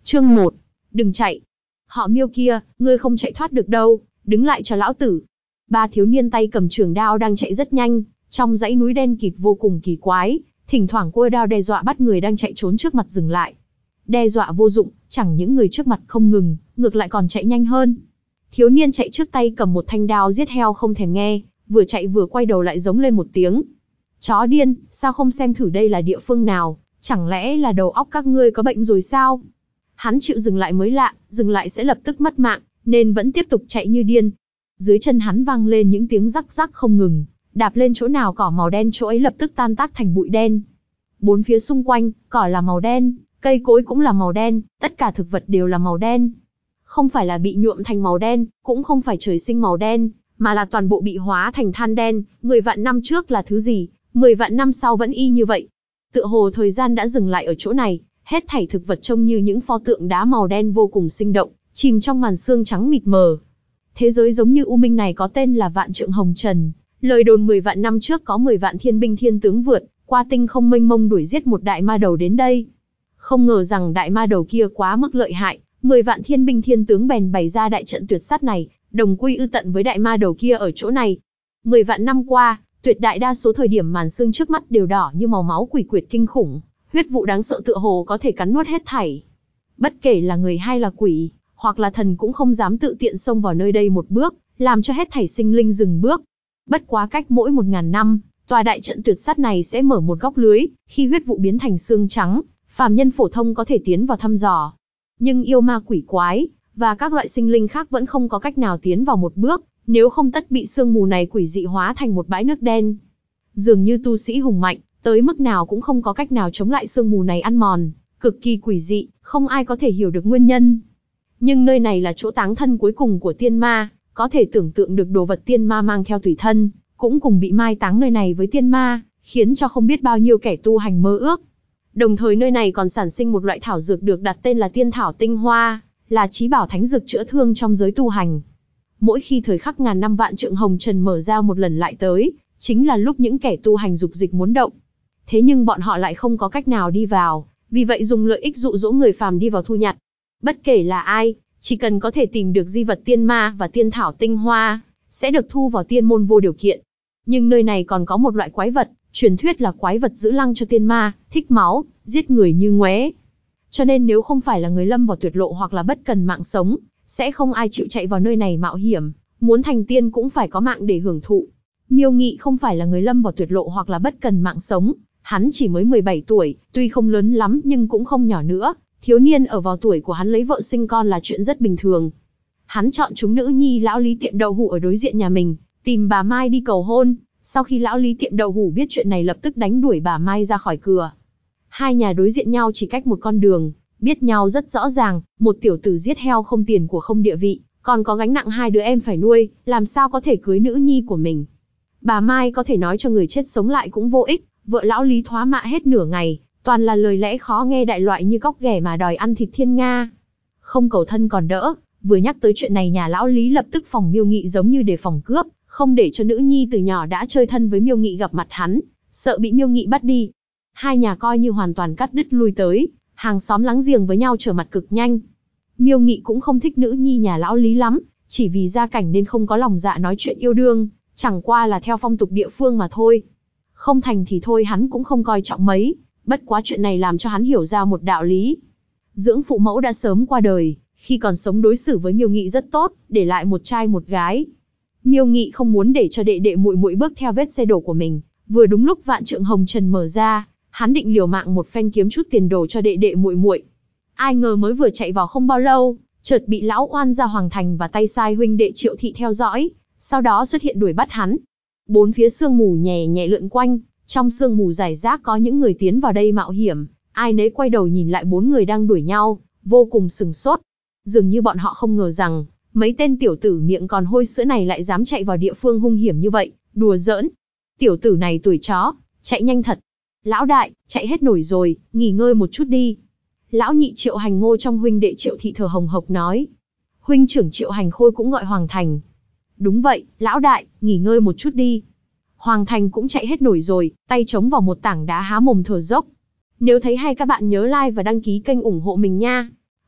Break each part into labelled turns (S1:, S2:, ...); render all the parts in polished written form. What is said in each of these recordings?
S1: Chương 1. Đừng chạy. Họ Miêu kia, ngươi không chạy thoát được đâu, đứng lại cho lão tử. Ba thiếu niên tay cầm trường đao đang chạy rất nhanh, trong dãy núi đen kịt vô cùng kỳ quái, thỉnh thoảng cua đao đe dọa bắt người đang chạy trốn trước mặt dừng lại. Đe dọa vô dụng, chẳng những người trước mặt không ngừng, ngược lại còn chạy nhanh hơn. Thiếu niên chạy trước tay cầm một thanh đao giết heo không thèm nghe, vừa chạy vừa quay đầu lại giống lên một tiếng. Chó điên, sao không xem thử đây là địa phương nào, chẳng lẽ là đầu óc các ngươi có bệnh rồi sao? Hắn chịu dừng lại mới lạ, dừng lại sẽ lập tức mất mạng, nên vẫn tiếp tục chạy như điên. Dưới chân hắn vang lên những tiếng rắc rắc không ngừng, đạp lên chỗ nào cỏ màu đen chỗ ấy lập tức tan tác thành bụi đen. Bốn phía xung quanh, cỏ là màu đen, cây cối cũng là màu đen, tất cả thực vật đều là màu đen. Không phải là bị nhuộm thành màu đen, cũng không phải trời sinh màu đen, mà là toàn bộ bị hóa thành than đen. 10 vạn năm trước là thứ gì, 10 vạn năm sau vẫn y như vậy. Tựa hồ thời gian đã dừng lại ở chỗ này, hết thảy thực vật trông như những pho tượng đá màu đen vô cùng sinh động, chìm trong màn sương trắng mịt mờ. Thế giới giống như u minh này có tên là Vạn Trượng Hồng Trần. Lời đồn 10 vạn năm trước có 10 vạn thiên binh thiên tướng vượt qua tinh không mênh mông đuổi giết một đại ma đầu đến đây. Không ngờ rằng đại ma đầu kia quá mức lợi hại, 10 vạn thiên binh thiên tướng bèn bày ra đại trận tuyệt sát này, đồng quy ư tận với đại ma đầu kia ở chỗ này. 10 vạn năm qua, tuyệt đại đa số thời điểm màn sương trước mắt đều đỏ như màu máu quỷ quyệt kinh khủng, huyết vụ đáng sợ tựa hồ có thể cắn nuốt hết thảy. Bất kể là người hay là quỷ, hoặc là thần cũng không dám tự tiện xông vào nơi đây một bước, làm cho hết thảy sinh linh dừng bước. Bất quá cách mỗi 1000 năm, tòa đại trận tuyệt sát này sẽ mở một góc lưới, khi huyết vụ biến thành xương trắng, phàm nhân phổ thông có thể tiến vào thăm dò. Nhưng yêu ma quỷ quái, và các loại sinh linh khác vẫn không có cách nào tiến vào một bước, nếu không tất bị sương mù này quỷ dị hóa thành một bãi nước đen. Dường như tu sĩ hùng mạnh, tới mức nào cũng không có cách nào chống lại sương mù này ăn mòn, cực kỳ quỷ dị, không ai có thể hiểu được nguyên nhân. Nhưng nơi này là chỗ táng thân cuối cùng của tiên ma, có thể tưởng tượng được đồ vật tiên ma mang theo tùy thân, cũng cùng bị mai táng nơi này với tiên ma, khiến cho không biết bao nhiêu kẻ tu hành mơ ước. Đồng thời nơi này còn sản sinh một loại thảo dược được đặt tên là tiên thảo tinh hoa, là chí bảo thánh dược chữa thương trong giới tu hành. Mỗi khi thời khắc ngàn năm Vạn Trượng Hồng Trần mở ra một lần lại tới, chính là lúc những kẻ tu hành dục dịch muốn động. Thế nhưng bọn họ lại không có cách nào đi vào, vì vậy dùng lợi ích dụ dỗ người phàm đi vào thu nhặt. Bất kể là ai, chỉ cần có thể tìm được di vật tiên ma và tiên thảo tinh hoa, sẽ được thu vào tiên môn vô điều kiện. Nhưng nơi này còn có một loại quái vật, truyền thuyết là quái vật giữ lăng cho tiên ma, thích máu, giết người như ngoé. Cho nên nếu không phải là người lâm vào tuyệt lộ hoặc là bất cần mạng sống, sẽ không ai chịu chạy vào nơi này mạo hiểm, muốn thành tiên cũng phải có mạng để hưởng thụ. Miêu Nghị không phải là người lâm vào tuyệt lộ hoặc là bất cần mạng sống, hắn chỉ mới 17 tuổi, tuy không lớn lắm nhưng cũng không nhỏ nữa, thiếu niên ở vào tuổi của hắn lấy vợ sinh con là chuyện rất bình thường. Hắn chọn chúng nữ nhi lão Lý tiệm đậu hũ ở đối diện nhà mình, tìm bà Mai đi cầu hôn, sau khi lão Lý tiệm đậu hũ biết chuyện này lập tức đánh đuổi bà Mai ra khỏi cửa. Hai nhà đối diện nhau chỉ cách một con đường, biết nhau rất rõ ràng, một tiểu tử giết heo không tiền của không địa vị, còn có gánh nặng 2 đứa em phải nuôi, làm sao có thể cưới nữ nhi của mình. Bà Mai có thể nói cho người chết sống lại cũng vô ích, vợ lão Lý thoá mạ hết nửa ngày, toàn là lời lẽ khó nghe đại loại như cóc ghẻ mà đòi ăn thịt thiên nga. Không cầu thân còn đỡ, vừa nhắc tới chuyện này nhà lão Lý lập tức phòng Miêu Nghị giống như đề phòng cướp, không để cho nữ nhi từ nhỏ đã chơi thân với Miêu Nghị gặp mặt hắn, sợ bị Miêu Nghị bắt đi. Hai nhà coi như hoàn toàn cắt đứt lui tới, hàng xóm láng giềng với nhau trở mặt cực nhanh. Miêu Nghị cũng không thích nữ nhi nhà lão Lý lắm, chỉ vì gia cảnh nên không có lòng dạ nói chuyện yêu đương, chẳng qua là theo phong tục địa phương mà thôi. Không thành thì thôi hắn cũng không coi trọng mấy, bất quá chuyện này làm cho hắn hiểu ra một đạo lý. Dưỡng phụ mẫu đã sớm qua đời, khi còn sống đối xử với Miêu Nghị rất tốt, để lại một trai một gái. Miêu Nghị không muốn để cho đệ đệ muội muội bước theo vết xe đổ của mình, vừa đúng lúc Vạn Trượng Hồng Trần mở ra, hắn định liều mạng một phen kiếm chút tiền đồ cho đệ đệ muội muội. Ai ngờ mới vừa chạy vào không bao lâu, chợt bị lão oan gia Hoàng Thành và tay sai huynh đệ Triệu Thị theo dõi, sau đó xuất hiện đuổi bắt hắn. Bốn phía sương mù nhẹ nhẹ lượn quanh, trong sương mù rải rác có những người tiến vào đây mạo hiểm, ai nấy quay đầu nhìn lại 4 người đang đuổi nhau, vô cùng sừng sốt. Dường như bọn họ không ngờ rằng, mấy tên tiểu tử miệng còn hôi sữa này lại dám chạy vào địa phương hung hiểm như vậy, đùa giỡn. Tiểu tử này tuổi chó, chạy nhanh thật. Lão đại, chạy hết nổi rồi, nghỉ ngơi một chút đi. Lão nhị Triệu Hành Ngô trong huynh đệ Triệu Thị thở hồng hộc nói. Huynh trưởng Triệu Hành Khôi cũng gọi Hoàng Thành. Đúng vậy, lão đại, nghỉ ngơi một chút đi. Hoàng Thành cũng chạy hết nổi rồi, tay chống vào một tảng đá há mồm thở dốc. Nếu thấy hay các bạn nhớ like và đăng ký kênh ủng hộ mình nha.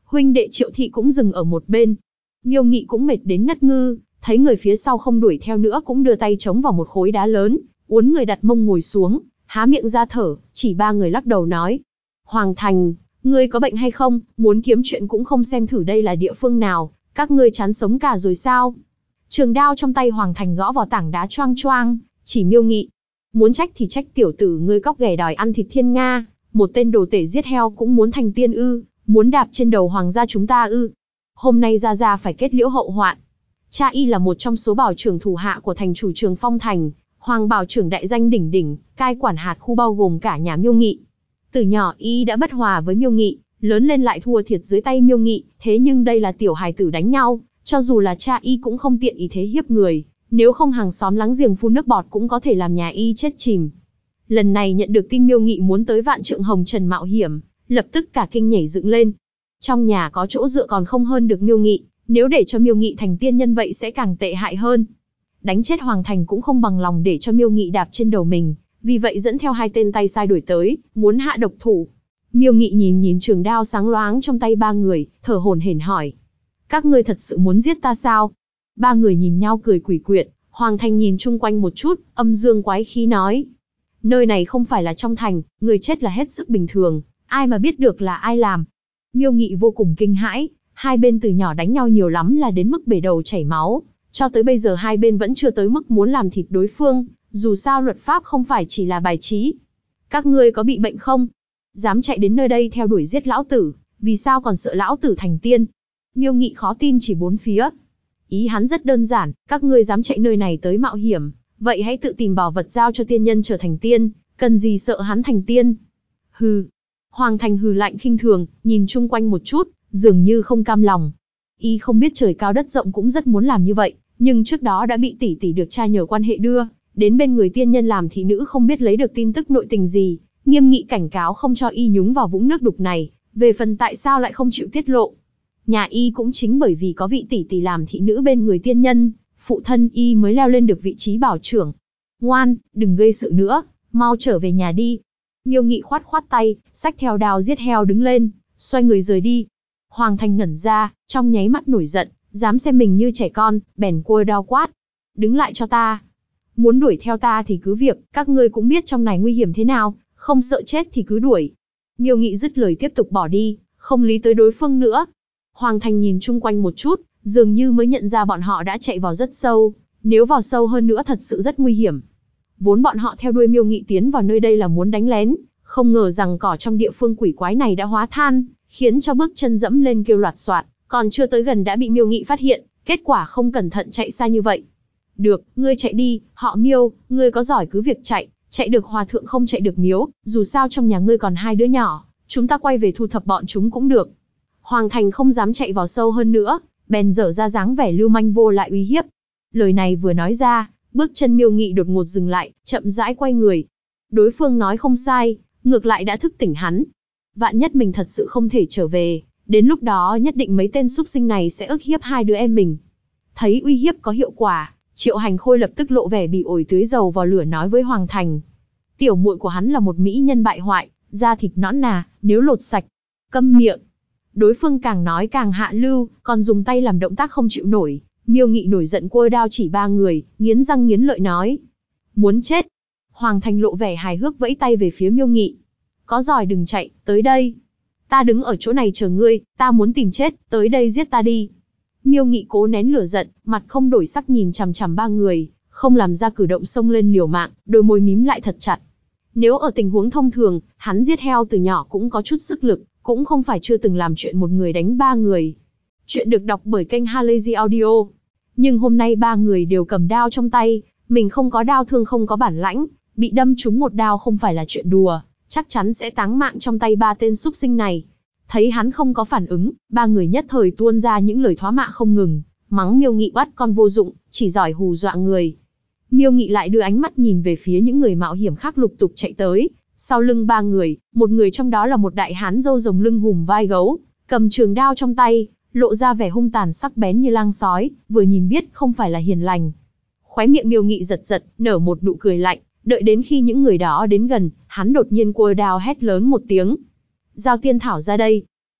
S1: Huynh đệ Triệu Thị cũng dừng ở một bên. Miêu Nghị cũng mệt đến ngất ngư, thấy người phía sau không đuổi theo nữa cũng đưa tay chống vào một khối đá lớn, uốn người đặt mông ngồi xuống, há miệng ra thở, chỉ ba người lắc đầu nói. Hoàng Thành, ngươi có bệnh hay không, muốn kiếm chuyện cũng không xem thử đây là địa phương nào, các ngươi chán sống cả rồi sao? Trường đao trong tay Hoàng Thành gõ vào tảng đá choang choang, chỉ Miêu Nghị. Muốn trách thì trách tiểu tử ngươi cóc ghẻ đòi ăn thịt thiên nga, một tên đồ tể giết heo cũng muốn thành tiên ư, muốn đạp trên đầu hoàng gia chúng ta ư. Hôm nay ra phải kết liễu hậu hoạn. Cha y là một trong số bảo trưởng thủ hạ của thành chủ Trường Phong Thành, Hoàng bảo trưởng đại danh đỉnh đỉnh, cai quản hạt khu bao gồm cả nhà Miêu Nghị. Từ nhỏ y đã bất hòa với Miêu Nghị, lớn lên lại thua thiệt dưới tay Miêu Nghị, thế nhưng đây là tiểu hài tử đánh nhau, cho dù là cha y cũng không tiện ý thế hiếp người, nếu không hàng xóm láng giềng phun nước bọt cũng có thể làm nhà y chết chìm. Lần này nhận được tin Miêu Nghị muốn tới Vạn Trượng Hồng Trần mạo hiểm, lập tức cả kinh nhảy dựng lên. Trong nhà có chỗ dựa còn không hơn được Miêu Nghị, nếu để cho Miêu Nghị thành tiên nhân vậy sẽ càng tệ hại hơn. Đánh chết Hoàng Thành cũng không bằng lòng để cho Miêu Nghị đạp trên đầu mình, vì vậy dẫn theo hai tên tay sai đuổi tới, muốn hạ độc thủ. Miêu Nghị nhìn trường đao sáng loáng trong tay ba người, thở hổn hển hỏi. Các ngươi thật sự muốn giết ta sao? Ba người nhìn nhau cười quỷ quyệt, Hoàng Thành nhìn chung quanh một chút, âm dương quái khí nói. Nơi này không phải là trong thành, người chết là hết sức bình thường, ai mà biết được là ai làm. Miêu Nghị vô cùng kinh hãi, hai bên từ nhỏ đánh nhau nhiều lắm là đến mức bể đầu chảy máu, cho tới bây giờ hai bên vẫn chưa tới mức muốn làm thịt đối phương, dù sao luật pháp không phải chỉ là bài trí. Các ngươi có bị bệnh không? Dám chạy đến nơi đây theo đuổi giết lão tử, vì sao còn sợ lão tử thành tiên? Miêu Nghị khó tin chỉ bốn phía. Ý hắn rất đơn giản, các ngươi dám chạy nơi này tới mạo hiểm, vậy hãy tự tìm bảo vật giao cho tiên nhân trở thành tiên, cần gì sợ hắn thành tiên? Hừ. Hoàng Thành hừ lạnh khinh thường, nhìn chung quanh một chút, dường như không cam lòng. Y không biết trời cao đất rộng cũng rất muốn làm như vậy, nhưng trước đó đã bị tỷ tỷ được cha nhờ quan hệ đưa đến bên người tiên nhân làm thị nữ, không biết lấy được tin tức nội tình gì, nghiêm nghị cảnh cáo không cho y nhúng vào vũng nước đục này, về phần tại sao lại không chịu tiết lộ. Nhà y cũng chính bởi vì có vị tỷ tỷ làm thị nữ bên người tiên nhân, phụ thân y mới leo lên được vị trí bảo trưởng. Ngoan, đừng gây sự nữa, mau trở về nhà đi. Miêu Nghị khoát khoát tay, xách theo đao giết heo đứng lên, xoay người rời đi. Hoàng Thành ngẩn ra, trong nháy mắt nổi giận, dám xem mình như trẻ con, bèn cua đao quát. Đứng lại cho ta. Muốn đuổi theo ta thì cứ việc, các ngươi cũng biết trong này nguy hiểm thế nào, không sợ chết thì cứ đuổi. Miêu Nghị dứt lời tiếp tục bỏ đi, không lý tới đối phương nữa. Hoàng Thành nhìn chung quanh một chút, dường như mới nhận ra bọn họ đã chạy vào rất sâu, nếu vào sâu hơn nữa thật sự rất nguy hiểm. Vốn bọn họ theo đuôi Miêu Nghị tiến vào nơi đây là muốn đánh lén, không ngờ rằng cỏ trong địa phương quỷ quái này đã hóa than, khiến cho bước chân dẫm lên kêu loạt xoạt, còn chưa tới gần đã bị Miêu Nghị phát hiện, kết quả không cẩn thận chạy xa như vậy. Được, ngươi chạy đi, họ Miêu, ngươi có giỏi cứ việc chạy, chạy được hòa thượng không chạy được miếu, dù sao trong nhà ngươi còn hai đứa nhỏ, chúng ta quay về thu thập bọn chúng cũng được. Hoàng Thành không dám chạy vào sâu hơn nữa, bèn dở ra dáng vẻ lưu manh vô lại uy hiếp. Lời này vừa nói ra, bước chân Miêu Nghị đột ngột dừng lại, chậm rãi quay người. Đối phương nói không sai, ngược lại đã thức tỉnh hắn. Vạn nhất mình thật sự không thể trở về, đến lúc đó nhất định mấy tên súc sinh này sẽ ức hiếp hai đứa em mình. Thấy uy hiếp có hiệu quả, Triệu Hành Khôi lập tức lộ vẻ bị ổi tưới dầu vào lửa nói với Hoàng Thành. Tiểu muội của hắn là một mỹ nhân bại hoại, da thịt nõn nà, nếu lột sạch. Câm miệng. Đối phương càng nói càng hạ lưu, còn dùng tay làm động tác không chịu nổi. Miêu Nghị nổi giận cua đao chỉ ba người, nghiến răng nghiến lợi nói. Muốn chết. Hoàng Thành lộ vẻ hài hước vẫy tay về phía Miêu Nghị. Có giỏi đừng chạy, tới đây. Ta đứng ở chỗ này chờ ngươi, ta muốn tìm chết, tới đây giết ta đi. Miêu Nghị cố nén lửa giận, mặt không đổi sắc nhìn chằm chằm ba người, không làm ra cử động xông lên liều mạng, đôi môi mím lại thật chặt. Nếu ở tình huống thông thường, hắn giết heo từ nhỏ cũng có chút sức lực, cũng không phải chưa từng làm chuyện một người đánh ba người. Chuyện được đọc bởi kênh Halazy Audio. Nhưng hôm nay ba người đều cầm đao trong tay, mình không có đao thương không có bản lãnh, bị đâm trúng một đao không phải là chuyện đùa, chắc chắn sẽ táng mạng trong tay ba tên súc sinh này. Thấy hắn không có phản ứng, ba người nhất thời tuôn ra những lời thoá mạ không ngừng, mắng Miêu Nghị oắt con vô dụng, chỉ giỏi hù dọa người. Miêu Nghị lại đưa ánh mắt nhìn về phía những người mạo hiểm khác lục tục chạy tới, sau lưng ba người, một người trong đó là một đại hán râu rồng lưng hùm vai gấu, cầm trường đao trong tay, lộ ra vẻ hung tàn sắc bén như lang sói, vừa nhìn biết không phải là hiền lành. Khóe miệng Miêu Nghị giật giật, nở một nụ cười lạnh, đợi đến khi những người đó đến gần, hắn đột nhiên cua đao hét lớn một tiếng. Giao tiên thảo ra đây.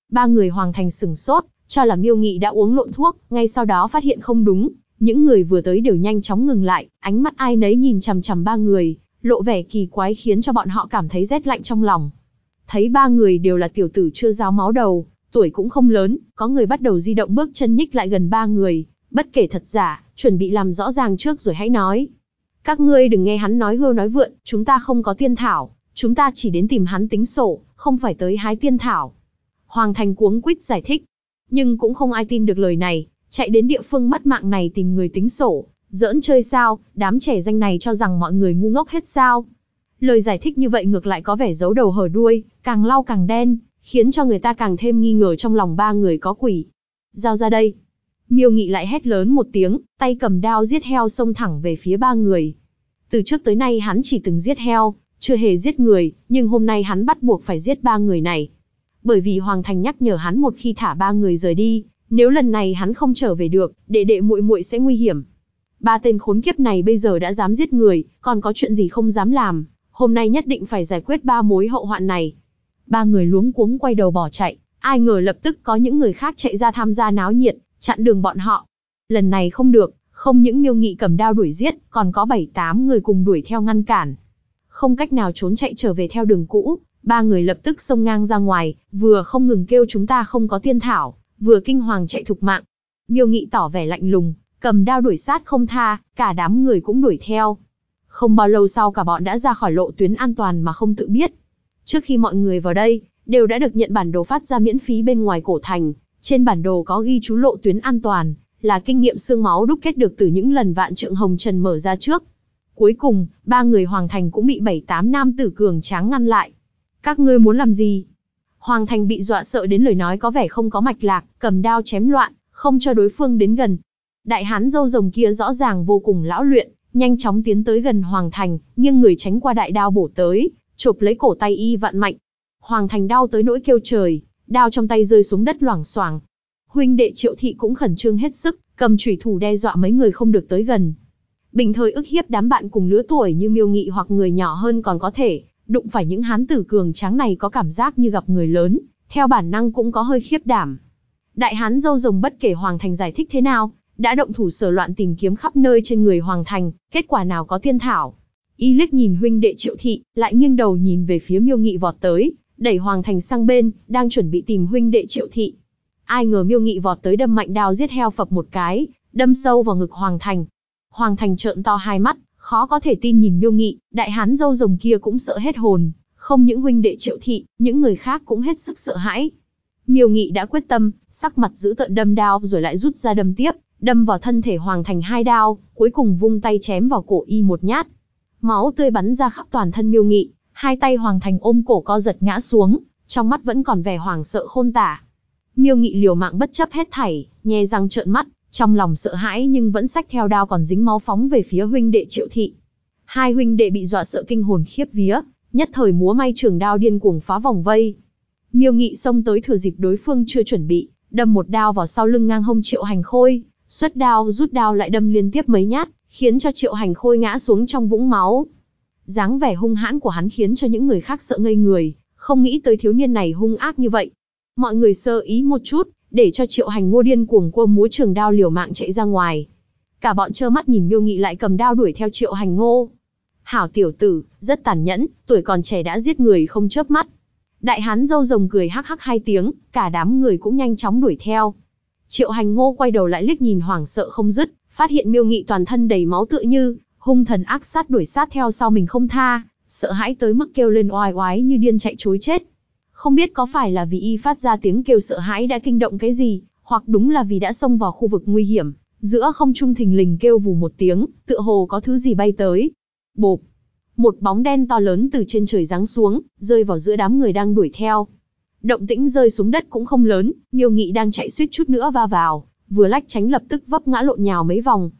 S1: Ba người Hoàng Thành sửng sốt, cho là Miêu Nghị đã uống lộn thuốc, ngay sau đó phát hiện không đúng. Những người vừa tới đều nhanh chóng ngừng lại, ánh mắt ai nấy nhìn chằm chằm ba người, lộ vẻ kỳ quái khiến cho bọn họ cảm thấy rét lạnh trong lòng. Thấy ba người đều là tiểu tử chưa ráo máu đầu, tuổi cũng không lớn, có người bắt đầu di động bước chân nhích lại gần ba người, bất kể thật giả, chuẩn bị làm rõ ràng trước rồi hãy nói. Các ngươi đừng nghe hắn nói hưu nói vượn, chúng ta không có tiên thảo, chúng ta chỉ đến tìm hắn tính sổ, không phải tới hái tiên thảo. Hoàng Thành cuống quýt giải thích, nhưng cũng không ai tin được lời này, chạy đến địa phương mất mạng này tìm người tính sổ, giỡn chơi sao, đám trẻ danh này cho rằng mọi người ngu ngốc hết sao. Lời giải thích như vậy ngược lại có vẻ giấu đầu hở đuôi, càng lau càng đen, khiến cho người ta càng thêm nghi ngờ trong lòng ba người có quỷ. Giao ra đây. Miêu Nghị lại hét lớn một tiếng, tay cầm đao giết heo xông thẳng về phía ba người. Từ trước tới nay hắn chỉ từng giết heo, chưa hề giết người, nhưng hôm nay hắn bắt buộc phải giết ba người này. Bởi vì Hoàng Thành nhắc nhở hắn một khi thả ba người rời đi, nếu lần này hắn không trở về được, đệ đệ muội muội sẽ nguy hiểm. Ba tên khốn kiếp này bây giờ đã dám giết người, còn có chuyện gì không dám làm, hôm nay nhất định phải giải quyết ba mối hậu hoạn này. Ba người luống cuống quay đầu bỏ chạy, ai ngờ lập tức có những người khác chạy ra tham gia náo nhiệt, chặn đường bọn họ. Lần này không được, không những Miêu Nghị cầm đao đuổi giết, còn có 7-8 người cùng đuổi theo ngăn cản. Không cách nào trốn chạy trở về theo đường cũ, ba người lập tức xông ngang ra ngoài, vừa không ngừng kêu chúng ta không có tiên thảo, vừa kinh hoàng chạy thục mạng. Miêu Nghị tỏ vẻ lạnh lùng, cầm đao đuổi sát không tha, cả đám người cũng đuổi theo. Không bao lâu sau cả bọn đã ra khỏi lộ tuyến an toàn mà không tự biết. Trước khi mọi người vào đây, đều đã được nhận bản đồ phát ra miễn phí bên ngoài cổ thành. Trên bản đồ có ghi chú lộ tuyến an toàn, là kinh nghiệm xương máu đúc kết được từ những lần vạn trượng hồng trần mở ra trước. Cuối cùng, ba người Hoàng Thành cũng bị 7-8 nam tử cường tráng ngăn lại. Các ngươi muốn làm gì? Hoàng Thành bị dọa sợ đến lời nói có vẻ không có mạch lạc, cầm đao chém loạn, không cho đối phương đến gần. Đại hán râu rồng kia rõ ràng vô cùng lão luyện, nhanh chóng tiến tới gần Hoàng Thành, nghiêng người tránh qua đại đao bổ tới, chộp lấy cổ tay y vạn mạnh. Hoàng Thành đau tới nỗi kêu trời, đao trong tay rơi xuống đất loảng xoảng. Huynh đệ Triệu Thị cũng khẩn trương hết sức, cầm chủy thủ đe dọa mấy người không được tới gần. Bình thời ức hiếp đám bạn cùng lứa tuổi như Miêu Nghị hoặc người nhỏ hơn còn có thể, đụng phải những hán tử cường tráng này có cảm giác như gặp người lớn, theo bản năng cũng có hơi khiếp đảm. Đại hán râu rồng bất kể Hoàng Thành giải thích thế nào, đã động thủ sờ loạn tìm kiếm khắp nơi trên người Hoàng Thành, kết quả nào có tiên thảo. Y liếc nhìn huynh đệ Triệu Thị, lại nghiêng đầu nhìn về phía Miêu Nghị vọt tới, đẩy Hoàng Thành sang bên, đang chuẩn bị tìm huynh đệ Triệu Thị. Ai ngờ Miêu Nghị vọt tới đâm mạnh đao giết heo phập một cái, đâm sâu vào ngực Hoàng Thành. Hoàng Thành trợn to hai mắt, khó có thể tin nhìn Miêu Nghị, đại hán râu rồng kia cũng sợ hết hồn, không những huynh đệ Triệu Thị, những người khác cũng hết sức sợ hãi. Miêu Nghị đã quyết tâm, sắc mặt giữ tợn đâm đao rồi lại rút ra đâm tiếp, đâm vào thân thể Hoàng Thành 2 đao, cuối cùng vung tay chém vào cổ y một nhát. Máu tươi bắn ra khắp toàn thân Miêu Nghị, hai tay Hoàng Thành ôm cổ co giật ngã xuống, trong mắt vẫn còn vẻ hoảng sợ khôn tả. Miêu Nghị liều mạng bất chấp hết thảy, nhe răng trợn mắt, trong lòng sợ hãi nhưng vẫn xách theo đao còn dính máu phóng về phía huynh đệ Triệu Thị. Hai huynh đệ bị dọa sợ kinh hồn khiếp vía, nhất thời múa may trường đao điên cuồng phá vòng vây. Miêu Nghị xông tới thừa dịp đối phương chưa chuẩn bị, đâm một đao vào sau lưng ngang hông Triệu Hành Khôi, xuất đao rút đao lại đâm liên tiếp mấy nhát, khiến cho Triệu Hành Khôi ngã xuống trong vũng máu. Dáng vẻ hung hãn của hắn khiến cho những người khác sợ ngây người, không nghĩ tới thiếu niên này hung ác như vậy. Mọi người sơ ý một chút, để cho Triệu Hành Ngô điên cuồng quơ múa trường đao liều mạng chạy ra ngoài. Cả bọn trơ mắt nhìn Miêu Nghị lại cầm đao đuổi theo Triệu Hành Ngô. Hảo tiểu tử, rất tàn nhẫn, tuổi còn trẻ đã giết người không chớp mắt. Đại hán râu rồng cười hắc hắc 2 tiếng, cả đám người cũng nhanh chóng đuổi theo. Triệu Hành Ngô quay đầu lại liếc nhìn hoảng sợ không dứt, phát hiện Miêu Nghị toàn thân đầy máu tựa như hung thần ác sát đuổi sát theo sau mình không tha, sợ hãi tới mức kêu lên oai oái như điên chạy trối chết. Không biết có phải là vì y phát ra tiếng kêu sợ hãi đã kinh động cái gì, hoặc đúng là vì đã xông vào khu vực nguy hiểm, giữa không trung thình lình kêu vù một tiếng, tựa hồ có thứ gì bay tới. Bộp! Một bóng đen to lớn từ trên trời giáng xuống, rơi vào giữa đám người đang đuổi theo. Động tĩnh rơi xuống đất cũng không lớn, Miêu Nghị đang chạy suýt chút nữa va vào, vừa lách tránh lập tức vấp ngã lộn nhào mấy vòng.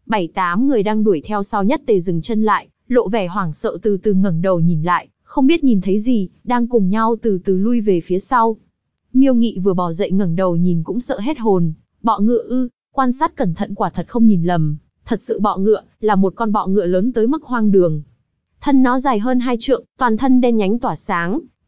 S1: 7-8 người đang đuổi theo sau nhất tề dừng chân lại, lộ vẻ hoảng sợ từ từ ngẩng đầu nhìn lại, không biết nhìn thấy gì, đang cùng nhau từ từ lui về phía sau. Miêu Nghị vừa bò dậy ngẩng đầu nhìn cũng sợ hết hồn, bọ ngựa ư? Quan sát cẩn thận quả thật không nhìn lầm, thật sự bọ ngựa, là một con bọ ngựa lớn tới mức hoang đường. Thân nó dài hơn 2 trượng, toàn thân đen nhánh tỏa sáng,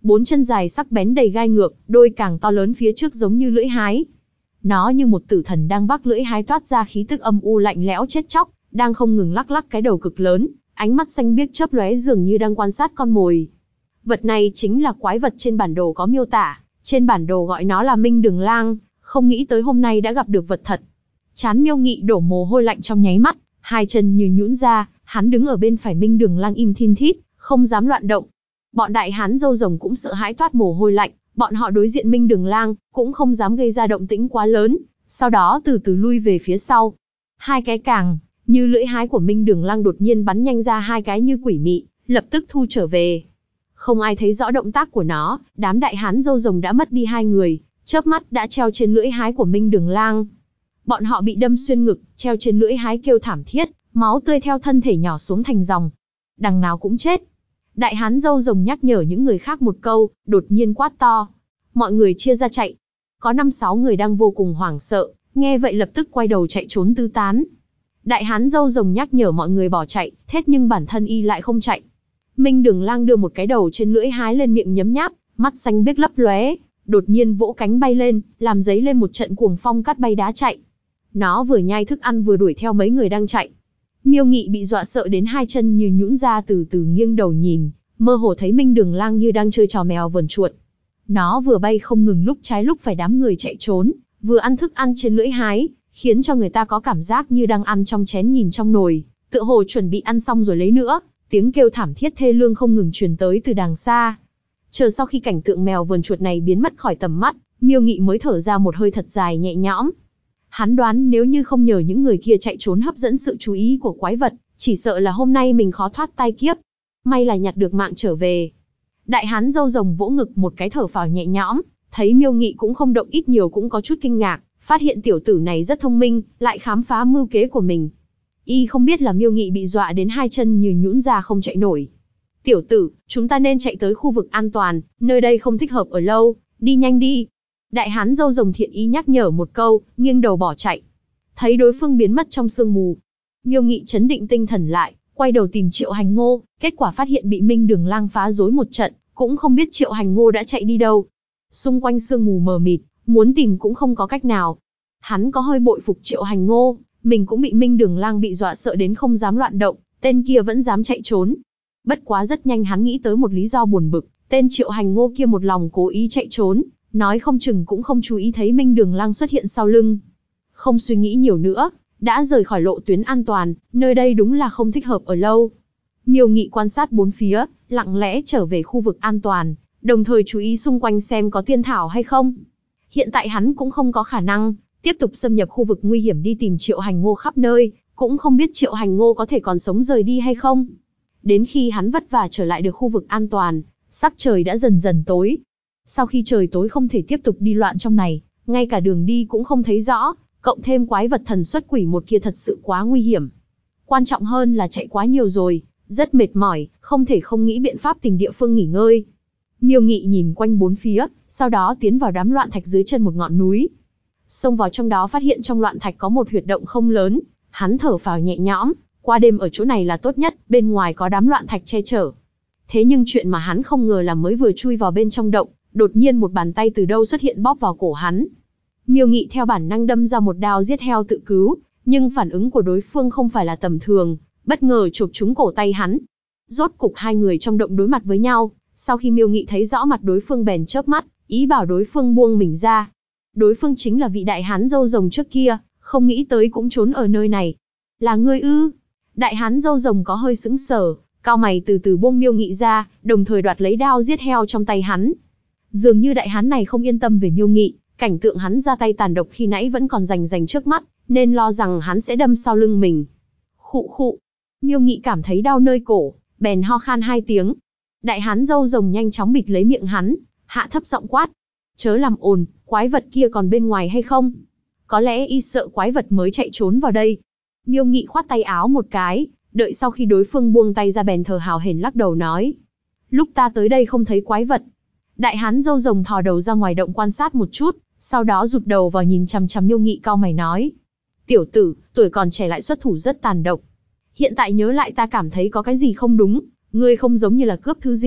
S1: 4 chân dài sắc bén đầy gai ngược, đôi càng to lớn phía trước giống như lưỡi hái. Nó như một tử thần đang vác lưỡi hái, toát ra khí tức âm u lạnh lẽo chết chóc, đang không ngừng lắc lắc cái đầu cực lớn, ánh mắt xanh biếc chớp lóe dường như đang quan sát con mồi. Vật này chính là quái vật trên bản đồ có miêu tả, trên bản đồ gọi nó là Minh Đường Lang, không nghĩ tới hôm nay đã gặp được vật thật. Trán Miêu Nghị đổ mồ hôi lạnh trong nháy mắt, hai chân như nhũn ra, hắn đứng ở bên phải Minh Đường Lang im thin thít, không dám loạn động. Bọn đại hán râu rồng cũng sợ hãi toát mồ hôi lạnh, bọn họ đối diện Minh Đường Lang, cũng không dám gây ra động tĩnh quá lớn, sau đó từ từ lui về phía sau. Hai cái càng, như lưỡi hái của Minh Đường Lang đột nhiên bắn nhanh ra hai cái như quỷ mị, lập tức thu trở về. Không ai thấy rõ động tác của nó, đám đại hán râu rồng đã mất đi hai người, chớp mắt đã treo trên lưỡi hái của Minh Đường Lang. Bọn họ bị đâm xuyên ngực, treo trên lưỡi hái kêu thảm thiết, máu tươi theo thân thể nhỏ xuống thành dòng. Đằng nào cũng chết. Đại hán râu rồng nhắc nhở những người khác một câu, đột nhiên quát to. Mọi người chia ra chạy. Có 5-6 người đang vô cùng hoảng sợ, nghe vậy lập tức quay đầu chạy trốn tứ tán. Đại hán râu rồng nhắc nhở mọi người bỏ chạy, thế nhưng bản thân y lại không chạy. Minh Đường Lang đưa một cái đầu trên lưỡi hái lên miệng nhấm nháp, mắt xanh biếc lấp lóe, đột nhiên vỗ cánh bay lên, làm dấy lên một trận cuồng phong cắt bay đá chạy. Nó vừa nhai thức ăn vừa đuổi theo mấy người đang chạy. Miêu Nghị bị dọa sợ đến hai chân như nhũn ra, từ từ nghiêng đầu nhìn, mơ hồ thấy Minh Đường Lang như đang chơi trò mèo vờn chuột. Nó vừa bay không ngừng lúc trái lúc phải đám người chạy trốn, vừa ăn thức ăn trên lưỡi hái, khiến cho người ta có cảm giác như đang ăn trong chén nhìn trong nồi, tựa hồ chuẩn bị ăn xong rồi lấy nữa. Tiếng kêu thảm thiết thê lương không ngừng truyền tới từ đàng xa. Chờ sau khi cảnh tượng mèo vờn chuột này biến mất khỏi tầm mắt, Miêu Nghị mới thở ra một hơi thật dài nhẹ nhõm. Hắn đoán nếu như không nhờ những người kia chạy trốn hấp dẫn sự chú ý của quái vật, chỉ sợ là hôm nay mình khó thoát tai kiếp. May là nhặt được mạng trở về. Đại hán râu rồng vỗ ngực một cái thở phào nhẹ nhõm, thấy Miêu Nghị cũng không động ít nhiều cũng có chút kinh ngạc, phát hiện tiểu tử này rất thông minh, lại khám phá mưu kế của mình. Y không biết là Miêu Nghị bị dọa đến hai chân như nhũn ra không chạy nổi. Tiểu tử, chúng ta nên chạy tới khu vực an toàn, nơi đây không thích hợp ở lâu, đi nhanh đi. Đại hán râu rồng thiện ý nhắc nhở một câu, nghiêng đầu bỏ chạy. Thấy đối phương biến mất trong sương mù, Miêu Nghị chấn định tinh thần lại, quay đầu tìm Triệu Hành Ngô, kết quả phát hiện bị Minh Đường Lang phá rối một trận, cũng không biết Triệu Hành Ngô đã chạy đi đâu. Xung quanh sương mù mờ mịt, muốn tìm cũng không có cách nào. Hắn có hơi bội phục Triệu Hành Ngô, mình cũng bị Minh Đường Lang bị dọa sợ đến không dám loạn động, tên kia vẫn dám chạy trốn. Bất quá rất nhanh hắn nghĩ tới một lý do buồn bực, tên Triệu Hành Ngô kia một lòng cố ý chạy trốn, nói không chừng cũng không chú ý thấy Minh Đường Lang xuất hiện sau lưng. Không suy nghĩ nhiều nữa, đã rời khỏi lộ tuyến an toàn, nơi đây đúng là không thích hợp ở lâu. Miêu Nghị quan sát bốn phía, lặng lẽ trở về khu vực an toàn, đồng thời chú ý xung quanh xem có tiên thảo hay không. Hiện tại hắn cũng không có khả năng tiếp tục xâm nhập khu vực nguy hiểm đi tìm Triệu Hành Ngô khắp nơi, cũng không biết Triệu Hành Ngô có thể còn sống rời đi hay không. Đến khi hắn vất vả trở lại được khu vực an toàn, sắc trời đã dần dần tối. Sau khi trời tối không thể tiếp tục đi loạn trong này, ngay cả đường đi cũng không thấy rõ, cộng thêm quái vật thần xuất quỷ một kia thật sự quá nguy hiểm. Quan trọng hơn là chạy quá nhiều rồi, rất mệt mỏi, không thể không nghĩ biện pháp tìm địa phương nghỉ ngơi. Miêu Nghị nhìn quanh bốn phía, sau đó tiến vào đám loạn thạch dưới chân một ngọn núi. Xông vào trong đó phát hiện trong loạn thạch có một huyệt động không lớn, hắn thở phào nhẹ nhõm, qua đêm ở chỗ này là tốt nhất, bên ngoài có đám loạn thạch che chở. Thế nhưng chuyện mà hắn không ngờ là mới vừa chui vào bên trong động, đột nhiên một bàn tay từ đâu xuất hiện bóp vào cổ hắn. Miêu Nghị theo bản năng đâm ra một đao giết heo tự cứu, nhưng phản ứng của đối phương không phải là tầm thường, bất ngờ chộp trúng cổ tay hắn. Rốt cục hai người trong động đối mặt với nhau, sau khi Miêu Nghị thấy rõ mặt đối phương bèn chớp mắt, ý bảo đối phương buông mình ra. Đối phương chính là vị đại hán râu rồng trước kia, không nghĩ tới cũng trốn ở nơi này. Là ngươi ư? Đại hán râu rồng có hơi sững sờ, cau mày từ từ buông Miêu Nghị ra, đồng thời đoạt lấy đao giết heo trong tay hắn. Dường như đại hán này không yên tâm về Miêu Nghị, cảnh tượng hắn ra tay tàn độc khi nãy vẫn còn rành rành trước mắt, nên lo rằng hắn sẽ đâm sau lưng mình. Khụ khụ. Miêu Nghị cảm thấy đau nơi cổ, bèn ho khan hai tiếng. Đại hán râu rồng nhanh chóng bịt lấy miệng hắn, hạ thấp giọng quát. Chớ làm ồn, quái vật kia còn bên ngoài hay không? Có lẽ y sợ quái vật mới chạy trốn vào đây. Miêu Nghị khoát tay áo một cái, đợi sau khi đối phương buông tay ra bèn thở hào hển lắc đầu nói. Lúc ta tới đây không thấy quái vật. Đại hán râu rồng thò đầu ra ngoài động quan sát một chút, sau đó rụt đầu vào nhìn chằm chằm Miêu Nghị cau mày nói. Tiểu tử, tuổi còn trẻ lại xuất thủ rất tàn độc. Hiện tại nhớ lại ta cảm thấy có cái gì không đúng, ngươi không giống như là cướp thứ gì,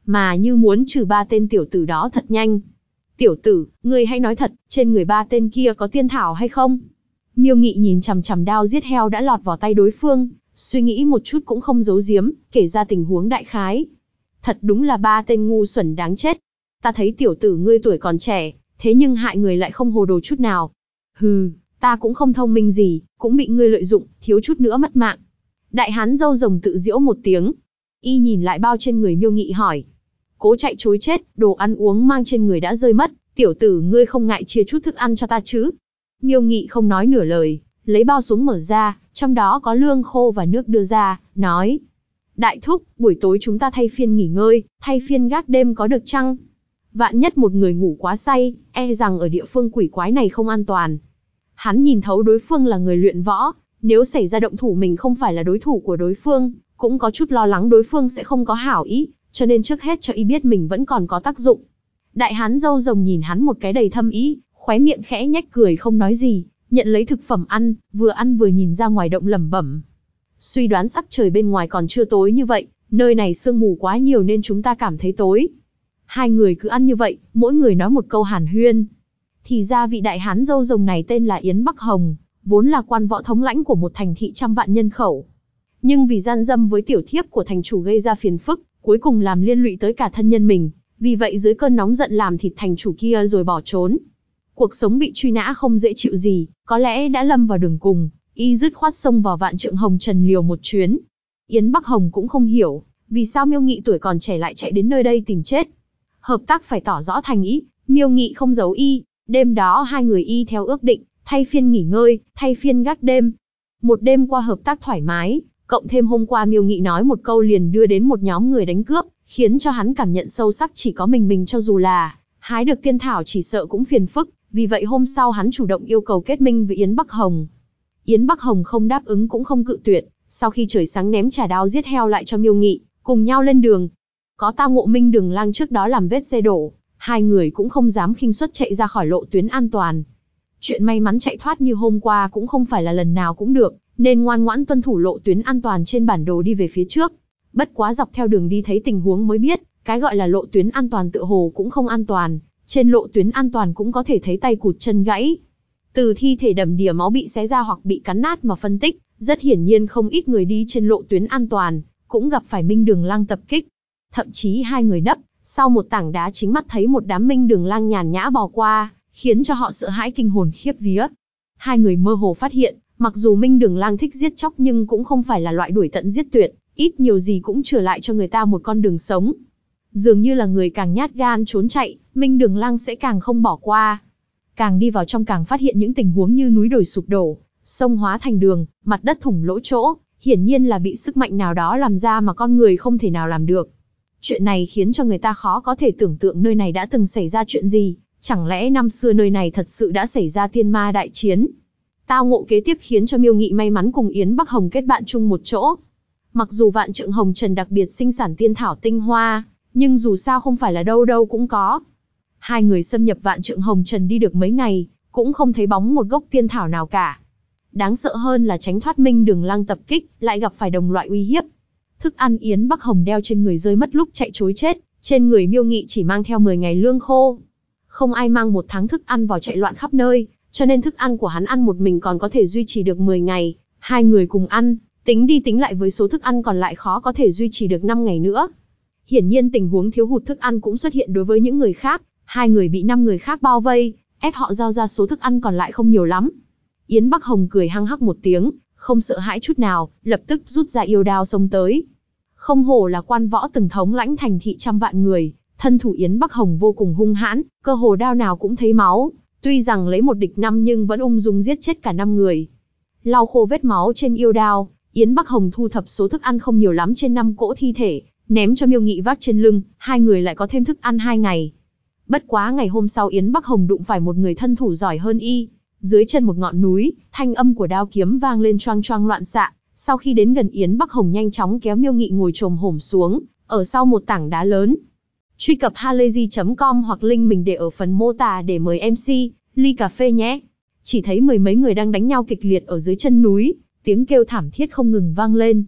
S1: mà như muốn trừ ba tên tiểu tử đó thật nhanh. Tiểu tử, ngươi hãy nói thật, trên người ba tên kia có tiên thảo hay không? Miêu Nghị nhìn chằm chằm đao giết heo đã lọt vào tay đối phương, suy nghĩ một chút cũng không giấu giếm, kể ra tình huống đại khái. Thật đúng là ba tên ngu xuẩn đáng chết. Ta thấy tiểu tử ngươi tuổi còn trẻ, thế nhưng hại người lại không hồ đồ chút nào. Hừ, ta cũng không thông minh gì, cũng bị ngươi lợi dụng, thiếu chút nữa mất mạng. Đại hán râu rồng tự giễu một tiếng. Y nhìn lại bao trên người Miêu Nghị hỏi. Cố chạy chối chết, đồ ăn uống mang trên người đã rơi mất, tiểu tử ngươi không ngại chia chút thức ăn cho ta chứ? Miêu Nghị không nói nửa lời, lấy bao xuống mở ra, trong đó có lương khô và nước đưa ra, nói. Đại thúc, buổi tối chúng ta thay phiên nghỉ ngơi, thay phiên gác đêm có được chăng? Vạn nhất một người ngủ quá say, e rằng ở địa phương quỷ quái này không an toàn. Hắn nhìn thấu đối phương là người luyện võ, nếu xảy ra động thủ mình không phải là đối thủ của đối phương, cũng có chút lo lắng đối phương sẽ không có hảo ý, cho nên trước hết cho y biết mình vẫn còn có tác dụng. Đại hán râu rồng nhìn hắn một cái đầy thâm ý, khóe miệng khẽ nhếch cười không nói gì, nhận lấy thực phẩm ăn vừa nhìn ra ngoài động lẩm bẩm. Suy đoán sắc trời bên ngoài còn chưa tối như vậy, nơi này sương mù quá nhiều nên chúng ta cảm thấy tối. Hai người cứ ăn như vậy, mỗi người nói một câu hàn huyên. Thì ra vị đại hán râu rồng này tên là Yến Bắc Hồng, vốn là quan võ thống lãnh của một thành thị trăm vạn nhân khẩu. Nhưng vì gian dâm với tiểu thiếp của thành chủ gây ra phiền phức, cuối cùng làm liên lụy tới cả thân nhân mình, vì vậy dưới cơn nóng giận làm thịt thành chủ kia rồi bỏ trốn. Cuộc sống bị truy nã không dễ chịu gì, có lẽ đã lâm vào đường cùng, y dứt khoát xông vào Vạn Trượng Hồng Trần liều một chuyến. Yến Bắc Hồng cũng không hiểu, vì sao Miêu Nghị tuổi còn trẻ lại chạy đến nơi đây tìm chết. Hợp tác phải tỏ rõ thành ý, Miêu Nghị không giấu y, đêm đó hai người y theo ước định, thay phiên nghỉ ngơi, thay phiên gác đêm. Một đêm qua hợp tác thoải mái, cộng thêm hôm qua Miêu Nghị nói một câu liền đưa đến một nhóm người đánh cướp, khiến cho hắn cảm nhận sâu sắc chỉ có mình cho dù là hái được tiên thảo chỉ sợ cũng phiền phức, vì vậy hôm sau hắn chủ động yêu cầu kết minh với Yến Bắc Hồng. Yến Bắc Hồng không đáp ứng cũng không cự tuyệt, sau khi trời sáng ném trà đao giết heo lại cho Miêu Nghị, cùng nhau lên đường. Có tao ngộ Minh Đường Lang trước đó làm vết xe đổ, hai người cũng không dám khinh suất chạy ra khỏi lộ tuyến an toàn. Chuyện may mắn chạy thoát như hôm qua cũng không phải là lần nào cũng được, nên ngoan ngoãn tuân thủ lộ tuyến an toàn trên bản đồ đi về phía trước. Bất quá dọc theo đường đi thấy tình huống mới biết, cái gọi là lộ tuyến an toàn tựa hồ cũng không an toàn, trên lộ tuyến an toàn cũng có thể thấy tay cụt chân gãy. Từ thi thể đầm đìa máu bị xé ra hoặc bị cắn nát mà phân tích, rất hiển nhiên không ít người đi trên lộ tuyến an toàn, cũng gặp phải Minh Đường Lang tập kích. Thậm chí hai người nấp sau một tảng đá chính mắt thấy một đám Minh Đường Lang nhàn nhã bò qua, khiến cho họ sợ hãi kinh hồn khiếp vía. Hai người mơ hồ phát hiện, mặc dù Minh Đường Lang thích giết chóc nhưng cũng không phải là loại đuổi tận giết tuyệt, ít nhiều gì cũng trở lại cho người ta một con đường sống. Dường như là người càng nhát gan trốn chạy, Minh Đường Lang sẽ càng không bỏ qua. Càng đi vào trong càng phát hiện những tình huống như núi đồi sụp đổ, sông hóa thành đường, mặt đất thủng lỗ chỗ, hiển nhiên là bị sức mạnh nào đó làm ra mà con người không thể nào làm được. Chuyện này khiến cho người ta khó có thể tưởng tượng nơi này đã từng xảy ra chuyện gì, chẳng lẽ năm xưa nơi này thật sự đã xảy ra tiên ma đại chiến. Tao ngộ kế tiếp khiến cho Miêu Nghị may mắn cùng Yến Bắc Hồng kết bạn chung một chỗ. Mặc dù Vạn Trượng Hồng Trần đặc biệt sinh sản tiên thảo tinh hoa, nhưng dù sao không phải là đâu đâu cũng có. Hai người xâm nhập Vạn Trượng Hồng Trần đi được mấy ngày, cũng không thấy bóng một gốc tiên thảo nào cả. Đáng sợ hơn là tránh thoát Minh Đường Lang tập kích, lại gặp phải đồng loại uy hiếp. Thức ăn Yến Bắc Hồng đeo trên người rơi mất lúc chạy trối chết, trên người Miêu Nghị chỉ mang theo 10 ngày lương khô. Không ai mang 1 tháng thức ăn vào chạy loạn khắp nơi, cho nên thức ăn của hắn ăn một mình còn có thể duy trì được 10 ngày, hai người cùng ăn, tính đi tính lại với số thức ăn còn lại khó có thể duy trì được 5 ngày nữa. Hiển nhiên tình huống thiếu hụt thức ăn cũng xuất hiện đối với những người khác, hai người bị 5 người khác bao vây, ép họ giao ra số thức ăn còn lại không nhiều lắm. Yến Bắc Hồng cười hăng hắc một tiếng, không sợ hãi chút nào, lập tức rút ra yêu đao xông tới. Không hổ là quan võ từng thống lãnh thành thị trăm vạn người, thân thủ Yến Bắc Hồng vô cùng hung hãn, cơ hồ đao nào cũng thấy máu, tuy rằng lấy 1 địch 5 nhưng vẫn ung dung giết chết cả 5 người. Lau khô vết máu trên yêu đao, Yến Bắc Hồng thu thập số thức ăn không nhiều lắm trên 5 cỗ thi thể, ném cho Miêu Nghị vác trên lưng, hai người lại có thêm thức ăn 2 ngày. Bất quá ngày hôm sau Yến Bắc Hồng đụng phải một người thân thủ giỏi hơn y. Dưới chân một ngọn núi, thanh âm của đao kiếm vang lên choang choang loạn xạ. Sau khi đến gần Yến Bắc Hồng nhanh chóng kéo Miêu Nghị ngồi chồm hổm xuống, ở sau một tảng đá lớn. Truy cập halayzi.com hoặc link mình để ở phần mô tả để mời MC, ly cà phê nhé. Chỉ thấy 10 mấy người đang đánh nhau kịch liệt ở dưới chân núi, tiếng kêu thảm thiết không ngừng vang lên.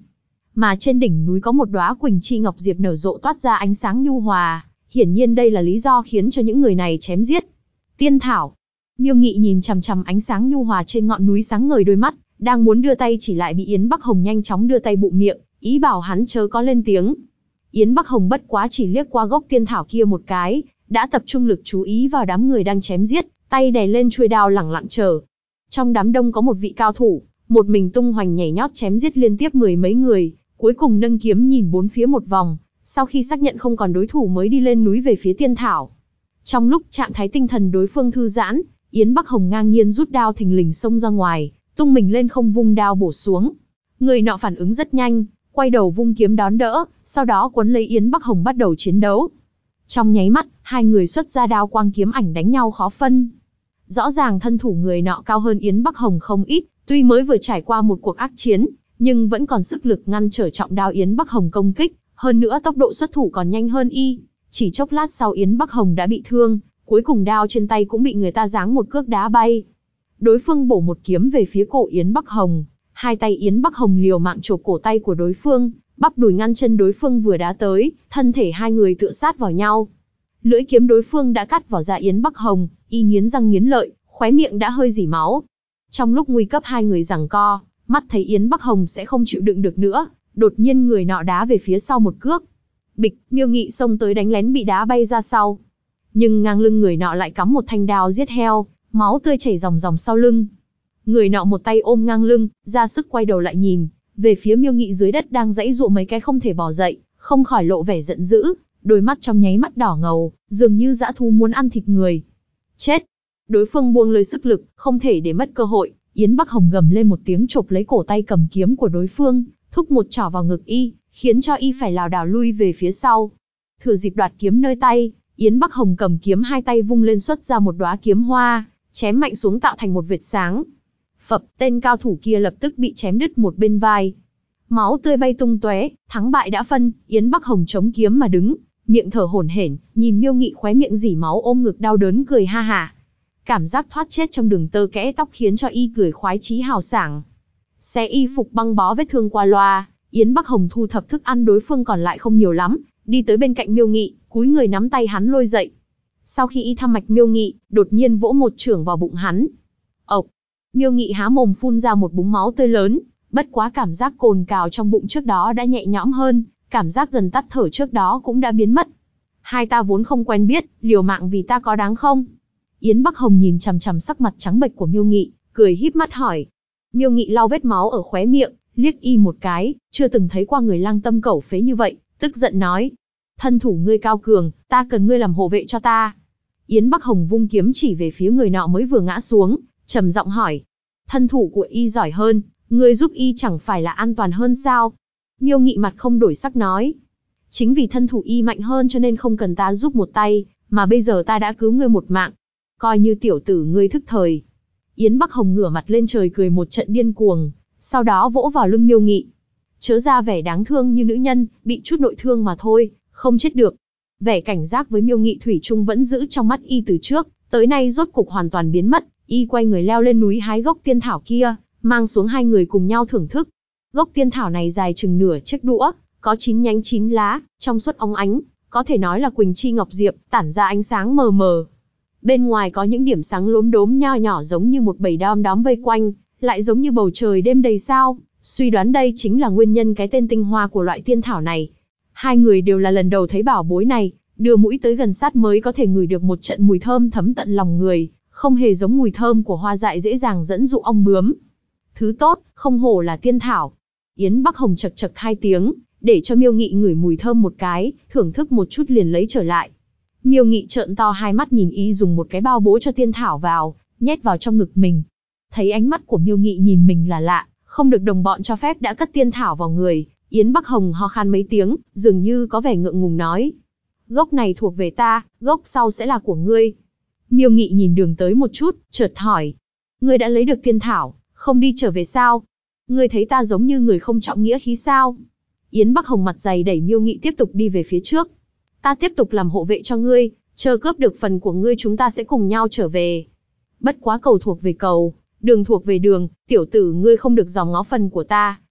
S1: mà trên đỉnh núi có một đóa Quỳnh Chi Ngọc Diệp nở rộ toát ra ánh sáng nhu hòa, hiển nhiên đây là lý do khiến cho những người này chém giết. Tiên thảo. Miêu Nghị nhìn chằm chằm ánh sáng nhu hòa trên ngọn núi sáng ngời đôi mắt, đang muốn đưa tay chỉ lại bị Yến Bắc Hồng nhanh chóng đưa tay bụm miệng, ý bảo hắn chớ có lên tiếng. Yến Bắc Hồng bất quá chỉ liếc qua gốc tiên thảo kia một cái, đã tập trung lực chú ý vào đám người đang chém giết, tay đè lên chuôi đao lẳng lặng chờ. Trong đám đông có một vị cao thủ, một mình tung hoành nhảy nhót chém giết liên tiếp mười mấy người, cuối cùng nâng kiếm nhìn bốn phía một vòng, sau khi xác nhận không còn đối thủ mới đi lên núi về phía tiên thảo. Trong lúc trạng thái tinh thần đối phương thư giãn, Yến Bắc Hồng ngang nhiên rút đao thình lình xông ra ngoài, tung mình lên không vung đao bổ xuống. Người nọ phản ứng rất nhanh, quay đầu vung kiếm đón đỡ, sau đó quấn lấy Yến Bắc Hồng bắt đầu chiến đấu. Trong nháy mắt, hai người xuất ra đao quang kiếm ảnh đánh nhau khó phân. Rõ ràng thân thủ người nọ cao hơn Yến Bắc Hồng không ít, tuy mới vừa trải qua một cuộc ác chiến, nhưng vẫn còn sức lực ngăn trở trọng đao Yến Bắc Hồng công kích, hơn nữa tốc độ xuất thủ còn nhanh hơn y. Chỉ chốc lát sau Yến Bắc Hồng đã bị thương, cuối cùng đao trên tay cũng bị người ta giáng một cước đá bay. Đối phương bổ một kiếm về phía cổ Yến Bắc Hồng, hai tay Yến Bắc Hồng liều mạng chộp cổ tay của đối phương, bắp đùi ngăn chân đối phương vừa đá tới, thân thể hai người tựa sát vào nhau. Lưỡi kiếm đối phương đã cắt vào da Yến Bắc Hồng, y nghiến răng nghiến lợi, khóe miệng đã hơi rỉ máu. Trong lúc nguy cấp hai người giằng co, mắt thấy Yến Bắc Hồng sẽ không chịu đựng được nữa, đột nhiên người nọ đá về phía sau một cước. Bịch, Miêu Nghị xông tới đánh lén bị đá bay ra sau. Nhưng ngang lưng người nọ lại cắm một thanh đao giết heo, máu tươi chảy ròng ròng sau lưng. Người nọ một tay ôm ngang lưng, ra sức quay đầu lại nhìn, về phía Miêu Nghị dưới đất đang giãy giụa mấy cái không thể bò dậy, không khỏi lộ vẻ giận dữ, đôi mắt trong nháy mắt đỏ ngầu, dường như dã thú muốn ăn thịt người. Chết! Đối phương buông lời sức lực, không thể để mất cơ hội, Yến Bắc Hồng gầm lên một tiếng chộp lấy cổ tay cầm kiếm của đối phương, thúc một chỏ vào ngực y, khiến cho y phải lảo đảo lui về phía sau. Thừa dịp đoạt kiếm nơi tay, Yến Bắc Hồng cầm kiếm hai tay vung lên xuất ra một đóa kiếm hoa, chém mạnh xuống tạo thành một vệt sáng. Phập, tên cao thủ kia lập tức bị chém đứt một bên vai. Máu tươi bay tung tóe, thắng bại đã phân, Yến Bắc Hồng chống kiếm mà đứng, miệng thở hổn hển, nhìn Miêu Nghị khóe miệng rỉ máu ôm ngực đau đớn cười ha hả. Cảm giác thoát chết trong đường tơ kẽ tóc khiến cho y cười khoái chí hào sảng. Xé y phục băng bó vết thương qua loa, Yến Bắc Hồng thu thập thức ăn đối phương còn lại không nhiều lắm, đi tới bên cạnh Miêu Nghị, cúi người nắm tay hắn lôi dậy. Sau khi y thăm mạch Miêu Nghị, đột nhiên vỗ một chưởng vào bụng hắn. Ộc! Miêu Nghị há mồm phun ra một búng máu tươi lớn, bất quá cảm giác cồn cào trong bụng trước đó đã nhẹ nhõm hơn, cảm giác gần tắt thở trước đó cũng đã biến mất. Hai ta vốn không quen biết, liều mạng vì ta có đáng không? Yến Bắc Hồng nhìn chằm chằm sắc mặt trắng bệch của Miêu Nghị, cười híp mắt hỏi. Miêu Nghị lau vết máu ở khóe miệng, liếc y một cái, chưa từng thấy qua người lang tâm cẩu phế như vậy, tức giận nói. Thân thủ ngươi cao cường, ta cần ngươi làm hộ vệ cho ta. Yến Bắc Hồng vung kiếm chỉ về phía người nọ mới vừa ngã xuống, trầm giọng hỏi. Thân thủ của y giỏi hơn, ngươi giúp y chẳng phải là an toàn hơn sao? Miêu Nghị mặt không đổi sắc nói. Chính vì thân thủ y mạnh hơn cho nên không cần ta giúp một tay, mà bây giờ ta đã cứu ngươi một mạng. Coi như tiểu tử ngươi thức thời. Yến Bắc Hồng ngửa mặt lên trời cười một trận điên cuồng, sau đó vỗ vào lưng Miêu Nghị. Chớ ra vẻ đáng thương như nữ nhân, bị chút nội thương mà thôi, không chết được. Vẻ cảnh giác với Miêu Nghị thủy chung vẫn giữ trong mắt y từ trước, tới nay rốt cục hoàn toàn biến mất, y quay người leo lên núi hái gốc tiên thảo kia, mang xuống hai người cùng nhau thưởng thức. Gốc tiên thảo này dài chừng nửa chiếc đũa, có 9 nhánh 9 lá, trong suốt óng ánh, có thể nói là Quỳnh Chi Ngọc Diệp, tản ra ánh sáng mờ mờ. Bên ngoài có những điểm sáng lốm đốm nho nhỏ giống như một bầy đom đóm vây quanh, lại giống như bầu trời đêm đầy sao, suy đoán đây chính là nguyên nhân cái tên tinh hoa của loại tiên thảo này. Hai người đều là lần đầu thấy bảo bối này, đưa mũi tới gần sát mới có thể ngửi được một trận mùi thơm thấm tận lòng người, không hề giống mùi thơm của hoa dại dễ dàng dẫn dụ ong bướm. Thứ tốt, không hổ là tiên thảo. Yến Bắc Hồng chật chật hai tiếng, để cho Miêu Nghị ngửi mùi thơm một cái, thưởng thức một chút liền lấy trở lại. Miêu Nghị trợn to hai mắt nhìn y dùng một cái bao bố cho tiên thảo vào, nhét vào trong ngực mình. Thấy ánh mắt của Miêu Nghị nhìn mình là lạ, không được đồng bọn cho phép đã cất tiên thảo vào người, Yến Bắc Hồng ho khan mấy tiếng, dường như có vẻ ngượng ngùng nói. Gốc này thuộc về ta, gốc sau sẽ là của ngươi. Miêu Nghị nhìn đường tới một chút, chợt hỏi. Ngươi đã lấy được tiên thảo, không đi trở về sao? Ngươi thấy ta giống như người không trọng nghĩa khí sao? Yến Bắc Hồng mặt dày đẩy Miêu Nghị tiếp tục đi về phía trước. Ta tiếp tục làm hộ vệ cho ngươi, chờ cướp được phần của ngươi chúng ta sẽ cùng nhau trở về. Bất quá cầu thuộc về cầu, đường thuộc về đường, tiểu tử ngươi không được dòm ngó phần của ta,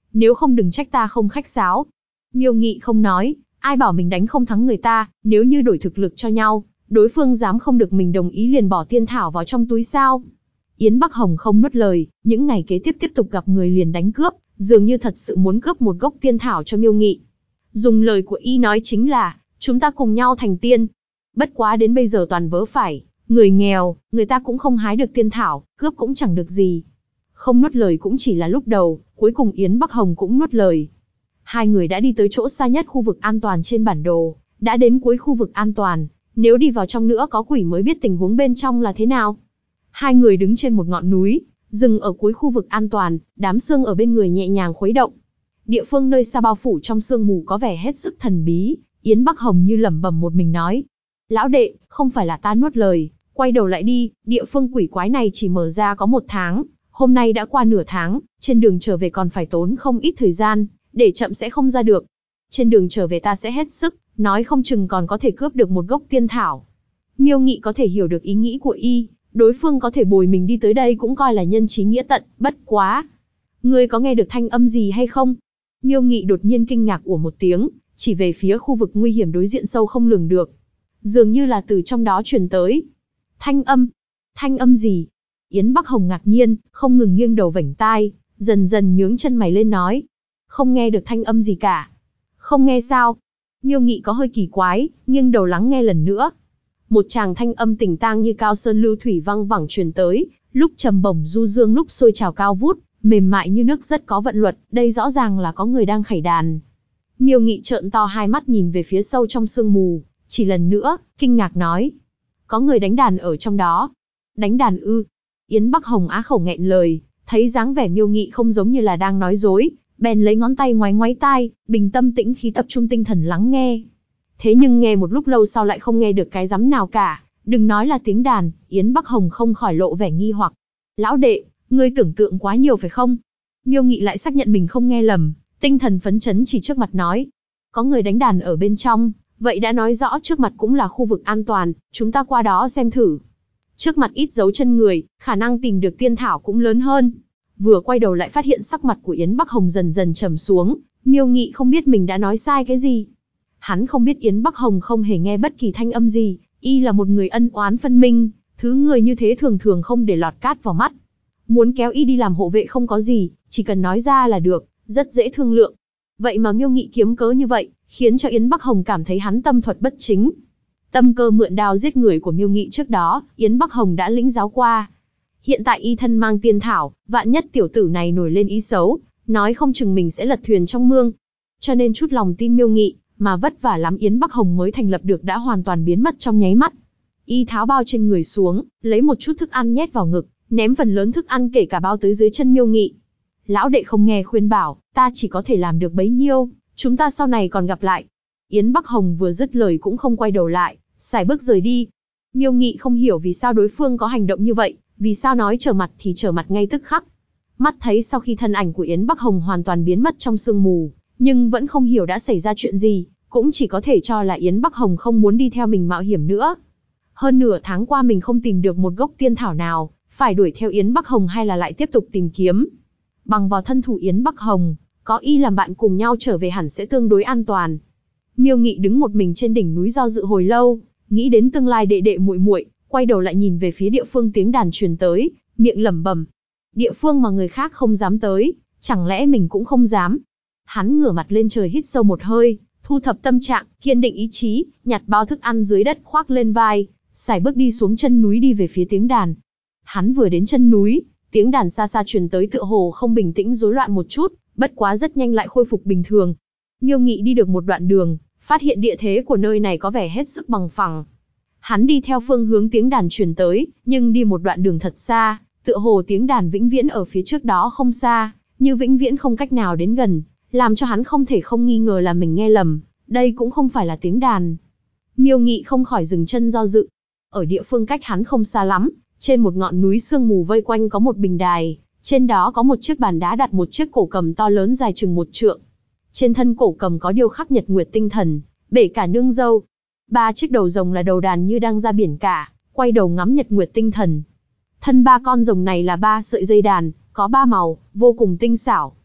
S1: nếu không đừng trách ta không khách sáo. Miêu Nghị không nói, ai bảo mình đánh không thắng người ta, nếu như đổi thực lực cho nhau, đối phương dám không được mình đồng ý liền bỏ tiên thảo vào trong túi sao. Yến Bắc Hồng không nuốt lời, những ngày kế tiếp tục gặp người liền đánh cướp, dường như thật sự muốn cướp một gốc tiên thảo cho Miêu Nghị. Dùng lời của y nói chính là, chúng ta cùng nhau thành tiên. Bất quá đến bây giờ toàn vớ phải, người nghèo, người ta cũng không hái được tiên thảo, cướp cũng chẳng được gì. Không nuốt lời cũng chỉ là lúc đầu, cuối cùng Yến Bắc Hồng cũng nuốt lời. Hai người đã đi tới chỗ xa nhất khu vực an toàn trên bản đồ, đã đến cuối khu vực an toàn, nếu đi vào trong nữa có quỷ mới biết tình huống bên trong là thế nào. Hai người đứng trên một ngọn núi, dừng ở cuối khu vực an toàn, đám sương ở bên người nhẹ nhàng khuấy động. Địa phương nơi xa bao phủ trong sương mù có vẻ hết sức thần bí, Yến Bắc Hồng như lẩm bẩm một mình nói. Lão đệ, không phải là ta nuốt lời, quay đầu lại đi, địa phương quỷ quái này chỉ mở ra có 1 tháng, hôm nay đã qua nửa tháng, trên đường trở về còn phải tốn không ít thời gian, để chậm sẽ không ra được. Trên đường trở về ta sẽ hết sức, nói không chừng còn có thể cướp được một gốc tiên thảo. Miêu Nghị có thể hiểu được ý nghĩ của y, đối phương có thể bồi mình đi tới đây cũng coi là nhân chí nghĩa tận, bất quá. Ngươi có nghe được thanh âm gì hay không? Miêu Nghị đột nhiên kinh ngạc ủa một tiếng, chỉ về phía khu vực nguy hiểm đối diện sâu không lường được. Dường như là từ trong đó truyền tới. Thanh âm? Thanh âm gì? Yến Bắc Hồng ngạc nhiên, không ngừng nghiêng đầu vểnh tai, dần dần nhướng chân mày lên nói. Không nghe được thanh âm gì cả. Không nghe sao? Miêu Nghị có hơi kỳ quái, nghiêng đầu lắng nghe lần nữa. Một tràng thanh âm tỉnh tang như cao sơn lưu thủy văng vẳng truyền tới, lúc trầm bổng du dương lúc sôi trào cao vút, mềm mại như nước rất có vận luật, đây rõ ràng là có người đang khẩy đàn. Miêu Nghị trợn to hai mắt nhìn về phía sâu trong sương mù, chỉ lần nữa, kinh ngạc nói. Có người đánh đàn ở trong đó. Đánh đàn ư? Yến Bắc Hồng á khẩu nghẹn lời, thấy dáng vẻ Miêu Nghị không giống như là đang nói dối, bèn lấy ngón tay ngoáy ngoáy tai, bình tâm tĩnh khí tập trung tinh thần lắng nghe. Thế nhưng nghe một lúc lâu sau lại không nghe được cái rắm nào cả, đừng nói là tiếng đàn, Yến Bắc Hồng không khỏi lộ vẻ nghi hoặc. Lão đệ, ngươi tưởng tượng quá nhiều phải không? Miêu Nghị lại xác nhận mình không nghe lầm, tinh thần phấn chấn chỉ trước mặt nói. Có người đánh đàn ở bên trong, vậy đã nói rõ trước mặt cũng là khu vực an toàn, chúng ta qua đó xem thử. Trước mặt ít dấu chân người, khả năng tìm được tiên thảo cũng lớn hơn. Vừa quay đầu lại phát hiện sắc mặt của Yến Bắc Hồng dần dần trầm xuống, Miêu Nghị không biết mình đã nói sai cái gì. Hắn không biết Yến Bắc Hồng không hề nghe bất kỳ thanh âm gì, y là một người ân oán phân minh, thứ người như thế thường thường không để lọt cát vào mắt. Muốn kéo y đi làm hộ vệ không có gì, chỉ cần nói ra là được, rất dễ thương lượng. Vậy mà Miêu Nghị kiếm cớ như vậy, khiến cho Yến Bắc Hồng cảm thấy hắn tâm thuật bất chính. Tâm cơ mượn đao giết người của Miêu Nghị trước đó, Yến Bắc Hồng đã lĩnh giáo qua. Hiện tại y thân mang tiên thảo, vạn nhất tiểu tử này nổi lên ý xấu, nói không chừng mình sẽ lật thuyền trong mương. Cho nên chút lòng tin Miêu Nghị, mà vất vả lắm Yến Bắc Hồng mới thành lập được đã hoàn toàn biến mất trong nháy mắt. Y tháo bao trên người xuống, lấy một chút thức ăn nhét vào ngực, ném phần lớn thức ăn kể cả bao tới dưới chân Miêu Nghị. Lão đệ không nghe khuyên bảo, ta chỉ có thể làm được bấy nhiêu, chúng ta sau này còn gặp lại. Yến Bắc Hồng vừa dứt lời cũng không quay đầu lại, sải bước rời đi. Miêu Nghị không hiểu vì sao đối phương có hành động như vậy, vì sao nói trở mặt thì trở mặt ngay tức khắc. Mắt thấy sau khi thân ảnh của Yến Bắc Hồng hoàn toàn biến mất trong sương mù, nhưng vẫn không hiểu đã xảy ra chuyện gì, cũng chỉ có thể cho là Yến Bắc Hồng không muốn đi theo mình mạo hiểm nữa. Hơn nửa tháng qua mình không tìm được một gốc tiên thảo nào, phải đuổi theo Yến Bắc Hồng hay là lại tiếp tục tìm kiếm. Bằng vào thân thủ Yến Bắc Hồng, có y làm bạn cùng nhau trở về hẳn sẽ tương đối an toàn. Miêu Nghị đứng một mình trên đỉnh núi do dự hồi lâu, nghĩ đến tương lai đệ đệ muội muội, quay đầu lại nhìn về phía địa phương tiếng đàn truyền tới, miệng lẩm bẩm. Địa phương mà người khác không dám tới, chẳng lẽ mình cũng không dám? Hắn ngửa mặt lên trời hít sâu một hơi, thu thập tâm trạng, kiên định ý chí, nhặt bao thức ăn dưới đất khoác lên vai, sải bước đi xuống chân núi đi về phía tiếng đàn. Hắn vừa đến chân núi, tiếng đàn xa xa truyền tới tựa hồ không bình tĩnh rối loạn một chút, bất quá rất nhanh lại khôi phục bình thường. Miêu Nghị đi được một đoạn đường, phát hiện địa thế của nơi này có vẻ hết sức bằng phẳng. Hắn đi theo phương hướng tiếng đàn truyền tới, nhưng đi một đoạn đường thật xa, tựa hồ tiếng đàn vĩnh viễn ở phía trước đó không xa, như vĩnh viễn không cách nào đến gần, làm cho hắn không thể không nghi ngờ là mình nghe lầm, đây cũng không phải là tiếng đàn. Miêu Nghị không khỏi dừng chân do dự. Ở địa phương cách hắn không xa lắm, trên một ngọn núi sương mù vây quanh có một bình đài, trên đó có một chiếc bàn đá đặt một chiếc cổ cầm to lớn dài chừng 1 trượng. Trên thân cổ cầm có điêu khắc nhật nguyệt tinh thần, bể cả nương dâu. 3 chiếc đầu rồng là đầu đàn như đang ra biển cả, quay đầu ngắm nhật nguyệt tinh thần. Thân 3 con rồng này là 3 sợi dây đàn, có 3 màu, vô cùng tinh xảo.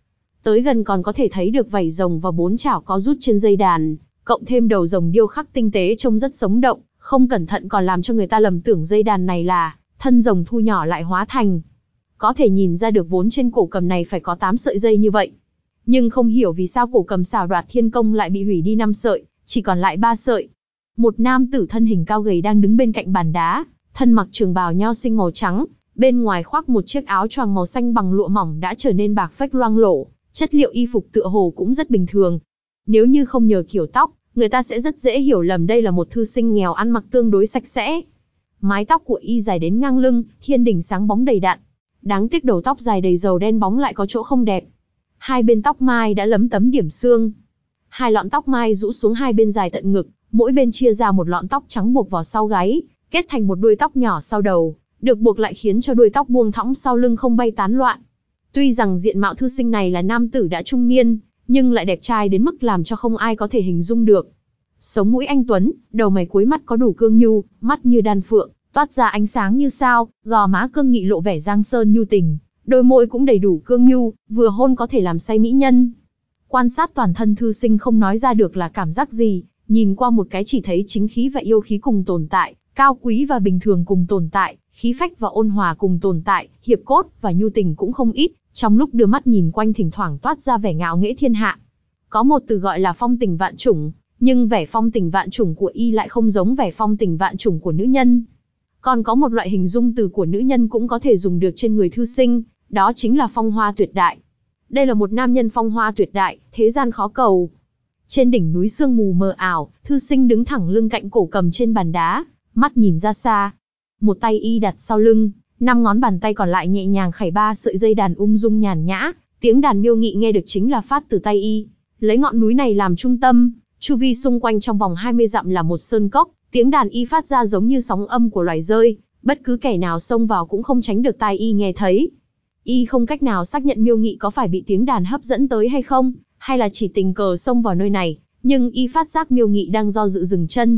S1: Tới gần còn có thể thấy được vảy rồng và 4 chảo có rút trên dây đàn, cộng thêm đầu rồng điêu khắc tinh tế trông rất sống động, không cẩn thận còn làm cho người ta lầm tưởng dây đàn này là thân rồng thu nhỏ lại hóa thành. Có thể nhìn ra được vốn trên cổ cầm này phải có 8 sợi dây như vậy. Nhưng không hiểu vì sao cổ cầm xảo đoạt thiên công lại bị hủy đi 5 sợi, chỉ còn lại 3 sợi. Một nam tử thân hình cao gầy đang đứng bên cạnh bàn đá, thân mặc trường bào nho sinh màu trắng, bên ngoài khoác một chiếc áo choàng màu xanh bằng lụa mỏng đã trở nên bạc phách loang lổ, chất liệu y phục tựa hồ cũng rất bình thường. Nếu như không nhờ kiểu tóc, người ta sẽ rất dễ hiểu lầm đây là một thư sinh nghèo ăn mặc tương đối sạch sẽ. Mái tóc của y dài đến ngang lưng, thiên đỉnh sáng bóng đầy đặn. Đáng tiếc đầu tóc dài đầy dầu đen bóng lại có chỗ không đẹp. Hai bên tóc mai đã lấm tấm điểm xương. Hai lọn tóc mai rũ xuống hai bên dài tận ngực, mỗi bên chia ra một lọn tóc trắng buộc vào sau gáy, kết thành một đuôi tóc nhỏ sau đầu, được buộc lại khiến cho đuôi tóc buông thõng sau lưng không bay tán loạn. Tuy rằng diện mạo thư sinh này là nam tử đã trung niên, nhưng lại đẹp trai đến mức làm cho không ai có thể hình dung được. Sống mũi anh tuấn, đầu mày cuối mắt có đủ cương nhu, mắt như đan phượng, toát ra ánh sáng như sao, gò má cương nghị lộ vẻ giang sơn nhu tình, đôi môi cũng đầy đủ cương nhu, vừa hôn có thể làm say mỹ nhân. Quan sát toàn thân thư sinh không nói ra được là cảm giác gì, nhìn qua một cái chỉ thấy chính khí và yêu khí cùng tồn tại, cao quý và bình thường cùng tồn tại, khí phách và ôn hòa cùng tồn tại, hiệp cốt và nhu tình cũng không ít, trong lúc đưa mắt nhìn quanh thỉnh thoảng toát ra vẻ ngạo nghễ thiên hạ. Có một từ gọi là phong tình vạn chủng, nhưng vẻ phong tình vạn chủng của y lại không giống vẻ phong tình vạn chủng của nữ nhân. Còn có một loại hình dung từ của nữ nhân cũng có thể dùng được trên người thư sinh, đó chính là phong hoa tuyệt đại. Đây là một nam nhân phong hoa tuyệt đại, thế gian khó cầu. Trên đỉnh núi sương mù mờ ảo, thư sinh đứng thẳng lưng cạnh cổ cầm trên bàn đá, mắt nhìn ra xa. Một tay y đặt sau lưng, 5 ngón bàn tay còn lại nhẹ nhàng khảy 3 sợi dây đàn ung dung nhàn nhã, tiếng đàn miêu nghị nghe được chính là phát từ tay y. Lấy ngọn núi này làm trung tâm, chu vi xung quanh trong vòng 20 dặm là một sơn cốc, tiếng đàn y phát ra giống như sóng âm của loài rơi, bất cứ kẻ nào xông vào cũng không tránh được tai y nghe thấy. Y không cách nào xác nhận miêu nghị có phải bị tiếng đàn hấp dẫn tới hay không, hay là chỉ tình cờ xông vào nơi này, nhưng y phát giác miêu nghị đang do dự dừng chân.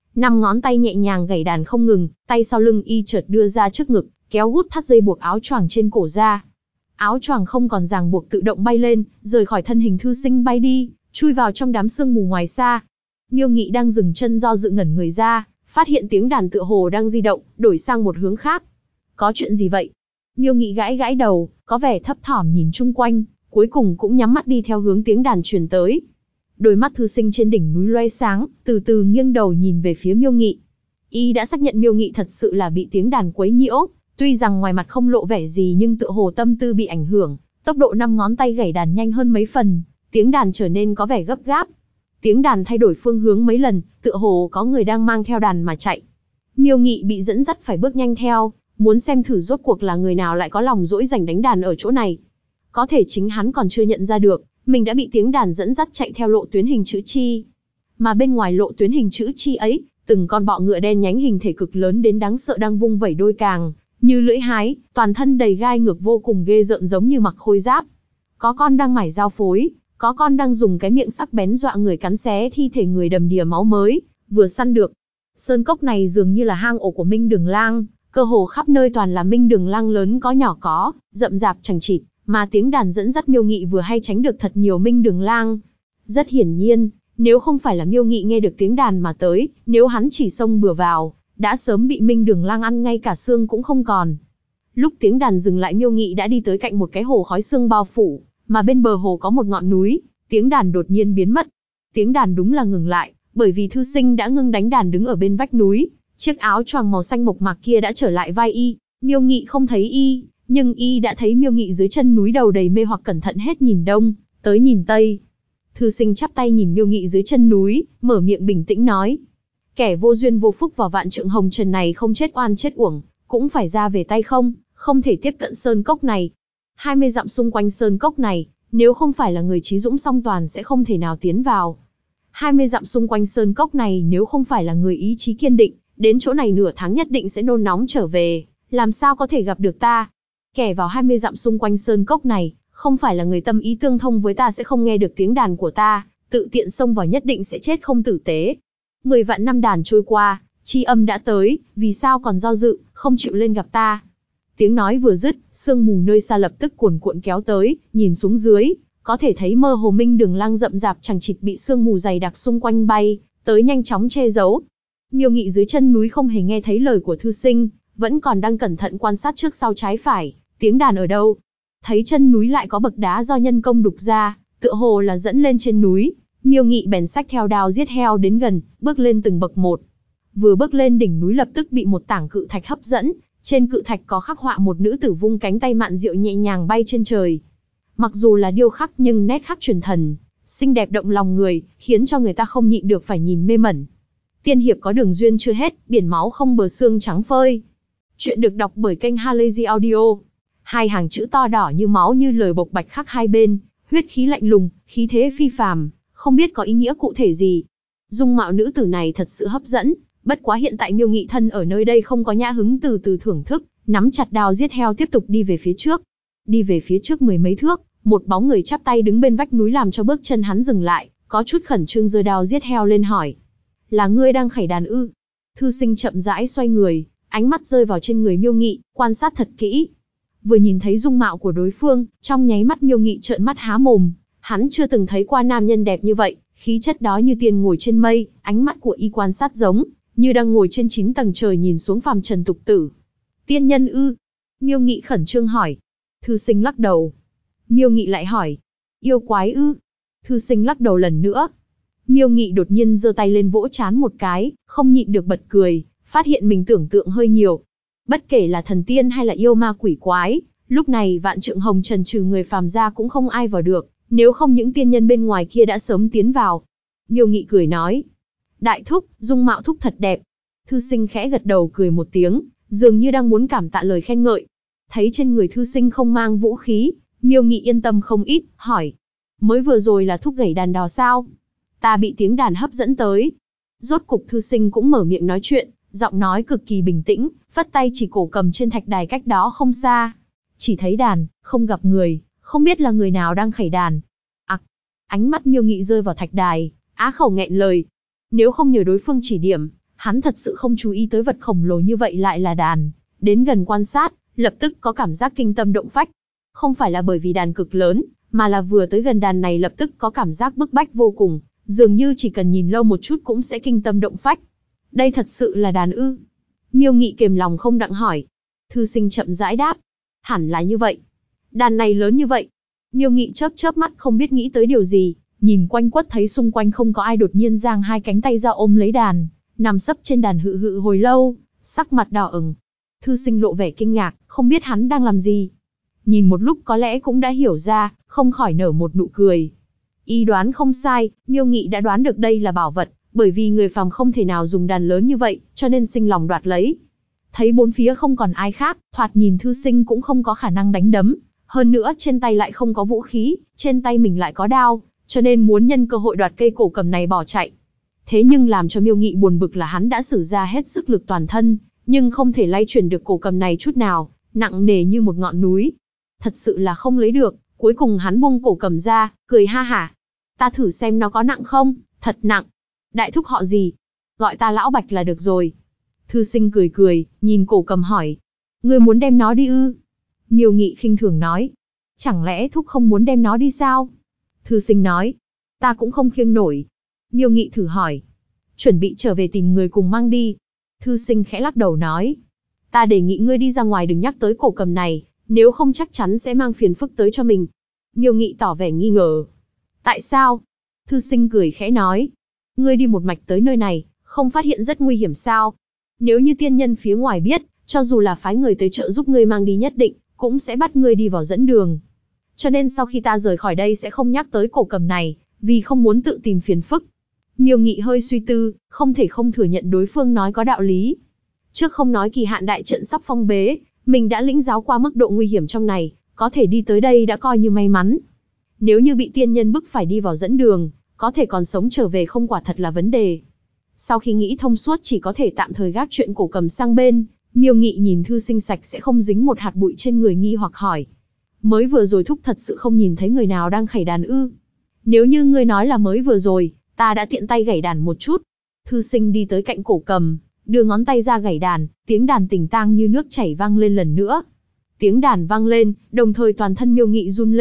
S1: 5 ngón tay nhẹ nhàng gảy đàn không ngừng, tay sau lưng y chợt đưa ra trước ngực, kéo hút thắt dây buộc áo choàng trên cổ ra. Áo choàng không còn ràng buộc tự động bay lên, rời khỏi thân hình thư sinh bay đi, chui vào trong đám sương mù ngoài xa. Miêu Nghị đang dừng chân do dự ngẩn người ra, phát hiện tiếng đàn tựa hồ đang di động, đổi sang một hướng khác. Có chuyện gì vậy? Miêu Nghị gãi gãi đầu, có vẻ thấp thỏm nhìn chung quanh, cuối cùng cũng nhắm mắt đi theo hướng tiếng đàn truyền tới. Đôi mắt thư sinh trên đỉnh núi loe sáng, từ từ nghiêng đầu nhìn về phía Miêu Nghị. Y đã xác nhận Miêu Nghị thật sự là bị tiếng đàn quấy nhiễu, tuy rằng ngoài mặt không lộ vẻ gì nhưng tựa hồ tâm tư bị ảnh hưởng, tốc độ 5 ngón tay gảy đàn nhanh hơn mấy phần, tiếng đàn trở nên có vẻ gấp gáp. Tiếng đàn thay đổi phương hướng mấy lần, tựa hồ có người đang mang theo đàn mà chạy. Miêu Nghị bị dẫn dắt phải bước nhanh theo, muốn xem thử rốt cuộc là người nào lại có lòng dỗi dành đánh đàn ở chỗ này. Có thể chính hắn còn chưa nhận ra được, mình đã bị tiếng đàn dẫn dắt chạy theo lộ tuyến hình chữ chi. Mà bên ngoài lộ tuyến hình chữ chi ấy, từng con bọ ngựa đen nhánh hình thể cực lớn đến đáng sợ đang vung vẩy đôi càng, như lưỡi hái, toàn thân đầy gai ngược vô cùng ghê rợn giống như mặc khôi giáp. Có con đang mải dao phối, có con đang dùng cái miệng sắc bén dọa người cắn xé thi thể người đầm đìa máu mới, vừa săn được. Sơn cốc này dường như là hang ổ của Minh Đường Lang, cơ hồ khắp nơi toàn là Minh Đường Lang lớn có nhỏ có, rậm rạp chằng chịt, mà tiếng đàn dẫn dắt Miêu Nghị vừa hay tránh được thật nhiều Minh Đường Lang. Rất hiển nhiên, nếu không phải là Miêu Nghị nghe được tiếng đàn mà tới, nếu hắn chỉ xông bừa vào, đã sớm bị Minh Đường Lang ăn ngay cả xương cũng không còn. Lúc tiếng đàn dừng lại, Miêu Nghị đã đi tới cạnh một cái hồ khói sương bao phủ, mà bên bờ hồ có một ngọn núi, tiếng đàn đột nhiên biến mất. Tiếng đàn đúng là ngừng lại, bởi vì thư sinh đã ngưng đánh đàn đứng ở bên vách núi, chiếc áo choàng màu xanh mộc mạc kia đã trở lại vai y. Miêu Nghị không thấy y, nhưng y đã thấy Miêu Nghị dưới chân núi đầu đầy mê hoặc cẩn thận hết nhìn đông, tới nhìn tây. Thư sinh chắp tay nhìn Miêu Nghị dưới chân núi, mở miệng bình tĩnh nói: kẻ vô duyên vô phúc vào vạn trượng hồng trần này không chết oan chết uổng, cũng phải ra về tay không, không thể tiếp cận sơn cốc này. 20 dặm xung quanh sơn cốc này, nếu không phải là người trí dũng song toàn sẽ không thể nào tiến vào. 20 dặm xung quanh sơn cốc này nếu không phải là người ý chí kiên định, đến chỗ này nửa tháng nhất định sẽ nôn nóng trở về, làm sao có thể gặp được ta. Kẻ vào 20 dặm xung quanh sơn cốc này, không phải là người tâm ý tương thông với ta sẽ không nghe được tiếng đàn của ta, tự tiện xông vào nhất định sẽ chết không tử tế. 10 vạn năm đàn trôi qua, chi âm đã tới, vì sao còn do dự, không chịu lên gặp ta. Tiếng nói vừa dứt, sương mù nơi xa lập tức cuồn cuộn kéo tới, nhìn xuống dưới, có thể thấy mơ hồ minh đường lang rậm rạp chằng chịt bị sương mù dày đặc xung quanh bay tới nhanh chóng che giấu. Miêu Nghị dưới chân núi không hề nghe thấy lời của thư sinh, vẫn còn đang cẩn thận quan sát trước sau trái phải, tiếng đàn ở đâu. Thấy chân núi lại có bậc đá do nhân công đục ra, tựa hồ là dẫn lên trên núi, Miêu Nghị bèn xách theo đao giết heo đến gần, bước lên từng bậc một. Vừa bước lên đỉnh núi lập tức bị một tảng cự thạch hấp dẫn, trên cự thạch có khắc họa một nữ tử vung cánh tay mạn diệu nhẹ nhàng bay trên trời. Mặc dù là điêu khắc nhưng nét khắc truyền thần, xinh đẹp động lòng người, khiến cho người ta không nhịn được phải nhìn mê mẩn. Tiên hiệp có đường duyên chưa hết, biển máu không bờ xương trắng phơi. Chuyện được đọc bởi kênh Halazy Audio. Hai hàng chữ to đỏ như máu như lời bộc bạch khắc hai bên, huyết khí lạnh lùng, khí thế phi phàm, không biết có ý nghĩa cụ thể gì. Dung mạo nữ tử này thật sự hấp dẫn, bất quá hiện tại Miêu Nghị thân ở nơi đây không có nhã hứng từ từ thưởng thức, nắm chặt đao giết heo tiếp tục đi về phía trước. Đi về phía trước mười mấy thước, một bóng người chắp tay đứng bên vách núi làm cho bước chân hắn dừng lại, có chút khẩn trương giơ đao giết heo lên hỏi: "Là ngươi đang khẩy đàn ư?" Thư sinh chậm rãi xoay người, ánh mắt rơi vào trên người Miêu Nghị, quan sát thật kỹ. Vừa nhìn thấy dung mạo của đối phương, trong nháy mắt Miêu Nghị trợn mắt há mồm, hắn chưa từng thấy qua nam nhân đẹp như vậy, khí chất đó như tiên ngồi trên mây, ánh mắt của y quan sát giống như đang ngồi trên 9 tầng trời nhìn xuống phàm trần tục tử. "Tiên nhân ư?" Miêu Nghị khẩn trương hỏi. Thư sinh lắc đầu. Miêu Nghị lại hỏi: "Yêu quái ư?" Thư sinh lắc đầu lần nữa. Miêu Nghị đột nhiên giơ tay lên vỗ trán một cái, không nhịn được bật cười, phát hiện mình tưởng tượng hơi nhiều. Bất kể là thần tiên hay là yêu ma quỷ quái, lúc này vạn trượng hồng trần trừ người phàm ra cũng không ai vào được, nếu không những tiên nhân bên ngoài kia đã sớm tiến vào. Miêu Nghị cười nói: "Đại thúc, dung mạo thúc thật đẹp." Thư sinh khẽ gật đầu cười một tiếng, dường như đang muốn cảm tạ lời khen ngợi. Thấy trên người thư sinh không mang vũ khí, Miêu Nghị yên tâm không ít, hỏi: "Mới vừa rồi là thúc gảy đàn đò sao? Ta bị tiếng đàn hấp dẫn tới." Rốt cục thư sinh cũng mở miệng nói chuyện, giọng nói cực kỳ bình tĩnh, vất tay chỉ cổ cầm trên thạch đài cách đó không xa. "Chỉ thấy đàn, không gặp người, không biết là người nào đang khẩy đàn." Ánh mắt Miêu Nghị rơi vào thạch đài, á khẩu nghẹn lời. Nếu không nhờ đối phương chỉ điểm, hắn thật sự không chú ý tới vật khổng lồ như vậy lại là đàn. Đến gần quan sát, lập tức có cảm giác kinh tâm động phách. Không phải là bởi vì đàn cực lớn, mà là vừa tới gần đàn này lập tức có cảm giác bức bách vô cùng, dường như chỉ cần nhìn lâu một chút cũng sẽ kinh tâm động phách. "Đây thật sự là đàn ư?" Miêu Nghị kiềm lòng không đặng hỏi. Thư sinh chậm rãi đáp: "Hẳn là như vậy." "Đàn này lớn như vậy?" Miêu Nghị chớp chớp mắt không biết nghĩ tới điều gì, nhìn quanh quất thấy xung quanh không có ai đột nhiên giang hai cánh tay ra ôm lấy đàn, nằm sấp trên đàn hự hự hồi lâu, sắc mặt đỏ ửng. Thư sinh lộ vẻ kinh ngạc, không biết hắn đang làm gì. Nhìn một lúc có lẽ cũng đã hiểu ra, không khỏi nở một nụ cười. Y đoán không sai, Miêu Nghị đã đoán được đây là bảo vật, bởi vì người phàm không thể nào dùng đàn lớn như vậy, cho nên sinh lòng đoạt lấy. Thấy bốn phía không còn ai khác, thoạt nhìn thư sinh cũng không có khả năng đánh đấm. Hơn nữa trên tay lại không có vũ khí, trên tay mình lại có đao, cho nên muốn nhân cơ hội đoạt cây cổ cầm này bỏ chạy. Thế nhưng làm cho Miêu Nghị buồn bực là hắn đã sử ra hết sức lực toàn thân, nhưng không thể lay chuyển được cổ cầm này chút nào, nặng nề như một ngọn núi. Thật sự là không lấy được, cuối cùng hắn buông cổ cầm ra, cười ha hả. "Ta thử xem nó có nặng không?" "Thật nặng." "Đại thúc họ gì?" "Gọi ta Lão Bạch là được rồi." Thư sinh cười cười, nhìn cổ cầm hỏi: "Ngươi muốn đem nó đi ư?" Miêu Nghị khinh thường nói: "Chẳng lẽ thúc không muốn đem nó đi sao?" Thư sinh nói: "Ta cũng không khiêng nổi." Miêu Nghị thử hỏi: "Chuẩn bị trở về tìm người cùng mang đi?" Thư sinh khẽ lắc đầu nói: "Ta đề nghị ngươi đi ra ngoài đừng nhắc tới cổ cầm này, nếu không chắc chắn sẽ mang phiền phức tới cho mình." Miêu Nghị tỏ vẻ nghi ngờ: "Tại sao?" Thư sinh cười khẽ nói: "Ngươi đi một mạch tới nơi này, không phát hiện rất nguy hiểm sao? Nếu như tiên nhân phía ngoài biết, cho dù là phái người tới trợ giúp ngươi mang đi nhất định cũng sẽ bắt ngươi đi vào dẫn đường. Cho nên sau khi ta rời khỏi đây sẽ không nhắc tới cổ cầm này, vì không muốn tự tìm phiền phức." Miêu Nghị hơi suy tư, không thể không thừa nhận đối phương nói có đạo lý. Trước không nói kỳ hạn đại trận sắp phong bế, mình đã lĩnh giáo qua mức độ nguy hiểm trong này, có thể đi tới đây đã coi như may mắn. Nếu như bị tiên nhân bức phải đi vào dẫn đường, có thể còn sống trở về không quả thật là vấn đề. Sau khi nghĩ thông suốt chỉ có thể tạm thời gác chuyện cổ cầm sang bên, Miêu Nghị nhìn thư sinh sạch sẽ không dính một hạt bụi trên người nghi hoặc hỏi: "Mới vừa rồi thúc thật sự không nhìn thấy người nào đang khẩy đàn ư?" "Nếu như ngươi nói là mới vừa rồi, ta đã tiện tay gảy đàn một chút." Thư sinh đi tới cạnh cổ cầm, đưa ngón tay ra gảy đàn, tiếng đàn tình tang như nước chảy vang lên lần nữa. Tiếng đàn vang lên, đồng thời toàn thân Miêu Nghị run lên,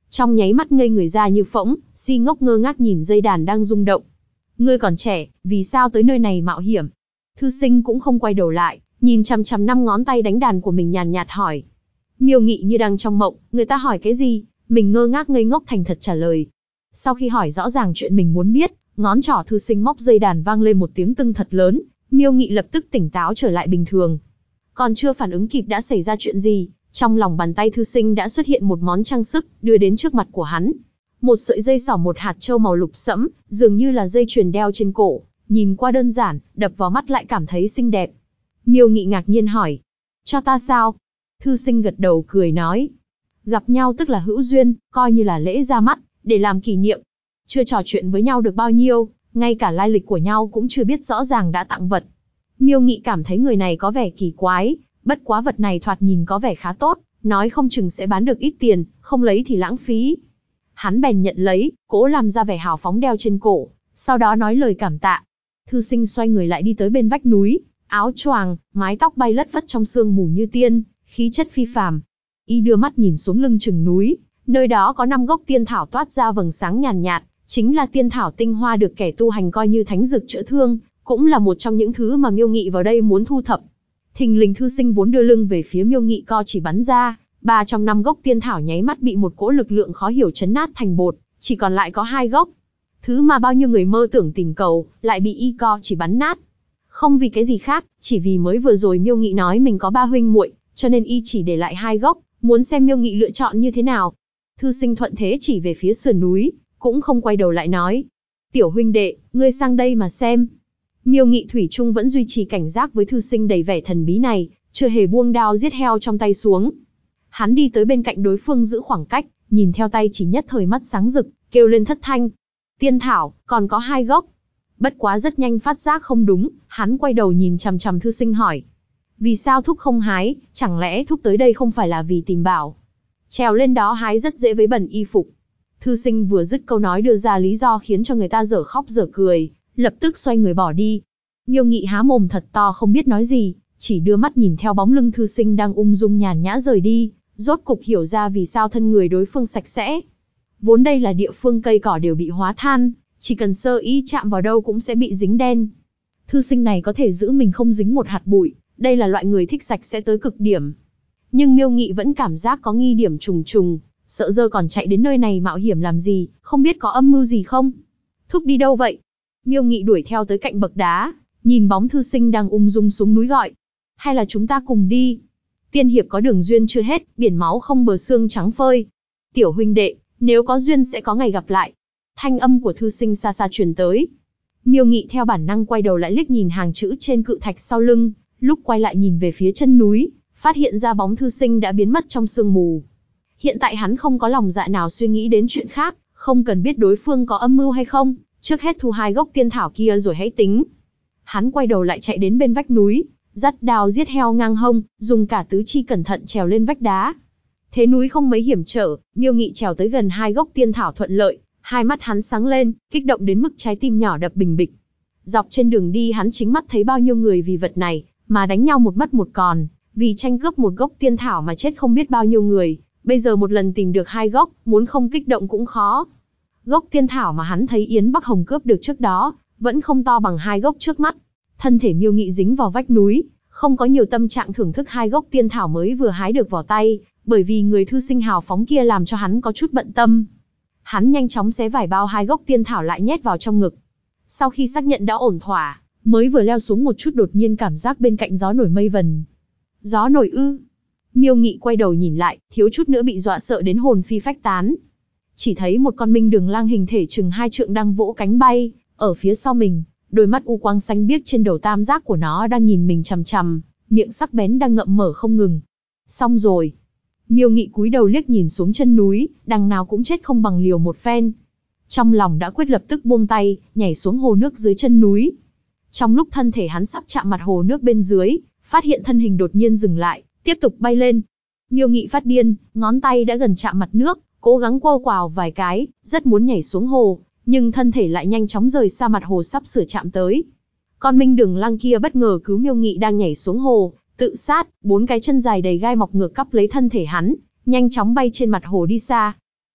S1: Trong nháy mắt ngây người ra như phỗng, si ngốc ngơ ngác nhìn dây đàn đang rung động. Ngươi còn trẻ, vì sao tới nơi này mạo hiểm? Thư sinh cũng không quay đầu lại, nhìn chằm chằm 5 ngón tay đánh đàn của mình nhàn nhạt hỏi. Miêu Nghị như đang trong mộng, người ta hỏi cái gì, mình ngơ ngác ngây ngốc thành thật trả lời. Sau khi hỏi rõ ràng chuyện mình muốn biết, ngón trỏ thư sinh móc dây đàn vang lên một tiếng tưng thật lớn, Miêu Nghị lập tức tỉnh táo trở lại bình thường. Còn chưa phản ứng kịp đã xảy ra chuyện gì, trong lòng bàn tay thư sinh đã xuất hiện một món trang sức, đưa đến trước mặt của hắn. Một sợi dây xỏ một hạt châu màu lục sẫm, dường như là dây chuyền đeo trên cổ, nhìn qua đơn giản, đập vào mắt lại cảm thấy xinh đẹp. Miêu Nghị ngạc nhiên hỏi, cho ta sao? Thư sinh gật đầu cười nói, gặp nhau tức là hữu duyên, coi như là lễ ra mắt, để làm kỷ niệm. Chưa trò chuyện với nhau được bao nhiêu, ngay cả lai lịch của nhau cũng chưa biết rõ ràng đã tặng vật. Miêu Nghị cảm thấy người này có vẻ kỳ quái, bất quá vật này thoạt nhìn có vẻ khá tốt, nói không chừng sẽ bán được ít tiền, không lấy thì lãng phí. Hắn bèn nhận lấy, cố làm ra vẻ hào phóng đeo trên cổ, sau đó nói lời cảm tạ. Thư sinh xoay người lại đi tới bên vách núi, áo choàng, mái tóc bay lất phất trong sương mù như tiên, khí chất phi phàm. Y đưa mắt nhìn xuống lưng chừng núi, nơi đó có 5 gốc tiên thảo toát ra vầng sáng nhàn nhạt, chính là tiên thảo tinh hoa được kẻ tu hành coi như thánh dược chữa thương, cũng là một trong những thứ mà Miêu Nghị vào đây muốn thu thập. Thình lình thư sinh vốn đưa lưng về phía Miêu Nghị co chỉ bắn ra, 3 trong 5 gốc tiên thảo nháy mắt bị một cỗ lực lượng khó hiểu chấn nát thành bột, chỉ còn lại có 2 gốc. Thứ mà bao nhiêu người mơ tưởng tìm cầu, lại bị y co chỉ bắn nát. Không vì cái gì khác, chỉ vì mới vừa rồi Miêu Nghị nói mình có 3 huynh muội, cho nên y chỉ để lại 2 gốc, muốn xem Miêu Nghị lựa chọn như thế nào. Thư sinh thuận thế chỉ về phía sườn núi, cũng không quay đầu lại nói, tiểu huynh đệ, ngươi sang đây mà xem. Miêu Nghị thủy chung vẫn duy trì cảnh giác với thư sinh đầy vẻ thần bí này, chưa hề buông đao giết heo trong tay xuống. Hắn đi tới bên cạnh đối phương giữ khoảng cách, nhìn theo tay chỉ nhất thời mắt sáng rực, kêu lên thất thanh. Tiên thảo, còn có 2 gốc. Bất quá rất nhanh phát giác không đúng, hắn quay đầu nhìn chằm chằm thư sinh hỏi. Vì sao thúc không hái, chẳng lẽ thúc tới đây không phải là vì tìm bảo? Trèo lên đó hái rất dễ với bẩn y phục. Thư sinh vừa dứt câu nói đưa ra lý do khiến cho người ta dở khóc dở cười, lập tức xoay người bỏ đi. Miêu Nghị há mồm thật to không biết nói gì, chỉ đưa mắt nhìn theo bóng lưng thư sinh đang ung dung nhàn nhã rời đi, rốt cục hiểu ra vì sao thân người đối phương sạch sẽ. Vốn đây là địa phương cây cỏ đều bị hóa than, chỉ cần sơ ý chạm vào đâu cũng sẽ bị dính đen. Thư sinh này có thể giữ mình không dính một hạt bụi, đây là loại người thích sạch sẽ tới cực điểm. Nhưng Miêu Nghị vẫn cảm giác có nghi điểm trùng trùng, sợ dơ còn chạy đến nơi này mạo hiểm làm gì, không biết có âm mưu gì không? Thúc đi đâu vậy? Miêu Nghị đuổi theo tới cạnh bậc đá, nhìn bóng thư sinh đang ung dung xuống núi gọi. Hay là chúng ta cùng đi? Tiên hiệp có đường duyên chưa hết, biển máu không bờ xương trắng phơi. Tiểu huynh đệ, nếu có duyên sẽ có ngày gặp lại. Thanh âm của thư sinh xa xa truyền tới. Miêu Nghị theo bản năng quay đầu lại liếc nhìn hàng chữ trên cự thạch sau lưng, lúc quay lại nhìn về phía chân núi, phát hiện ra bóng thư sinh đã biến mất trong sương mù. Hiện tại hắn không có lòng dạ nào suy nghĩ đến chuyện khác, không cần biết đối phương có âm mưu hay không, trước hết thu 2 gốc tiên thảo kia rồi hãy tính. Hắn quay đầu lại chạy đến bên vách núi, dắt đao giết heo ngang hông, dùng cả tứ chi cẩn thận trèo lên vách đá. Thế núi không mấy hiểm trở, Miêu Nghị trèo tới gần 2 gốc tiên thảo thuận lợi, hai mắt hắn sáng lên, kích động đến mức trái tim nhỏ đập bình bịch. Dọc trên đường đi hắn chính mắt thấy bao nhiêu người vì vật này mà đánh nhau một mất một còn, vì tranh cướp một gốc tiên thảo mà chết không biết bao nhiêu người. Bây giờ một lần tìm được 2 gốc, muốn không kích động cũng khó. Gốc tiên thảo mà hắn thấy Yến Bắc Hồng cướp được trước đó, vẫn không to bằng 2 gốc trước mắt. Thân thể Miêu Nghị dính vào vách núi, không có nhiều tâm trạng thưởng thức 2 gốc tiên thảo mới vừa hái được vào tay, bởi vì người thư sinh hào phóng kia làm cho hắn có chút bận tâm. Hắn nhanh chóng xé vải bao 2 gốc tiên thảo lại nhét vào trong ngực. Sau khi xác nhận đã ổn thỏa, mới vừa leo xuống một chút đột nhiên cảm giác bên cạnh gió nổi mây vần. Gió nổi ư? Miêu Nghị quay đầu nhìn lại, thiếu chút nữa bị dọa sợ đến hồn phi phách tán. Chỉ thấy một con minh đường lang hình thể chừng 2 trượng đang vỗ cánh bay, ở phía sau mình, đôi mắt u quang xanh biếc trên đầu tam giác của nó đang nhìn mình chằm chằm, miệng sắc bén đang ngậm mở không ngừng. Xong rồi. Miêu Nghị cúi đầu liếc nhìn xuống chân núi, đằng nào cũng chết không bằng liều một phen. Trong lòng đã quyết lập tức buông tay, nhảy xuống hồ nước dưới chân núi. Trong lúc thân thể hắn sắp chạm mặt hồ nước bên dưới, phát hiện thân hình đột nhiên dừng lại, tiếp tục bay lên. Miêu Nghị phát điên, ngón tay đã gần chạm mặt nước, cố gắng quơ quào vài cái, rất muốn nhảy xuống hồ, nhưng thân thể lại nhanh chóng rời xa mặt hồ sắp sửa chạm tới. Con minh đường lang kia bất ngờ cứu Miêu Nghị đang nhảy xuống hồ, tự sát, 4 cái chân dài đầy gai mọc ngược cắp lấy thân thể hắn, nhanh chóng bay trên mặt hồ đi xa.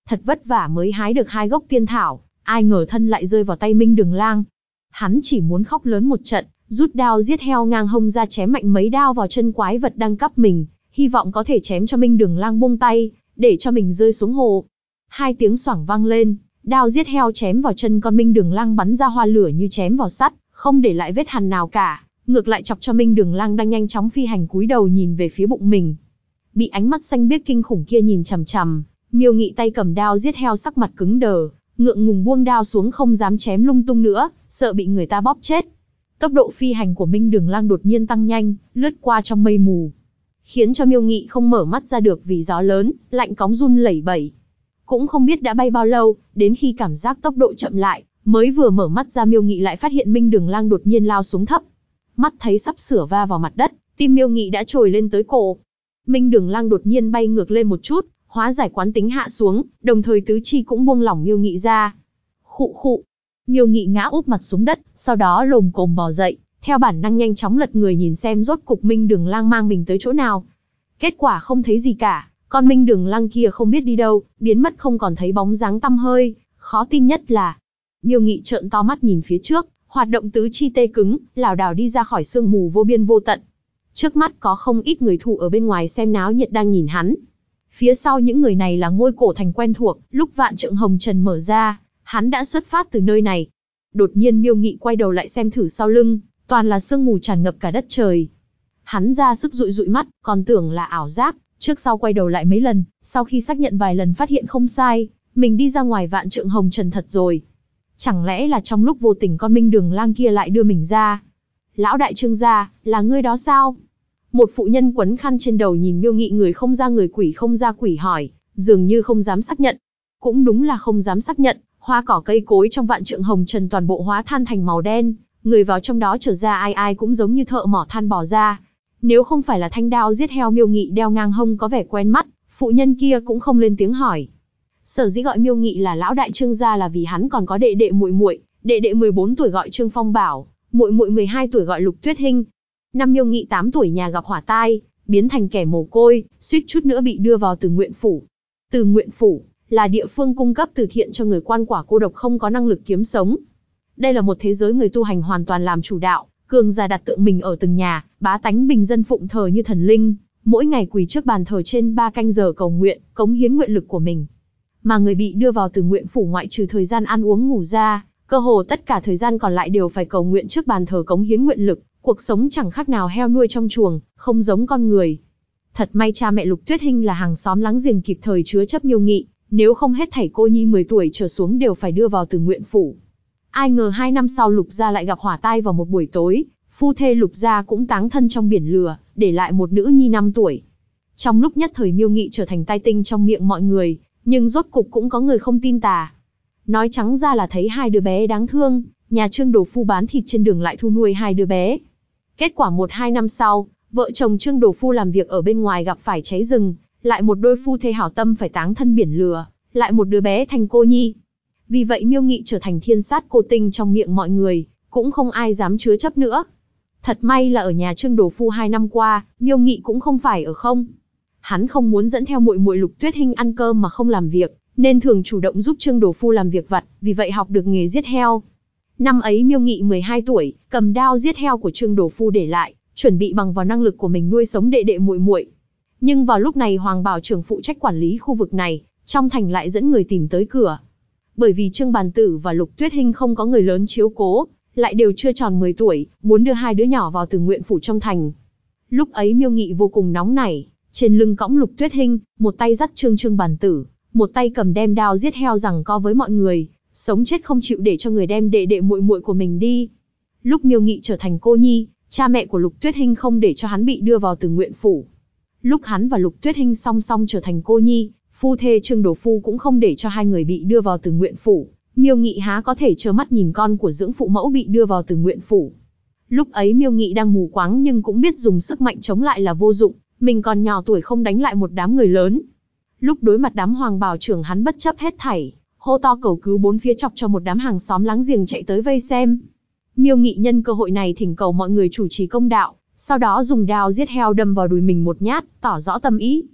S1: Thật vất vả mới hái được 2 gốc tiên thảo, ai ngờ thân lại rơi vào tay Minh Đường Lang. Hắn chỉ muốn khóc lớn một trận, rút đao giết heo ngang hông ra chém mạnh mấy đao vào chân quái vật đang cắp mình, hy vọng có thể chém cho Minh Đường Lang buông tay, để cho mình rơi xuống hồ. 2 tiếng xoảng vang lên, đao giết heo chém vào chân con Minh Đường Lang bắn ra hoa lửa như chém vào sắt, không để lại vết hằn nào cả, ngược lại chọc cho Minh Đường Lang đang nhanh chóng phi hành cúi đầu nhìn về phía bụng mình. Bị ánh mắt xanh biếc kinh khủng kia nhìn chằm chằm, Miêu Nghị tay cầm đao giết heo sắc mặt cứng đờ, ngượng ngùng buông đao xuống không dám chém lung tung nữa, sợ bị người ta bóp chết. Tốc độ phi hành của Minh Đường Lang đột nhiên tăng nhanh, lướt qua trong mây mù, khiến cho Miêu Nghị không mở mắt ra được vì gió lớn, lạnh cóng run lẩy bẩy. Cũng không biết đã bay bao lâu, đến khi cảm giác tốc độ chậm lại, mới vừa mở mắt ra Miêu Nghị lại phát hiện Minh Đường Lang đột nhiên lao xuống thấp. Mắt thấy sắp sửa va vào mặt đất, tim Miêu Nghị đã trồi lên tới cổ. Minh Đường Lang đột nhiên bay ngược lên một chút, hóa giải quán tính hạ xuống, đồng thời tứ chi cũng buông lỏng Miêu Nghị ra. Khụ khụ. Miêu Nghị ngã úp mặt xuống đất, sau đó lồm cồm bò dậy, theo bản năng nhanh chóng lật người nhìn xem rốt cục Minh Đường Lang mang mình tới chỗ nào. Kết quả không thấy gì cả, con Minh Đường Lang kia không biết đi đâu, biến mất không còn thấy bóng dáng tăm hơi. Khó tin nhất là, Miêu Nghị trợn to mắt nhìn phía trước, hoạt động tứ chi tê cứng, lảo đảo đi ra khỏi sương mù vô biên vô tận. Trước mắt có không ít người thủ ở bên ngoài xem náo nhiệt đang nhìn hắn. Phía sau những người này là ngôi cổ thành quen thuộc, lúc vạn trượng hồng trần mở ra, hắn đã xuất phát từ nơi này. Đột nhiên Miêu Nghị quay đầu lại xem thử sau lưng, toàn là sương mù tràn ngập cả đất trời. Hắn ra sức dụi dụi mắt, còn tưởng là ảo giác, trước sau quay đầu lại mấy lần, sau khi xác nhận vài lần phát hiện không sai, mình đi ra ngoài vạn trượng hồng trần thật rồi. Chẳng lẽ là trong lúc vô tình con Minh Đường Lang kia lại đưa mình ra? Lão đại Trương gia, là ngươi đó sao? Một phụ nhân quấn khăn trên đầu nhìn Miêu Nghị người không ra người quỷ không ra quỷ hỏi, dường như không dám xác nhận. Cũng đúng là không dám xác nhận, hoa cỏ cây cối trong vạn trượng hồng trần toàn bộ hóa than thành màu đen, người vào trong đó trở ra ai ai cũng giống như thợ mỏ than bỏ ra. Nếu không phải là thanh đao giết heo Miêu Nghị đeo ngang hông có vẻ quen mắt, phụ nhân kia cũng không lên tiếng hỏi. Sở dĩ gọi Miêu Nghị là lão đại Trương gia là vì hắn còn có đệ đệ muội muội, đệ đệ 14 tuổi gọi Trương Phong Bảo, muội muội 12 tuổi gọi Lục Tuyết Hinh. Năm Miêu Nghị 8 tuổi nhà gặp hỏa tai, biến thành kẻ mồ côi, suýt chút nữa bị đưa vào Từ Nguyện phủ. Từ Nguyện phủ là địa phương cung cấp từ thiện cho người quan quả cô độc không có năng lực kiếm sống. Đây là một thế giới người tu hành hoàn toàn làm chủ đạo, cường giả đặt tượng mình ở từng nhà, bá tánh bình dân phụng thờ như thần linh, mỗi ngày quỳ trước bàn thờ trên 3 canh giờ cầu nguyện, cống hiến nguyện lực của mình. Mà người bị đưa vào Từ Nguyện phủ ngoại trừ thời gian ăn uống ngủ ra, cơ hồ tất cả thời gian còn lại đều phải cầu nguyện trước bàn thờ cống hiến nguyện lực, cuộc sống chẳng khác nào heo nuôi trong chuồng, không giống con người. Thật may cha mẹ Lục Tuyết Hinh là hàng xóm láng giềng kịp thời chứa chấp Miêu Nghị, nếu không hết thảy cô nhi 10 tuổi trở xuống đều phải đưa vào Từ Nguyện phủ. Ai ngờ 2 năm sau Lục gia lại gặp hỏa tai vào một buổi tối, phu thê Lục gia cũng táng thân trong biển lửa, để lại một nữ nhi 5 tuổi. Trong lúc nhất thời Miêu Nghị trở thành tai tinh trong miệng mọi người, nhưng rốt cục cũng có người không tin tà. Nói trắng ra là thấy 2 đứa bé đáng thương, nhà Trương Đồ Phu bán thịt trên đường lại thu nuôi 2 đứa bé. Kết quả 1-2 năm sau, vợ chồng Trương Đồ Phu làm việc ở bên ngoài gặp phải cháy rừng, lại một đôi phu thê hảo tâm phải táng thân biển lửa, lại một đứa bé thành cô nhi. Vì vậy Miêu Nghị trở thành thiên sát cô tinh trong miệng mọi người, cũng không ai dám chứa chấp nữa. Thật may là ở nhà Trương Đồ Phu 2 năm qua, Miêu Nghị cũng không phải ở không. Hắn không muốn dẫn theo muội muội Lục Tuyết Hinh ăn cơm mà không làm việc, nên thường chủ động giúp Trương Đồ Phu làm việc vặt, vì vậy học được nghề giết heo. Năm ấy Miêu Nghị 12 tuổi, cầm đao giết heo của Trương Đồ Phu để lại, chuẩn bị bằng vào năng lực của mình nuôi sống đệ đệ muội muội. Nhưng vào lúc này Hoàng Bảo Trưởng phụ trách quản lý khu vực này, trong thành lại dẫn người tìm tới cửa. Bởi vì Trương Bàn Tử và Lục Tuyết Hinh không có người lớn chiếu cố, lại đều chưa tròn 10 tuổi, muốn đưa 2 đứa nhỏ vào Từ Nguyện phủ trong thành. Lúc ấy Miêu Nghị vô cùng nóng nảy, trên lưng cõng Lục Tuyết Hinh, một tay dắt Trương Bàn Tử, một tay cầm đem đao giết heo giằng co với mọi người, sống chết không chịu để cho người đem đệ đệ muội muội của mình đi. Lúc Miêu Nghị trở thành cô nhi, cha mẹ của Lục Tuyết Hinh không để cho hắn bị đưa vào Từ Nguyện phủ. Lúc hắn và Lục Tuyết Hinh song song trở thành cô nhi, phu thê Trương Đồ Phu cũng không để cho 2 người bị đưa vào Từ Nguyện phủ. Miêu Nghị há có thể trơ mắt nhìn con của dưỡng phụ mẫu bị đưa vào Từ Nguyện phủ. Lúc ấy Miêu Nghị đang mù quáng nhưng cũng biết dùng sức mạnh chống lại là vô dụng, mình còn nhỏ tuổi không đánh lại một đám người lớn. Lúc đối mặt đám Hoàng Bảo Trưởng hắn bất chấp hết thảy, hô to cầu cứu bốn phía chọc cho một đám hàng xóm láng giềng chạy tới vây xem. Miêu Nghị nhân cơ hội này thỉnh cầu mọi người chủ trì công đạo, sau đó dùng đao giết heo đâm vào đùi mình một nhát, tỏ rõ tâm ý.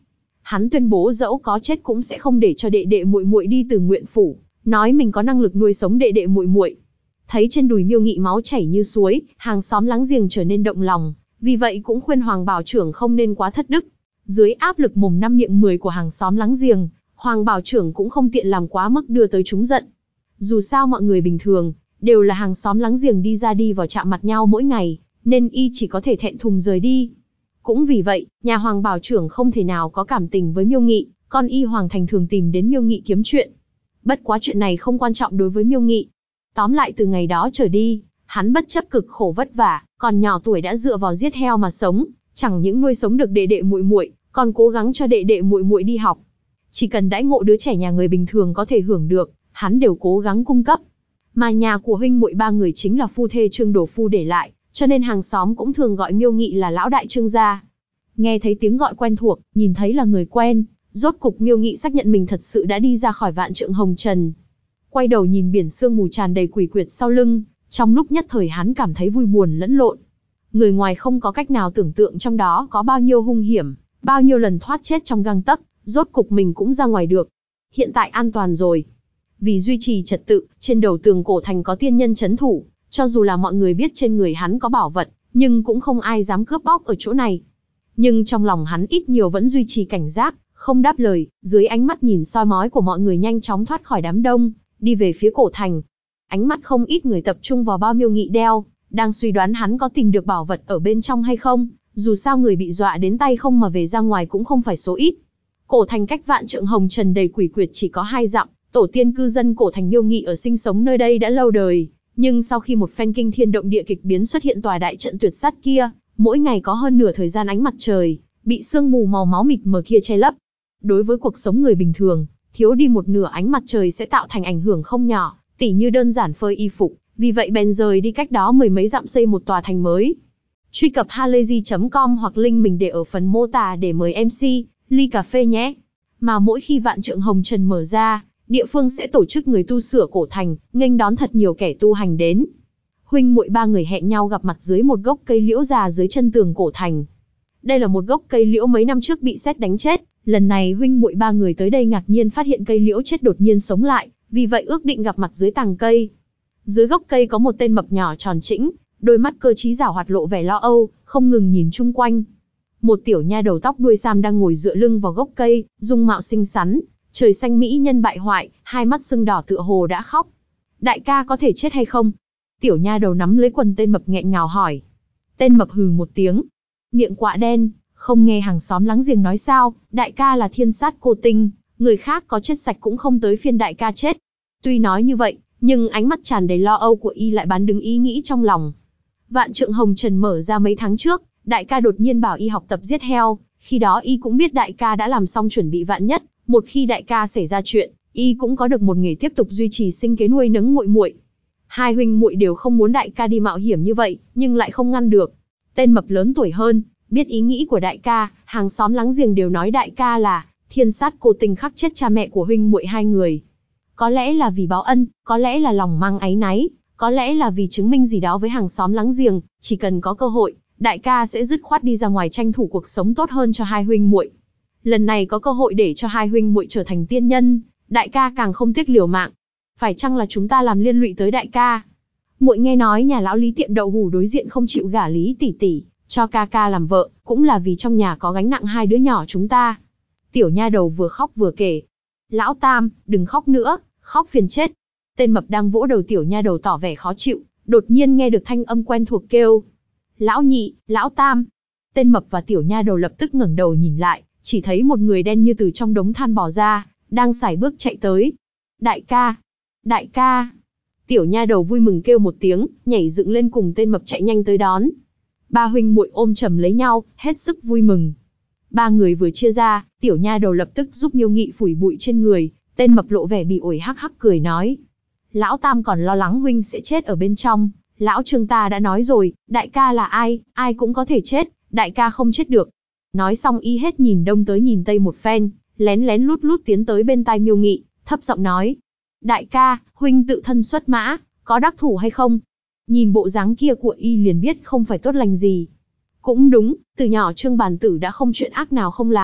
S1: Hắn tuyên bố dẫu có chết cũng sẽ không để cho đệ đệ muội muội đi từ Nguyện phủ, nói mình có năng lực nuôi sống đệ đệ muội muội. Thấy trên đùi Miêu Nghị máu chảy như suối, hàng xóm láng giềng trở nên động lòng, vì vậy cũng khuyên Hoàng Bảo Trưởng không nên quá thất đức. Dưới áp lực mồm năm miệng 10 của hàng xóm láng giềng, Hoàng Bảo Trưởng cũng không tiện làm quá mức đưa tới chúng giận. Dù sao mọi người bình thường đều là hàng xóm láng giềng đi ra đi vào chạm mặt nhau mỗi ngày, nên y chỉ có thể thẹn thùng rời đi. Cũng vì vậy, nhà Hoàng Bảo Trưởng không thể nào có cảm tình với Miêu Nghị, con y Hoàng Thành thường tìm đến Miêu Nghị kiếm chuyện. Bất quá chuyện này không quan trọng đối với Miêu Nghị. Tóm lại từ ngày đó trở đi, hắn bất chấp cực khổ vất vả, còn nhỏ tuổi đã dựa vào giết heo mà sống, chẳng những nuôi sống được đệ đệ muội muội, còn cố gắng cho đệ đệ muội muội đi học. Chỉ cần đãi ngộ đứa trẻ nhà người bình thường có thể hưởng được, hắn đều cố gắng cung cấp. Mà nhà của huynh muội ba người chính là phu thê Trương Đồ Phu để lại, cho nên hàng xóm cũng thường gọi Miêu Nghị là lão đại Trương gia. Nghe thấy tiếng gọi quen thuộc, nhìn thấy là người quen, rốt cục Miêu Nghị xác nhận mình thật sự đã đi ra khỏi Vạn Trượng Hồng Trần. Quay đầu nhìn biển sương mù tràn đầy quỷ quyệt sau lưng, trong lúc nhất thời hắn cảm thấy vui buồn lẫn lộn. Người ngoài không có cách nào tưởng tượng trong đó có bao nhiêu hung hiểm, bao nhiêu lần thoát chết trong gang tấc, rốt cục mình cũng ra ngoài được. Hiện tại an toàn rồi. Vì duy trì trật tự, trên đầu tường cổ thành có tiên nhân trấn thủ, cho dù là mọi người biết trên người hắn có bảo vật, nhưng cũng không ai dám cướp bóc ở chỗ này. Nhưng trong lòng hắn ít nhiều vẫn duy trì cảnh giác, không đáp lời, dưới ánh mắt nhìn soi mói của mọi người nhanh chóng thoát khỏi đám đông, đi về phía cổ thành. Ánh mắt không ít người tập trung vào bao Miêu Nghị đeo, đang suy đoán hắn có tìm được bảo vật ở bên trong hay không, dù sao người bị dọa đến tay không mà về ra ngoài cũng không phải số ít. Cổ thành cách Vạn Trượng Hồng Trần đầy quỷ quyệt chỉ có 2 dặm, tổ tiên cư dân cổ thành Miêu Nghị ở sinh sống nơi đây đã lâu đời, nhưng sau khi một phen kinh thiên động địa kịch biến xuất hiện tòa đại trận tuyệt sát kia, mỗi ngày có hơn nửa thời gian ánh mặt trời bị sương mù màu máu mịt mờ kia che lấp. Đối với cuộc sống người bình thường, thiếu đi một nửa ánh mặt trời sẽ tạo thành ảnh hưởng không nhỏ, tỉ như đơn giản phơi y phục, vì vậy bèn rời đi cách đó 10 mấy dặm xây một tòa thành mới. Truy cập halayzi.com hoặc link mình để ở phần mô tả để mời MC ly cà phê nhé. Mà mỗi khi Vạn Trượng Hồng Trần mở ra, địa phương sẽ tổ chức người tu sửa cổ thành, nghênh đón thật nhiều kẻ tu hành đến. Huynh muội ba người hẹn nhau gặp mặt dưới một gốc cây liễu già dưới chân tường cổ thành. Đây là một gốc cây liễu mấy năm trước bị sét đánh chết, lần này huynh muội ba người tới đây ngạc nhiên phát hiện cây liễu chết đột nhiên sống lại, vì vậy ước định gặp mặt dưới tàng cây. Dưới gốc cây có một tên mập nhỏ tròn trĩnh, đôi mắt cơ trí giảo hoạt lộ vẻ lo âu, không ngừng nhìn chung quanh. Một tiểu nha đầu tóc đuôi sam đang ngồi dựa lưng vào gốc cây, dung mạo xinh xắn, trời xanh mỹ nhân bại hoại, hai mắt sưng đỏ tựa hồ đã khóc. Đại ca có thể chết hay không? Tiểu nha đầu nắm lấy quần tên mập nghẹn ngào hỏi. Tên mập hừ một tiếng, miệng quạ đen, không nghe hàng xóm láng giềng nói sao, đại ca là thiên sát cô tinh, người khác có chết sạch cũng không tới phiên đại ca chết. Tuy nói như vậy, nhưng ánh mắt tràn đầy lo âu của y lại bán đứng ý nghĩ trong lòng. Vạn Trượng Hồng Trần mở ra mấy tháng trước, đại ca đột nhiên bảo y học tập giết heo, khi đó y cũng biết đại ca đã làm xong chuẩn bị vạn nhất, một khi đại ca xảy ra chuyện, y cũng có được một nghề tiếp tục duy trì sinh kế nuôi nấng muội muội. Hai huynh muội đều không muốn đại ca đi mạo hiểm như vậy, nhưng lại không ngăn được. Tên mập lớn tuổi hơn, biết ý nghĩ của đại ca, hàng xóm láng giềng đều nói đại ca là thiên sát cô tình khắc chết cha mẹ của huynh muội hai người. Có lẽ là vì báo ân, có lẽ là lòng mang áy náy, có lẽ là vì chứng minh gì đó với hàng xóm láng giềng, chỉ cần có cơ hội, đại ca sẽ dứt khoát đi ra ngoài tranh thủ cuộc sống tốt hơn cho hai huynh muội. Lần này có cơ hội để cho hai huynh muội trở thành tiên nhân, đại ca càng không tiếc liều mạng. Phải chăng là chúng ta làm liên lụy tới đại ca? Muội nghe nói nhà lão Lý tiệm đậu hủ đối diện không chịu gả Lý tỷ tỷ cho ca ca làm vợ, cũng là vì trong nhà có gánh nặng hai đứa nhỏ chúng ta. Tiểu nha đầu vừa khóc vừa kể. Lão Tam, đừng khóc nữa, khóc phiền chết. Tên mập đang vỗ đầu tiểu nha đầu tỏ vẻ khó chịu, đột nhiên nghe được thanh âm quen thuộc kêu. Lão Nhị, Lão Tam. Tên mập và tiểu nha đầu lập tức ngẩng đầu nhìn lại, chỉ thấy một người đen như từ trong đống than bò ra, đang sải bước chạy tới. Đại ca, đại ca. Tiểu nha đầu vui mừng kêu một tiếng, nhảy dựng lên cùng tên mập chạy nhanh tới đón. Ba huynh muội ôm chầm lấy nhau, hết sức vui mừng. Ba người vừa chia ra, tiểu nha đầu lập tức giúp Miêu Nghị phủi bụi trên người, tên mập lộ vẻ bị ổi hắc hắc cười nói. Lão Tam còn lo lắng huynh sẽ chết ở bên trong, lão Trương ta đã nói rồi, đại ca là ai, ai cũng có thể chết, đại ca không chết được. Nói xong y hết nhìn đông tới nhìn tây một phen, lén lén lút lút tiến tới bên tai Miêu Nghị, thấp giọng nói. Đại ca, huynh tự thân xuất mã, có đắc thủ hay không? Nhìn bộ dáng kia của y liền biết không phải tốt lành gì. Cũng đúng, từ nhỏ Trương Bàn Tử đã không chuyện ác nào không làm,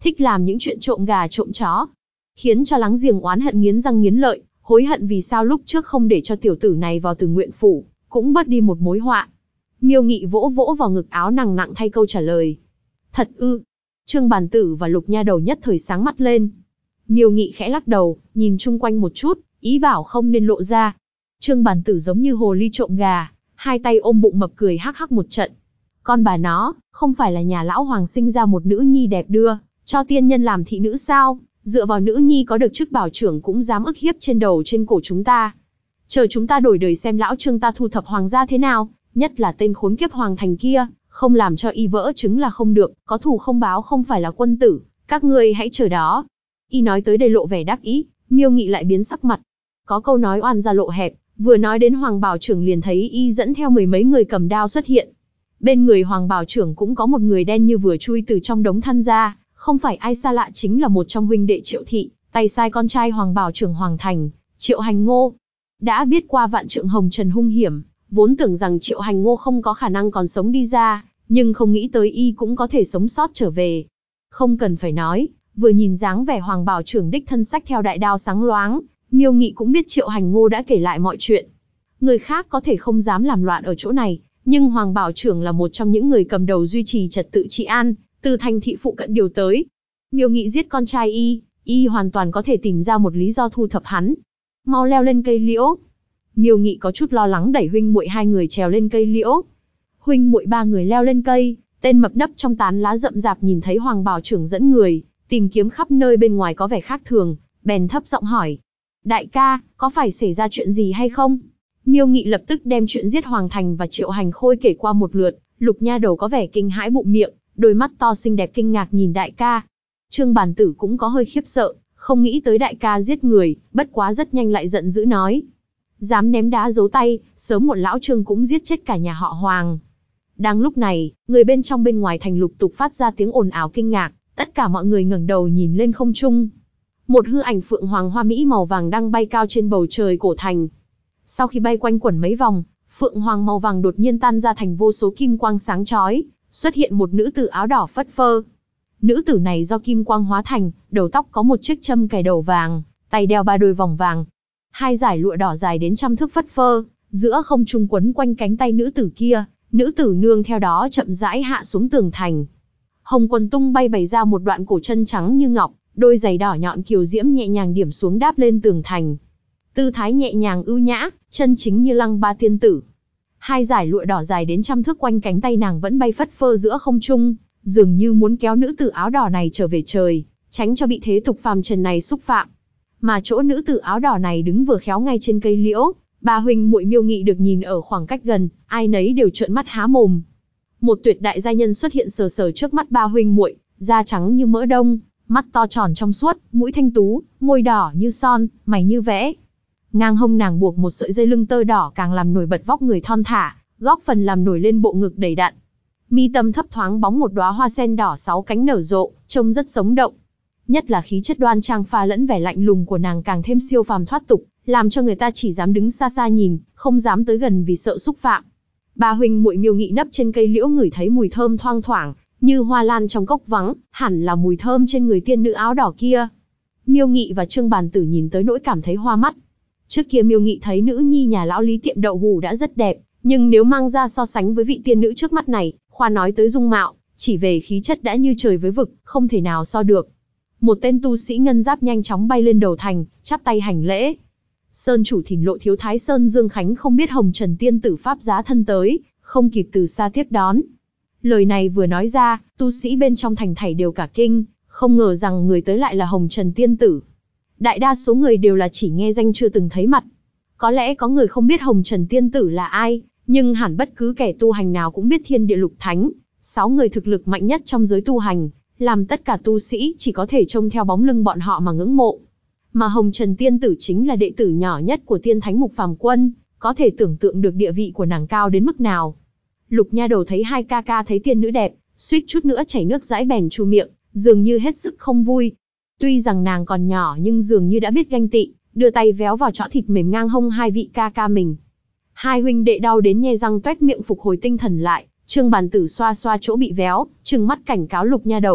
S1: thích làm những chuyện trộm gà trộm chó, khiến cho láng giềng oán hận nghiến răng nghiến lợi, hối hận vì sao lúc trước không để cho tiểu tử này vào Từ Nguyện phủ, cũng bớt đi một mối họa. Miêu Nghị vỗ vỗ vào ngực áo nặng nặng thay câu trả lời. Thật ư? Trương Bàn Tử và Lục Nha Đầu nhất thời sáng mắt lên. Miêu Nghị khẽ lắc đầu, nhìn chung quanh một chút, ý bảo không nên lộ ra. Trương Bàn Tử giống như hồ ly trộm gà, hai tay ôm bụng mập cười hắc hắc một trận. Con bà nó, không phải là nhà lão hoàng sinh ra một nữ nhi đẹp đưa, cho tiên nhân làm thị nữ sao? Dựa vào nữ nhi có được chức bảo trưởng cũng dám ức hiếp trên đầu trên cổ chúng ta. Chờ chúng ta đổi đời xem lão Trương ta thu thập hoàng gia thế nào, nhất là tên khốn kiếp Hoàng Thành kia, không làm cho y vỡ trứng là không được, có thù không báo không phải là quân tử, các ngươi hãy chờ đó. Y nói tới đây lộ vẻ đắc ý, Miêu Nghị lại biến sắc mặt. Có câu nói oan ra lộ hẹp, vừa nói đến Hoàng Bảo Trưởng liền thấy y dẫn theo mười mấy người cầm đao xuất hiện. Bên người Hoàng Bảo Trưởng cũng có một người đen như vừa chui từ trong đống than ra, không phải ai xa lạ chính là một trong huynh đệ Triệu Thị, tay sai con trai Hoàng Bảo Trưởng Hoàng Thành, Triệu Hành Ngô. Đã biết qua vạn trượng hồng trần hung hiểm, vốn tưởng rằng Triệu Hành Ngô không có khả năng còn sống đi ra, nhưng không nghĩ tới y cũng có thể sống sót trở về. Không cần phải nói, vừa nhìn dáng vẻ Hoàng Bảo Trưởng đích thân sách theo đại đao sáng loáng, Miêu Nghị cũng biết Triệu Hành Ngô đã kể lại mọi chuyện. Người khác có thể không dám làm loạn ở chỗ này, nhưng Hoàng Bảo Trưởng là một trong những người cầm đầu duy trì trật tự trị an, từ thành thị phụ cận điều tới. Miêu Nghị giết con trai y hoàn toàn có thể tìm ra một lý do thu thập hắn. Mau leo lên cây liễu. Miêu Nghị có chút lo lắng đẩy huynh muội hai người trèo lên cây liễu. Huynh muội ba người leo lên cây, tên mập nấp trong tán lá rậm rạp nhìn thấy Hoàng Bảo Trưởng dẫn người, tìm kiếm khắp nơi bên ngoài có vẻ khác thường, bèn thấp giọng hỏi. Đại ca, có phải xảy ra chuyện gì hay không? Miêu Nghị lập tức đem chuyện giết Hoàng Thành và Triệu Hành Khôi kể qua một lượt, Lục Nha Đầu có vẻ kinh hãi bụng miệng, đôi mắt to xinh đẹp kinh ngạc nhìn đại ca. Trương Bàn Tử cũng có hơi khiếp sợ, không nghĩ tới đại ca giết người, bất quá rất nhanh lại giận dữ nói. Dám ném đá giấu tay, sớm muộn lão Trương cũng giết chết cả nhà họ Hoàng. Đang lúc này, người bên trong bên ngoài thành lục tục phát ra tiếng ồn ào kinh ngạc, tất cả mọi người ngẩng đầu nhìn lên không trung. Một hư ảnh phượng hoàng hoa mỹ màu vàng đang bay cao trên bầu trời cổ thành. Sau khi bay quanh quẩn mấy vòng, phượng hoàng màu vàng đột nhiên tan ra thành vô số kim quang sáng chói, xuất hiện một nữ tử áo đỏ phất phơ. Nữ tử này do kim quang hóa thành, đầu tóc có một chiếc châm cài đầu vàng, tay đeo ba đôi vòng vàng. Hai dải lụa đỏ dài đến trăm thước phất phơ, giữa không trung quấn quanh cánh tay nữ tử kia, nữ tử nương theo đó chậm rãi hạ xuống tường thành. Hồng quần tung bay bày ra một đoạn cổ chân trắng như ngọc, đôi giày đỏ nhọn kiều diễm nhẹ nhàng điểm xuống đáp lên tường thành. Tư thái nhẹ nhàng ưu nhã, chân chính như Lăng Ba tiên tử. Hai dải lụa đỏ dài đến trăm thước quanh cánh tay nàng vẫn bay phất phơ giữa không trung, dường như muốn kéo nữ tử áo đỏ này trở về trời, tránh cho bị thế tục phàm trần này xúc phạm. Mà chỗ nữ tử áo đỏ này đứng vừa khéo ngay trên cây liễu, ba huynh muội Miêu Nghị được nhìn ở khoảng cách gần, ai nấy đều trợn mắt há mồm. Một tuyệt đại giai nhân xuất hiện sờ sờ trước mắt ba huynh muội, da trắng như mỡ đông, mắt to tròn trong suốt, mũi thanh tú, môi đỏ như son, mày như vẽ. Ngang hông nàng buộc một sợi dây lưng tơ đỏ càng làm nổi bật vóc người thon thả, góp phần làm nổi lên bộ ngực đầy đặn. Mi tâm thấp thoáng bóng một đóa hoa sen đỏ sáu cánh nở rộ, trông rất sống động. Nhất là khí chất đoan trang pha lẫn vẻ lạnh lùng của nàng càng thêm siêu phàm thoát tục, làm cho người ta chỉ dám đứng xa xa nhìn, không dám tới gần vì sợ xúc phạm. Ba huynh muội Miêu Nghị nấp trên cây liễu ngửi thấy mùi thơm thoang thoảng, như hoa lan trong cốc vắng, hẳn là mùi thơm trên người tiên nữ áo đỏ kia. Miêu Nghị và Trương Bàn Tử nhìn tới nỗi cảm thấy hoa mắt. Trước kia Miêu Nghị thấy nữ nhi nhà lão Lý tiệm đậu hủ đã rất đẹp, nhưng nếu mang ra so sánh với vị tiên nữ trước mắt này, khoa nói tới dung mạo, chỉ về khí chất đã như trời với vực, không thể nào so được. Một tên tu sĩ ngân giáp nhanh chóng bay lên đầu thành, chắp tay hành lễ. Sơn chủ Thìn Lộ thiếu thái Sơn Dương Khánh không biết Hồng Trần tiên tử pháp giá thân tới, không kịp từ xa tiếp đón. Lời này vừa nói ra, tu sĩ bên trong thành thảy đều cả kinh, không ngờ rằng người tới lại là Hồng Trần tiên tử. Đại đa số người đều là chỉ nghe danh chưa từng thấy mặt. Có lẽ có người không biết Hồng Trần tiên tử là ai, nhưng hẳn bất cứ kẻ tu hành nào cũng biết Thiên Địa Lục Thánh, 6 người thực lực mạnh nhất trong giới tu hành, làm tất cả tu sĩ chỉ có thể trông theo bóng lưng bọn họ mà ngưỡng mộ. Mà Hồng Trần tiên tử chính là đệ tử nhỏ nhất của Tiên Thánh Mục Phàm Quân, có thể tưởng tượng được địa vị của nàng cao đến mức nào. Lục Nha Đầu thấy hai ca ca thấy tiên nữ đẹp, suýt chút nữa chảy nước dãi bèn chu miệng, dường như hết sức không vui. Tuy rằng nàng còn nhỏ nhưng dường như đã biết ganh tị, đưa tay véo vào chõ thịt mềm ngang hông hai vị ca ca mình. Hai huynh đệ đau đến nhe răng toét miệng phục hồi tinh thần lại, Trương Bàn Tử xoa xoa chỗ bị véo, trừng mắt cảnh cáo Lục Nha Đầu,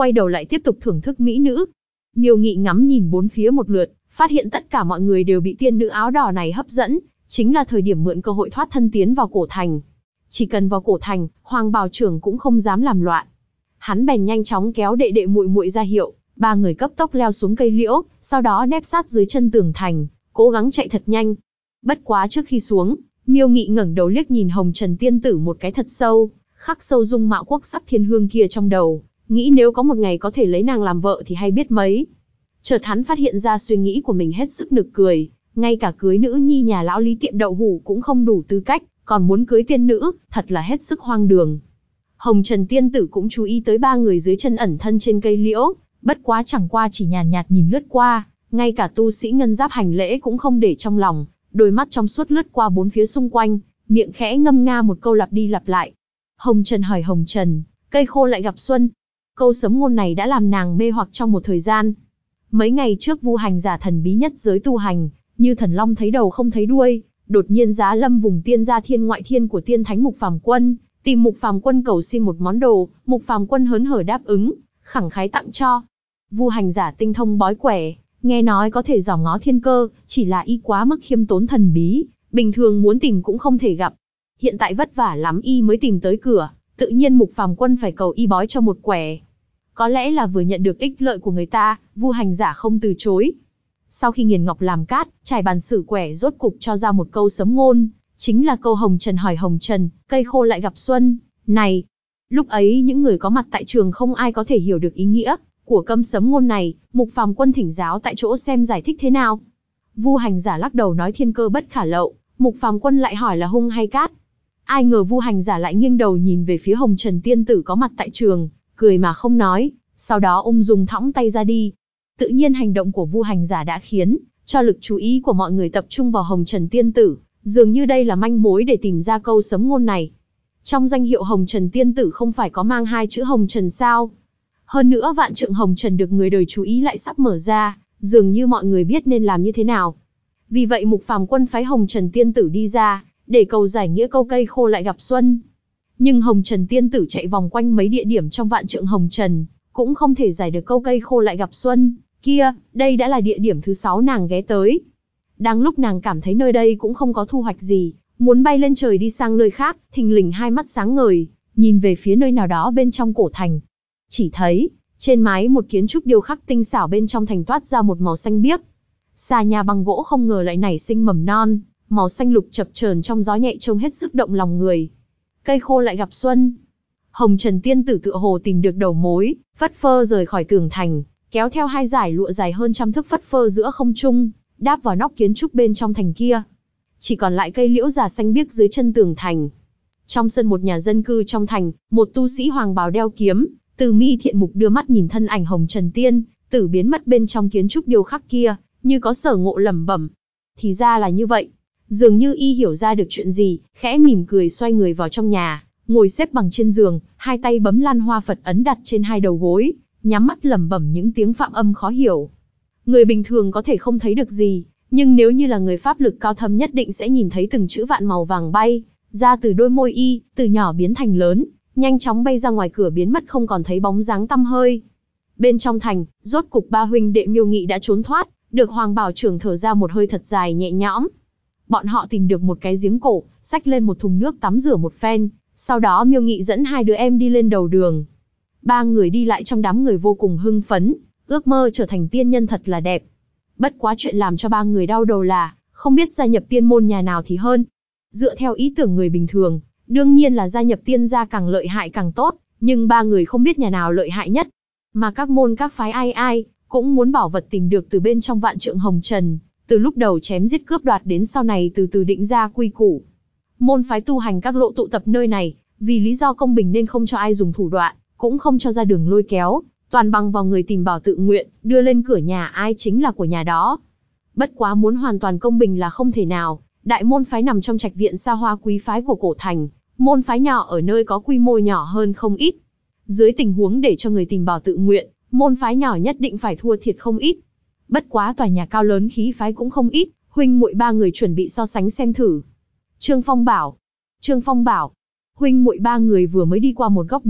S1: quay đầu lại tiếp tục thưởng thức mỹ nữ. Miêu Nghị ngắm nhìn bốn phía một lượt, phát hiện tất cả mọi người đều bị tiên nữ áo đỏ này hấp dẫn, chính là thời điểm mượn cơ hội thoát thân tiến vào cổ thành. Chỉ cần vào cổ thành, Hoàng Bào trưởng cũng không dám làm loạn. Hắn bèn nhanh chóng kéo đệ đệ muội muội ra hiệu, ba người cấp tốc leo xuống cây liễu, sau đó nép sát dưới chân tường thành, cố gắng chạy thật nhanh. Bất quá trước khi xuống, Miêu Nghị ngẩng đầu liếc nhìn Hồng Trần tiên tử một cái thật sâu, khắc sâu dung mạo quốc sắc thiên hương kia trong đầu, nghĩ nếu có một ngày có thể lấy nàng làm vợ thì hay biết mấy. Chợt hắn phát hiện ra suy nghĩ của mình hết sức nực cười, ngay cả cưới nữ nhi nhà lão Lý tiệm đậu hủ cũng không đủ tư cách, còn muốn cưới tiên nữ, thật là hết sức hoang đường. Hồng Trần tiên tử cũng chú ý tới ba người dưới chân ẩn thân trên cây liễu, bất quá chẳng qua chỉ nhàn nhạt nhìn lướt qua, ngay cả tu sĩ ngân giáp hành lễ cũng không để trong lòng, đôi mắt trong suốt lướt qua bốn phía xung quanh, miệng khẽ ngâm nga một câu lặp đi lặp lại. Hồng Trần hởi Hồng Trần, cây khô lại gặp xuân. Câu sấm ngôn này đã làm nàng mê hoặc trong một thời gian. Mấy ngày trước Vu hành giả thần bí nhất giới tu hành, như thần long thấy đầu không thấy đuôi, đột nhiên giá lâm vùng tiên gia thiên ngoại thiên của tiên thánh Mục Phàm Quân, tìm Mục Phàm Quân cầu xin một món đồ, Mục Phàm Quân hớn hở đáp ứng, khẳng khái tặng cho. Vu hành giả tinh thông bói quẻ, nghe nói có thể dòm ngó thiên cơ, chỉ là y quá mức khiêm tốn thần bí, bình thường muốn tìm cũng không thể gặp. Hiện tại vất vả lắm y mới tìm tới cửa, tự nhiên Mục Phàm Quân phải cầu y bói cho một quẻ. Có lẽ là vừa nhận được ích lợi của người ta, Vu hành giả không từ chối. Sau khi nghiền ngọc làm cát, trải bàn sử quẻ rốt cục cho ra một câu sấm ngôn, chính là câu Hồng Trần hỏi Hồng Trần, cây khô lại gặp xuân. Này, lúc ấy những người có mặt tại trường không ai có thể hiểu được ý nghĩa của câm sấm ngôn này, Mục Phàm Quân thỉnh giáo tại chỗ xem giải thích thế nào. Vu hành giả lắc đầu nói thiên cơ bất khả lậu, Mục Phàm Quân lại hỏi là hung hay cát. Ai ngờ Vu hành giả lại nghiêng đầu nhìn về phía Hồng Trần tiên tử có mặt tại trường, cười mà không nói, sau đó ung dung thõng tay ra đi. Tự nhiên hành động của Vu hành giả đã khiến cho lực chú ý của mọi người tập trung vào Hồng Trần tiên tử, dường như đây là manh mối để tìm ra câu sấm ngôn này. Trong danh hiệu Hồng Trần tiên tử không phải có mang hai chữ Hồng Trần sao? Hơn nữa vạn trượng Hồng Trần được người đời chú ý lại sắp mở ra, dường như mọi người biết nên làm như thế nào. Vì vậy Mục Phàm Quân phái Hồng Trần tiên tử đi ra, để cầu giải nghĩa câu cây khô lại gặp xuân. Nhưng Hồng Trần tiên tử chạy vòng quanh mấy địa điểm trong vạn trượng Hồng Trần, cũng không thể giải được câu cây khô lại gặp xuân. Kia, đây đã là địa điểm thứ 6 nàng ghé tới. Đang lúc nàng cảm thấy nơi đây cũng không có thu hoạch gì, muốn bay lên trời đi sang nơi khác, thình lình hai mắt sáng ngời, nhìn về phía nơi nào đó bên trong cổ thành. Chỉ thấy, trên mái một kiến trúc điêu khắc tinh xảo bên trong thành toát ra một màu xanh biếc. Xà nhà bằng gỗ không ngờ lại nảy sinh mầm non, màu xanh lục chập chờn trong gió nhẹ trông hết sức động lòng người. Cây khô lại gặp xuân. Hồng Trần tiên tử tựa hồ tìm được đầu mối, phất phơ rời khỏi tường thành, kéo theo hai dải lụa dài hơn trăm thước phất phơ giữa không trung, đáp vào nóc kiến trúc bên trong thành kia. Chỉ còn lại cây liễu già xanh biếc dưới chân tường thành. Trong sân một nhà dân cư trong thành, một tu sĩ hoàng bào đeo kiếm, Từ Mi thiện mục đưa mắt nhìn thân ảnh Hồng Trần tiên tử biến mất bên trong kiến trúc điêu khắc kia, như có sở ngộ lẩm bẩm. Thì ra là như vậy. Dường như y hiểu ra được chuyện gì, khẽ mỉm cười xoay người vào trong nhà, ngồi xếp bằng trên giường, hai tay bấm lan hoa Phật ấn đặt trên hai đầu gối, nhắm mắt lẩm bẩm những tiếng phạm âm khó hiểu. Người bình thường có thể không thấy được gì, nhưng nếu như là người pháp lực cao thâm nhất định sẽ nhìn thấy từng chữ vạn màu vàng bay ra từ đôi môi y, từ nhỏ biến thành lớn, nhanh chóng bay ra ngoài cửa biến mất không còn thấy bóng dáng tăm hơi. Bên trong thành, rốt cục ba huynh đệ Miêu Nghị đã trốn thoát, được Hoàng Bảo trưởng thở ra một hơi thật dài nhẹ nhõm. Bọn họ tìm được một cái giếng cổ, xách lên một thùng nước tắm rửa một phen, sau đó Miêu Nghị dẫn hai đứa em đi lên đầu đường. Ba người đi lại trong đám người vô cùng hưng phấn, ước mơ trở thành tiên nhân thật là đẹp. Bất quá chuyện làm cho ba người đau đầu là, không biết gia nhập tiên môn nhà nào thì hơn. Dựa theo ý tưởng người bình thường, đương nhiên là gia nhập tiên gia càng lợi hại càng tốt, nhưng ba người không biết nhà nào lợi hại nhất. Mà các môn các phái ai ai, cũng muốn bảo vật tìm được từ bên trong vạn trượng Hồng Trần, từ lúc đầu chém giết cướp đoạt đến sau này từ từ định ra quy củ. Môn phái tu hành các lộ tụ tập nơi này, vì lý do công bình nên không cho ai dùng thủ đoạn, cũng không cho ra đường lôi kéo, toàn bằng vào người tìm bảo tự nguyện, đưa lên cửa nhà ai chính là của nhà đó. Bất quá muốn hoàn toàn công bình là không thể nào, đại môn phái nằm trong trạch viện xa hoa quý phái của cổ thành, môn phái nhỏ ở nơi có quy mô nhỏ hơn không ít. Dưới tình huống để cho người tìm bảo tự nguyện, môn phái nhỏ nhất định phải thua thiệt không ít. Bất quá tòa nhà cao lớn khí phái cũng không ít, huynh muội ba người chuẩn bị so sánh xem thử. Trương Phong bảo, huynh muội ba người vừa mới đi qua một góc đường,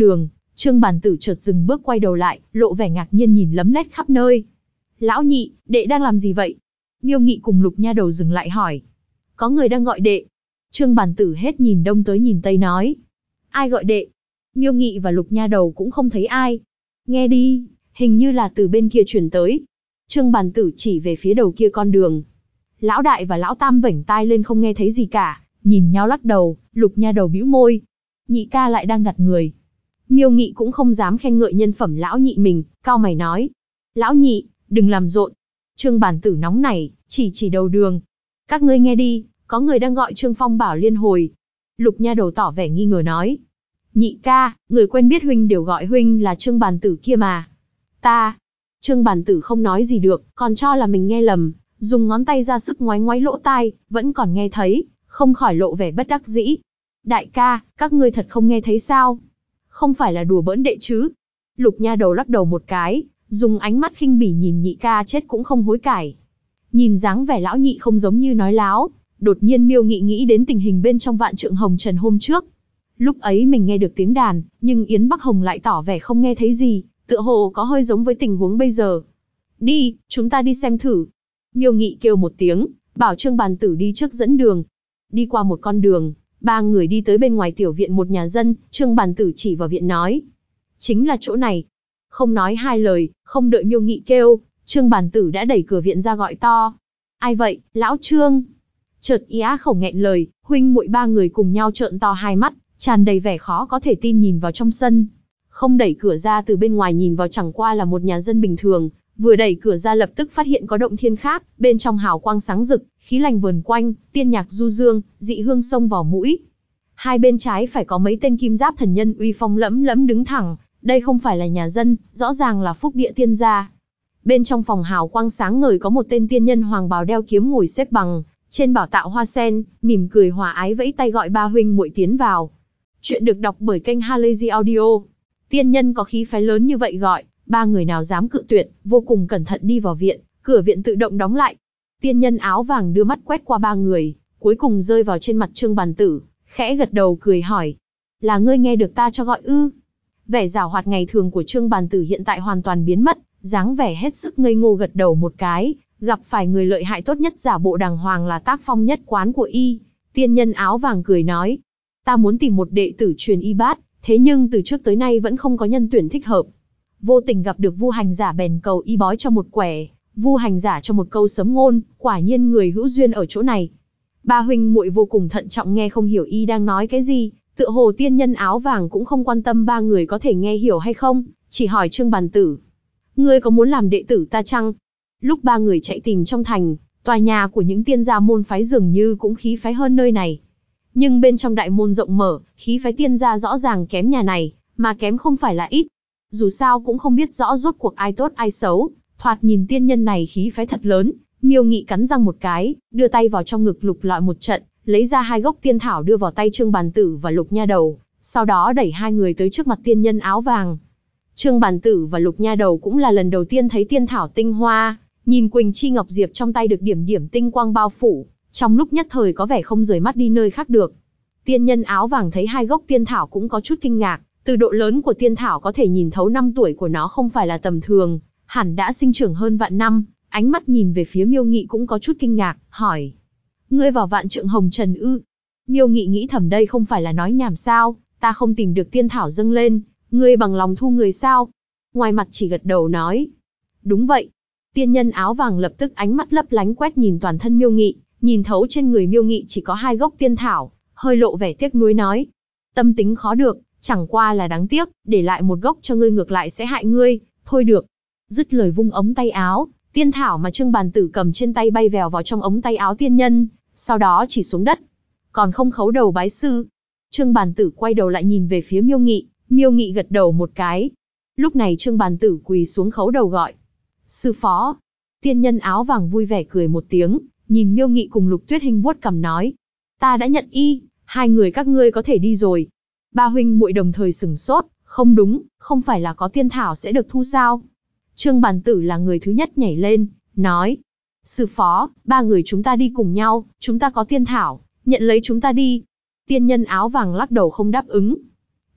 S1: Trương Bàn Tử chợt dừng bước quay đầu lại, lộ vẻ ngạc nhiên nhìn lấm lét khắp nơi. Lão nhị, đệ đang làm gì vậy? Miêu Nghị cùng Lục Nha Đầu dừng lại hỏi. Có người đang gọi đệ. Trương Bàn Tử hết nhìn đông tới nhìn tây nói. Ai gọi đệ? Miêu Nghị và Lục Nha Đầu cũng không thấy ai. Nghe đi, hình như là từ bên kia chuyển tới. Trương Bàn Tử chỉ về phía đầu kia con đường. Lão đại và lão tam vểnh tai lên không nghe thấy gì cả, nhìn nhau lắc đầu. Lục Nha Đầu bĩu môi. Nhị ca lại đang gặt người. Miêu Nghị cũng không dám khen ngợi nhân phẩm lão nhị mình, cau mày nói. Lão nhị, đừng làm rộn. Trương Bàn Tử nóng nảy, chỉ đầu đường. Các ngươi nghe đi, có người đang gọi Trương Phong bảo liên hồi. Lục Nha Đầu tỏ vẻ nghi ngờ nói. Nhị ca, người quen biết huynh đều gọi huynh là Trương Bàn Tử kia mà. Ta. Trương Bàn Tử không nói gì được, còn cho là mình nghe lầm, dùng ngón tay ra sức ngoáy ngoáy lỗ tai, vẫn còn nghe thấy, không khỏi lộ vẻ bất đắc dĩ. Đại ca, các ngươi thật không nghe thấy sao? Không phải là đùa bỡn đệ chứ? Lục Nha Đầu lắc đầu một cái, dùng ánh mắt khinh bỉ nhìn nhị ca chết cũng không hối cải. Nhìn dáng vẻ lão nhị không giống như nói láo, đột nhiên Miêu Nghị nghĩ đến tình hình bên trong Vạn Trượng Hồng Trần hôm trước. Lúc ấy mình nghe được tiếng đàn, nhưng Yến Bắc Hồng lại tỏ vẻ không nghe thấy gì, tựa hồ có hơi giống với tình huống bây giờ. Đi, chúng ta đi xem thử. Miêu Nghị kêu một tiếng, bảo Trương Bàn Tử đi trước dẫn đường. Đi qua một con đường, ba người đi tới bên ngoài tiểu viện một nhà dân, Trương Bàn Tử chỉ vào viện nói. Chính là chỗ này. Không nói hai lời, không đợi Miêu Nghị kêu, Trương Bàn Tử đã đẩy cửa viện ra gọi to. Ai vậy, lão Trương? Chợt ý á khẩu nghẹn lời, huynh muội ba người cùng nhau trợn to hai mắt, tràn đầy vẻ khó có thể tin nhìn vào trong sân. Không đẩy cửa ra từ bên ngoài nhìn vào chẳng qua là một nhà dân bình thường, vừa đẩy cửa ra lập tức phát hiện có động thiên khác, bên trong hào quang sáng rực, khí lành vờn quanh, tiên nhạc du dương, dị hương xông vào mũi. Hai bên trái phải có mấy tên kim giáp thần nhân uy phong lẫm lẫm đứng thẳng, đây không phải là nhà dân, rõ ràng là phúc địa tiên gia. Bên trong phòng hào quang sáng ngời có một tên tiên nhân hoàng bào đeo kiếm ngồi xếp bằng, trên bảo tạo hoa sen, mỉm cười hòa ái vẫy tay gọi ba huynh muội tiến vào. Chuyện được đọc bởi kênh Halazy Audio. Tiên nhân có khí phái lớn như vậy gọi, ba người nào dám cự tuyệt, vô cùng cẩn thận đi vào viện, cửa viện tự động đóng lại. Tiên nhân áo vàng đưa mắt quét qua ba người, cuối cùng rơi vào trên mặt Trương Bàn Tử, khẽ gật đầu cười hỏi. Là ngươi nghe được ta cho gọi ư? Vẻ giảo hoạt ngày thường của Trương Bàn Tử hiện tại hoàn toàn biến mất, dáng vẻ hết sức ngây ngô gật đầu một cái, gặp phải người lợi hại tốt nhất giả bộ đàng hoàng là tác phong nhất quán của y. Tiên nhân áo vàng cười nói. Ta muốn tìm một đệ tử truyền y bát, thế nhưng từ trước tới nay vẫn không có nhân tuyển thích hợp. Vô tình gặp được Vu Hành Giả bèn cầu y bói cho một quẻ, Vu Hành Giả cho một câu sấm ngôn, quả nhiên người hữu duyên ở chỗ này. Ba huynh muội vô cùng thận trọng nghe không hiểu y đang nói cái gì, tựa hồ tiên nhân áo vàng cũng không quan tâm ba người có thể nghe hiểu hay không, chỉ hỏi Trương Bàn Tử. Ngươi có muốn làm đệ tử ta chăng? Lúc ba người chạy tìm trong thành, tòa nhà của những tiên gia môn phái dường như cũng khí phái hơn nơi này. Nhưng bên trong đại môn rộng mở, khí phái tiên gia rõ ràng kém nhà này, mà kém không phải là ít. Dù sao cũng không biết rõ rốt cuộc ai tốt ai xấu, thoạt nhìn tiên nhân này khí phái thật lớn. Miêu Nghị cắn răng một cái, đưa tay vào trong ngực lục lọi một trận, lấy ra hai gốc tiên thảo đưa vào tay Trương Bàn Tử và Lục Nha Đầu, sau đó đẩy hai người tới trước mặt tiên nhân áo vàng. Trương Bàn Tử và Lục Nha Đầu cũng là lần đầu tiên thấy tiên thảo tinh hoa, nhìn Quỳnh Chi Ngọc Diệp trong tay được điểm điểm tinh quang bao phủ, trong lúc nhất thời có vẻ không rời mắt đi nơi khác được. Tiên nhân áo vàng thấy hai gốc tiên thảo cũng có chút kinh ngạc, từ độ lớn của tiên thảo có thể nhìn thấu năm tuổi của nó không phải là tầm thường, hẳn đã sinh trưởng hơn vạn năm. Ánh mắt nhìn về phía Miêu Nghị cũng có chút kinh ngạc, hỏi. Ngươi vào Vạn Trượng Hồng Trần ư? Miêu Nghị nghĩ thầm đây không phải là nói nhảm sao, ta không tìm được tiên thảo dâng lên, ngươi bằng lòng thu người sao? Ngoài mặt chỉ gật đầu nói. Đúng vậy. Tiên nhân áo vàng lập tức ánh mắt lấp lánh quét nhìn toàn thân Miêu Nghị, nhìn thấu trên người Miêu Nghị chỉ có hai gốc tiên thảo, hơi lộ vẻ tiếc nuối nói. Tâm tính khó được, chẳng qua là đáng tiếc, để lại một gốc cho ngươi ngược lại sẽ hại ngươi, thôi được. Dứt lời vung ống tay áo. Tiên thảo mà Trương Bàn Tử cầm trên tay bay vèo vào trong ống tay áo tiên nhân, sau đó chỉ xuống đất. Còn không khấu đầu bái sư. Trương Bàn Tử quay đầu lại nhìn về phía Miêu Nghị gật đầu một cái. Lúc này Trương Bàn Tử quỳ xuống khấu đầu gọi. Sư phó. Tiên nhân áo vàng vui vẻ cười một tiếng, nhìn Miêu Nghị cùng Lục Tuyết Hinh vuốt cằm nói. Ta đã nhận y, hai người các ngươi có thể đi rồi. Ba huynh muội đồng thời sửng sốt, không đúng, không phải là có tiên thảo sẽ được thu sao? Trương Bàn Tử là người thứ nhất nhảy lên, nói. Sư phó, ba người chúng ta đi cùng nhau, chúng ta có tiên thảo, nhận lấy chúng ta đi. Tiên nhân áo vàng lắc đầu không đáp ứng.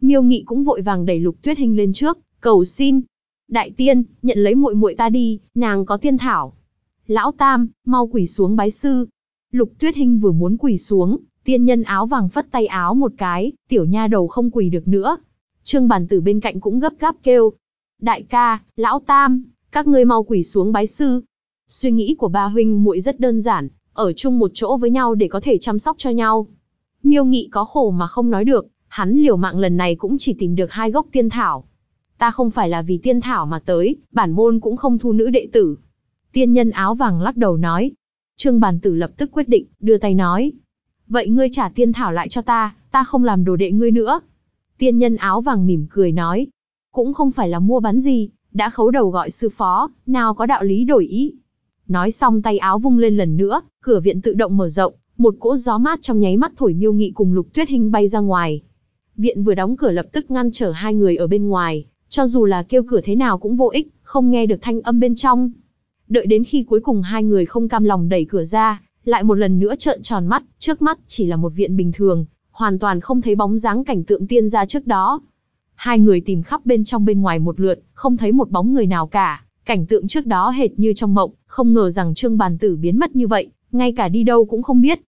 S1: Miêu Nghị cũng vội vàng đẩy Lục Tuyết Hinh lên trước, cầu xin. Đại tiên, nhận lấy muội muội ta đi, nàng có tiên thảo. Lão Tam, mau quỳ xuống bái sư. Lục Tuyết Hinh vừa muốn quỳ xuống, tiên nhân áo vàng phất tay áo một cái, tiểu nha đầu không quỳ được nữa. Trương Bàn Tử bên cạnh cũng gấp gáp kêu. Đại ca, Lão Tam, các ngươi mau quỳ xuống bái sư. Suy nghĩ của ba huynh muội rất đơn giản, ở chung một chỗ với nhau để có thể chăm sóc cho nhau. Miêu Nghị có khổ mà không nói được, hắn liều mạng lần này cũng chỉ tìm được 2 gốc tiên thảo. Ta không phải là vì tiên thảo mà tới, bản môn cũng không thu nữ đệ tử. Tiên nhân áo vàng lắc đầu nói. Trương Bàn Tử lập tức quyết định, đưa tay nói. Vậy ngươi trả tiên thảo lại cho ta không làm đồ đệ ngươi nữa. Tiên nhân áo vàng mỉm cười nói. Cũng không phải là mua bán gì, đã khấu đầu gọi sư phó, nào có đạo lý đổi ý. Nói xong tay áo vung lên lần nữa, cửa viện tự động mở rộng, một cỗ gió mát trong nháy mắt thổi Miêu Nghị cùng Lục Tuyết Hinh bay ra ngoài. Viện vừa đóng cửa lập tức ngăn trở 2 người ở bên ngoài, cho dù là kêu cửa thế nào cũng vô ích, không nghe được thanh âm bên trong. Đợi đến khi cuối cùng 2 người không cam lòng đẩy cửa ra, lại một lần nữa trợn tròn mắt, trước mắt chỉ là một viện bình thường, hoàn toàn không thấy bóng dáng cảnh tượng tiên gia trước đó. 2 người tìm khắp bên trong bên ngoài một lượt, không thấy một bóng người nào cả, cảnh tượng trước đó hệt như trong mộng, không ngờ rằng Trương Bàn Tử biến mất như vậy, ngay cả đi đâu cũng không biết.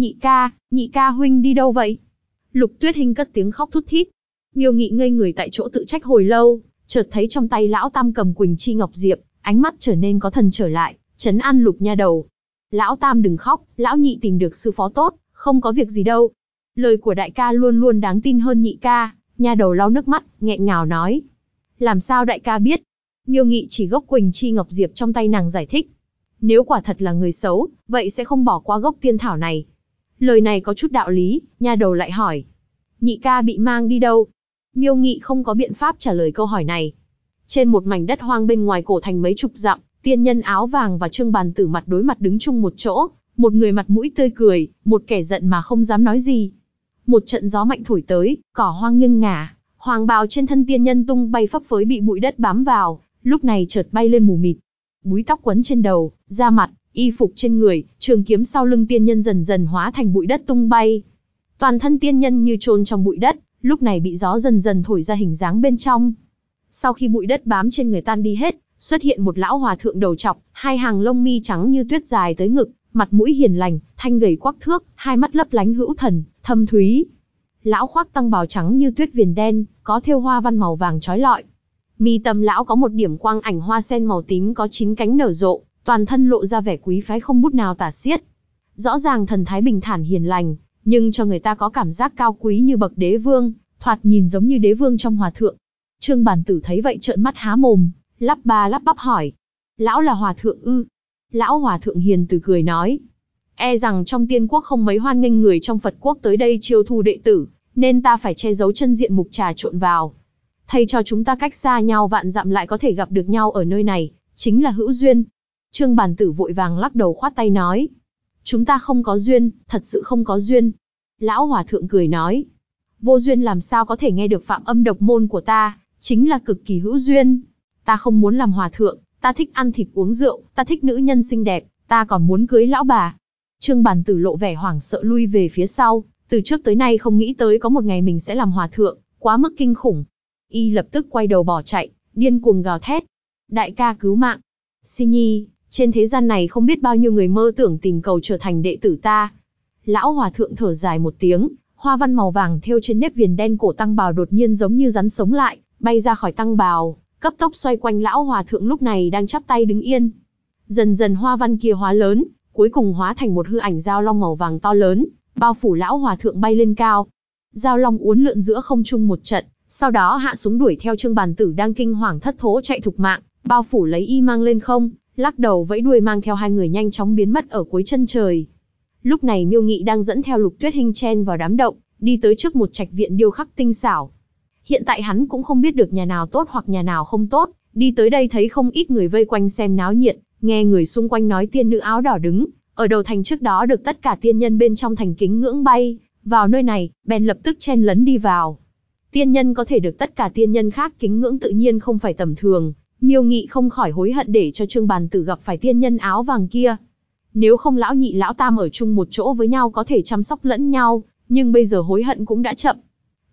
S1: Nhị ca huynh đi đâu vậy? Lục Tuyết Hinh cất tiếng khóc thút thít. Miêu Nghị ngây người tại chỗ tự trách hồi lâu, chợt thấy trong tay Lão Tam cầm Quỳnh Chi Ngọc Diệp, ánh mắt trở nên có thần trở lại, trấn an Lục nha đầu. Lão Tam đừng khóc, lão nhị tìm được sư phó tốt, không có việc gì đâu. Lời của đại ca luôn luôn đáng tin hơn nhị ca. Nha đầu lau nước mắt, nghẹn ngào nói. Làm sao đại ca biết? Miêu Nghị chỉ gốc Quỳnh Chi Ngọc Diệp trong tay nàng giải thích. Nếu quả thật là người xấu, vậy sẽ không bỏ qua gốc tiên thảo này. Lời này có chút đạo lý, nha đầu lại hỏi. Nhị ca bị mang đi đâu? Miêu Nghị không có biện pháp trả lời câu hỏi này. Trên một mảnh đất hoang bên ngoài cổ thành mấy chục dặm, tiên nhân áo vàng và Trương Bàn Tử mặt đối mặt đứng chung một chỗ, một người mặt mũi tươi cười, một kẻ giận mà không dám nói gì. Một trận gió mạnh thổi tới, cỏ hoang nghiêng ngả, hoàng bào trên thân tiên nhân tung bay phấp phới bị bụi đất bám vào, lúc này chợt bay lên mù mịt. Búi tóc quấn trên đầu, da mặt, y phục trên người, trường kiếm sau lưng tiên nhân dần dần hóa thành bụi đất tung bay. Toàn thân tiên nhân như chôn trong bụi đất, lúc này bị gió dần dần thổi ra hình dáng bên trong. Sau khi bụi đất bám trên người tan đi hết, xuất hiện một lão hòa thượng đầu trọc, 2 hàng lông mi trắng như tuyết dài tới ngực, mặt mũi hiền lành, thanh gầy quắc thước, 2 mắt lấp lánh hữu thần, thâm thúy. Lão khoác tăng bào trắng như tuyết viền đen, có thêu hoa văn màu vàng chói lọi. Mi tâm lão có một điểm quang ảnh hoa sen màu tím có 9 cánh nở rộ, toàn thân lộ ra vẻ quý phái không bút nào tả xiết. Rõ ràng thần thái bình thản hiền lành, nhưng cho người ta có cảm giác cao quý như bậc đế vương, thoạt nhìn giống như đế vương trong hòa thượng. Trương Bàn Tử thấy vậy trợn mắt há mồm, lắp ba lắp bắp hỏi. Lão là hòa thượng ư? Lão hòa thượng hiền từ cười nói. E rằng trong tiên quốc không mấy hoan nghênh người trong Phật quốc tới đây chiêu thu đệ tử, nên ta phải che giấu chân diện mục trà trộn vào. Thầy cho chúng ta cách xa nhau vạn dặm lại có thể gặp được nhau ở nơi này, chính là hữu duyên. Trương Bàn Tử vội vàng lắc đầu khoát tay nói. Chúng ta không có duyên, thật sự không có duyên. Lão hòa thượng cười nói. Vô duyên làm sao có thể nghe được phạm âm độc môn của ta, chính là cực kỳ hữu duyên. Ta không muốn làm hòa thượng, ta thích ăn thịt uống rượu, ta thích nữ nhân xinh đẹp, ta còn muốn cưới lão bà. Trương Bàn Tử lộ vẻ hoảng sợ lui về phía sau, từ trước tới nay không nghĩ tới có một ngày mình sẽ làm hòa thượng, quá mức kinh khủng. Y lập tức quay đầu bỏ chạy, điên cuồng gào thét. Đại ca cứu mạng. Si Nhi, trên thế gian này không biết bao nhiêu người mơ tưởng tình cầu trở thành đệ tử ta. Lão hòa thượng thở dài một tiếng, hoa văn màu vàng thêu trên nếp viền đen cổ tăng bào đột nhiên giống như rắn sống lại, bay ra khỏi tăng bào, cấp tốc xoay quanh lão hòa thượng lúc này đang chắp tay đứng yên. Dần dần hoa văn kia hóa lớn, cuối cùng hóa thành một hư ảnh dao long màu vàng to lớn, bao phủ lão hòa thượng bay lên cao. Dao long uốn lượn giữa không trung một trận, sau đó hạ xuống đuổi theo Trương Bàn Tử đang kinh hoàng thất thố chạy thục mạng, bao phủ lấy y mang lên không, lắc đầu vẫy đuôi mang theo 2 người nhanh chóng biến mất ở cuối chân trời. Lúc này Miêu Nghị đang dẫn theo Lục Tuyết Hinh chen vào đám động, đi tới trước một trạch viện điêu khắc tinh xảo. Hiện tại hắn cũng không biết được nhà nào tốt hoặc nhà nào không tốt, đi tới đây thấy không ít người vây quanh xem náo nhiệt, nghe người xung quanh nói tiên nữ áo đỏ đứng ở đầu thành trước đó được tất cả tiên nhân bên trong thành kính ngưỡng bay vào nơi này, bèn lập tức chen lấn đi vào. Tiên nhân có thể được tất cả tiên nhân khác kính ngưỡng tự nhiên không phải tầm thường, Miêu Nghị không khỏi hối hận để cho Trương Bàn Tử gặp phải tiên nhân áo vàng kia. Nếu không lão nhị lão tam ở chung một chỗ với nhau có thể chăm sóc lẫn nhau, nhưng bây giờ hối hận cũng đã chậm.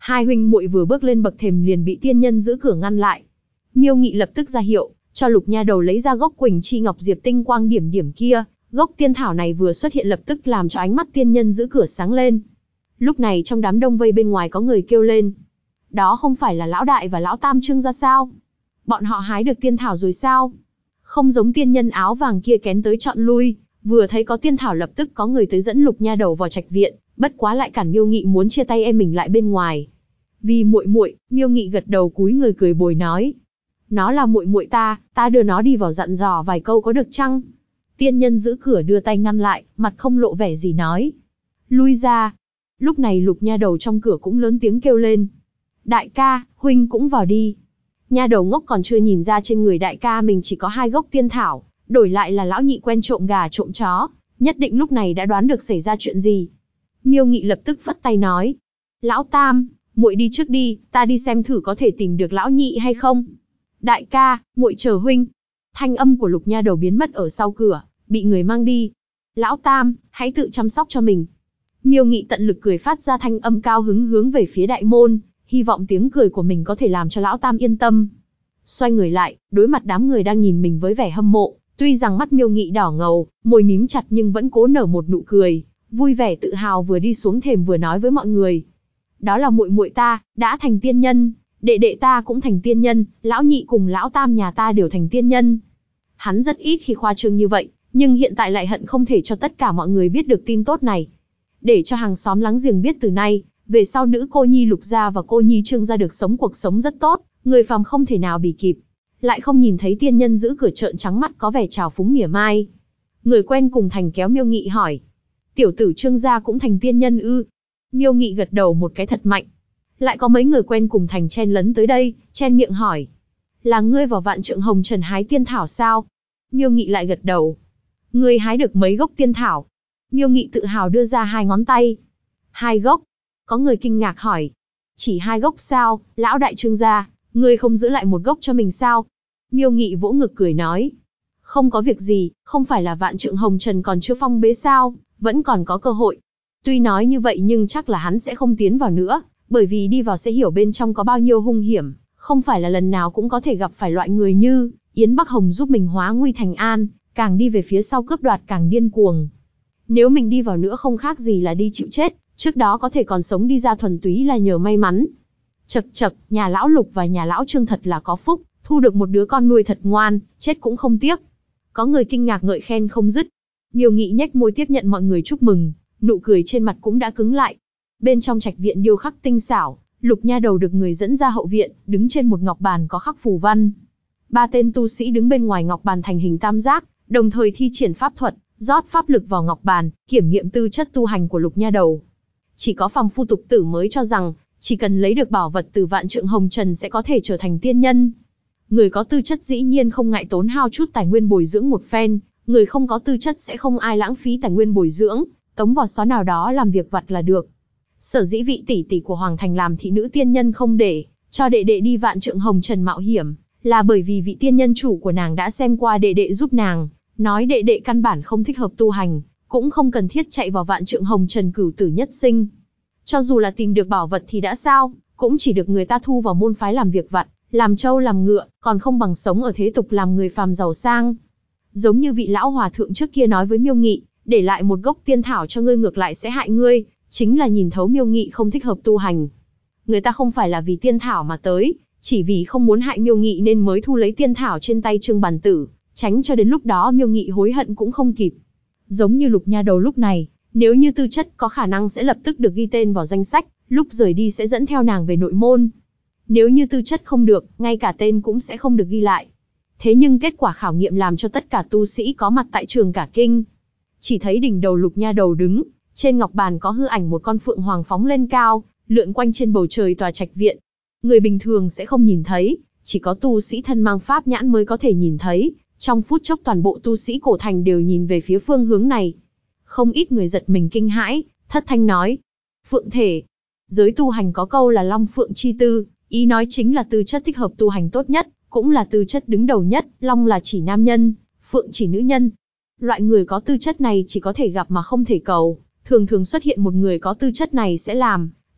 S1: Hai huynh muội vừa bước lên bậc thềm liền bị tiên nhân giữ cửa ngăn lại. Miêu Nghị lập tức ra hiệu, cho Lục Nha Đầu lấy ra gốc Quỳnh Chi Ngọc Diệp tinh quang điểm điểm kia. Gốc tiên thảo này vừa xuất hiện lập tức làm cho ánh mắt tiên nhân giữ cửa sáng lên. Lúc này trong đám đông vây bên ngoài có người kêu lên. Đó không phải là lão đại và lão tam Trương gia sao? Bọn họ hái được tiên thảo rồi sao? Không giống tiên nhân áo vàng kia kén tới chọn lui, vừa thấy có tiên thảo lập tức có người tới dẫn Lục Nha Đầu vào trạch viện, bất quá lại cản Miêu Nghị muốn chia tay em mình lại bên ngoài. Vì muội muội, Miêu Nghị gật đầu cúi người cười bồi nói. Nó là muội muội ta đưa nó đi vào dặn dò vài câu có được chăng? Tiên nhân giữ cửa đưa tay ngăn lại, mặt không lộ vẻ gì nói. Lui ra. Lúc này Lục Nha Đầu trong cửa cũng lớn tiếng kêu lên. Đại ca, huynh cũng vào đi. Nha đầu ngốc còn chưa nhìn ra trên người đại ca mình chỉ có 2 gốc tiên thảo, đổi lại là lão nhị quen trộm gà trộm chó, nhất định lúc này đã đoán được xảy ra chuyện gì. Miêu Nghị lập tức vất tay nói. Lão tam, muội đi trước đi, ta đi xem thử có thể tìm được lão nhị hay không. Đại ca, muội chờ huynh. Thanh âm của Lục Nha Đầu biến mất ở sau cửa, bị người mang đi. Lão tam, hãy tự chăm sóc cho mình. Miêu Nghị tận lực cười phát ra thanh âm cao hứng hướng về phía đại môn, hy vọng tiếng cười của mình có thể làm cho lão tam yên tâm. Xoay người lại, đối mặt đám người đang nhìn mình với vẻ hâm mộ, tuy rằng mắt Miêu Nghị đỏ ngầu, môi mím chặt nhưng vẫn cố nở một nụ cười, vui vẻ tự hào vừa đi xuống thềm vừa nói với mọi người. Đó là muội muội ta, đã thành tiên nhân, đệ đệ ta cũng thành tiên nhân, lão nhị cùng lão tam nhà ta đều thành tiên nhân. Hắn rất ít khi khoa trương như vậy, nhưng hiện tại lại hận không thể cho tất cả mọi người biết được tin tốt này. Để cho hàng xóm láng giềng biết từ nay, về sau nữ cô nhi Lục gia và cô nhi Trương gia được sống cuộc sống rất tốt, người phàm không thể nào bì kịp. Lại không nhìn thấy tiên nhân giữ cửa trợn trắng mắt có vẻ trào phúng mỉa mai. Người quen cùng thành kéo Miêu Nghị hỏi. Tiểu tử Trương gia cũng thành tiên nhân ư? Miêu Nghị gật đầu một cái thật mạnh. Lại có mấy người quen cùng thành chen lấn tới đây, chen miệng hỏi. Là ngươi vào Vạn Trượng Hồng Trần hái tiên thảo sao? Miêu Nghị lại gật đầu. Ngươi hái được mấy gốc tiên thảo? Miêu Nghị tự hào đưa ra 2 ngón tay. 2 gốc. Có người kinh ngạc hỏi. Chỉ 2 gốc sao, lão đại Trương gia, ngươi không giữ lại một gốc cho mình sao? Miêu Nghị vỗ ngực cười nói. Không có việc gì, không phải là Vạn Trượng Hồng Trần còn chưa phong bế sao, vẫn còn có cơ hội. Tuy nói như vậy nhưng chắc là hắn sẽ không tiến vào nữa, bởi vì đi vào sẽ hiểu bên trong có bao nhiêu hung hiểm, không phải là lần nào cũng có thể gặp phải loại người như Yến Bắc Hồng giúp mình hóa nguy thành an, càng đi về phía sau cướp đoạt càng điên cuồng. Nếu mình đi vào nữa không khác gì là đi chịu chết, trước đó có thể còn sống đi ra thuần túy là nhờ may mắn. Chậc chậc, nhà lão Lục và nhà lão Trương thật là có phúc, thu được một đứa con nuôi thật ngoan, chết cũng không tiếc. Có người kinh ngạc ngợi khen không dứt. Miêu Nghị nhếch môi tiếp nhận mọi người chúc mừng, nụ cười trên mặt cũng đã cứng lại. Bên trong trạch viện điêu khắc tinh xảo, Lục Nha Đầu được người dẫn ra hậu viện, đứng trên một ngọc bàn có khắc phù văn. 3 tên tu sĩ đứng bên ngoài ngọc bàn thành hình tam giác, đồng thời thi triển pháp thuật, rót pháp lực vào ngọc bàn, kiểm nghiệm tư chất tu hành của Lục Nha Đầu. Chỉ có phàm phu tục tử mới cho rằng, chỉ cần lấy được bảo vật từ Vạn Trượng Hồng Trần sẽ có thể trở thành tiên nhân. Người có tư chất dĩ nhiên không ngại tốn hao chút tài nguyên bồi dưỡng một phen, người không có tư chất sẽ không ai lãng phí tài nguyên bồi dưỡng, tống vào xó nào đó làm việc vặt là được. Sở dĩ vị tỷ tỷ của Hoàng Thành làm thị nữ tiên nhân không để cho đệ đệ đi Vạn Trượng Hồng Trần mạo hiểm, là bởi vì vị tiên nhân chủ của nàng đã xem qua đệ đệ giúp nàng, nói đệ đệ căn bản không thích hợp tu hành, cũng không cần thiết chạy vào Vạn Trượng Hồng Trần cửu tử nhất sinh. Cho dù là tìm được bảo vật thì đã sao, cũng chỉ được người ta thu vào môn phái làm việc vặt, làm trâu làm ngựa, còn không bằng sống ở thế tục làm người phàm giàu sang. Giống như vị lão hòa thượng trước kia nói với Miêu Nghị, để lại một gốc tiên thảo cho ngươi ngược lại sẽ hại ngươi, chính là nhìn thấu Miêu Nghị không thích hợp tu hành. Người ta không phải là vì tiên thảo mà tới, chỉ vì không muốn hại Miêu Nghị nên mới thu lấy tiên thảo trên tay Trương Bàn Tử, tránh cho đến lúc đó Miêu Nghị hối hận cũng không kịp. Giống như Lục Nha Đầu lúc này, nếu như tư chất có khả năng sẽ lập tức được ghi tên vào danh sách, lúc rời đi sẽ dẫn theo nàng về nội môn. Nếu như tư chất không được, ngay cả tên cũng sẽ không được ghi lại. Thế nhưng kết quả khảo nghiệm làm cho tất cả tu sĩ có mặt tại trường cả kinh. Chỉ thấy đỉnh đầu Lục Nha Đầu đứng, trên ngọc bàn có hư ảnh một con phượng hoàng phóng lên cao, lượn quanh trên bầu trời tòa trạch viện. Người bình thường sẽ không nhìn thấy, chỉ có tu sĩ thân mang pháp nhãn mới có thể nhìn thấy. Trong phút chốc toàn bộ tu sĩ cổ thành đều nhìn về phía phương hướng này. Không ít người giật mình kinh hãi, thất thanh nói. Phượng thể. Giới tu hành có câu là long phượng chi tư, ý nói chính là tư chất thích hợp tu hành tốt nhất, cũng là tư chất đứng đầu nhất. Long là chỉ nam nhân, phượng chỉ nữ nhân. Loại người có tư chất này chỉ có thể gặp mà không thể cầu. Thường thường xuất hiện một người có tư chất này sẽ làm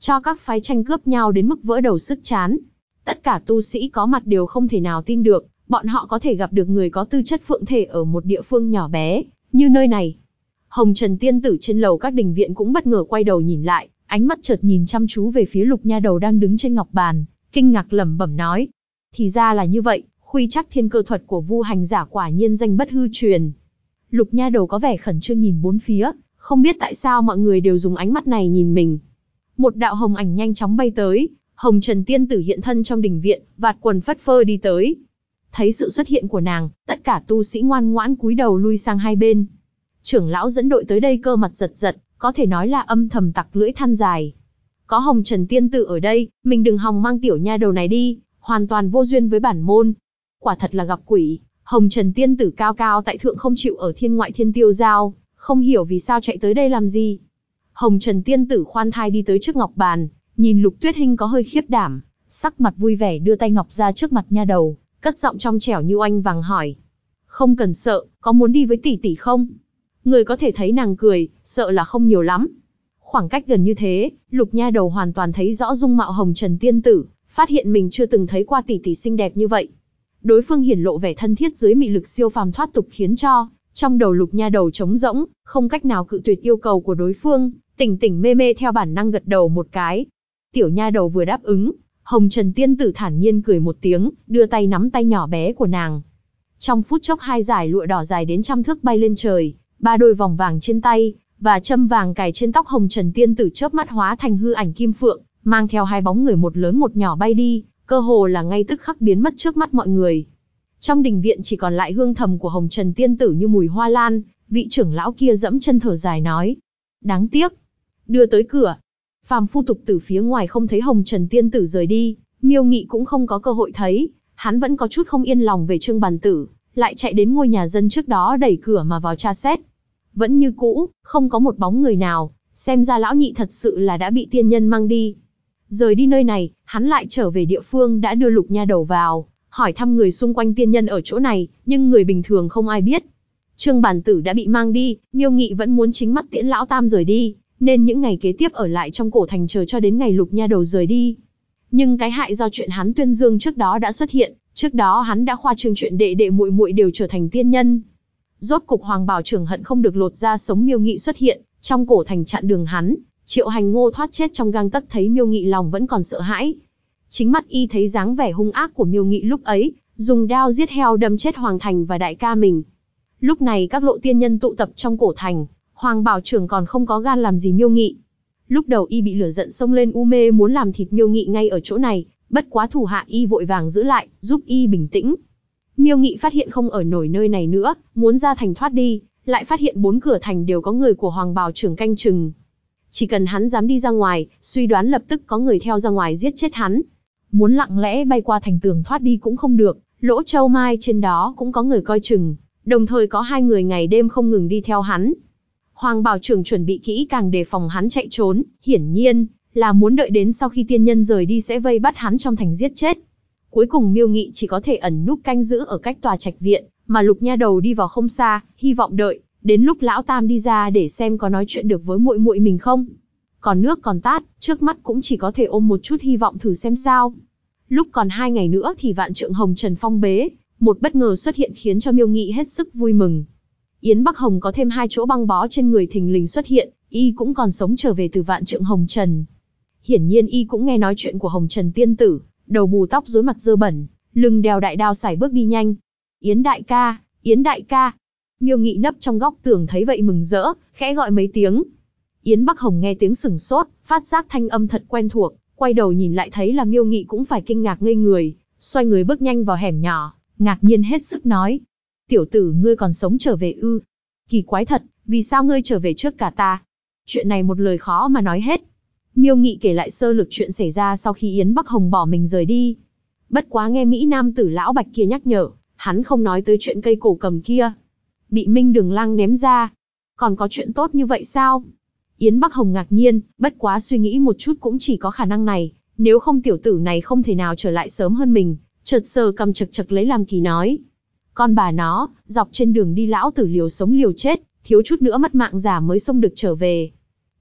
S1: cho các phái tranh cướp nhau đến mức vỡ đầu sức chán. Tất cả tu sĩ có mặt đều không thể nào tin được, bọn họ có thể gặp được người có tư chất phượng thể ở một địa phương nhỏ bé, như nơi này. Hồng Trần tiên tử trên lầu các đình viện cũng bất ngờ quay đầu nhìn lại, ánh mắt chợt nhìn chăm chú về phía Lục Nha Đầu đang đứng trên ngọc bàn, kinh ngạc lẩm bẩm nói. Thì ra là như vậy, khuy trắc thiên cơ thuật của Vu hành giả quả nhiên danh bất hư truyền. Lục Nha Đầu có vẻ khẩn trương nhìn bốn phía, không biết tại sao mọi người đều dùng ánh mắt này nhìn mình. Một đạo hồng ảnh nhanh chóng bay tới, Hồng Trần tiên tử hiện thân trong đình viện, vạt quần phất phơ đi tới. Thấy sự xuất hiện của nàng, tất cả tu sĩ ngoan ngoãn cúi đầu lui sang hai bên. Trưởng lão dẫn đội tới đây cơ mặt giật giật, có thể nói là âm thầm tặc lưỡi than dài. Có Hồng Trần tiên tử ở đây, mình đừng hòng mang tiểu nha đầu này đi, hoàn toàn vô duyên với bản môn. Quả thật là gặp quỷ, Hồng Trần tiên tử cao cao tại thượng không chịu ở thiên ngoại thiên tiêu giao, không hiểu vì sao chạy tới đây làm gì. Hồng Trần tiên tử khoan thai đi tới trước ngọc bàn, nhìn Lục Tuyết Hinh có hơi khiếp đảm, sắc mặt vui vẻ đưa tay ngọc ra trước mặt nha đầu, cất giọng trong trẻo như oanh vàng hỏi. Không cần sợ, có muốn đi với tỷ tỷ không? Người có thể thấy nàng cười, sợ là không nhiều lắm. Khoảng cách gần như thế, Lục Nha Đầu hoàn toàn thấy rõ dung mạo Hồng Trần tiên tử, phát hiện mình chưa từng thấy qua tỷ tỷ xinh đẹp như vậy. Đối phương hiển lộ vẻ thân thiết dưới mị lực siêu phàm thoát tục khiến cho trong đầu Lục Nha Đầu trống rỗng, không cách nào cự tuyệt yêu cầu của đối phương, tỉnh tỉnh mê mê theo bản năng gật đầu một cái. Tiểu nha đầu vừa đáp ứng, Hồng Trần tiên tử thản nhiên cười một tiếng, đưa tay nắm tay nhỏ bé của nàng. Trong phút chốc hai dải lụa đỏ dài đến trăm thước bay lên trời, ba đôi vòng vàng trên tay và châm vàng cài trên tóc Hồng Trần tiên tử chớp mắt hóa thành hư ảnh kim phượng, mang theo hai bóng người một lớn một nhỏ bay đi, cơ hồ là ngay tức khắc biến mất trước mắt mọi người. Trong đình viện chỉ còn lại hương thầm của Hồng Trần tiên tử như mùi hoa lan, vị trưởng lão kia dẫm chân thở dài nói. Đáng tiếc. Đưa tới cửa. Phàm phu tục tử phía ngoài không thấy Hồng Trần tiên tử rời đi, Miêu Nghị cũng không có cơ hội thấy, hắn vẫn có chút không yên lòng về Trương Bàn Tử, lại chạy đến ngôi nhà dân trước đó đẩy cửa mà vào tra xét. Vẫn như cũ, không có một bóng người nào, xem ra lão nhị thật sự là đã bị tiên nhân mang đi. Rời đi nơi này, hắn lại trở về địa phương đã đưa Lục Nha Đầu vào, hỏi thăm người xung quanh tiên nhân ở chỗ này, nhưng người bình thường không ai biết. Trương Bàn Tử đã bị mang đi, Miêu Nghị vẫn muốn chính mắt tiễn lão tam rời đi, nên những ngày kế tiếp ở lại trong cổ thành chờ cho đến ngày Lục Nha Đầu rời đi. Nhưng cái hại do chuyện hắn tuyên dương trước đó đã xuất hiện, trước đó hắn đã khoa trương chuyện đệ đệ muội muội đều trở thành tiên nhân. Rốt cục Hoàng Bảo Trưởng hận không được lột ra sống Miêu Nghị xuất hiện, trong cổ thành chặn đường hắn, Triệu Hành Ngô thoát chết trong gang tấc thấy Miêu Nghị lòng vẫn còn sợ hãi. Chính mắt y thấy dáng vẻ hung ác của Miêu Nghị lúc ấy, dùng đao giết heo đâm chết Hoàng Thành và đại ca mình. Lúc này các lộ tiên nhân tụ tập trong cổ thành, Hoàng Bảo Trưởng còn không có gan làm gì Miêu Nghị. Lúc đầu y bị lửa giận xông lên u mê muốn làm thịt Miêu Nghị ngay ở chỗ này, bất quá thủ hạ y vội vàng giữ lại, giúp y bình tĩnh. Miêu Nghị phát hiện không ở nổi nơi này nữa, muốn ra thành thoát đi, lại phát hiện 4 cửa thành đều có người của Hoàng Bảo Trưởng canh chừng. Chỉ cần hắn dám đi ra ngoài, suy đoán lập tức có người theo ra ngoài giết chết hắn. Muốn lặng lẽ bay qua thành tường thoát đi cũng không được, lỗ châu mai trên đó cũng có người coi chừng, đồng thời có 2 người ngày đêm không ngừng đi theo hắn. Hoàng Bảo Trưởng chuẩn bị kỹ càng đề phòng hắn chạy trốn, hiển nhiên là muốn đợi đến sau khi tiên nhân rời đi sẽ vây bắt hắn trong thành giết chết. Cuối cùng Miêu Nghị chỉ có thể ẩn núp canh giữ ở cách tòa trạch viện, mà Lục Nha Đầu đi vào không xa, hy vọng đợi đến lúc lão tam đi ra để xem có nói chuyện được với muội muội mình không. Còn nước còn tát, trước mắt cũng chỉ có thể ôm một chút hy vọng thử xem sao. Lúc còn 2 ngày nữa thì Vạn Trượng Hồng Trần phong bế, một bất ngờ xuất hiện khiến cho Miêu Nghị hết sức vui mừng. Yến Bắc Hồng có thêm 2 chỗ băng bó trên người thình lình xuất hiện, y cũng còn sống trở về từ Vạn Trượng Hồng Trần. Hiển nhiên y cũng nghe nói chuyện của Hồng Trần tiên tử, đầu bù tóc rối mặt dơ bẩn, lưng đeo đại đao sải bước đi nhanh. Yến đại ca, Yến đại ca. Miêu Nghị nấp trong góc tường thấy vậy mừng rỡ, khẽ gọi mấy tiếng. Yến Bắc Hồng nghe tiếng sửng sốt, phát giác thanh âm thật quen thuộc, quay đầu nhìn lại thấy là Miêu Nghị cũng phải kinh ngạc ngây người, xoay người bước nhanh vào hẻm nhỏ, ngạc nhiên hết sức nói. Tiểu tử ngươi còn sống trở về ư? Kỳ quái thật, vì sao ngươi trở về trước cả ta? Chuyện này một lời khó mà nói hết. Miêu Nghị kể lại sơ lược chuyện xảy ra sau khi Yến Bắc Hồng bỏ mình rời đi. Bất quá nghe Mỹ Nam tử lão Bạch kia nhắc nhở, hắn không nói tới chuyện cây cổ cầm kia. Bị Minh Đường Lăng ném ra. Còn có chuyện tốt như vậy sao? Yến Bắc Hồng ngạc nhiên, bất quá suy nghĩ một chút cũng chỉ có khả năng này. Nếu không tiểu tử này không thể nào trở lại sớm hơn mình. Chợt sờ cầm chật chật lấy làm kỳ nói. Con bà nó, dọc trên đường đi lão tử liều sống liều chết, thiếu chút nữa mất mạng giả mới xông được trở về.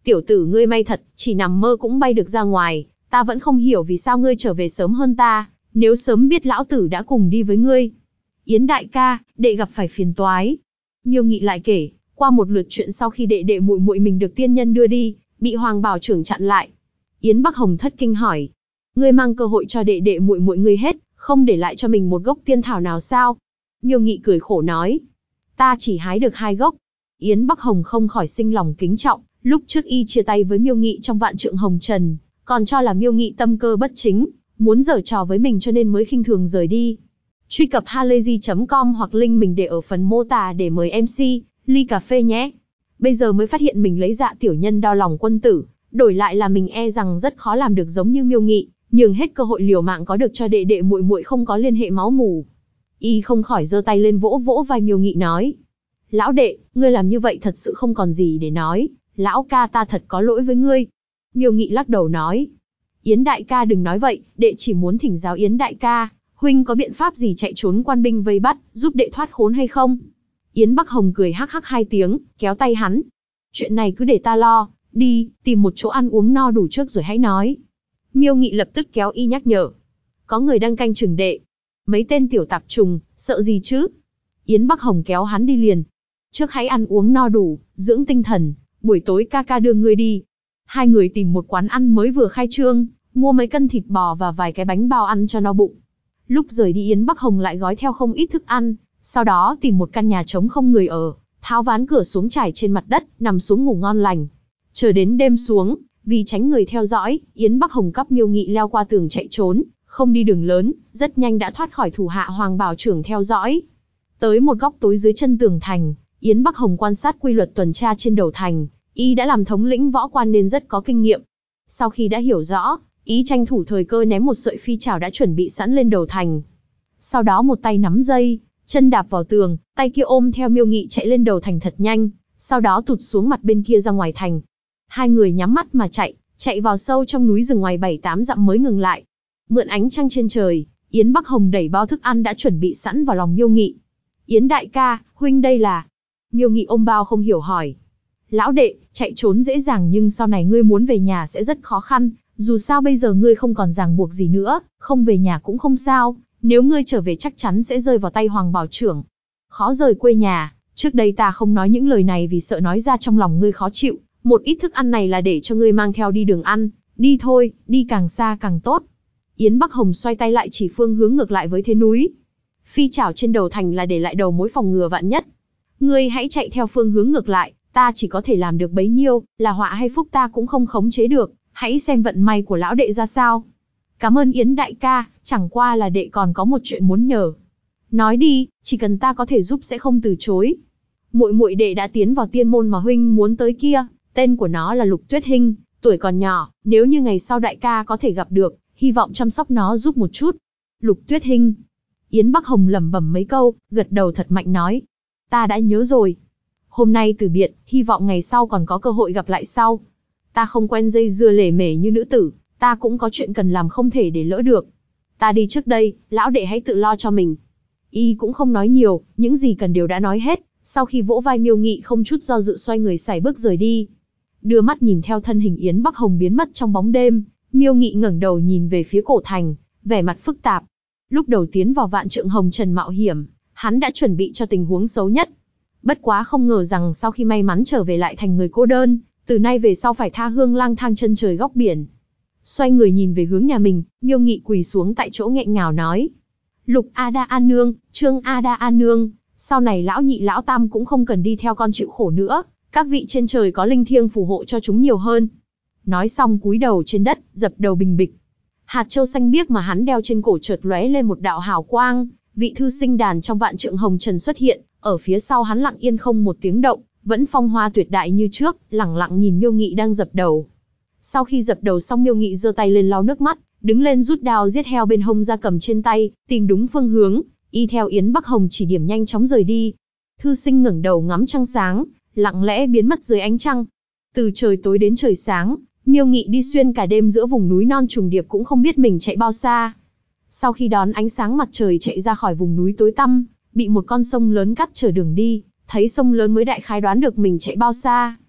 S1: Tiểu tử ngươi may thật, chỉ nằm mơ cũng bay được ra ngoài, ta vẫn không hiểu vì sao ngươi trở về sớm hơn ta, nếu sớm biết lão tử đã cùng đi với ngươi. Yến đại ca, đệ gặp phải phiền toái. Miêu Nghị lại kể, qua một lượt chuyện sau khi đệ đệ muội muội mình được tiên nhân đưa đi, bị Hoàng Bảo trưởng chặn lại. Yến Bắc Hồng thất kinh hỏi, ngươi mang cơ hội cho đệ đệ muội muội ngươi hết, không để lại cho mình một gốc tiên thảo nào sao? Miêu Nghị cười khổ nói, ta chỉ hái được 2 gốc. Yến Bắc Hồng không khỏi sinh lòng kính trọng, lúc trước y chia tay với Miêu Nghị trong vạn trượng hồng trần, còn cho là Miêu Nghị tâm cơ bất chính, muốn giở trò với mình cho nên mới khinh thường rời đi. Truy cập halayzi.com hoặc link mình để ở phần mô tả để mời MC, ly cà phê nhé. Bây giờ mới phát hiện mình lấy dạ tiểu nhân đo lòng quân tử, đổi lại là mình e rằng rất khó làm được giống như Miêu Nghị, nhường hết cơ hội liều mạng có được cho đệ đệ muội muội không có liên hệ máu mủ. Y không khỏi giơ tay lên vỗ vỗ vai Miêu Nghị nói, lão đệ, ngươi làm như vậy thật sự không còn gì để nói, lão ca ta thật có lỗi với ngươi. Miêu Nghị lắc đầu nói, Yến đại ca đừng nói vậy, đệ chỉ muốn thỉnh giáo Yến đại ca, huynh có biện pháp gì chạy trốn quan binh vây bắt, giúp đệ thoát khốn hay không? Yến Bắc Hồng cười hắc hắc 2 tiếng, kéo tay hắn. Chuyện này cứ để ta lo, đi, tìm một chỗ ăn uống no đủ trước rồi hãy nói. Miêu Nghị lập tức kéo y nhắc nhở. Có người đang canh chừng đệ. Mấy tên tiểu tạp trùng, sợ gì chứ? Yến Bắc Hồng kéo hắn đi liền. Trước hãy ăn uống no đủ, dưỡng tinh thần, buổi tối ca ca đưa ngươi đi. 2 người tìm một quán ăn mới vừa khai trương, mua mấy cân thịt bò và vài cái bánh bao ăn cho no bụng. Lúc rời đi Yến Bắc Hồng lại gói theo không ít thức ăn, sau đó tìm một căn nhà trống không người ở, tháo ván cửa xuống trải trên mặt đất, nằm xuống ngủ ngon lành. Chờ đến đêm xuống, vì tránh người theo dõi, Yến Bắc Hồng cắp Miêu Nghị leo qua tường chạy trốn, không đi đường lớn, rất nhanh đã thoát khỏi thủ hạ Hoàng Bảo trưởng theo dõi. Tới một góc tối dưới chân tường thành, Yến Bắc Hồng quan sát quy luật tuần tra trên đầu thành, y đã làm thống lĩnh võ quan nên rất có kinh nghiệm. Sau khi đã hiểu rõ, y tranh thủ thời cơ ném một sợi phi chảo đã chuẩn bị sẵn lên đầu thành. Sau đó một tay nắm dây, chân đạp vào tường, tay kia ôm theo Miêu Nghị chạy lên đầu thành thật nhanh, sau đó tụt xuống mặt bên kia ra ngoài thành. 2 người nhắm mắt mà chạy vào sâu trong núi rừng ngoài 7-8 dặm mới ngừng lại. Mượn ánh trăng trên trời, Yến Bắc Hồng đẩy bao thức ăn đã chuẩn bị sẵn vào lòng Miêu Nghị. Yến đại ca, huynh đây là? Miêu Nghị ôm bao không hiểu hỏi. Lão đệ, chạy trốn dễ dàng nhưng sau này ngươi muốn về nhà sẽ rất khó khăn, dù sao bây giờ ngươi không còn ràng buộc gì nữa, không về nhà cũng không sao, nếu ngươi trở về chắc chắn sẽ rơi vào tay Hoàng Bảo trưởng. Khó rời quê nhà, trước đây ta không nói những lời này vì sợ nói ra trong lòng ngươi khó chịu, một ít thức ăn này là để cho ngươi mang theo đi đường ăn, đi thôi, đi càng xa càng tốt. Yến Bắc Hồng xoay tay lại chỉ phương hướng ngược lại với thế núi. Phi chảo trên đầu thành là để lại đầu mối phòng ngừa vạn nhất. Ngươi hãy chạy theo phương hướng ngược lại, ta chỉ có thể làm được bấy nhiêu, là họa hay phúc ta cũng không khống chế được, hãy xem vận may của lão đệ ra sao. Cảm ơn Yến đại ca, chẳng qua là đệ còn có một chuyện muốn nhờ. Nói đi, chỉ cần ta có thể giúp sẽ không từ chối. Muội muội đệ đã tiến vào tiên môn mà huynh muốn tới kia, tên của nó là Lục Tuyết Hinh, tuổi còn nhỏ, nếu như ngày sau đại ca có thể gặp được, hy vọng chăm sóc nó giúp một chút. Lục Tuyết Hinh. Yến Bắc Hồng lẩm bẩm mấy câu, gật đầu thật mạnh nói. Ta đã nhớ rồi. Hôm nay từ biệt, hy vọng ngày sau còn có cơ hội gặp lại sau. Ta không quen dây dưa lề mề như nữ tử, ta cũng có chuyện cần làm không thể để lỡ được. Ta đi trước đây, lão đệ hãy tự lo cho mình. Y cũng không nói nhiều, những gì cần đều đã nói hết, sau khi vỗ vai Miêu Nghị không chút do dự xoay người sải bước rời đi. Đưa mắt nhìn theo thân hình Yến Bắc Hồng biến mất trong bóng đêm, Miêu Nghị ngẩng đầu nhìn về phía cổ thành, vẻ mặt phức tạp. Lúc đầu tiến vào vạn trượng hồng trần mạo hiểm, hắn đã chuẩn bị cho tình huống xấu nhất. Bất quá không ngờ rằng sau khi may mắn trở về lại thành người cô đơn, từ nay về sau phải tha hương lang thang chân trời góc biển. Xoay người nhìn về hướng nhà mình, Miêu Nghị quỳ xuống tại chỗ nghẹn ngào nói. Lục A Đa An Nương, Trương A Đa An Nương, sau này lão nhị lão tam cũng không cần đi theo con chịu khổ nữa, các vị trên trời có linh thiêng phù hộ cho chúng nhiều hơn. Nói xong cúi đầu trên đất, dập đầu bình bịch. Hạt châu xanh biếc mà hắn đeo trên cổ chợt lóe lên một đạo hào quang, vị thư sinh đàn trong vạn trượng hồng trần xuất hiện, ở phía sau hắn lặng yên không một tiếng động, vẫn phong hoa tuyệt đại như trước, lẳng lặng nhìn Miêu Nghị đang dập đầu. Sau khi dập đầu xong Miêu Nghị giơ tay lên lau nước mắt, đứng lên rút đao giết heo bên hông ra cầm trên tay, tìm đúng phương hướng, y theo Yến Bắc Hồng chỉ điểm nhanh chóng rời đi. Thư sinh ngẩng đầu ngắm trăng sáng, lặng lẽ biến mất dưới ánh trăng. Từ trời tối đến trời sáng, Miêu Nghị đi xuyên cả đêm giữa vùng núi non trùng điệp cũng không biết mình chạy bao xa. Sau khi đón ánh sáng mặt trời chạy ra khỏi vùng núi tối tăm, bị một con sông lớn cắt trở đường đi, thấy sông lớn mới đại khái đoán được mình chạy bao xa.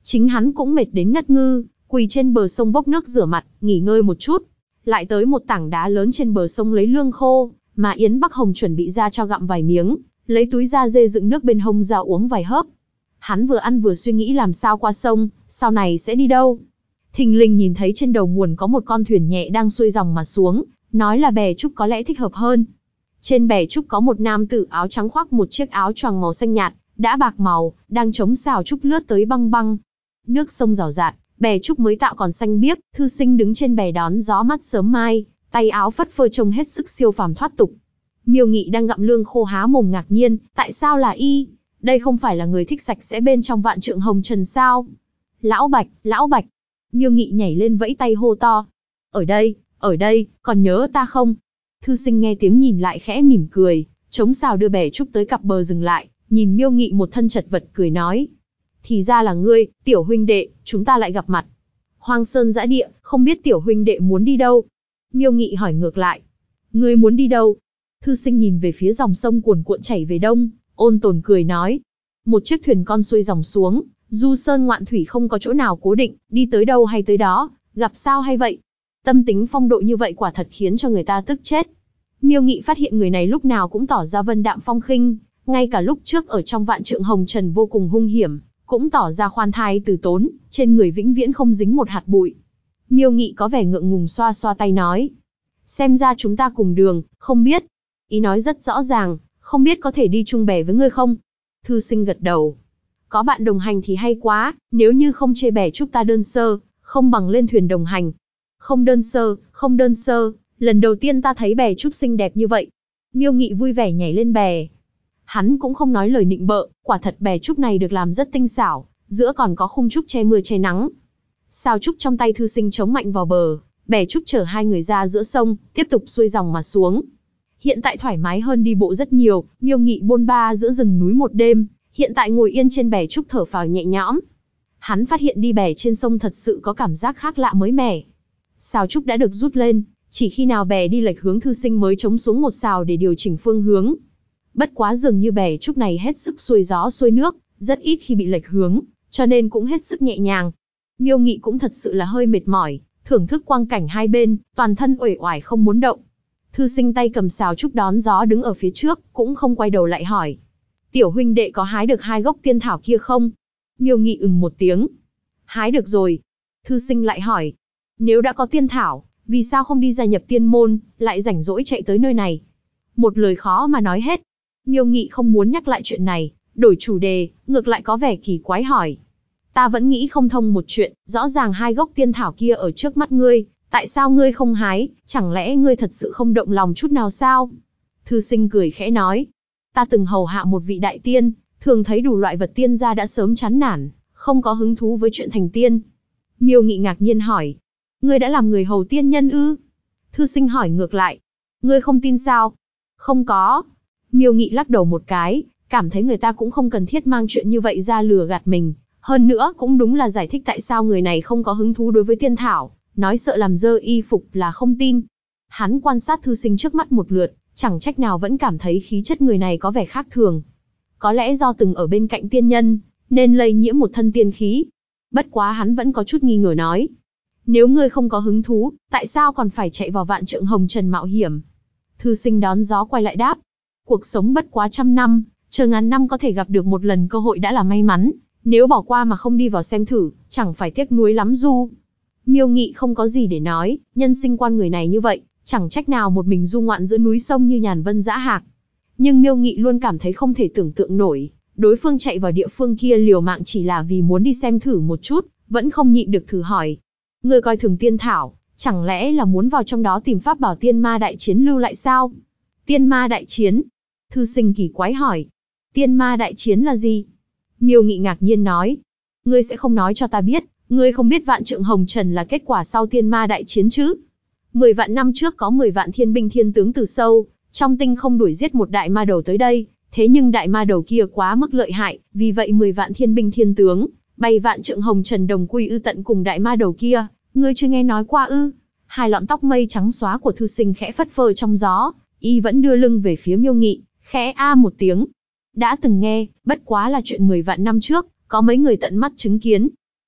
S1: Chính hắn cũng mệt đến ngất ngư, quỳ trên bờ sông vốc nước rửa mặt, nghỉ ngơi một chút. Lại tới một tảng đá lớn trên bờ sông lấy lương khô, mà Yến Bắc Hồng chuẩn bị ra cho gặm vài miếng, lấy túi da dê dựng nước bên hông ra uống vài hớp. Hắn vừa ăn vừa suy nghĩ làm sao qua sông, sau này sẽ đi đâu. Thình lình nhìn thấy trên đầu nguồn có một con thuyền nhẹ đang xuôi dòng mà xuống, nói là bè trúc có lẽ thích hợp hơn. Trên bè trúc có một nam tử áo trắng khoác một chiếc áo choàng màu xanh nhạt, đã bạc màu, đang chống xào trúc lướt tới băng băng. Nước sông rào rạt, bè trúc mới tạo còn xanh biếc, thư sinh đứng trên bè đón gió mát sớm mai, tay áo phất phơ trông hết sức siêu phàm thoát tục. Miêu Nghị đang gặm lương khô há mồm ngạc nhiên, tại sao là y? Đây không phải là người thích sạch sẽ bên trong vạn trượng hồng trần sao? Lão Bạch, Lão Bạch. Miêu Nghị nhảy lên vẫy tay hô to. Ở đây, còn nhớ ta không? Thư sinh nghe tiếng nhìn lại khẽ mỉm cười, chống xào đưa bè trúc tới cặp bờ dừng lại, nhìn Miêu Nghị một thân chật vật cười nói. Thì ra là ngươi, tiểu huynh đệ, chúng ta lại gặp mặt. Hoang sơn dã địa, không biết tiểu huynh đệ muốn đi đâu? Miêu Nghị hỏi ngược lại. Ngươi muốn đi đâu? Thư sinh nhìn về phía dòng sông cuồn cuộn chảy về đông, ôn tồn cười nói. Một chiếc thuyền con xuôi dòng xuống, du sơn ngoạn thủy không có chỗ nào cố định, đi tới đâu hay tới đó, gặp sao hay vậy. Tâm tính phong độ như vậy quả thật khiến cho người ta tức chết. Miêu Nghị phát hiện người này lúc nào cũng tỏ ra vân đạm phong khinh, ngay cả lúc trước ở trong vạn trượng hồng trần vô cùng hung hiểm, cũng tỏ ra khoan thai từ tốn, trên người vĩnh viễn không dính một hạt bụi. Miêu Nghị có vẻ ngượng ngùng xoa xoa tay nói. Xem ra chúng ta cùng đường, không biết. Ý nói rất rõ ràng, không biết có thể đi chung bè với ngươi không? Thư sinh gật đầu. Có bạn đồng hành thì hay quá, nếu như không chê bè chúc ta đơn sơ, không bằng lên thuyền đồng hành. Không đơn sơ, lần đầu tiên ta thấy bè trúc xinh đẹp như vậy. Miêu Nghị vui vẻ nhảy lên bè. Hắn cũng không nói lời nịnh bợ, quả thật bè trúc này được làm rất tinh xảo, giữa còn có khung trúc che mưa che nắng. Sào trúc trong tay thư sinh chống mạnh vào bờ, bè trúc chở hai người ra giữa sông, tiếp tục xuôi dòng mà xuống. Hiện tại thoải mái hơn đi bộ rất nhiều, Miêu Nghị bôn ba giữa rừng núi một đêm, hiện tại ngồi yên trên bè trúc thở phào nhẹ nhõm. Hắn phát hiện đi bè trên sông thật sự có cảm giác khác lạ mới mẻ. Sào trúc đã được rút lên, chỉ khi nào bè đi lệch hướng thư sinh mới chống xuống một sào để điều chỉnh phương hướng. Bất quá dường như bè trúc này hết sức xuôi gió xuôi nước, rất ít khi bị lệch hướng, cho nên cũng hết sức nhẹ nhàng. Miêu Nghị cũng thật sự là hơi mệt mỏi, thưởng thức quang cảnh hai bên, toàn thân uể oải không muốn động. Thư sinh tay cầm sào trúc đón gió đứng ở phía trước, cũng không quay đầu lại hỏi. Tiểu huynh đệ có hái được 2 gốc tiên thảo kia không? Miêu Nghị một tiếng. Hái được rồi. Thư sinh lại hỏi. Nếu đã có tiên thảo, vì sao không đi gia nhập tiên môn, lại rảnh rỗi chạy tới nơi này? Một lời khó mà nói hết. Miêu Nghị không muốn nhắc lại chuyện này, đổi chủ đề, ngược lại có vẻ kỳ quái hỏi. Ta vẫn nghĩ không thông một chuyện, rõ ràng 2 gốc tiên thảo kia ở trước mắt ngươi, tại sao ngươi không hái, chẳng lẽ ngươi thật sự không động lòng chút nào sao? Thư sinh cười khẽ nói. Ta từng hầu hạ một vị đại tiên, thường thấy đủ loại vật tiên gia đã sớm chán nản, không có hứng thú với chuyện thành tiên. Miêu Nghị ngạc nhiên hỏi. Ngươi đã làm người hầu tiên nhân ư? Thư sinh hỏi ngược lại. Ngươi không tin sao? Không có. Miêu Nghị lắc đầu một cái, cảm thấy người ta cũng không cần thiết mang chuyện như vậy ra lừa gạt mình. Hơn nữa cũng đúng là giải thích tại sao người này không có hứng thú đối với tiên thảo, nói sợ làm dơ y phục là không tin. Hắn quan sát thư sinh trước mắt một lượt, chẳng trách nào vẫn cảm thấy khí chất người này có vẻ khác thường. Có lẽ do từng ở bên cạnh tiên nhân, nên lây nhiễm một thân tiên khí. Bất quá hắn vẫn có chút nghi ngờ nói. Nếu ngươi không có hứng thú, tại sao còn phải chạy vào vạn trượng hồng trần mạo hiểm? Thư sinh đón gió quay lại đáp. Cuộc sống bất quá 100 năm, chờ ngàn năm có thể gặp được một lần cơ hội đã là may mắn. Nếu bỏ qua mà không đi vào xem thử, chẳng phải tiếc nuối lắm du. Miêu Nghị không có gì để nói, nhân sinh quan người này như vậy, chẳng trách nào một mình du ngoạn giữa núi sông như nhàn vân dã hạc. Nhưng Miêu Nghị luôn cảm thấy không thể tưởng tượng nổi, đối phương chạy vào địa phương kia liều mạng chỉ là vì muốn đi xem thử một chút, vẫn không nhịn được thử hỏi. Ngươi coi thường tiên thảo, chẳng lẽ là muốn vào trong đó tìm pháp bảo tiên ma đại chiến lưu lại sao? Tiên ma đại chiến? Thư sinh kỳ quái hỏi. Tiên ma đại chiến là gì? Miêu Nghị ngạc nhiên nói. Ngươi sẽ không nói cho ta biết, ngươi không biết vạn trượng hồng trần là kết quả sau tiên ma đại chiến chứ? 10 vạn năm trước có 10 vạn thiên binh thiên tướng từ sâu trong tinh không đuổi giết một đại ma đầu tới đây, thế nhưng đại ma đầu kia quá mức lợi hại, vì vậy 10 vạn thiên binh thiên tướng bay vạn trượng hồng trần đồng quy ư tận cùng đại ma đầu kia, ngươi chưa nghe nói qua ư? Hai lọn tóc mây trắng xóa của thư sinh khẽ phất phơ trong gió, y vẫn đưa lưng về phía Miêu Nghị, khẽ a một tiếng. Đã từng nghe, bất quá là chuyện 10 vạn năm trước, có mấy người tận mắt chứng kiến.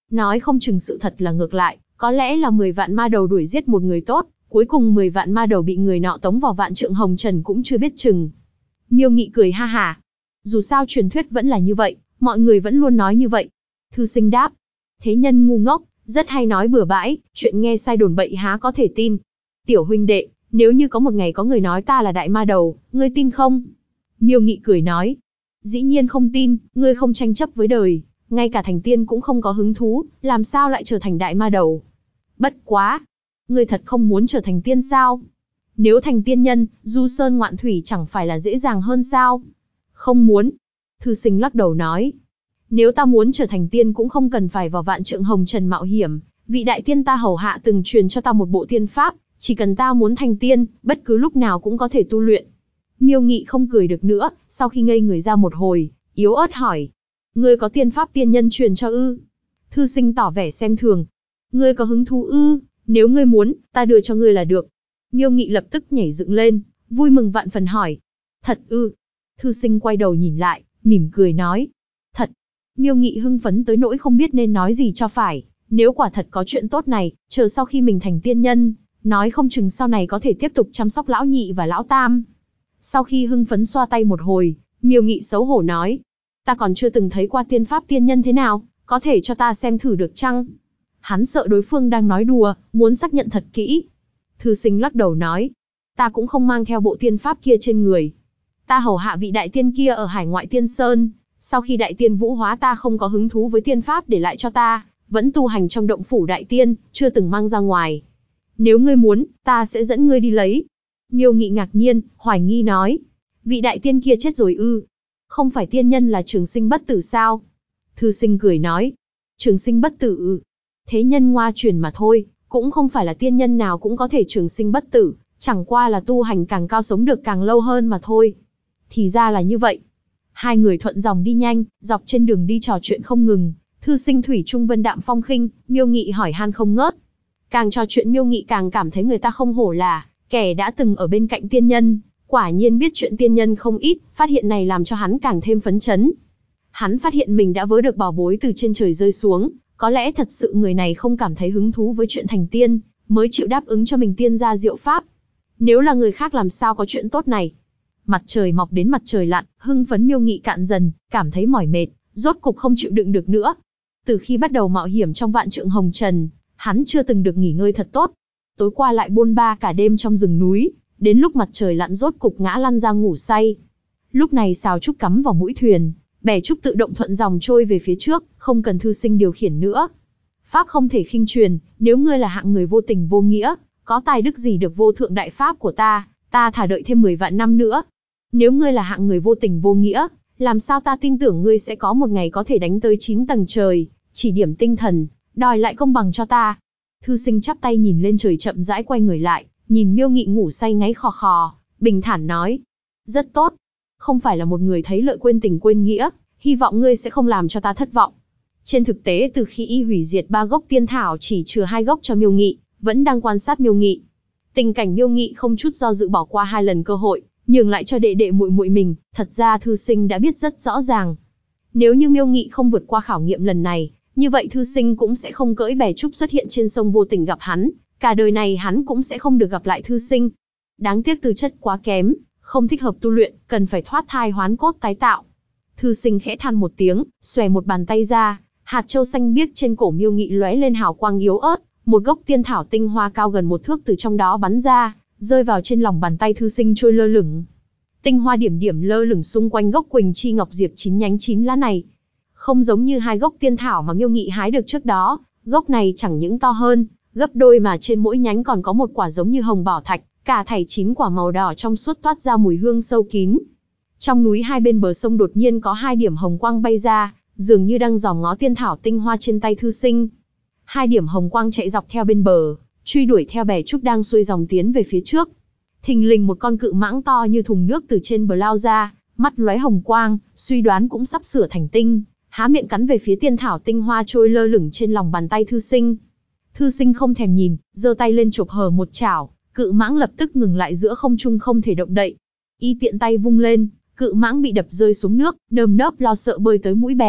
S1: Nói không chừng sự thật là ngược lại, có lẽ là 10 vạn ma đầu đuổi giết một người tốt, cuối cùng 10 vạn ma đầu bị người nọ tống vào vạn trượng hồng trần cũng chưa biết chừng. Miêu Nghị cười ha hả. Dù sao truyền thuyết vẫn là như vậy, mọi người vẫn luôn nói như vậy. Thư sinh đáp. Thế nhân ngu ngốc, rất hay nói bừa bãi, chuyện nghe sai đồn bậy há có thể tin. Tiểu huynh đệ, nếu như có một ngày có người nói ta là đại ma đầu, ngươi tin không? Miêu Nghị cười nói. Dĩ nhiên không tin, ngươi không tranh chấp với đời, ngay cả thành tiên cũng không có hứng thú, làm sao lại trở thành đại ma đầu? Bất quá, ngươi thật không muốn trở thành tiên sao? Nếu thành tiên nhân, du sơn ngoạn thủy chẳng phải là dễ dàng hơn sao? Không muốn. Thư sinh lắc đầu nói. Nếu ta muốn trở thành tiên cũng không cần phải vào vạn trượng hồng trần mạo hiểm, vị đại tiên ta hầu hạ từng truyền cho ta một bộ tiên pháp, chỉ cần ta muốn thành tiên, bất cứ lúc nào cũng có thể tu luyện. Miêu Nghị không cười được nữa, sau khi ngây người ra một hồi, yếu ớt hỏi. Ngươi có tiên pháp tiên nhân truyền cho ư? Thư sinh tỏ vẻ xem thường. Ngươi có hứng thú ư? Nếu ngươi muốn, ta đưa cho ngươi là được. Miêu Nghị lập tức nhảy dựng lên, vui mừng vạn phần hỏi. Thật ư? Thư sinh quay đầu nhìn lại, mỉm cười nói. Thật. Miêu Nghị hưng phấn tới nỗi không biết nên nói gì cho phải. Nếu quả thật có chuyện tốt này, chờ sau khi mình thành tiên nhân, nói không chừng sau này có thể tiếp tục chăm sóc lão nhị và lão tam. Sau khi hưng phấn xoa tay một hồi, Miêu Nghị xấu hổ nói. Ta còn chưa từng thấy qua tiên pháp tiên nhân thế nào, có thể cho ta xem thử được chăng? Hắn sợ đối phương đang nói đùa, muốn xác nhận thật kỹ. Thư sinh lắc đầu nói. Ta cũng không mang theo bộ tiên pháp kia trên người. Ta hầu hạ vị đại tiên kia ở hải ngoại tiên sơn, sau khi đại tiên vũ hóa ta không có hứng thú với tiên pháp để lại cho ta, vẫn tu hành trong động phủ đại tiên, chưa từng mang ra ngoài. Nếu ngươi muốn, ta sẽ dẫn ngươi đi lấy. Miêu Nghị ngạc nhiên, hoài nghi nói. Vị đại tiên kia chết rồi ư? Không phải tiên nhân là trường sinh bất tử sao? Thư sinh cười nói. Trường sinh bất tử ư? Thế nhân ngoa truyền mà thôi, cũng không phải là tiên nhân nào cũng có thể trường sinh bất tử, chẳng qua là tu hành càng cao sống được càng lâu hơn mà thôi. Thì ra là như vậy. Hai người thuận dòng đi nhanh, dọc trên đường đi trò chuyện không ngừng. Thư sinh thủy chung vân đạm phong khinh, Miêu Nghị hỏi han không ngớt. Càng trò chuyện Miêu Nghị càng cảm thấy người ta không hổ là kẻ đã từng ở bên cạnh tiên nhân, quả nhiên biết chuyện tiên nhân không ít, phát hiện này làm cho hắn càng thêm phấn chấn. Hắn phát hiện mình đã vớ được bảo bối từ trên trời rơi xuống, có lẽ thật sự người này không cảm thấy hứng thú với chuyện thành tiên, mới chịu đáp ứng cho mình tiên gia diệu pháp. Nếu là người khác làm sao có chuyện tốt này? Mặt trời mọc đến mặt trời lặn, hưng phấn Miêu Nghị cạn dần, cảm thấy mỏi mệt, rốt cục không chịu đựng được nữa. Từ khi bắt đầu mạo hiểm trong vạn trượng hồng trần, hắn chưa từng được nghỉ ngơi thật tốt. Tối qua lại bôn ba cả đêm trong rừng núi, đến lúc mặt trời lặn rốt cục ngã lăn ra ngủ say. Lúc này sào trúc cắm vào mũi thuyền, bè trúc tự động thuận dòng trôi về phía trước, không cần thư sinh điều khiển nữa. Pháp không thể khinh truyền, nếu ngươi là hạng người vô tình vô nghĩa, có tài đức gì được vô thượng đại pháp của ta thà đợi thêm 10 vạn năm nữa. Nếu ngươi là hạng người vô tình vô nghĩa, làm sao ta tin tưởng ngươi sẽ có một ngày có thể đánh tới 9 tầng trời, chỉ điểm tinh thần, đòi lại công bằng cho ta. Thư sinh chắp tay nhìn lên trời chậm rãi quay người lại, nhìn Miêu Nghị ngủ say ngáy khò khò, bình thản nói. Rất tốt. Không phải là một người thấy lợi quên tình quên nghĩa, hy vọng ngươi sẽ không làm cho ta thất vọng. Trên thực tế từ khi y hủy diệt 3 gốc tiên thảo chỉ chừa 2 gốc cho Miêu Nghị, vẫn đang quan sát Miêu Nghị. Tình cảnh Miêu Nghị không chút do dự bỏ qua 2 lần cơ hội, nhường lại cho đệ đệ muội muội mình, thật ra thư sinh đã biết rất rõ ràng. Nếu như Miêu Nghị không vượt qua khảo nghiệm lần này, như vậy thư sinh cũng sẽ không cưỡi bè trúc xuất hiện trên sông vô tình gặp hắn, cả đời này hắn cũng sẽ không được gặp lại thư sinh. Đáng tiếc tư chất quá kém, không thích hợp tu luyện, cần phải thoát thai hoán cốt tái tạo. Thư sinh khẽ than một tiếng, xòe một bàn tay ra, hạt châu xanh biếc trên cổ Miêu Nghị lóe lên hào quang yếu ớt, một gốc tiên thảo tinh hoa cao gần 1 thước từ trong đó bắn ra, rơi vào trên lòng bàn tay thư sinh trôi lơ lửng. Tinh hoa điểm điểm lơ lửng xung quanh gốc Quỳnh Chi Ngọc Diệp 9 nhánh 9 lá này. Không giống như 2 gốc tiên thảo mà Miêu Nghị hái được trước đó, gốc này chẳng những to hơn, gấp đôi mà trên mỗi nhánh còn có một quả giống như hồng bảo thạch, cả thảy 9 quả màu đỏ trong suốt toát ra mùi hương sâu kín. Trong núi hai bên bờ sông đột nhiên có 2 điểm hồng quang bay ra, dường như đang dòm ngó tiên thảo tinh hoa trên tay thư sinh. 2 điểm hồng quang chạy dọc theo bên bờ, truy đuổi theo bè trúc đang xuôi dòng tiến về phía trước. Thình lình một con cự mãng to như thùng nước từ trên bờ lao ra, mắt lóe hồng quang, suy đoán cũng sắp sửa thành tinh, há miệng cắn về phía tiên thảo tinh hoa trôi lơ lửng trên lòng bàn tay thư sinh. Thư sinh không thèm nhìn, giơ tay lên chộp hờ một chảo, cự mãng lập tức ngừng lại giữa không trung không thể động đậy. Y tiện tay vung lên, cự mãng bị đập rơi xuống nước, nơm nớp lo sợ bơi tới mũi bè,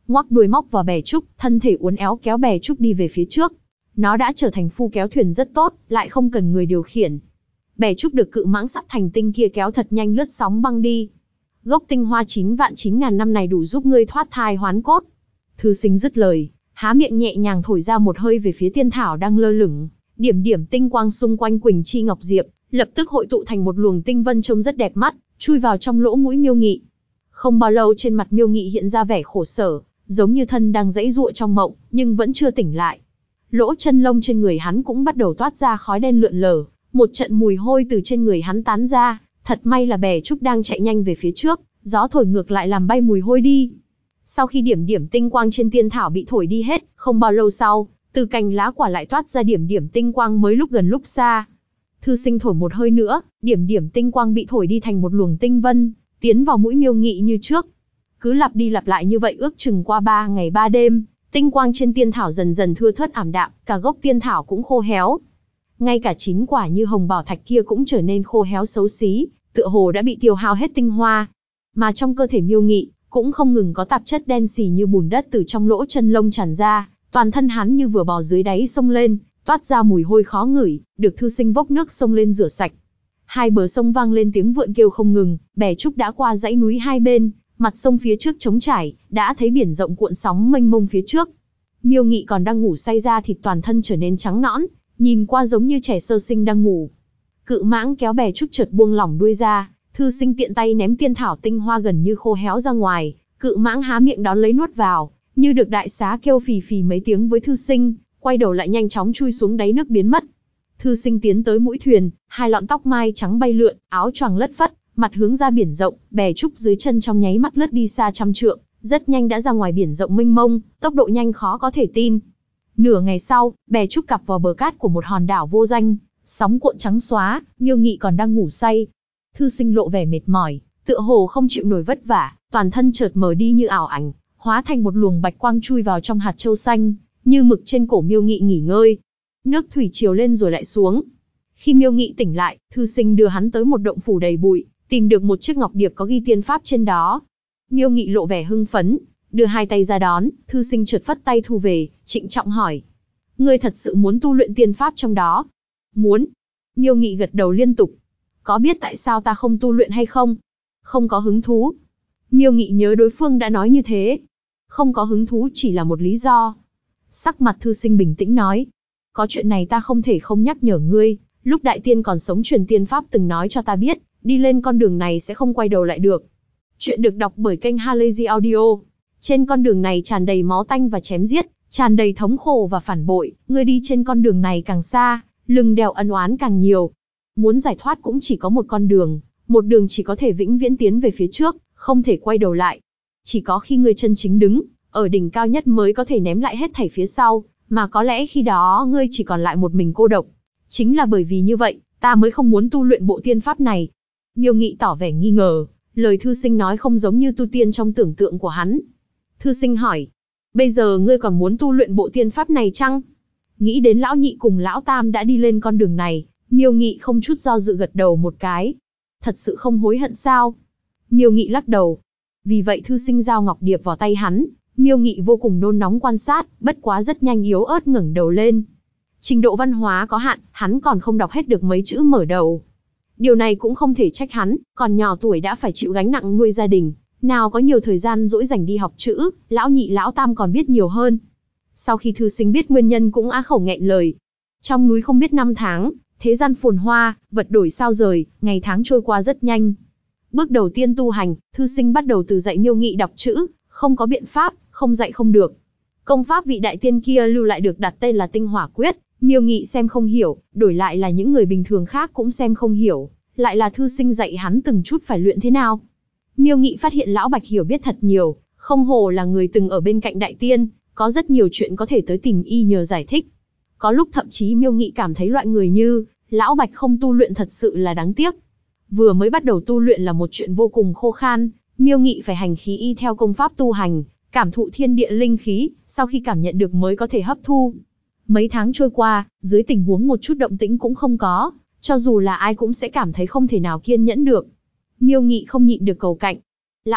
S1: ngoắc đuôi móc vào bè trúc, thân thể uốn éo kéo bè trúc đi về phía trước. Nó đã trở thành phu kéo thuyền rất tốt, lại không cần người điều khiển. Bè trúc được cự mãng sắp thành tinh kia kéo thật nhanh lướt sóng băng đi. Gốc tinh hoa 9.000 năm này đủ giúp ngươi thoát thai hoán cốt. Thư sinh dứt lời, há miệng nhẹ nhàng thổi ra một hơi về phía tiên thảo đang lơ lửng. Điểm điểm tinh quang xung quanh Quỳnh Chi Ngọc Diệp, lập tức hội tụ thành một luồng tinh vân trông rất đẹp mắt, chui vào trong lỗ mũi Miêu Nghị. Không bao lâu trên mặt Miêu Nghị hiện ra vẻ khổ sở, giống như thân đang giãy giụa trong mộng, nhưng vẫn chưa tỉnh lại. Lỗ chân lông trên người hắn cũng bắt đầu toát ra khói đen lượn lờ, một trận mùi hôi từ trên người hắn tán ra, thật may là bè trúc đang chạy nhanh về phía trước, gió thổi ngược lại làm bay mùi hôi đi. Sau khi điểm điểm tinh quang trên tiên thảo bị thổi đi hết, không bao lâu sau, từ cành lá quả lại toát ra điểm điểm tinh quang mới lúc gần lúc xa. Thư sinh thổi một hơi nữa, điểm điểm tinh quang bị thổi đi thành một luồng tinh vân, tiến vào mũi Miêu Nghị như trước. Cứ lặp đi lặp lại như vậy ước chừng qua 3 ngày 3 đêm, tinh quang trên tiên thảo dần dần thưa thớt ảm đạm, cả gốc tiên thảo cũng khô héo. Ngay cả 9 quả như hồng bảo thạch kia cũng trở nên khô héo xấu xí, tựa hồ đã bị tiêu hao hết tinh hoa. Mà trong cơ thể Miêu Nghị cũng không ngừng có tạp chất đen xì như bùn đất từ trong lỗ chân lông tràn ra, toàn thân hắn như vừa bò dưới đáy sông lên, toát ra mùi hôi khó ngửi, được thư sinh vốc nước sông lên rửa sạch. Hai bờ sông vang lên tiếng vượn kêu không ngừng, bè trúc đã qua dãy núi hai bên, mặt sông phía trước trống trải, đã thấy biển rộng cuộn sóng mênh mông phía trước. Miêu Nghị còn đang ngủ say ra thịt toàn thân trở nên trắng nõn, nhìn qua giống như trẻ sơ sinh đang ngủ. Cự mãng kéo bè trúc chợt buông lỏng đuôi ra, thư sinh tiện tay ném tiên thảo tinh hoa gần như khô héo ra ngoài, cự mãng há miệng đón lấy nuốt vào, như được đại xá kêu phì phì mấy tiếng với thư sinh, quay đầu lại nhanh chóng chui xuống đáy nước biến mất. Thư sinh tiến tới mũi thuyền, hai lọn tóc mai trắng bay lượn, áo choàng lất phất, mặt hướng ra biển rộng, bè trúc dưới chân trong nháy mắt lướt đi xa trăm trượng, rất nhanh đã ra ngoài biển rộng mênh mông, tốc độ nhanh khó có thể tin. Nửa ngày sau, bè trúc cặp vào bờ cát của một hòn đảo vô danh, sóng cuộn trắng xóa, Miêu Nghị còn đang ngủ say. Thư sinh lộ vẻ mệt mỏi, tựa hồ không chịu nổi vất vả, toàn thân chợt mờ đi như ảo ảnh, hóa thành một luồng bạch quang chui vào trong hạt châu xanh, như mực trên cổ Miêu Nghị nghỉ ngơi. Nước thủy triều lên rồi lại xuống. Khi Miêu Nghị tỉnh lại, thư sinh đưa hắn tới một động phủ đầy bụi, tìm được một chiếc ngọc điệp có ghi tiên pháp trên đó. Miêu Nghị lộ vẻ hưng phấn, đưa hai tay ra đón, thư sinh chợt phất tay thu về, trịnh trọng hỏi: "Ngươi thật sự muốn tu luyện tiên pháp trong đó?" "Muốn." Miêu Nghị gật đầu liên tục. "Có biết tại sao ta không tu luyện hay không?" "Không có hứng thú." Miêu Nghị nhớ đối phương đã nói như thế. Không có hứng thú chỉ là một lý do. Sắc mặt thư sinh bình tĩnh nói: "Có chuyện này ta không thể không nhắc nhở ngươi, lúc đại tiên còn sống truyền tiên pháp từng nói cho ta biết, đi lên con đường này sẽ không quay đầu lại được." Chuyện được đọc bởi kênh Halazy Audio. Trên con đường này tràn đầy máu tanh và chém giết, tràn đầy thống khổ và phản bội, ngươi đi trên con đường này càng xa, lưng đèo ân oán càng nhiều. Muốn giải thoát cũng chỉ có một con đường, một đường chỉ có thể vĩnh viễn tiến về phía trước, không thể quay đầu lại. Chỉ có khi ngươi chân chính đứng ở đỉnh cao nhất mới có thể ném lại hết thảy phía sau, mà có lẽ khi đó ngươi chỉ còn lại một mình cô độc. Chính là bởi vì như vậy, ta mới không muốn tu luyện bộ tiên pháp này. Miêu Nghị tỏ vẻ nghi ngờ, lời thư sinh nói không giống như tu tiên trong tưởng tượng của hắn. Thư sinh hỏi: "Bây giờ ngươi còn muốn tu luyện bộ tiên pháp này chăng?" Nghĩ đến lão nhị cùng lão tam đã đi lên con đường này, Miêu Nghị không chút do dự gật đầu một cái. Thật sự không hối hận sao? Miêu Nghị lắc đầu. Vì vậy thư sinh giao ngọc điệp vào tay hắn, Miêu Nghị vô cùng nôn nóng quan sát, bất quá rất nhanh yếu ớt ngẩng đầu lên. Trình độ văn hóa có hạn, hắn còn không đọc hết được mấy chữ mở đầu. Điều này cũng không thể trách hắn, còn nhỏ tuổi đã phải chịu gánh nặng nuôi gia đình, nào có nhiều thời gian dỗi dành đi học chữ, lão nhị lão tam còn biết nhiều hơn. Sau khi thư sinh biết nguyên nhân cũng á khẩu nghẹn lời. Trong núi không biết năm tháng, thế gian phồn hoa, vật đổi sao rời, ngày tháng trôi qua rất nhanh. Bước đầu tiên tu hành, thư sinh bắt đầu từ dạy Miêu Nghị đọc chữ, không có biện pháp, không dạy không được. Công pháp vị đại tiên kia lưu lại được đặt tên là Tinh Hỏa Quyết, Miêu Nghị xem không hiểu, đổi lại là những người bình thường khác cũng xem không hiểu, lại là thư sinh dạy hắn từng chút phải luyện thế nào. Miêu Nghị phát hiện lão Bạch hiểu biết thật nhiều, không hổ là người từng ở bên cạnh đại tiên, có rất nhiều chuyện có thể tới tìm y nhờ giải thích. Có lúc thậm chí Miêu Nghị cảm thấy loại người như lão Bạch không tu luyện thật sự là đáng tiếc. Vừa mới bắt đầu tu luyện là một chuyện vô cùng khô khan, Miêu Nghị phải hành khí y theo công pháp tu hành, cảm thụ thiên địa linh khí, sau khi cảm nhận được mới có thể hấp thu. Mấy tháng trôi qua, dưới tình huống một chút động tĩnh cũng không có, cho dù là ai cũng sẽ cảm thấy không thể nào kiên nhẫn được. Miêu Nghị không nhịn được cầu cạnh. Lão Bạch,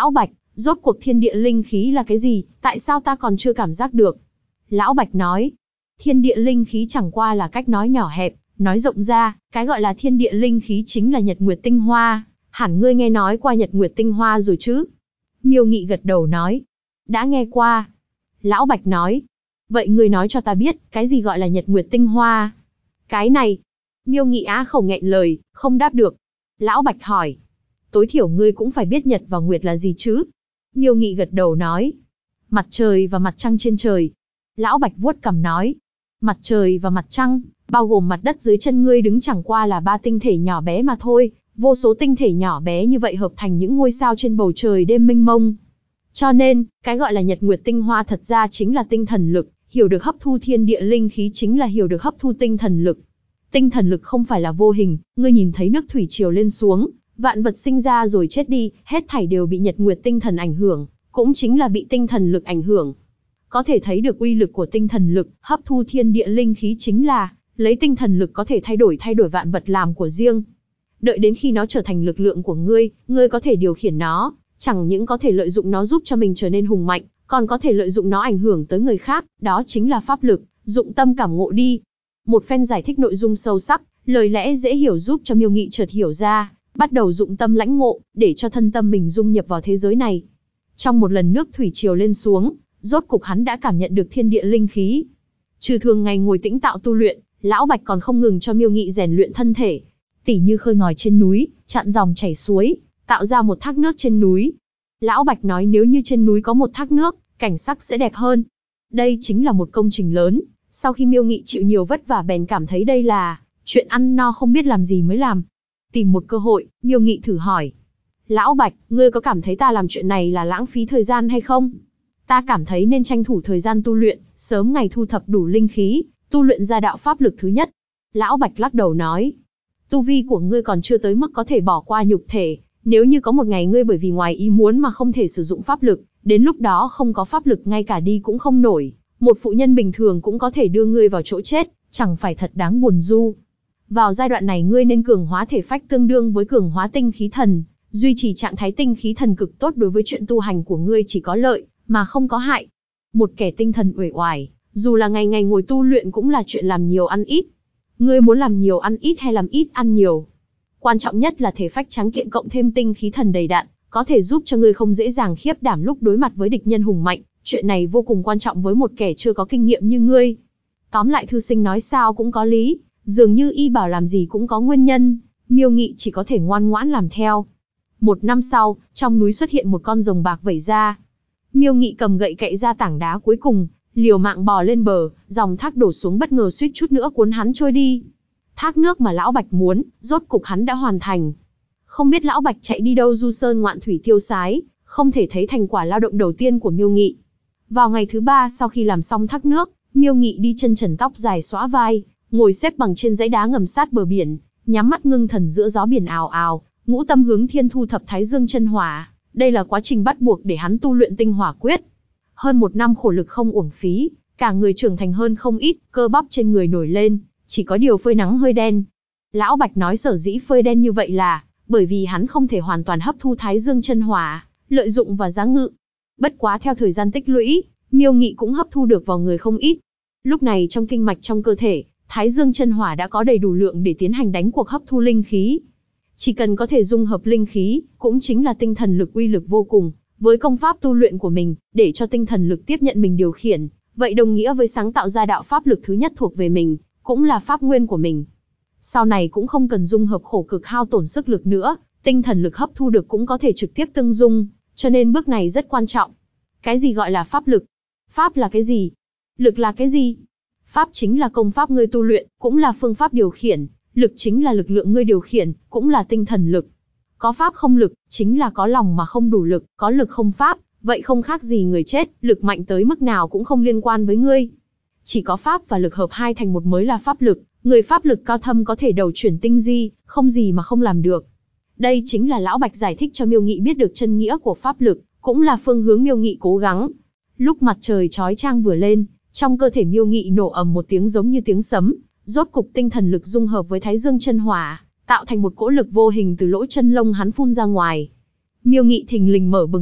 S1: Rốt cuộc thiên địa linh khí là cái gì, tại sao ta còn chưa cảm giác được? Lão Bạch nói, thiên địa linh khí chẳng qua là cách nói nhỏ hẹp, nói rộng ra, cái gọi là thiên địa linh khí chính là nhật nguyệt tinh hoa, hẳn ngươi nghe nói qua nhật nguyệt tinh hoa rồi chứ? Miêu Nghị gật đầu nói, đã nghe qua. Lão Bạch nói, vậy ngươi nói cho ta biết, cái gì gọi là nhật nguyệt tinh hoa? Cái này, Miêu Nghị á khẩu nghẹn lời, không đáp được. Lão Bạch hỏi, tối thiểu ngươi cũng phải biết nhật và nguyệt là gì chứ? Miêu Nghị gật đầu nói, mặt trời và mặt trăng trên trời. Lão Bạch vuốt cằm nói, mặt trời và mặt trăng, bao gồm mặt đất dưới chân ngươi đứng chẳng qua là 3 tinh thể nhỏ bé mà thôi, vô số tinh thể nhỏ bé như vậy hợp thành những ngôi sao trên bầu trời đêm mênh mông. Cho nên, cái gọi là nhật nguyệt tinh hoa thật ra chính là tinh thần lực, hiểu được hấp thu thiên địa linh khí chính là hiểu được hấp thu tinh thần lực. Tinh thần lực không phải là vô hình, ngươi nhìn thấy nước thủy triều lên xuống, vạn vật sinh ra rồi chết đi, hết thảy đều bị nhật nguyệt tinh thần ảnh hưởng, cũng chính là bị tinh thần lực ảnh hưởng. Có thể thấy được uy lực của tinh thần lực, hấp thu thiên địa linh khí chính là lấy tinh thần lực có thể thay đổi vạn vật làm của riêng. Đợi đến khi nó trở thành lực lượng của ngươi, ngươi có thể điều khiển nó, chẳng những có thể lợi dụng nó giúp cho mình trở nên hùng mạnh, còn có thể lợi dụng nó ảnh hưởng tới người khác, đó chính là pháp lực, dụng tâm cảm ngộ đi. Một phen giải thích nội dung sâu sắc, lời lẽ dễ hiểu giúp cho Miêu Nghị chợt hiểu ra, bắt đầu dụng tâm lãnh ngộ, để cho thân tâm mình dung nhập vào thế giới này. Trong một lần nước thủy triều lên xuống, rốt cục hắn đã cảm nhận được thiên địa linh khí. Trừ thường ngày ngồi tĩnh tạo tu luyện, Lão Bạch còn không ngừng cho Miêu Nghị rèn luyện thân thể. Tỉ như khơi ngòi trên núi, chặn dòng chảy suối, tạo ra một thác nước trên núi. Lão Bạch nói nếu như trên núi có một thác nước, cảnh sắc sẽ đẹp hơn. Đây chính là một công trình lớn. Sau khi Miêu Nghị chịu nhiều vất vả bèn cảm thấy đây là chuyện ăn no không biết làm gì mới làm. Tìm một cơ hội, Miêu Nghị thử hỏi. Lão Bạch, ngươi có cảm thấy ta làm chuyện này là lãng phí thời gian hay không? Ta cảm thấy nên tranh thủ thời gian tu luyện, sớm ngày thu thập đủ linh khí, tu luyện ra đạo pháp lực thứ nhất. Lão Bạch lắc đầu nói. Tu vi của ngươi còn chưa tới mức có thể bỏ qua nhục thể, nếu như có một ngày ngươi bởi vì ngoài ý muốn mà không thể sử dụng pháp lực, đến lúc đó không có pháp lực ngay cả đi cũng không nổi, một phụ nhân bình thường cũng có thể đưa ngươi vào chỗ chết, chẳng phải thật đáng buồn du. Vào giai đoạn này ngươi nên cường hóa thể phách tương đương với cường hóa tinh khí thần, duy trì trạng thái tinh khí thần cực tốt đối với chuyện tu hành của ngươi chỉ có lợi, mà không có hại. Một kẻ tinh thần uể oải, dù là ngày ngày ngồi tu luyện cũng là chuyện làm nhiều ăn ít. Ngươi muốn làm nhiều ăn ít hay làm ít ăn nhiều? Quan trọng nhất là thể phách trắng kiện cộng thêm tinh khí thần đầy đặn, có thể giúp cho ngươi không dễ dàng khiếp đảm lúc đối mặt với địch nhân hùng mạnh. Chuyện này vô cùng quan trọng với một kẻ chưa có kinh nghiệm như ngươi. Tóm lại thư sinh nói sao cũng có lý, dường như y bảo làm gì cũng có nguyên nhân, Miêu Nghị chỉ có thể ngoan ngoãn làm theo. Một năm sau, trong núi xuất hiện một con rồng bạc vẩy ra. Miêu Nghị cầm gậy cậy ra tảng đá cuối cùng, liều mạng bò lên bờ, dòng thác đổ xuống bất ngờ suýt chút nữa cuốn hắn trôi đi. Thác nước mà Lão Bạch muốn, rốt cục hắn đã hoàn thành. Không biết Lão Bạch chạy đi đâu du sơn ngoạn thủy tiêu sái, không thể thấy thành quả lao động đầu tiên của Miêu Nghị. Vào ngày thứ 3 sau khi làm xong thác nước, Miêu Nghị đi chân trần tóc dài xõa vai, ngồi xếp bằng trên dãy đá ngầm sát bờ biển, nhắm mắt ngưng thần giữa gió biển ào ào, ngũ tâm hướng thiên thu thập thái dương chân hỏa. Đây là quá trình bắt buộc để hắn tu luyện tinh hỏa quyết. Hơn một năm khổ lực không uổng phí, cả người trưởng thành hơn không ít, cơ bắp trên người nổi lên, chỉ có điều phơi nắng hơi đen. Lão Bạch nói sở dĩ phơi đen như vậy là bởi vì hắn không thể hoàn toàn hấp thu thái dương chân hỏa, lợi dụng và giá ngự. Bất quá theo thời gian tích lũy, Miêu Nghị cũng hấp thu được vào người không ít. Lúc này trong kinh mạch trong cơ thể, thái dương chân hỏa đã có đầy đủ lượng để tiến hành đánh cuộc hấp thu linh khí. Chỉ cần có thể dung hợp linh khí, cũng chính là tinh thần lực uy lực vô cùng, với công pháp tu luyện của mình, để cho tinh thần lực tiếp nhận mình điều khiển, vậy đồng nghĩa với sáng tạo ra đạo pháp lực thứ nhất thuộc về mình, cũng là pháp nguyên của mình. Sau này cũng không cần dung hợp khổ cực hao tổn sức lực nữa, tinh thần lực hấp thu được cũng có thể trực tiếp tương dung, cho nên bước này rất quan trọng. Cái gì gọi là pháp lực? Pháp là cái gì? Lực là cái gì? Pháp chính là công pháp ngươi tu luyện, cũng là phương pháp điều khiển, lực chính là lực lượng ngươi điều khiển, cũng là tinh thần lực. Có pháp không lực, chính là có lòng mà không đủ lực, có lực không pháp, vậy không khác gì người chết, lực mạnh tới mức nào cũng không liên quan với ngươi. Chỉ có pháp và lực hợp hai thành một mới là pháp lực, người pháp lực cao thâm có thể đầu chuyển tinh di, không gì mà không làm được. Đây chính là Lão Bạch giải thích cho Miêu Nghị biết được chân nghĩa của pháp lực, cũng là phương hướng Miêu Nghị cố gắng. Lúc mặt trời chói chang vừa lên, trong cơ thể Miêu Nghị nổ ầm một tiếng giống như tiếng sấm, rốt cục tinh thần lực dung hợp với thái dương chân hỏa, tạo thành một cỗ lực vô hình từ lỗ chân lông hắn phun ra ngoài. Miêu Nghị thình lình mở bừng mắt,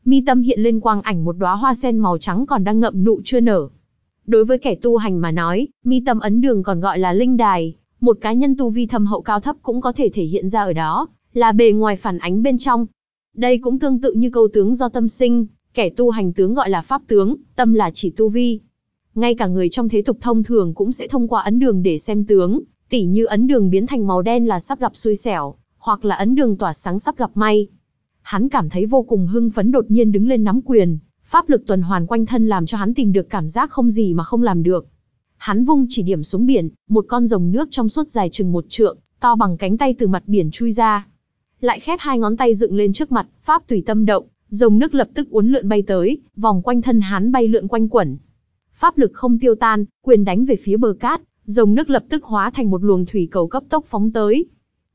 S1: mi tâm hiện lên quang ảnh một đóa hoa sen màu trắng còn đang ngậm nụ chưa nở. Đối với kẻ tu hành mà nói, mi tâm ấn đường còn gọi là linh đài, một cá nhân tu vi thâm hậu cao thấp cũng có thể thể hiện ra ở đó, là bề ngoài phản ánh bên trong. Đây cũng tương tự như câu tướng do tâm sinh, kẻ tu hành tướng gọi là pháp tướng, tâm là chỉ tu vi. Ngay cả người trong thế tục thông thường cũng sẽ thông qua ấn đường để xem tướng, tỉ như ấn đường biến thành màu đen là sắp gặp xui xẻo, hoặc là ấn đường tỏa sáng sắp gặp may. Hắn cảm thấy vô cùng hưng phấn, đột nhiên đứng lên nắm quyền, pháp lực tuần hoàn quanh thân làm cho hắn tìm được cảm giác không gì mà không làm được. Hắn vung chỉ điểm xuống biển, một con rồng nước trong suốt dài chừng 1 trượng, to bằng cánh tay từ mặt biển chui ra. Lại khép 2 ngón tay dựng lên trước mặt, pháp tùy tâm động, rồng nước lập tức uốn lượn bay tới, vòng quanh thân hắn bay lượn quanh quẩn. Pháp lực không tiêu tan, quyền đánh về phía bờ cát, rồng nước lập tức hóa thành một luồng thủy cầu cấp tốc phóng tới.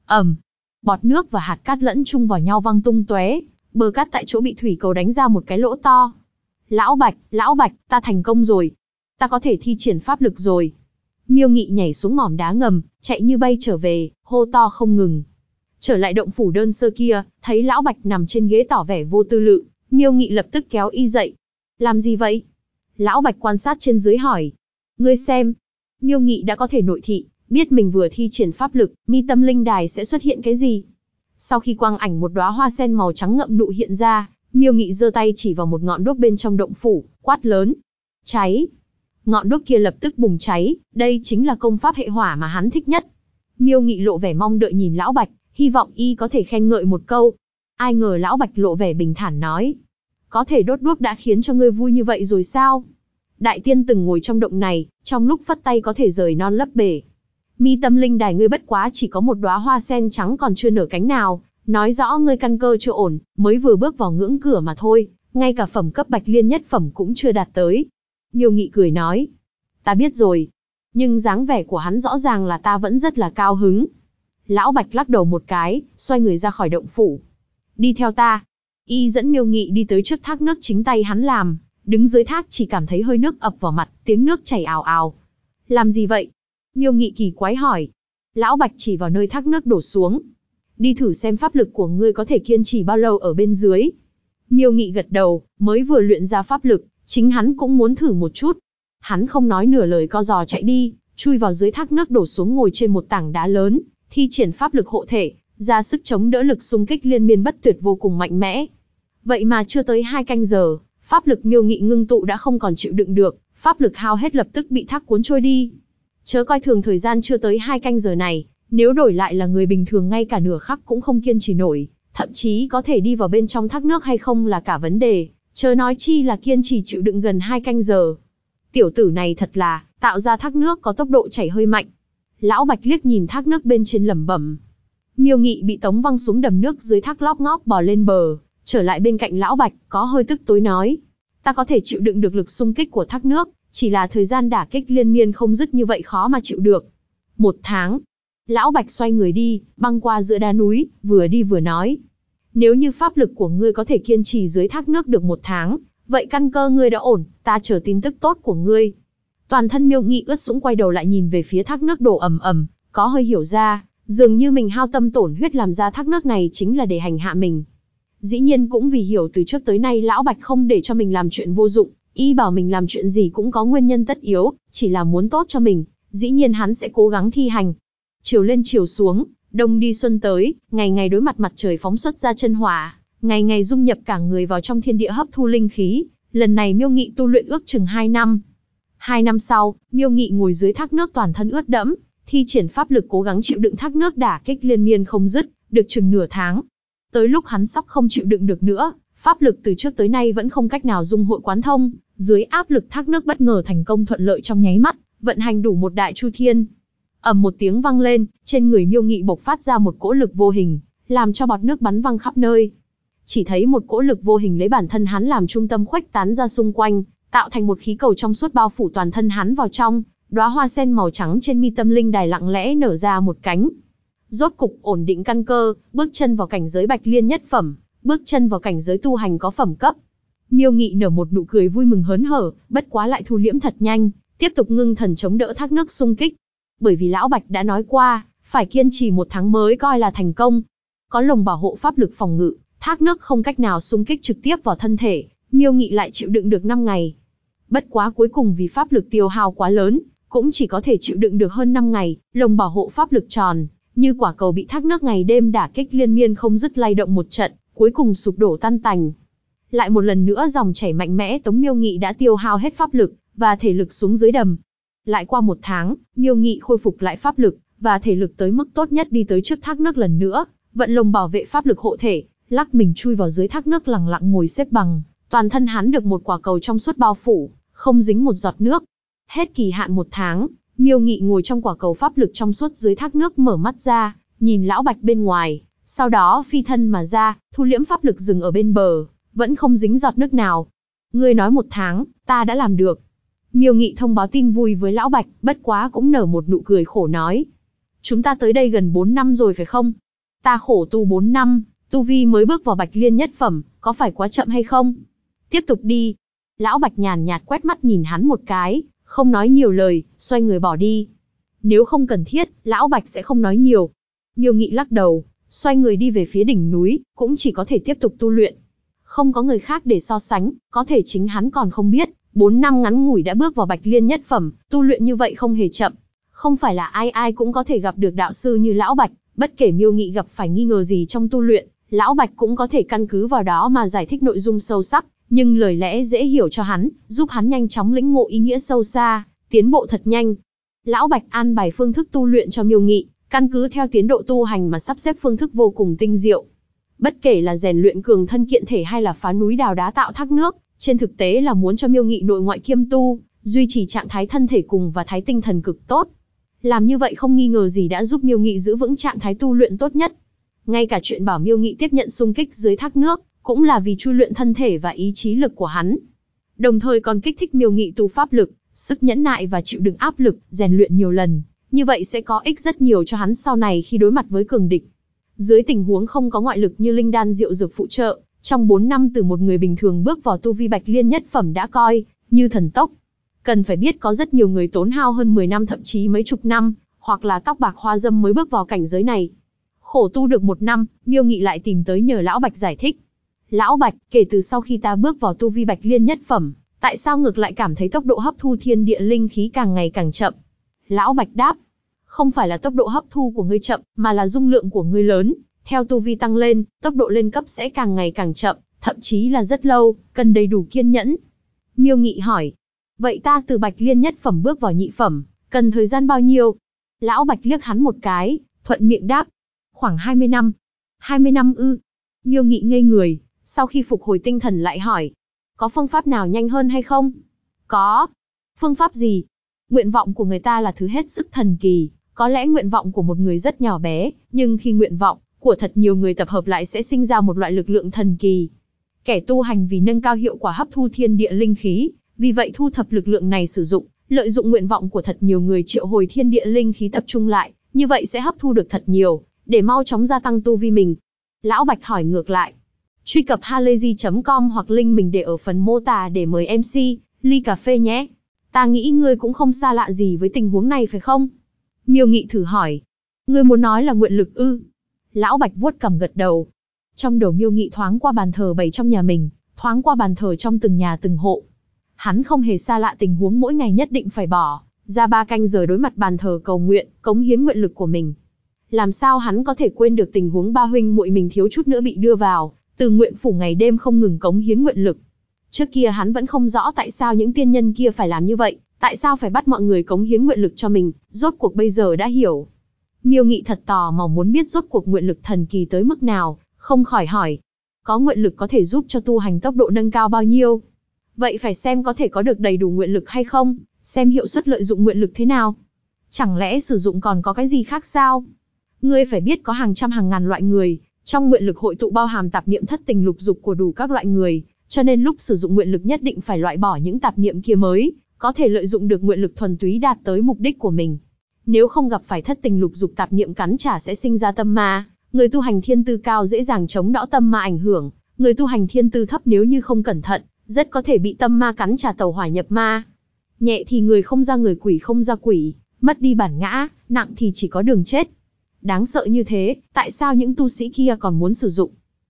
S1: Bọt nước và hạt cát lẫn chung vào nhau văng tung tóe, bờ cát tại chỗ bị thủy cầu đánh ra một cái lỗ to. Lão Bạch, ta thành công rồi. Ta có thể thi triển pháp lực rồi. Miêu Nghị nhảy xuống mỏm đá ngầm, chạy như bay trở về, hô to không ngừng. Trở lại động phủ đơn sơ kia, thấy Lão Bạch nằm trên ghế tỏ vẻ vô tư lự, Miêu Nghị lập tức kéo y dậy. Làm gì vậy? Lão Bạch quan sát trên dưới hỏi. Ngươi xem. Miêu Nghị đã có thể nội thị, biết mình vừa thi triển pháp lực, mi tâm linh đài sẽ xuất hiện cái gì. Sau khi quang ảnh một đóa hoa sen màu trắng ngậm nụ hiện ra, Miêu Nghị giơ tay chỉ vào một ngọn đuốc bên trong động phủ, quát lớn. Cháy! Ngọn đuốc kia lập tức bùng cháy, đây chính là công pháp hệ hỏa mà hắn thích nhất. Miêu Nghị lộ vẻ mong đợi nhìn Lão Bạch, hy vọng y có thể khen ngợi một câu. Ai ngờ Lão Bạch lộ vẻ bình thản nói. Có thể đốt đuốc đã khiến cho ngươi vui như vậy rồi sao? Đại tiên từng ngồi trong động này, trong lúc phất tay có thể rời non lấp bể. Mi tâm linh đài ngươi bất quá chỉ có một đóa hoa sen trắng còn chưa nở cánh nào, nói rõ ngươi căn cơ chưa ổn, mới vừa bước vào ngưỡng cửa mà thôi, ngay cả phẩm cấp bạch liên nhất phẩm cũng chưa đạt tới. Miêu Nghị cười nói, ta biết rồi, nhưng dáng vẻ của hắn rõ ràng là ta vẫn rất là cao hứng. Lão Bạch lắc đầu một cái, xoay người ra khỏi động phủ. Đi theo ta. Y dẫn Miêu Nghị đi tới trước thác nước chính tay hắn làm, đứng dưới thác chỉ cảm thấy hơi nước ập vào mặt, tiếng nước chảy ào ào. Làm gì vậy? Miêu Nghị kỳ quái hỏi. Lão Bạch chỉ vào nơi thác nước đổ xuống. Đi thử xem pháp lực của ngươi có thể kiên trì bao lâu ở bên dưới. Miêu Nghị gật đầu, mới vừa luyện ra pháp lực, chính hắn cũng muốn thử một chút. Hắn không nói nửa lời co giò chạy đi, chui vào dưới thác nước đổ xuống ngồi trên một tảng đá lớn, thi triển pháp lực hộ thể, ra sức chống đỡ lực xung kích liên miên bất tuyệt vô cùng mạnh mẽ. Vậy mà chưa tới 2 canh giờ, pháp lực Miêu Nghị ngưng tụ đã không còn chịu đựng được, pháp lực hao hết lập tức bị thác cuốn trôi đi. Chớ coi thường thời gian chưa tới 2 canh giờ này, nếu đổi lại là người bình thường ngay cả nửa khắc cũng không kiên trì nổi, thậm chí có thể đi vào bên trong thác nước hay không là cả vấn đề, chớ nói chi là kiên trì chịu đựng gần 2 canh giờ. Tiểu tử này thật là, tạo ra thác nước có tốc độ chảy hơi mạnh. Lão Bạch liếc nhìn thác nước bên trên lẩm bẩm. Miêu Nghị bị tống văng xuống đầm nước dưới thác lóp ngóp bò lên bờ, trở lại bên cạnh Lão Bạch, có hơi tức tối nói. Ta có thể chịu đựng được lực xung kích của thác nước, chỉ là thời gian đả kích liên miên không dứt như vậy khó mà chịu được. 1 tháng. Lão Bạch xoay người đi, băng qua giữa đá núi, vừa đi vừa nói. Nếu như pháp lực của ngươi có thể kiên trì dưới thác nước được 1 tháng, vậy căn cơ ngươi đã ổn, ta chờ tin tức tốt của ngươi. Toàn thân Miêu Nghị ướt sũng quay đầu lại nhìn về phía thác nước đổ ầm ầm, có hơi hiểu ra, dường như mình hao tâm tổn huyết làm ra thác nước này chính là để hành hạ mình. Dĩ nhiên cũng vì hiểu từ trước tới nay Lão Bạch không để cho mình làm chuyện vô dụng, y bảo mình làm chuyện gì cũng có nguyên nhân tất yếu, chỉ là muốn tốt cho mình, dĩ nhiên hắn sẽ cố gắng thi hành. Chiều lên chiều xuống, đông đi xuân tới, ngày ngày đối mặt mặt trời phóng xuất ra chân hỏa, ngày ngày dung nhập cả người vào trong thiên địa hấp thu linh khí, lần này Miêu Nghị tu luyện ước chừng 2 năm. 2 năm sau, Miêu Nghị ngồi dưới thác nước toàn thân ướt đẫm, thi triển pháp lực cố gắng chịu đựng thác nước đả kích liên miên không dứt, được chừng nửa tháng. Tới lúc hắn sắp không chịu đựng được nữa, pháp lực từ trước tới nay vẫn không cách nào dung hội quán thông, dưới áp lực thác nước bất ngờ thành công thuận lợi trong nháy mắt, vận hành đủ một đại chu thiên. Ầm một tiếng vang lên, trên người Miêu Nghị bộc phát ra một cỗ lực vô hình, làm cho bọt nước bắn văng khắp nơi. Chỉ thấy một cỗ lực vô hình lấy bản thân hắn làm trung tâm khuếch tán ra xung quanh, tạo thành một khí cầu trong suốt bao phủ toàn thân hắn vào trong, đóa hoa sen màu trắng trên mi tâm linh đài lặng lẽ nở ra một cánh. Rốt cục ổn định căn cơ, bước chân vào cảnh giới bạch liên nhất phẩm, bước chân vào cảnh giới tu hành có phẩm cấp. Miêu Nghị nở một nụ cười vui mừng hớn hở, bất quá lại thu liễm thật nhanh, tiếp tục ngưng thần chống đỡ thác nước xung kích. Bởi vì Lão Bạch đã nói qua, phải kiên trì 1 tháng mới coi là thành công. Có lồng bảo hộ pháp lực phòng ngự, Thác nước không cách nào xung kích trực tiếp vào thân thể, Miêu Nghị lại chịu đựng được 5 ngày. Bất quá cuối cùng vì pháp lực tiêu hao quá lớn, cũng chỉ có thể chịu đựng được hơn 5 ngày, lồng bảo hộ pháp lực tròn, như quả cầu bị thác nước ngày đêm đả kích liên miên không dứt lay động một trận, cuối cùng sụp đổ tan tành. Lại một lần nữa dòng chảy mạnh mẽ tống Miêu Nghị đã tiêu hao hết pháp lực và thể lực xuống dưới đầm. Lại qua 1 tháng, Miêu Nghị khôi phục lại pháp lực và thể lực tới mức tốt nhất, đi tới trước thác nước lần nữa, vận lồng bảo vệ pháp lực hộ thể, lắc mình chui vào dưới thác nước, lặng lặng ngồi xếp bằng, toàn thân hắn được một quả cầu trong suốt bao phủ, không dính một giọt nước. Hết kỳ hạn 1 tháng, Miêu Nghị ngồi trong quả cầu pháp lực trong suốt dưới thác nước, mở mắt ra, nhìn Lão Bạch bên ngoài, sau đó phi thân mà ra, thu liễm pháp lực dừng ở bên bờ, vẫn không dính giọt nước nào. Ngươi nói 1 tháng, ta đã làm được. Miêu Nghị thông báo tin vui với Lão Bạch, bất quá cũng nở một nụ cười khổ nói. Chúng ta tới đây gần 4 năm rồi phải không? Ta khổ tu 4 năm, tu vi mới bước vào Bạch Liên nhất phẩm, có phải quá chậm hay không? Tiếp tục đi. Lão Bạch nhàn nhạt quét mắt nhìn hắn một cái, không nói nhiều lời, xoay người bỏ đi. Nếu không cần thiết, Lão Bạch sẽ không nói nhiều. Miêu Nghị lắc đầu, xoay người đi về phía đỉnh núi, cũng chỉ có thể tiếp tục tu luyện. Không có người khác để so sánh, có thể chính hắn còn không biết, 4 năm ngắn ngủi đã bước vào Bạch Liên nhất phẩm, tu luyện như vậy không hề chậm. Không phải là ai ai cũng có thể gặp được đạo sư như Lão Bạch, bất kể Miêu Nghị gặp phải nghi ngờ gì trong tu luyện, Lão Bạch cũng có thể căn cứ vào đó mà giải thích nội dung sâu sắc, nhưng lời lẽ dễ hiểu cho hắn, giúp hắn nhanh chóng lĩnh ngộ ý nghĩa sâu xa, tiến bộ thật nhanh. Lão Bạch an bài phương thức tu luyện cho Miêu Nghị, căn cứ theo tiến độ tu hành mà sắp xếp phương thức vô cùng tinh diệu. Bất kể là rèn luyện cường thân kiện thể hay là phá núi đào đá tạo thác nước, trên thực tế là muốn cho Miêu Nghị nội ngoại kiêm tu, duy trì trạng thái thân thể cùng và thái tinh thần cực tốt. Làm như vậy không nghi ngờ gì đã giúp Miêu Nghị giữ vững trạng thái tu luyện tốt nhất. Ngay cả chuyện bảo Miêu Nghị tiếp nhận xung kích dưới thác nước, cũng là vì chui luyện thân thể và ý chí lực của hắn. Đồng thời còn kích thích Miêu Nghị tu pháp lực, sức nhẫn nại và chịu đựng áp lực, rèn luyện nhiều lần. Như vậy sẽ có ích rất nhiều cho hắn sau này khi đối mặt với cường địch. Dưới tình huống không có ngoại lực như linh đan diệu dược phụ trợ, trong 4 năm từ một người bình thường bước vào tu vi Bạch Liên nhất phẩm đã coi như thần tốc. Cần phải biết có rất nhiều người tốn hao hơn 10 năm thậm chí mấy chục năm, hoặc là tóc bạc hoa râm mới bước vào cảnh giới này. Khổ tu được 1 năm, Miêu Nghị lại tìm tới nhờ Lão Bạch giải thích. Lão Bạch, kể từ sau khi ta bước vào tu vi Bạch Liên nhất phẩm, tại sao ngược lại cảm thấy tốc độ hấp thu thiên địa linh khí càng ngày càng chậm? Lão Bạch đáp, không phải là tốc độ hấp thu của ngươi chậm, mà là dung lượng của ngươi lớn. Theo tu vi tăng lên, tốc độ lên cấp sẽ càng ngày càng chậm, thậm chí là rất lâu, cần đầy đủ kiên nhẫn. Miêu Nghị hỏi, vậy ta từ Bạch Liên nhất phẩm bước vào nhị phẩm, cần thời gian bao nhiêu? Lão Bạch liếc hắn một cái, thuận miệng đáp, khoảng 20 năm. 20 năm ư? Miêu Nghị ngây người, sau khi phục hồi tinh thần lại hỏi, có phương pháp nào nhanh hơn hay không? Có. Phương pháp gì? Nguyện vọng của người ta là thứ hết sức thần kỳ, có lẽ nguyện vọng của một người rất nhỏ bé, nhưng khi nguyện vọng của thật nhiều người tập hợp lại sẽ sinh ra một loại lực lượng thần kỳ. Kẻ tu hành vì nâng cao hiệu quả hấp thu thiên địa linh khí, vì vậy thu thập lực lượng này sử dụng, lợi dụng nguyện vọng của thật nhiều người triệu hồi thiên địa linh khí tập trung lại, như vậy sẽ hấp thu được thật nhiều, để mau chóng gia tăng tu vi mình. Lão Bạch hỏi ngược lại. Truy cập halayzi.com hoặc link mình để ở phần mô tả để mời MC, ly cà phê nhé. Ta nghĩ ngươi cũng không xa lạ gì với tình huống này phải không? Miêu Nghị thử hỏi. Ngươi muốn nói là nguyện lực ư? Lão Bạch vuốt cằm gật đầu. Trong đầu Miêu Nghị thoáng qua bàn thờ bày trong nhà mình, thoáng qua bàn thờ trong từng nhà từng hộ. Hắn không hề xa lạ tình huống mỗi ngày nhất định phải bỏ ra 3 canh giờ đối mặt bàn thờ cầu nguyện, cống hiến nguyện lực của mình. Làm sao hắn có thể quên được tình huống ba huynh muội mình thiếu chút nữa bị đưa vào từ nguyện phủ ngày đêm không ngừng cống hiến nguyện lực. Trước kia hắn vẫn không rõ tại sao những tiên nhân kia phải làm như vậy, tại sao phải bắt mọi người cống hiến nguyện lực cho mình, rốt cuộc bây giờ đã hiểu. Miêu Nghị thật tò mò muốn biết rốt cuộc nguyện lực thần kỳ tới mức nào, không khỏi hỏi. Có nguyện lực có thể giúp cho tu hành tốc độ nâng cao bao nhiêu? Vậy phải xem có thể có được đầy đủ nguyện lực hay không, xem hiệu suất lợi dụng nguyện lực thế nào. Chẳng lẽ sử dụng còn có cái gì khác sao? Ngươi phải biết có hàng trăm hàng ngàn loại người, trong nguyện lực hội tụ bao hàm tạp niệm thất tình lục dục của đủ các loại người, cho nên lúc sử dụng nguyện lực nhất định phải loại bỏ những tạp niệm kia mới có thể lợi dụng được nguyện lực thuần túy đạt tới mục đích của mình. Nếu không gặp phải thất tình lục dục tạp niệm cắn trả sẽ sinh ra tâm ma, người tu hành thiên tư cao dễ dàng chống đỡ tâm ma ảnh hưởng, người tu hành thiên tư thấp nếu như không cẩn thận, rất có thể bị tâm ma cắn trả tẩu hỏa nhập ma. Nhẹ thì người không ra người, quỷ không ra quỷ, mất đi bản ngã, nặng thì chỉ có đường chết. Đáng sợ như thế, tại sao những tu sĩ kia còn muốn sử dụng?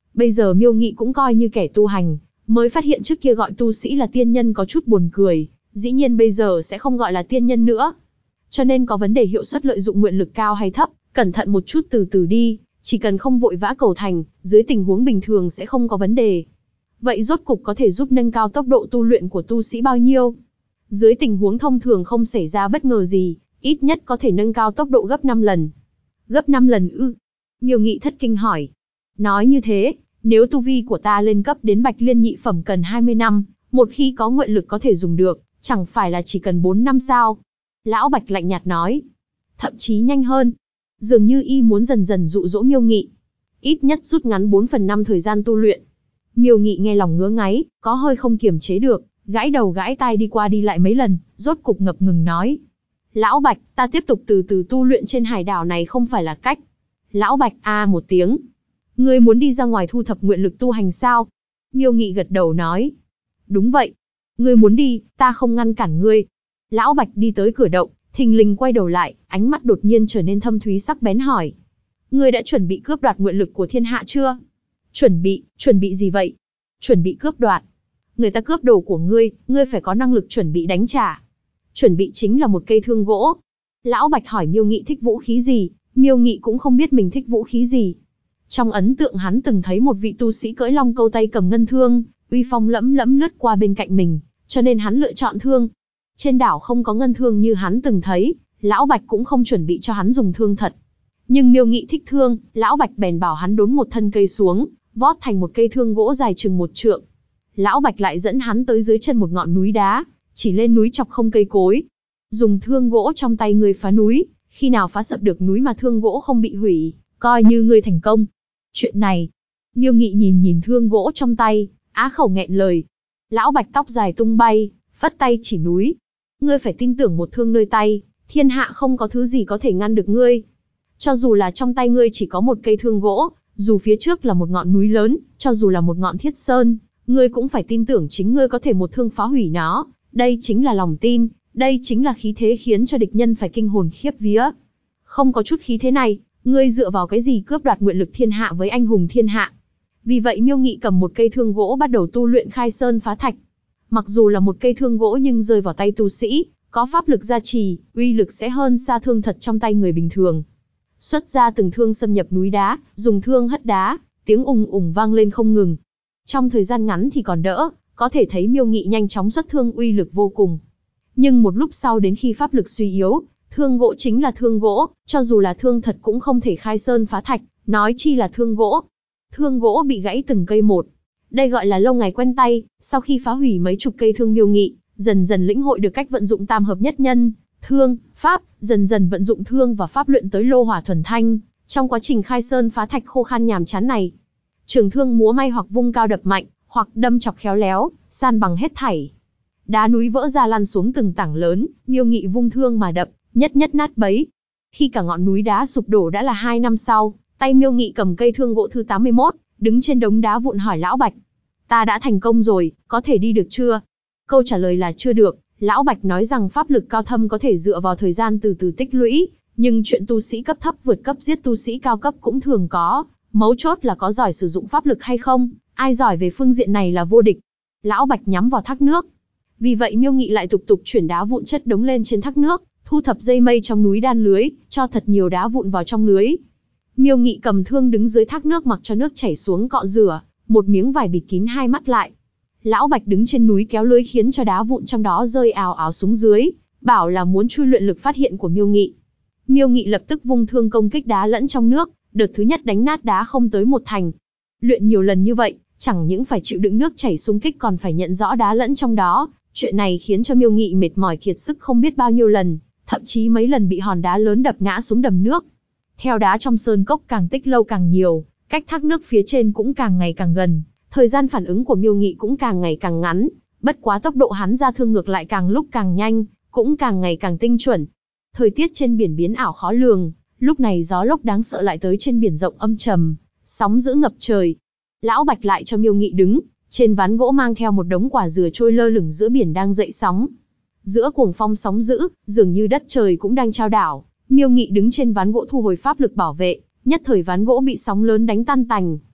S1: Bây giờ Miêu Nghị cũng coi như kẻ tu hành, mới phát hiện trước kia gọi tu sĩ là tiên nhân có chút buồn cười, dĩ nhiên bây giờ sẽ không gọi là tiên nhân nữa. Cho nên có vấn đề hiệu suất lợi dụng nguyện lực cao hay thấp, cẩn thận một chút từ từ đi, chỉ cần không vội vã cầu thành, dưới tình huống bình thường sẽ không có vấn đề. Vậy rốt cục có thể giúp nâng cao tốc độ tu luyện của tu sĩ bao nhiêu? Dưới tình huống thông thường không xảy ra bất ngờ gì, ít nhất có thể nâng cao tốc độ gấp 5 lần. Gấp 5 lần ư? Miêu Nghị thất kinh hỏi. Nói như thế, nếu tu vi của ta lên cấp đến Bạch Liên nhị phẩm cần 20 năm, một khi có nguyện lực có thể dùng được, chẳng phải là chỉ cần 4 năm sao? Lão Bạch lạnh nhạt nói. Thậm chí nhanh hơn. Dường như y muốn dần dần dụ dỗ Miêu Nghị. Ít nhất rút ngắn 4/5 thời gian tu luyện. Miêu Nghị nghe lòng ngứa ngáy, có hơi không kiềm chế được, gãi đầu gãi tai đi qua đi lại mấy lần, rốt cục ngập ngừng nói. Lão Bạch, ta tiếp tục từ từ tu luyện trên hải đảo này không phải là cách. Lão Bạch a một tiếng. Ngươi muốn đi ra ngoài thu thập nguyện lực tu hành sao? Miêu Nghị gật đầu nói. Đúng vậy. Ngươi muốn đi, ta không ngăn cản ngươi. Lão Bạch đi tới cửa động, thình lình quay đầu lại, ánh mắt đột nhiên trở nên thâm thúy sắc bén hỏi. Ngươi đã chuẩn bị cướp đoạt nguyện lực của thiên hạ chưa? Chuẩn bị gì vậy? Chuẩn bị cướp đoạt. Người ta cướp đồ của ngươi, ngươi phải có năng lực chuẩn bị đánh trả. Chuẩn bị chính là một cây thương gỗ. Lão Bạch hỏi Miêu Nghị thích vũ khí gì, Miêu Nghị cũng không biết mình thích vũ khí gì. Trong ấn tượng hắn từng thấy một vị tu sĩ cưỡi long câu tay cầm ngân thương, uy phong lẫm lẫm lướt qua bên cạnh mình, cho nên hắn lựa chọn thương. Trên đảo không có ngân thương như hắn từng thấy, Lão Bạch cũng không chuẩn bị cho hắn dùng thương thật. Nhưng Miêu Nghị thích thương, Lão Bạch bèn bảo hắn đốn một thân cây xuống, vót thành một cây thương gỗ dài chừng 1 trượng. Lão Bạch lại dẫn hắn tới dưới chân một ngọn núi đá, chỉ lên núi chọc không cây cối. Dùng thương gỗ trong tay ngươi phá núi, khi nào phá sập được núi mà thương gỗ không bị hủy, coi như ngươi thành công. Chuyện này, Miêu Nghị nhìn thương gỗ trong tay, á khẩu nghẹn lời. Lão Bạch tóc dài tung bay, vất tay chỉ núi. Ngươi phải tin tưởng một thương nơi tay, thiên hạ không có thứ gì có thể ngăn được ngươi. Cho dù là trong tay ngươi chỉ có một cây thương gỗ, dù phía trước là một ngọn núi lớn, cho dù là một ngọn thiết sơn, ngươi cũng phải tin tưởng chính ngươi có thể một thương phá hủy nó. Đây chính là lòng tin, đây chính là khí thế khiến cho địch nhân phải kinh hồn khiếp vía. Không có chút khí thế này, ngươi dựa vào cái gì cướp đoạt nguyện lực thiên hạ với anh hùng thiên hạ? Vì vậy Miêu Nghị cầm một cây thương gỗ bắt đầu tu luyện khai sơn phá thạch. Mặc dù là một cây thương gỗ nhưng rơi vào tay tu sĩ, có pháp lực gia trì, uy lực sẽ hơn xa thương thật trong tay người bình thường. Xuất ra từng thương xâm nhập núi đá, dùng thương hất đá, tiếng ùng ùng vang lên không ngừng. Trong thời gian ngắn thì còn đỡ, có thể thấy Miêu Nghị nhanh chóng xuất thương uy lực vô cùng. Nhưng một lúc sau đến khi pháp lực suy yếu, thương gỗ chính là thương gỗ, cho dù là thương thật cũng không thể khai sơn phá thạch, nói chi là thương gỗ. Thương gỗ bị gãy từng cây một. Đây gọi là lâu ngày quen tay, sau khi phá hủy mấy chục cây thương Miêu Nghị, dần dần lĩnh hội được cách vận dụng tam hợp nhất nhân, thương, pháp, dần dần vận dụng thương và pháp luyện tới lô hỏa thuần thanh, trong quá trình khai sơn phá thạch khô khan nhàm chán này. Trường thương múa may hoặc vung cao đập mạnh, hoặc đâm chọc khéo léo, san bằng hết thảy. Đá núi vỡ ra lăn xuống từng tảng lớn, Miêu Nghị vung thương mà đập, nhất nhất nát bấy. Khi cả ngọn núi đá sụp đổ đã là 2 năm sau, tay Miêu Nghị cầm cây thương gỗ thứ 81, đứng trên đống đá vụn hỏi Lão Bạch. Ta đã thành công rồi, có thể đi được chưa? Câu trả lời là chưa được. Lão Bạch nói rằng pháp lực cao thâm có thể dựa vào thời gian từ từ tích lũy, nhưng chuyện tu sĩ cấp thấp vượt cấp giết tu sĩ cao cấp cũng thường có, mấu chốt là có giỏi sử dụng pháp lực hay không, ai giỏi về phương diện này là vô địch. Lão Bạch nhắm vào thác nước. Vì vậy Miêu Nghị lại tục tục chuyển đá vụn chất đống lên trên thác nước, thu thập dây mây trong núi đan lưới, cho thật nhiều đá vụn vào trong lưới. Miêu Nghị cầm thương đứng dưới thác nước mặc cho nước chảy xuống cọ rửa, một miếng vải bịt kín hai mắt lại. Lão Bạch đứng trên núi kéo lưới khiến cho đá vụn trong đó rơi ào ào xuống dưới, bảo là muốn chui luyện lực phát hiện của Miêu Nghị. Miêu Nghị lập tức vung thương công kích đá lẫn trong nước, đợt thứ nhất đánh nát đá không tới 1 thành. Luyện nhiều lần như vậy, chẳng những phải chịu đựng nước chảy xung kích còn phải nhận rõ đá lẫn trong đó, chuyện này khiến cho Miêu Nghị mệt mỏi kiệt sức không biết bao nhiêu lần, thậm chí mấy lần bị hòn đá lớn đập ngã xuống đầm nước. Theo đá trong sơn cốc càng tích lâu càng nhiều, cách thác nước phía trên cũng càng ngày càng gần, thời gian phản ứng của Miêu Nghị cũng càng ngày càng ngắn, bất quá tốc độ hắn ra thương ngược lại càng lúc càng nhanh, cũng càng ngày càng tinh chuẩn. Thời tiết trên biển biến ảo khó lường, lúc này gió lốc đáng sợ lại tới trên biển rộng âm trầm, sóng dữ ngập trời. Lão Bạch lại cho Miêu Nghị đứng, trên ván gỗ mang theo một đống quả dừa trôi lơ lửng giữa biển đang dậy sóng. Giữa cuồng phong sóng dữ, dường như đất trời cũng đang chao đảo, Miêu Nghị đứng trên ván gỗ thu hồi pháp lực bảo vệ, nhất thời ván gỗ bị sóng lớn đánh tan tành.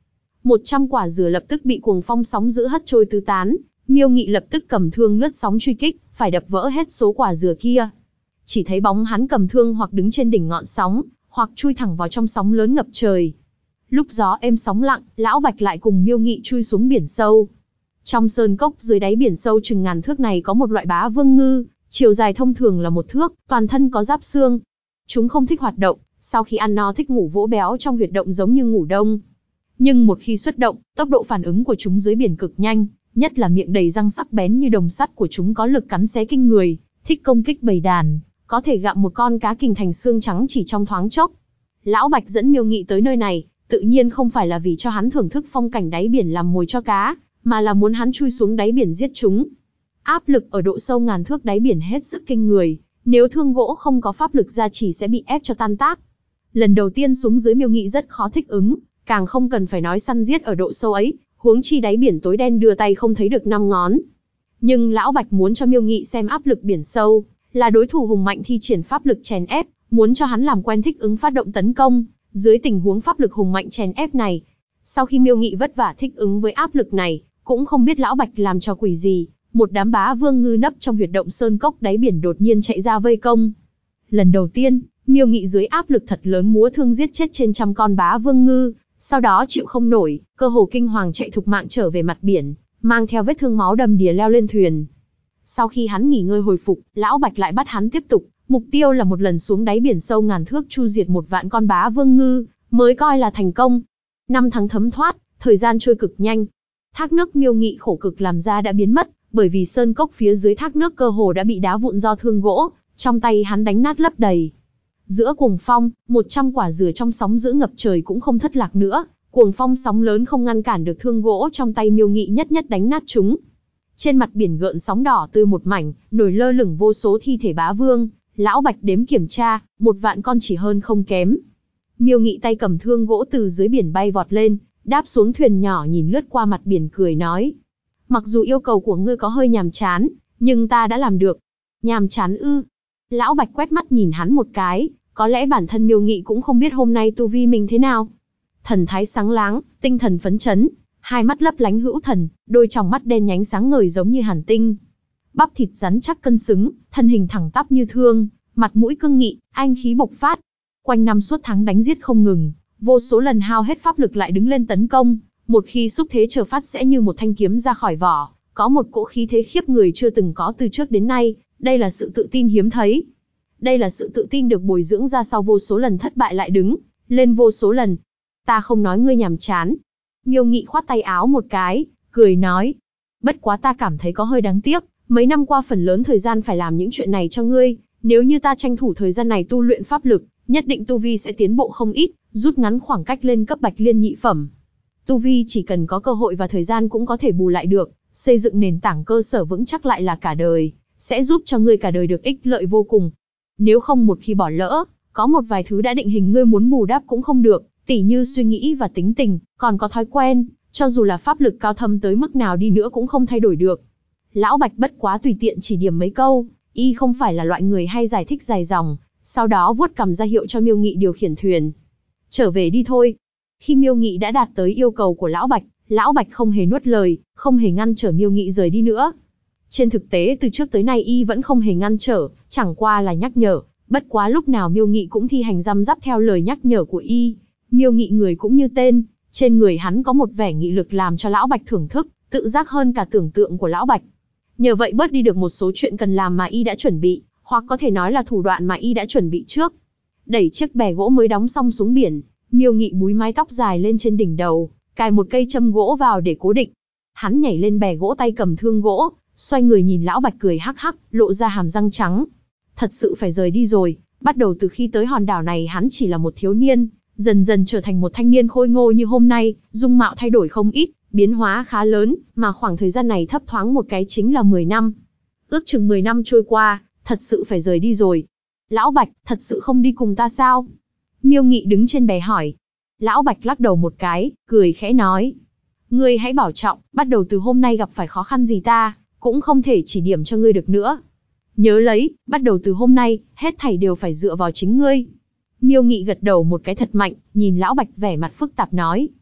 S1: 100 quả dừa lập tức bị cuồng phong sóng dữ hất trôi tứ tán. Miêu Nghị lập tức cầm thương lướt sóng truy kích, phải đập vỡ hết số quả dừa kia. Chỉ thấy bóng hắn cầm thương hoặc đứng trên đỉnh ngọn sóng, hoặc chui thẳng vào trong sóng lớn ngập trời. Lúc gió êm sóng lặng, Lão Bạch lại cùng Miêu Nghị chui xuống biển sâu. Trong sơn cốc dưới đáy biển sâu chừng ngàn thước này có một loại bá vương ngư, chiều dài thông thường là 1 thước, toàn thân có giáp xương. Chúng không thích hoạt động, sau khi ăn no thích ngủ vỗ béo trong huyệt động giống như ngủ đông. Nhưng một khi xuất động, tốc độ phản ứng của chúng dưới biển cực nhanh, nhất là miệng đầy răng sắc bén như đồng sắt của chúng có lực cắn xé kinh người, thích công kích bầy đàn, có thể gặm một con cá kình thành xương trắng chỉ trong thoáng chốc. Lão Bạch dẫn Miêu Nghị tới nơi này, tự nhiên không phải là vì cho hắn thưởng thức phong cảnh đáy biển làm mồi cho cá, mà là muốn hắn chui xuống đáy biển giết chúng. Áp lực ở độ sâu ngàn thước đáy biển hết sức kinh người, nếu thương gỗ không có pháp lực gia trì sẽ bị ép cho tan tác. Lần đầu tiên xuống dưới Miêu Nghị rất khó thích ứng, càng không cần phải nói săn giết ở độ sâu ấy, huống chi đáy biển tối đen đưa tay không thấy được 5 ngón. Nhưng Lão Bạch muốn cho Miêu Nghị xem áp lực biển sâu, là đối thủ hùng mạnh thi triển pháp lực chèn ép, muốn cho hắn làm quen thích ứng phát động tấn công, dưới tình huống pháp lực hùng mạnh chèn ép này. Sau khi Miêu Nghị vất vả thích ứng với áp lực này, cũng không biết Lão Bạch làm cho quỷ gì, một đám bá vương ngư nấp trong huyệt động sơn cốc đáy biển đột nhiên chạy ra vây công. Lần đầu tiên, Miêu Nghị dưới áp lực thật lớn múa thương giết chết trên 100 con bá vương ngư, sau đó chịu không nổi, cơ hồ kinh hoàng chạy thục mạng trở về mặt biển, mang theo vết thương máu đầm đìa leo lên thuyền. Sau khi hắn nghỉ ngơi hồi phục, Lão Bạch lại bắt hắn tiếp tục, mục tiêu là một lần xuống đáy biển sâu ngàn thước chu diệt 1 vạn con bá vương ngư, mới coi là thành công. 5 tháng thấm thoát, thời gian trôi cực nhanh. Thác nước Miêu Nghị khổ cực làm ra đã biến mất, bởi vì sơn cốc phía dưới thác nước cơ hồ đã bị đá vụn do thương gỗ, trong tay hắn đánh nát lấp đầy. Giữa cuồng phong, 100 quả dừa trong sóng dữ ngập trời cũng không thất lạc nữa, cuồng phong sóng lớn không ngăn cản được thương gỗ trong tay Miêu Nghị nhất nhất đánh nát chúng. Trên mặt biển gợn sóng đỏ tươi một mảnh, nổi lơ lửng vô số thi thể bá vương. Lão Bạch đếm kiểm tra, 1 vạn con chỉ hơn không kém. Miêu Nghị tay cầm thương gỗ từ dưới biển bay vọt lên, đáp xuống thuyền nhỏ nhìn lướt qua mặt biển cười nói. Mặc dù yêu cầu của ngươi có hơi nhàm chán, nhưng ta đã làm được. Nhàm chán ư? Lão Bạch quét mắt nhìn hắn một cái, có lẽ bản thân Miêu Nghị cũng không biết hôm nay tu vi mình thế nào. Thần thái sáng láng, tinh thần phấn chấn, hai mắt lấp lánh hữu thần, đôi tròng mắt đen nhánh sáng ngời giống như hàn tinh. Bắp thịt rắn chắc cân xứng, thân hình thẳng tắp như thương, mặt mũi cương nghị, anh khí bộc phát. Quanh năm suốt tháng đánh giết không ngừng, vô số lần hao hết pháp lực lại đứng lên tấn công, một khi xúc thế chờ phát sẽ như một thanh kiếm ra khỏi vỏ, có một cỗ khí thế khiếp người chưa từng có từ trước đến nay, đây là sự tự tin hiếm thấy. Đây là sự tự tin được bồi dưỡng ra sau vô số lần thất bại lại đứng lên vô số lần. Ta không nói ngươi nhàm chán. Miêu Nghị khoát tay áo một cái, cười nói. Bất quá ta cảm thấy có hơi đáng tiếc, mấy năm qua phần lớn thời gian phải làm những chuyện này cho ngươi, nếu như ta tranh thủ thời gian này tu luyện pháp lực, nhất định tu vi sẽ tiến bộ không ít, rút ngắn khoảng cách lên cấp bạch liên nhị phẩm. Tu vi chỉ cần có cơ hội và thời gian cũng có thể bù lại được, xây dựng nền tảng cơ sở vững chắc lại là cả đời, sẽ giúp cho ngươi cả đời được ích lợi vô cùng. Nếu không một khi bỏ lỡ, có một vài thứ đã định hình ngươi muốn bù đắp cũng không được, tỉ như suy nghĩ và tính tình, còn có thói quen, cho dù là pháp lực cao thâm tới mức nào đi nữa cũng không thay đổi được. Lão Bạch bất quá tùy tiện chỉ điểm mấy câu, y không phải là loại người hay giải thích dài dòng, sau đó vuốt cằm ra hiệu cho Miêu Nghị điều khiển thuyền. Trở về đi thôi. Khi Miêu Nghị đã đạt tới yêu cầu của Lão Bạch không hề nuốt lời, không hề ngăn trở Miêu Nghị rời đi nữa. Trên thực tế từ trước tới nay y vẫn không hề ngăn trở, chẳng qua là nhắc nhở, bất quá lúc nào Miêu Nghị cũng thi hành răm rắp theo lời nhắc nhở của y. Miêu Nghị người cũng như tên, trên người hắn có một vẻ nghị lực làm cho Lão Bạch thưởng thức, tự giác hơn cả tưởng tượng của Lão Bạch. Nhờ vậy bớt đi được một số chuyện cần làm mà y đã chuẩn bị, hoặc có thể nói là thủ đoạn mà y đã chuẩn bị trước. Đẩy chiếc bè gỗ mới đóng xong xuống biển, Miêu Nghị búi mái tóc dài lên trên đỉnh đầu, cài một cây châm gỗ vào để cố định. Hắn nhảy lên bè gỗ tay cầm thương gỗ, xoay người nhìn Lão Bạch cười hắc hắc, lộ ra hàm răng trắng. Thật sự phải rời đi rồi, bắt đầu từ khi tới hòn đảo này hắn chỉ là một thiếu niên, dần dần trở thành một thanh niên khôi ngô như hôm nay, dung mạo thay đổi không ít, biến hóa khá lớn, mà khoảng thời gian này thấp thoáng một cái chính là 10 năm. Ước chừng 10 năm trôi qua, thật sự phải rời đi rồi. Lão Bạch, thật sự không đi cùng ta sao? Miêu Nghị đứng trên bè hỏi. Lão Bạch lắc đầu một cái, cười khẽ nói. Ngươi hãy bảo trọng, bắt đầu từ hôm nay gặp phải khó khăn gì ta, cũng không thể chỉ điểm cho ngươi được nữa. Nhớ lấy, bắt đầu từ hôm nay, hết thảy đều phải dựa vào chính ngươi. Miêu Nghị gật đầu một cái thật mạnh, nhìn Lão Bạch vẻ mặt phức tạp nói.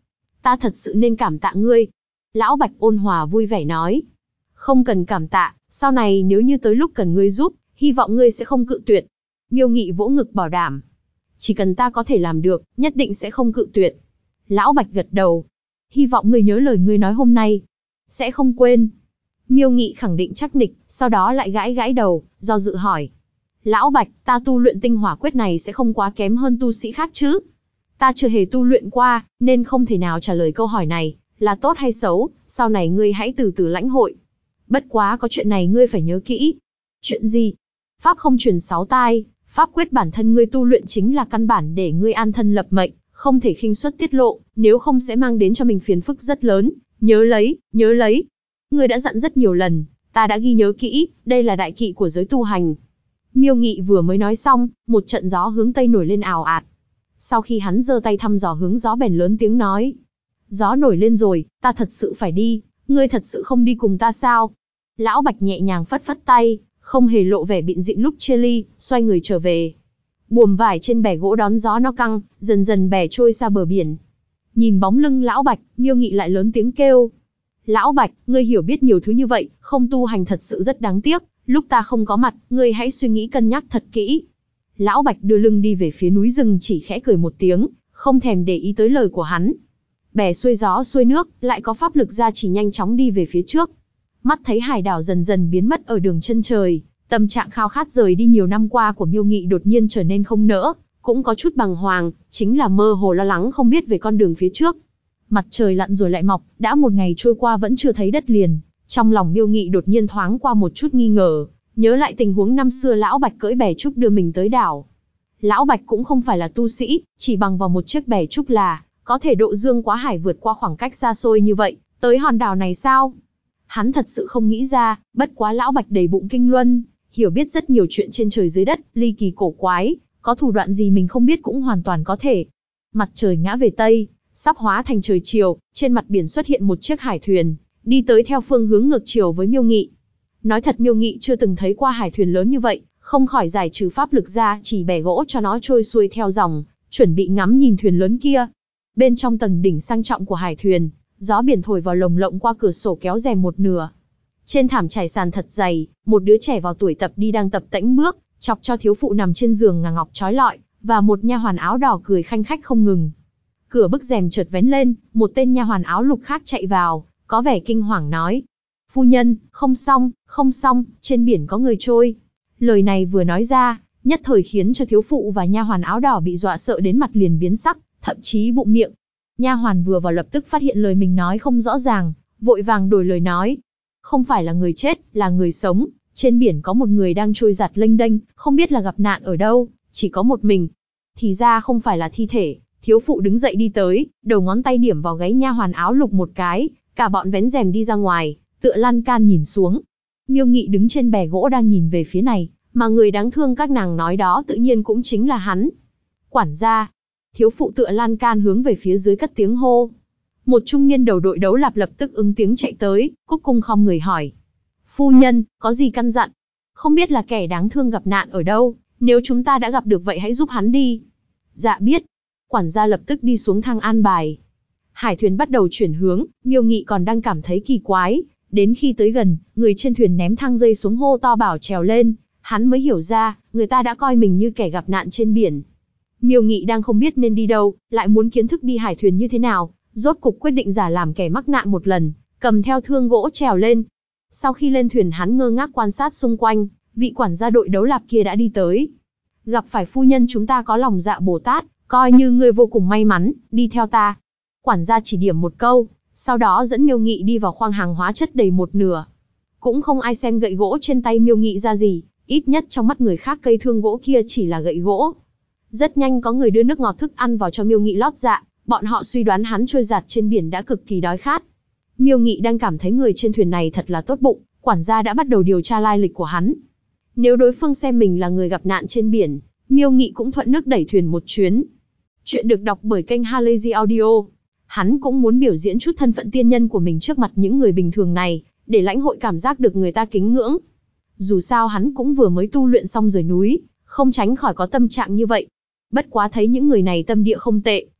S1: Ta thật sự nên cảm tạ ngươi. Lão Bạch ôn hòa vui vẻ nói. Không cần cảm tạ, sau này nếu như tới lúc cần ngươi giúp, hy vọng ngươi sẽ không cự tuyệt. Miêu Nghị vỗ ngực bảo đảm. Chỉ cần ta có thể làm được, nhất định sẽ không cự tuyệt. Lão Bạch gật đầu. Hy vọng ngươi nhớ lời ngươi nói hôm nay. Sẽ không quên. Miêu Nghị khẳng định chắc nịch, sau đó lại gãi gãi đầu, do dự hỏi. Lão Bạch, ta tu luyện tinh hỏa quyết này sẽ không quá kém hơn tu sĩ khác chứ? Ta chưa hề tu luyện qua, nên không thể nào trả lời câu hỏi này, là tốt hay xấu, sau này ngươi hãy từ từ lãnh hội. Bất quá có chuyện này ngươi phải nhớ kỹ. Chuyện gì? Pháp không truyền sáu tai, pháp quyết bản thân ngươi tu luyện chính là căn bản để ngươi an thân lập mệnh, không thể khinh suất tiết lộ, nếu không sẽ mang đến cho mình phiền phức rất lớn. Nhớ lấy, nhớ lấy. Ngươi đã dặn rất nhiều lần, ta đã ghi nhớ kỹ, đây là đại kỵ của giới tu hành. Miêu Nghị vừa mới nói xong, một trận gió hướng tây nổi lên ào ạt. Sau khi hắn giơ tay thăm dò hướng gió bèn lớn tiếng nói. Gió nổi lên rồi, ta thật sự phải đi, ngươi thật sự không đi cùng ta sao? Lão Bạch nhẹ nhàng phất phất tay, không hề lộ vẻ bịn dịn lúc chia ly, xoay người trở về. Buồm vải trên bè gỗ đón gió nó căng, dần dần bè trôi xa bờ biển. Nhìn bóng lưng Lão Bạch, Miêu Nghị lại lớn tiếng kêu. Lão Bạch, ngươi hiểu biết nhiều thứ như vậy, không tu hành thật sự rất đáng tiếc, lúc ta không có mặt, ngươi hãy suy nghĩ cân nhắc thật kỹ. Lão Bạch đưa lưng đi về phía núi rừng chỉ khẽ cười một tiếng, không thèm để ý tới lời của hắn. Bè xuôi gió xuôi nước, lại có pháp lực ra chỉ nhanh chóng đi về phía trước. Mắt thấy hải đảo dần dần biến mất ở đường chân trời, tâm trạng khao khát rời đi nhiều năm qua của Miêu Nghị đột nhiên trở nên không nỡ, cũng có chút bàng hoàng, chính là mơ hồ lo lắng không biết về con đường phía trước. Mặt trời lặn rồi lại mọc, đã một ngày trôi qua vẫn chưa thấy đất liền, trong lòng Miêu Nghị đột nhiên thoáng qua một chút nghi ngờ, nhớ lại tình huống năm xưa Lão Bạch cưỡi bè trúc đưa mình tới đảo. Lão Bạch cũng không phải là tu sĩ, chỉ bằng vào một chiếc bè trúc là có thể độ dương quá hải vượt qua khoảng cách xa xôi như vậy, tới hòn đảo này sao? Hắn thật sự không nghĩ ra, bất quá Lão Bạch đầy bụng kinh luân, hiểu biết rất nhiều chuyện trên trời dưới đất, ly kỳ cổ quái, có thủ đoạn gì mình không biết cũng hoàn toàn có thể. Mặt trời ngã về tây, sắp hóa thành trời chiều, trên mặt biển xuất hiện một chiếc hải thuyền, đi tới theo phương hướng ngược chiều với Miêu Nghị. Nói thật Miêu Nghị chưa từng thấy qua hải thuyền lớn như vậy, không khỏi giải trừ pháp lực ra chỉ bè gỗ cho nó trôi xuôi theo dòng, chuẩn bị ngắm nhìn thuyền lớn kia. Bên trong tầng đỉnh sang trọng của hải thuyền, gió biển thổi vào lồng lộng qua cửa sổ kéo rèm một nửa. Trên thảm trải sàn thật dày, một đứa trẻ vào tuổi tập đi đang tập tễnh bước, chọc cho thiếu phụ nằm trên giường ngà ngọc trói lọi, và một nha hoàn áo đỏ cười khanh khách không ngừng. Cửa bức rèm chợt vén lên, một tên nha hoàn áo lục khác chạy vào, có vẻ kinh hoàng nói. Phu nhân, không xong, trên biển có người trôi. Lời này vừa nói ra, nhất thời khiến cho thiếu phụ và nha hoàn áo đỏ bị dọa sợ đến mặt liền biến sắc, thậm chí bụng miệng. Nha hoàn vừa vào lập tức phát hiện lời mình nói không rõ ràng, vội vàng đổi lời nói. Không phải là người chết, là người sống, trên biển có một người đang trôi giạt lênh đênh, không biết là gặp nạn ở đâu, chỉ có một mình. Thì ra không phải là thi thể. Thiếu phụ đứng dậy đi tới, đầu ngón tay điểm vào gáy nha hoàn áo lục một cái, cả bọn vén rèm đi ra ngoài, tựa lan can nhìn xuống. Miêu Nghị đứng trên bè gỗ đang nhìn về phía này, mà người đáng thương các nàng nói đó tự nhiên cũng chính là hắn. Quản gia. Thiếu phụ tựa lan can hướng về phía dưới cất tiếng hô. Một trung niên đầu đội đấu lạp lập tức ứng tiếng chạy tới, cúc cung khom người hỏi. Phu nhân, có gì căn dặn? Không biết là kẻ đáng thương gặp nạn ở đâu, nếu chúng ta đã gặp được vậy hãy giúp hắn đi. Dạ biết. Quản gia lập tức đi xuống thang an bài. Hải thuyền bắt đầu chuyển hướng, Miêu Nghị còn đang cảm thấy kỳ quái. Đến khi tới gần, người trên thuyền ném thang dây xuống hô to bảo trèo lên, hắn mới hiểu ra, người ta đã coi mình như kẻ gặp nạn trên biển. Miêu Nghị đang không biết nên đi đâu, lại muốn kiến thức đi hải thuyền như thế nào, rốt cục quyết định giả làm kẻ mắc nạn một lần, cầm theo thương gỗ trèo lên. Sau khi lên thuyền hắn ngơ ngác quan sát xung quanh, vị quản gia đội đấu lạp kia đã đi tới. Gặp phải phu nhân chúng ta có lòng dạ Bồ Tát, coi như ngươi vô cùng may mắn, đi theo ta. Quản gia chỉ điểm một câu, sau đó dẫn Miêu Nghị đi vào khoang hàng hóa chất đầy một nửa. Cũng không ai xem gậy gỗ trên tay Miêu Nghị ra gì, ít nhất trong mắt người khác cây thương gỗ kia chỉ là gậy gỗ. Rất nhanh có người đưa nước ngọt thức ăn vào cho Miêu Nghị lót dạ, bọn họ suy đoán hắn trôi giạt trên biển đã cực kỳ đói khát. Miêu Nghị đang cảm thấy người trên thuyền này thật là tốt bụng, quản gia đã bắt đầu điều tra lai lịch của hắn. Nếu đối phương xem mình là người gặp nạn trên biển, Miêu Nghị cũng thuận nước đẩy thuyền một chuyến. Chuyện được đọc bởi kênh Halazy Audio. Hắn cũng muốn biểu diễn chút thân phận tiên nhân của mình trước mặt những người bình thường này, để lãnh hội cảm giác được người ta kính ngưỡng. Dù sao hắn cũng vừa mới tu luyện xong rời núi, không tránh khỏi có tâm trạng như vậy. Bất quá thấy những người này tâm địa không tệ,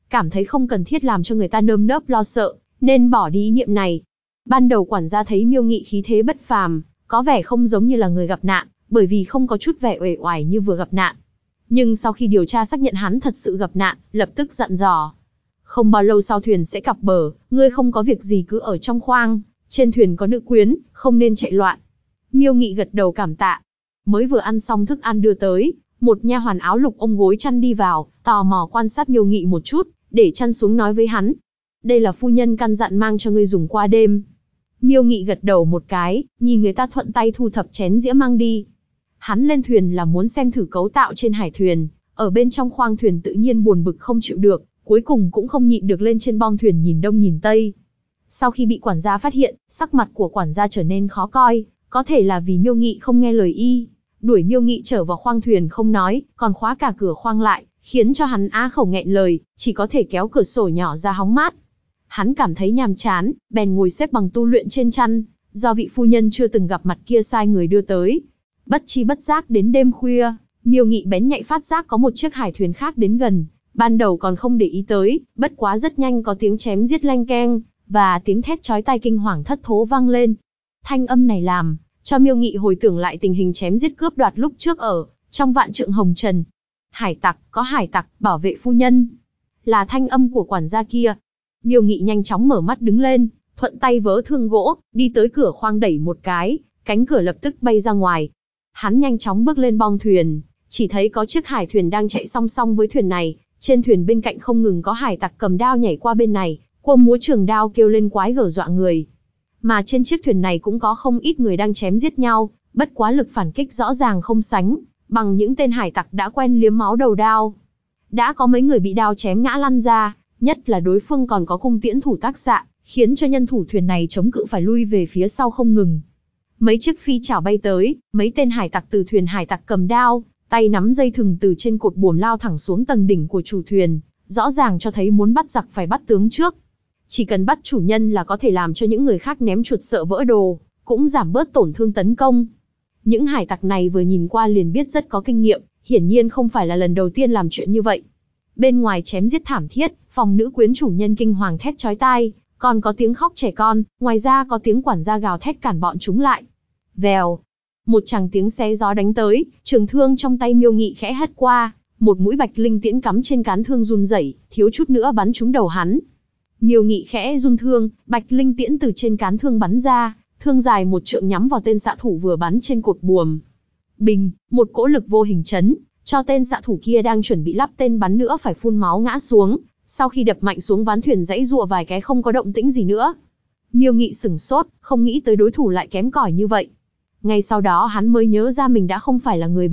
S1: cảm thấy không cần thiết làm cho người ta nơm nớp lo sợ, nên bỏ đi ý niệm này. Ban đầu quản gia thấy Miêu Nghị khí thế bất phàm, có vẻ không giống như là người gặp nạn, bởi vì không có chút vẻ uể oải như vừa gặp nạn. Nhưng sau khi điều tra xác nhận hắn thật sự gặp nạn, lập tức dặn dò. Không bao lâu sau thuyền sẽ cập bờ, ngươi không có việc gì cứ ở trong khoang, trên thuyền có nữ quyến, không nên chạy loạn. Miêu Nghị gật đầu cảm tạ. Mới vừa ăn xong thức ăn đưa tới, một nha hoàn áo lục ôm gối chăn đi vào, tò mò quan sát Miêu Nghị một chút, để chăn xuống nói với hắn. Đây là phu nhân căn dặn mang cho ngươi dùng qua đêm. Miêu Nghị gật đầu một cái, nhìn người ta thuận tay thu thập chén dĩa mang đi. Hắn lên thuyền là muốn xem thử cấu tạo trên hải thuyền, ở bên trong khoang thuyền tự nhiên buồn bực không chịu được, cuối cùng cũng không nhịn được lên trên bong thuyền nhìn đông nhìn tây. Sau khi bị quản gia phát hiện, sắc mặt của quản gia trở nên khó coi, có thể là vì Miêu Nghị không nghe lời y, đuổi Miêu Nghị trở vào khoang thuyền không nói, còn khóa cả cửa khoang lại, khiến cho hắn á khẩu nghẹn lời, chỉ có thể kéo cửa sổ nhỏ ra hóng mát. Hắn cảm thấy nhàm chán, bèn ngồi xếp bằng tu luyện trên chăn, do vị phu nhân chưa từng gặp mặt kia sai người đưa tới. Bất chi bất giác đến đêm khuya, Miêu Nghị bén nhạy phát giác có một chiếc hải thuyền khác đến gần, ban đầu còn không để ý tới, bất quá rất nhanh có tiếng chém giết leng keng, và tiếng thét chói tai kinh hoàng thất thố vang lên. Thanh âm này làm cho Miêu Nghị hồi tưởng lại tình hình chém giết cướp đoạt lúc trước ở trong Vạn Trượng Hồng Trần. Hải tặc, có hải tặc, bảo vệ phu nhân. Là thanh âm của quản gia kia. Miêu Nghị nhanh chóng mở mắt đứng lên, thuận tay vớ thương gỗ, đi tới cửa khoang đẩy một cái, cánh cửa lập tức bay ra ngoài. Hắn nhanh chóng bước lên bong thuyền, chỉ thấy có chiếc hải thuyền đang chạy song song với thuyền này, trên thuyền bên cạnh không ngừng có hải tặc cầm đao nhảy qua bên này, quơ múa trường đao kêu lên quái gở dọa người. Mà trên chiếc thuyền này cũng có không ít người đang chém giết nhau, bất quá lực phản kích rõ ràng không sánh bằng những tên hải tặc đã quen liếm máu đầu đao. Đã có mấy người bị đao chém ngã lăn ra, nhất là đối phương còn có cung tiễn thủ tác xạ, khiến cho nhân thủ thuyền này chống cự phải lui về phía sau không ngừng. Mấy chiếc phi chảo bay tới, mấy tên hải tặc từ thuyền hải tặc cầm đao, tay nắm dây thừng từ trên cột buồm lao thẳng xuống tầng đỉnh của chủ thuyền, rõ ràng cho thấy muốn bắt giặc phải bắt tướng trước. Chỉ cần bắt chủ nhân là có thể làm cho những người khác ném chuột sợ vỡ đồ, cũng giảm bớt tổn thương tấn công. Những hải tặc này vừa nhìn qua liền biết rất có kinh nghiệm, hiển nhiên không phải là lần đầu tiên làm chuyện như vậy. Bên ngoài chém giết thảm thiết, phòng nữ quyến chủ nhân kinh hoàng thét chói tai, còn có tiếng khóc trẻ con, ngoài ra có tiếng quản gia gào thét cản bọn chúng lại. Vèo, một tràng tiếng xé gió đánh tới, trường thương trong tay Miêu Nghị khẽ hất qua, một mũi bạch linh tiễn cắm trên cán thương run rẩy, thiếu chút nữa bắn trúng đầu hắn. Miêu Nghị khẽ run thương, bạch linh tiễn từ trên cán thương bắn ra, thương dài một trượng nhắm vào tên xạ thủ vừa bắn trên cột buồm. Bình, một cỗ lực vô hình chấn, cho tên xạ thủ kia đang chuẩn bị lắp tên bắn nữa phải phun máu ngã xuống, sau khi đập mạnh xuống ván thuyền giãy giụa vài cái không có động tĩnh gì nữa. Miêu Nghị sửng sốt, không nghĩ tới đối thủ lại kém cỏi như vậy. Ngay sau đó hắn mới nhớ ra mình đã không phải là người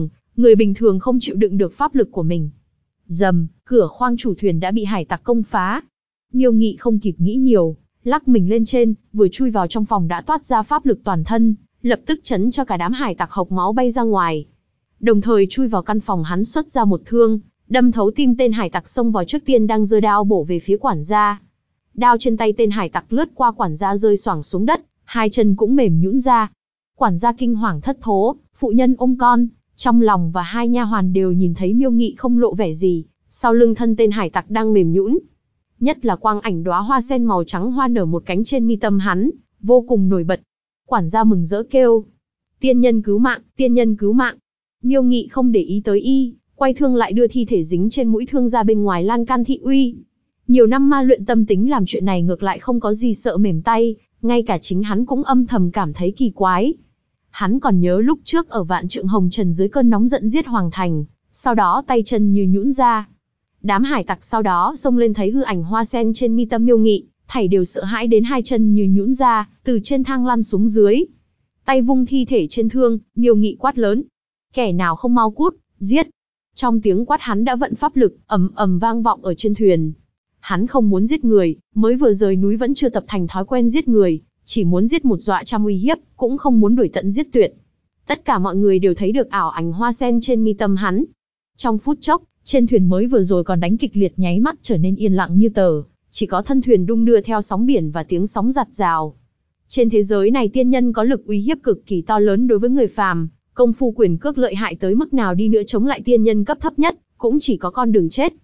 S1: bình thường không chịu đựng được pháp lực của mình. Rầm, cửa khoang chủ thuyền đã bị hải tặc công phá. Miêu Nghị không kịp nghĩ nhiều, lắc mình lên trên, vừa chui vào trong phòng đã toát ra pháp lực toàn thân, lập tức chấn cho cả đám hải tặc hộc máu bay ra ngoài. Đồng thời chui vào căn phòng hắn xuất ra một thương, đâm thấu tim tên hải tặc xông vào trước tiên đang giơ đao bổ về phía quản gia. Đao trên tay tên hải tặc lướt qua quản gia rơi xoảng xuống đất, hai chân cũng mềm nhũn ra. Quản gia kinh hoàng thất thố, phụ nhân ôm con, trong lòng và hai nha hoàn đều nhìn thấy Miêu Nghị không lộ vẻ gì, sau lưng thân tên hải tặc đang mềm nhũn. Nhất là quang ảnh đóa hoa sen màu trắng hoa nở một cánh trên mi tâm hắn, vô cùng nổi bật. Quản gia mừng rỡ kêu: tiên nhân cứu mạng, tiên nhân cứu mạng. Miêu Nghị không để ý tới y, quay thương lại đưa thi thể dính trên mũi thương ra bên ngoài lan can thị uy. Nhiều năm ma luyện tâm tính làm chuyện này ngược lại không có gì sợ mềm tay, ngay cả chính hắn cũng âm thầm cảm thấy kỳ quái. Hắn còn nhớ lúc trước ở Vạn Trượng Hồng Trần dưới cơn nóng giận giết Hoàng Thành, sau đó tay chân như nhũn ra. Đám hải tặc sau đó xông lên thấy hư ảnh hoa sen trên mi tâm Miêu Nghị, thảy đều sợ hãi đến hai chân như nhũn ra, từ trên thang lăn xuống dưới. Tay vung thi thể trên thương, Miêu Nghị quát lớn: kẻ nào không mau cút, giết! Trong tiếng quát hắn đã vận pháp lực, ầm ầm vang vọng ở trên thuyền. Hắn không muốn giết người, mới vừa rời núi vẫn chưa tập thành thói quen giết người, chỉ muốn giết một dọa trăm uy hiếp, cũng không muốn đuổi tận giết tuyệt. Tất cả mọi người đều thấy được ảo ảnh hoa sen trên mi tâm hắn. Trong phút chốc, trên thuyền mới vừa rồi còn đánh kịch liệt nháy mắt trở nên yên lặng như tờ, chỉ có thân thuyền đung đưa theo sóng biển và tiếng sóng giạt rào. Trên thế giới này tiên nhân có lực uy hiếp cực kỳ to lớn đối với người phàm, công phu quyền cước lợi hại tới mức nào đi nữa chống lại tiên nhân cấp thấp nhất, cũng chỉ có con đường chết.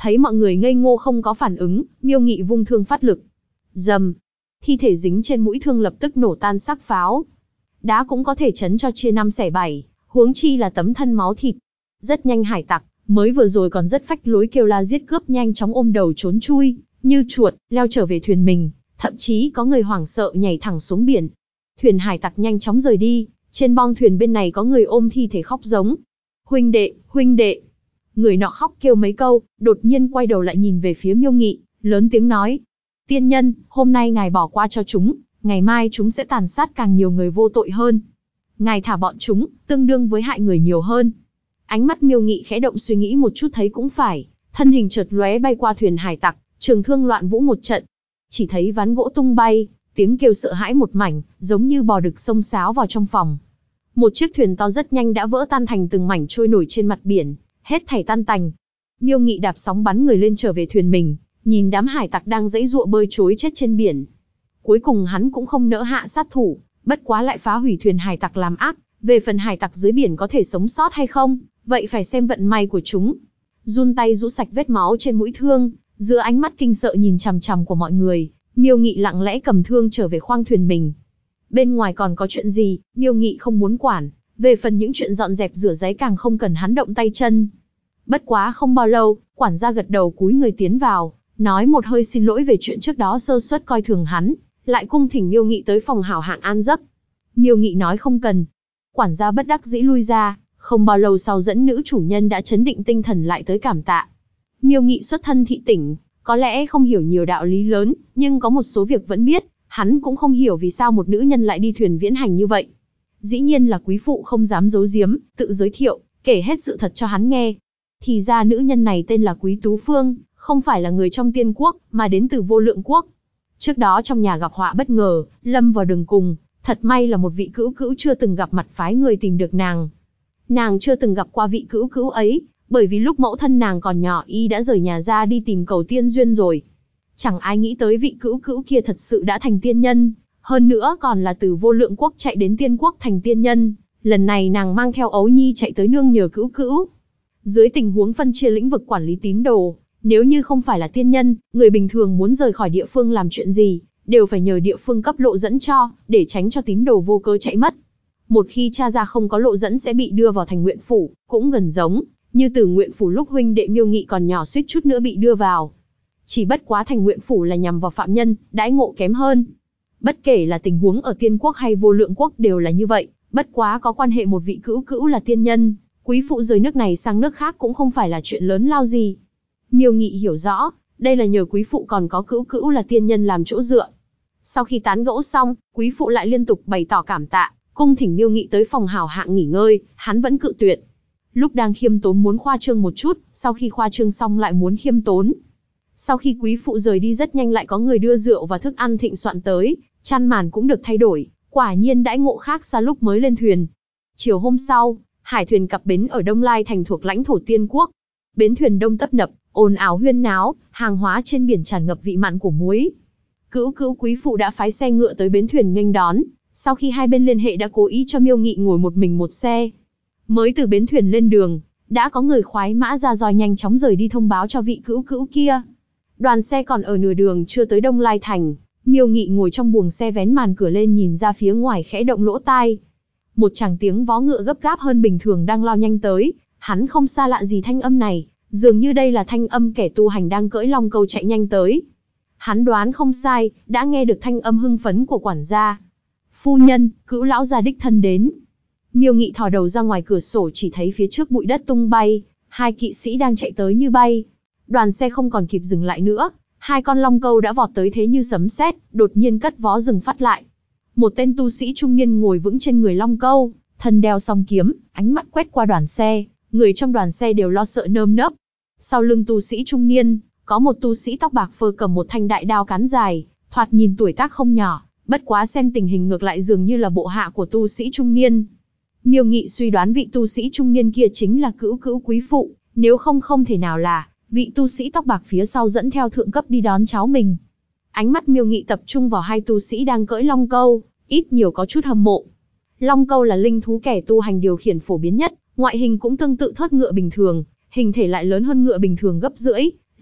S1: Thấy mọi người ngây ngô không có phản ứng, Miêu Nghị vung thương phát lực. Rầm, thi thể dính trên mũi thương lập tức nổ tan xác pháo. Đá cũng có thể chấn cho chia năm xẻ bảy, huống chi là tấm thân máu thịt. Rất nhanh hải tặc, mới vừa rồi còn rất phách lối kêu la giết cướp nhanh chóng ôm đầu trốn chui, như chuột, leo trở về thuyền mình, thậm chí có người hoảng sợ nhảy thẳng xuống biển. Thuyền hải tặc nhanh chóng rời đi, trên bong thuyền bên này có người ôm thi thể khóc giống. Huynh đệ, huynh đệ. Người nọ khóc kêu mấy câu, đột nhiên quay đầu lại nhìn về phía Miêu Nghị, lớn tiếng nói. Tiên nhân, hôm nay ngài bỏ qua cho chúng, ngày mai chúng sẽ tàn sát càng nhiều người vô tội hơn. Ngài thả bọn chúng, tương đương với hại người nhiều hơn. Ánh mắt Miêu Nghị khẽ động suy nghĩ một chút thấy cũng phải, thân hình chợt lóe bay qua thuyền hải tặc, trường thương loạn vũ một trận. Chỉ thấy ván gỗ tung bay, tiếng kêu sợ hãi một mảnh, giống như bò đực xông xáo vào trong phòng. Một chiếc thuyền to rất nhanh đã vỡ tan thành từng mảnh trôi nổi trên mặt biển, hết thảy tan tành. Miêu Nghị đạp sóng bắn người lên trở về thuyền mình, nhìn đám hải tặc đang giãy giụa bơi trối chết trên biển. Cuối cùng hắn cũng không nỡ hạ sát thủ, bất quá lại phá hủy thuyền hải tặc làm ác. Về phần hải tặc dưới biển có thể sống sót hay không, vậy phải xem vận may của chúng. Run tay rũ sạch vết máu trên mũi thương, giữa ánh mắt kinh sợ nhìn chằm chằm của mọi người, Miêu Nghị lặng lẽ cầm thương trở về khoang thuyền mình. Bên ngoài còn có chuyện gì, Miêu Nghị không muốn quản, về phần những chuyện dọn dẹp rửa ráy càng không cần hắn động tay chân. Bất quá không bao lâu, quản gia gật đầu cúi người tiến vào, nói một hơi xin lỗi về chuyện trước đó sơ suất coi thường hắn, lại cung thỉnh Miêu Nghị tới phòng hảo hạng an giấc. Miêu Nghị nói không cần. Quản gia bất đắc dĩ lui ra, không bao lâu sau dẫn nữ chủ nhân đã chấn định tinh thần lại tới cảm tạ. Miêu Nghị xuất thân thị tỉnh, có lẽ không hiểu nhiều đạo lý lớn, nhưng có một số việc vẫn biết, hắn cũng không hiểu vì sao một nữ nhân lại đi thuyền viễn hành như vậy. Dĩ nhiên là quý phụ không dám giấu giếm, tự giới thiệu, kể hết sự thật cho hắn nghe. Thì ra nữ nhân này tên là Quý Tú Phương, không phải là người trong Tiên Quốc, mà đến từ Vô Lượng Quốc. Trước đó trong nhà gặp họa bất ngờ, lâm vào đường cùng, thật may là một vị cữu cữu chưa từng gặp mặt phái người tìm được nàng. Nàng chưa từng gặp qua vị cữu cữu ấy, bởi vì lúc mẫu thân nàng còn nhỏ y đã rời nhà ra đi tìm cầu tiên duyên rồi. Chẳng ai nghĩ tới vị cữu cữu kia thật sự đã thành tiên nhân, hơn nữa còn là từ Vô Lượng Quốc chạy đến Tiên Quốc thành tiên nhân. Lần này nàng mang theo ấu nhi chạy tới nương nhờ cữu cữu. Dưới tình huống phân chia lĩnh vực quản lý tín đồ, nếu như không phải là tiên nhân, người bình thường muốn rời khỏi địa phương làm chuyện gì, đều phải nhờ địa phương cấp lộ dẫn cho, để tránh cho tín đồ vô cớ chạy mất. Một khi tra ra không có lộ dẫn sẽ bị đưa vào thành nguyện phủ, cũng gần giống như từ nguyện phủ lúc huynh đệ Miêu Nghị còn nhỏ suýt chút nữa bị đưa vào. Chỉ bất quá thành nguyện phủ là nhằm vào phạm nhân, đãi ngộ kém hơn. Bất kể là tình huống ở Tiên Quốc hay Vô Lượng Quốc đều là như vậy, bất quá có quan hệ một vị cữu cữu là tiên nhân, quý phụ rời nước này sang nước khác cũng không phải là chuyện lớn lao gì. Miêu Nghị hiểu rõ, đây là nhờ quý phụ còn có cữu cữu là tiên nhân làm chỗ dựa. Sau khi tán gẫu xong, quý phụ lại liên tục bày tỏ cảm tạ, cung thỉnh Miêu Nghị tới phòng hảo hạng nghỉ ngơi, hắn vẫn cự tuyệt. Lúc đang khiêm tốn muốn khoa trương một chút, sau khi khoa trương xong lại muốn khiêm tốn. Sau khi quý phụ rời đi rất nhanh lại có người đưa rượu và thức ăn thịnh soạn tới, chăn màn cũng được thay đổi, quả nhiên đãi ngộ khác xa lúc mới lên thuyền. Chiều hôm sau, hải thuyền cập bến ở Đông Lai thành thuộc lãnh thổ Tiên Quốc. Bến thuyền đông tấp nập, ồn ào huyên náo, hàng hóa trên biển tràn ngập vị mặn của muối. Cữu cữu quý phụ đã phái xe ngựa tới bến thuyền nghênh đón, sau khi hai bên liên hệ đã cố ý cho Miêu Nghị ngồi một mình một xe. Mới từ bến thuyền lên đường, đã có người khoái mã ra roi nhanh chóng rời đi thông báo cho vị cữu cữu kia. Đoàn xe còn ở nửa đường chưa tới Đông Lai thành, Miêu Nghị ngồi trong buồng xe vén màn cửa lên nhìn ra phía ngoài khẽ động lỗ tai. Một tràng tiếng vó ngựa gấp gáp hơn bình thường đang lao nhanh tới, hắn không xa lạ gì thanh âm này, dường như đây là thanh âm kẻ tu hành đang cưỡi long câu chạy nhanh tới. Hắn đoán không sai, đã nghe được thanh âm hưng phấn của quản gia. Phu nhân, cữu lão gia đích thân đến. Miêu Nghị thò đầu ra ngoài cửa sổ chỉ thấy phía trước bụi đất tung bay, hai kỵ sĩ đang chạy tới như bay. Đoàn xe không còn kịp dừng lại nữa, hai con long câu đã vọt tới thế như sấm sét, đột nhiên cất vó dừng phát lại. Một tên tu sĩ trung niên ngồi vững trên người long câu, thân đeo song kiếm, ánh mắt quét qua đoàn xe, người trong đoàn xe đều lo sợ nơm nớp. Sau lưng tu sĩ trung niên, có một tu sĩ tóc bạc phơ cầm một thanh đại đao cán dài, thoạt nhìn tuổi tác không nhỏ, bất quá xem tình hình ngược lại dường như là bộ hạ của tu sĩ trung niên. Miêu Nghị suy đoán vị tu sĩ trung niên kia chính là cữu cữu quý phụ, nếu không không thể nào là vị tu sĩ tóc bạc phía sau dẫn theo thượng cấp đi đón cháu mình. Ánh mắt Miêu Nghị tập trung vào hai tu sĩ đang cưỡi long câu, ít nhiều có chút hâm mộ. Long câu là linh thú kẻ tu hành điều khiển phổ biến nhất, ngoại hình cũng tương tự thớt ngựa bình thường, hình thể lại lớn hơn ngựa bình thường gấp rưỡi,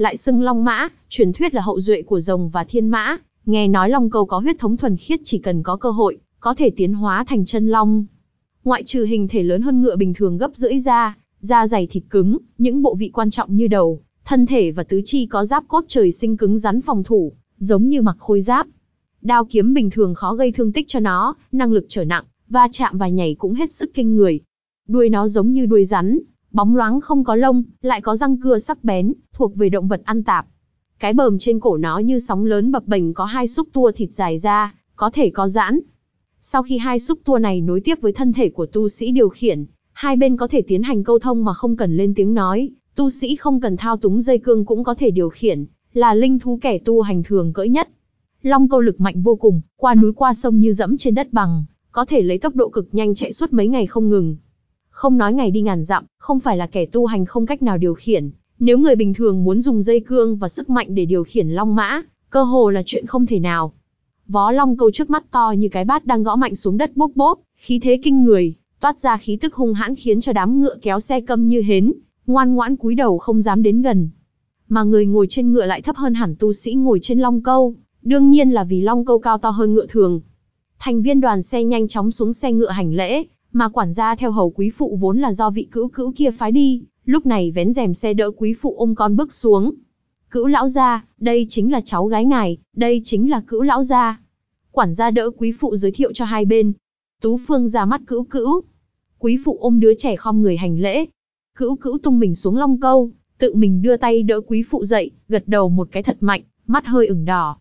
S1: lại xưng Long Mã, truyền thuyết là hậu duệ của rồng và thiên mã, nghe nói Long Câu có huyết thống thuần khiết, chỉ cần có cơ hội, có thể tiến hóa thành chân long. Ngoại trừ hình thể lớn hơn ngựa bình thường gấp rưỡi ra, da dày thịt cứng, những bộ vị quan trọng như đầu, thân thể và tứ chi có giáp cốt trời sinh cứng rắn phòng thủ, giống như mặc khôi giáp. Đao kiếm bình thường khó gây thương tích cho nó, năng lực trở nặng, va chạm và nhảy cũng hết sức kinh người. Đuôi nó giống như đuôi rắn, bóng loáng không có lông, lại có răng cưa sắc bén, thuộc về động vật ăn tạp. Cái bờm trên cổ nó như sóng lớn bập bềnh, có hai xúc tua thịt dài ra, có thể có giãn. Sau khi hai xúc tua này nối tiếp với thân thể của tu sĩ điều khiển, hai bên có thể tiến hành câu thông mà không cần lên tiếng nói, tu sĩ không cần thao túng dây cương cũng có thể điều khiển, là linh thú kẻ tu hành thường cưỡi nhất. Long Câu lực mạnh vô cùng, qua núi qua sông như dẫm trên đất bằng, có thể lấy tốc độ cực nhanh chạy suốt mấy ngày không ngừng. Không nói ngày đi ngàn dặm, không phải là kẻ tu hành không cách nào điều khiển, nếu người bình thường muốn dùng dây cương và sức mạnh để điều khiển long mã, cơ hồ là chuyện không thể nào. Vó Long Câu trước mắt to như cái bát đang gõ mạnh xuống đất bốp bốp, khí thế kinh người, toát ra khí tức hung hãn khiến cho đám ngựa kéo xe câm như hến, ngoan ngoãn cúi đầu không dám đến gần. Mà người ngồi trên ngựa lại thấp hơn hẳn tu sĩ ngồi trên Long Câu, đương nhiên là vì Long Câu cao to hơn ngựa thường. Thành viên đoàn xe nhanh chóng xuống xe ngựa hành lễ, mà quản gia theo hầu quý phụ vốn là do vị Cữu Cữu kia phái đi, lúc này vén rèm xe đỡ quý phụ ôm con bước xuống. Cữu lão gia, đây chính là cháu gái ngài, đây chính là Cữu lão gia. Quản gia đỡ quý phụ giới thiệu cho hai bên. Tú Phương ra mắt Cữu Cữu. Quý phụ ôm đứa trẻ khom người hành lễ. Cữu Cữu tung mình xuống Long Câu, tự mình đưa tay đỡ quý phụ dậy, gật đầu một cái thật mạnh, mắt hơi ửng đỏ.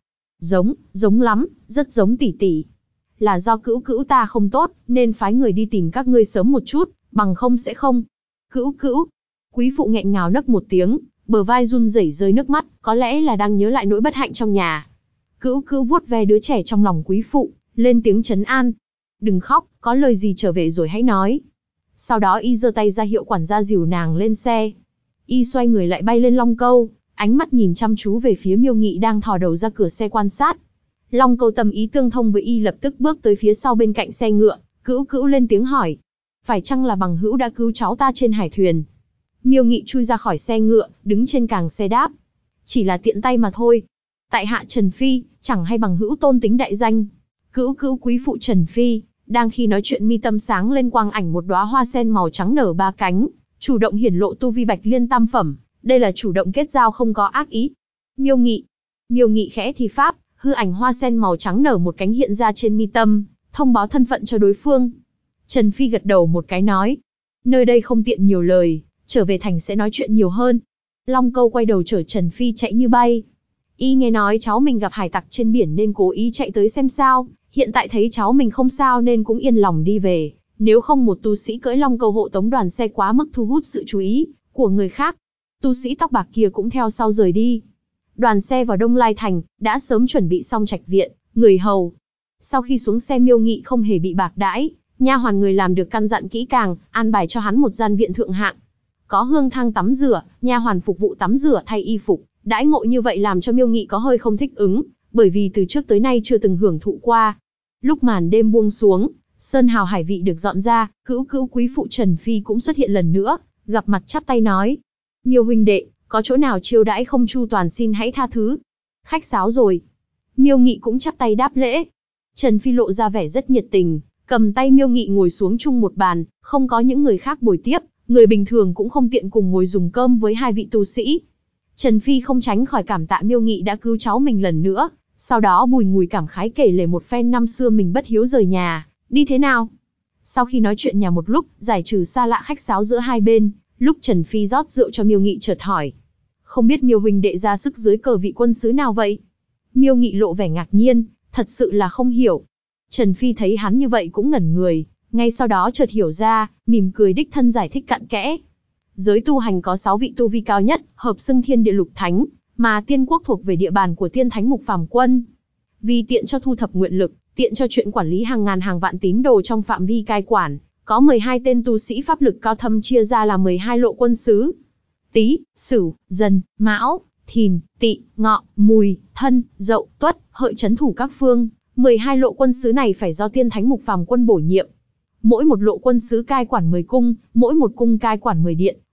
S1: Giống lắm, rất giống tỷ tỷ. Là do Cữu Cữu ta không tốt, nên phái người đi tìm các ngươi sớm một chút, bằng không sẽ không. Cữu Cữu. Quý phụ nghẹn ngào nấc một tiếng, bờ vai run rẩy rơi nước mắt, có lẽ là đang nhớ lại nỗi bất hạnh trong nhà. Cữu Cữu vuốt ve đứa trẻ trong lòng quý phụ, lên tiếng trấn an. Đừng khóc, có lời gì trở về rồi hãy nói. Sau đó y giơ tay ra hiệu quản gia dìu nàng lên xe. Y xoay người lại bay lên Long Câu, ánh mắt nhìn chăm chú về phía Miêu Nghị đang thò đầu ra cửa xe quan sát. Long Câu tâm ý tương thông với y, lập tức bước tới phía sau bên cạnh xe ngựa, Cữu Cữu lên tiếng hỏi. Phải chăng là bằng hữu đã cứu cháu ta trên hải thuyền? Miêu Nghị chui ra khỏi xe ngựa, đứng trên càng xe đáp. Chỉ là tiện tay mà thôi. Tại hạ Trần Phi, chẳng hay bằng hữu tôn tính đại danh. Cữu Cữu quý phụ Trần Phi, đang khi nói chuyện mi tâm sáng lên quang ảnh một đóa hoa sen màu trắng nở ba cánh, chủ động hiển lộ tu vi Bạch Liên tam phẩm, đây là chủ động kết giao không có ác ý. Miêu Nghị khẽ thì pháp, hư ảnh hoa sen màu trắng nở một cánh hiện ra trên mi tâm, thông báo thân phận cho đối phương. Trần Phi gật đầu một cái nói, nơi đây không tiện nhiều lời, trở về thành sẽ nói chuyện nhiều hơn. Long Câu quay đầu chở Trần Phi chạy như bay. Y nghe nói cháu mình gặp hải tặc trên biển nên cố ý chạy tới xem sao, hiện tại thấy cháu mình không sao nên cũng yên lòng đi về, nếu không một tu sĩ cưỡi Long Câu hộ tống đoàn xe quá mức thu hút sự chú ý của người khác. Tu sĩ tóc bạc kia cũng theo sau rời đi. Đoàn xe vào Đông Lai Thành, đã sớm chuẩn bị xong trạch viện, người hầu. Sau khi xuống xe Miêu Nghị không hề bị bạc đãi, nha hoàn người làm được căn dặn kỹ càng, an bài cho hắn một gian viện thượng hạng. Có hương thang tắm rửa, nha hoàn phục vụ tắm rửa thay y phục, đãi ngộ như vậy làm cho Miêu Nghị có hơi không thích ứng, bởi vì từ trước tới nay chưa từng hưởng thụ qua. Lúc màn đêm buông xuống, sơn hào hải vị được dọn ra, Cữu Cữu quý phụ Trần Phi cũng xuất hiện lần nữa, gặp mặt chắp tay nói. Miêu huynh đệ, có chỗ nào chiêu đãi không chu toàn xin hãy tha thứ. Khách sáo rồi. Miêu Nghị cũng chắp tay đáp lễ. Trần Phi lộ ra vẻ rất nhiệt tình, cầm tay Miêu Nghị ngồi xuống chung một bàn, không có những người khác bồi tiếp, người bình thường cũng không tiện cùng ngồi dùng cơm với hai vị tu sĩ. Trần Phi không tránh khỏi cảm tạ Miêu Nghị đã cứu cháu mình lần nữa, sau đó bùi ngùi cảm khái kể lể một phen năm xưa mình bất hiếu rời nhà, đi thế nào. Sau khi nói chuyện nhà một lúc, giải trừ xa lạ khách sáo giữa hai bên, lúc Trần Phi rót rượu cho Miêu Nghị chợt hỏi. Không biết Miêu huynh đệ ra sức dưới cờ vị quân sứ nào vậy? Miêu Nghị lộ vẻ ngạc nhiên, thật sự là không hiểu. Trần Phi thấy hắn như vậy cũng ngẩn người, ngay sau đó chợt hiểu ra, mỉm cười đích thân giải thích cặn kẽ. Giới tu hành có 6 vị tu vi cao nhất, hợp xưng Thiên Địa Lục Thánh, mà Tiên Quốc thuộc về địa bàn của Tiên Thánh Mục Phàm Quân. Vì tiện cho thu thập nguyện lực, tiện cho chuyện quản lý hàng ngàn hàng vạn tín đồ trong phạm vi cai quản, có 12 tên tu sĩ pháp lực cao thâm chia ra là 12 lộ quân sứ. Tý, Sửu, Dần, Mão, Thìn, Tỵ, Ngọ, Mùi, Thân, Dậu, Tuất, Hợi trấn thủ các phương. 12 lộ quân sứ này phải do Tiên Thánh Mục Phàm Quân bổ nhiệm. Mỗi một lộ quân sứ cai quản 10 cung, mỗi một cung cai quản 10 điện,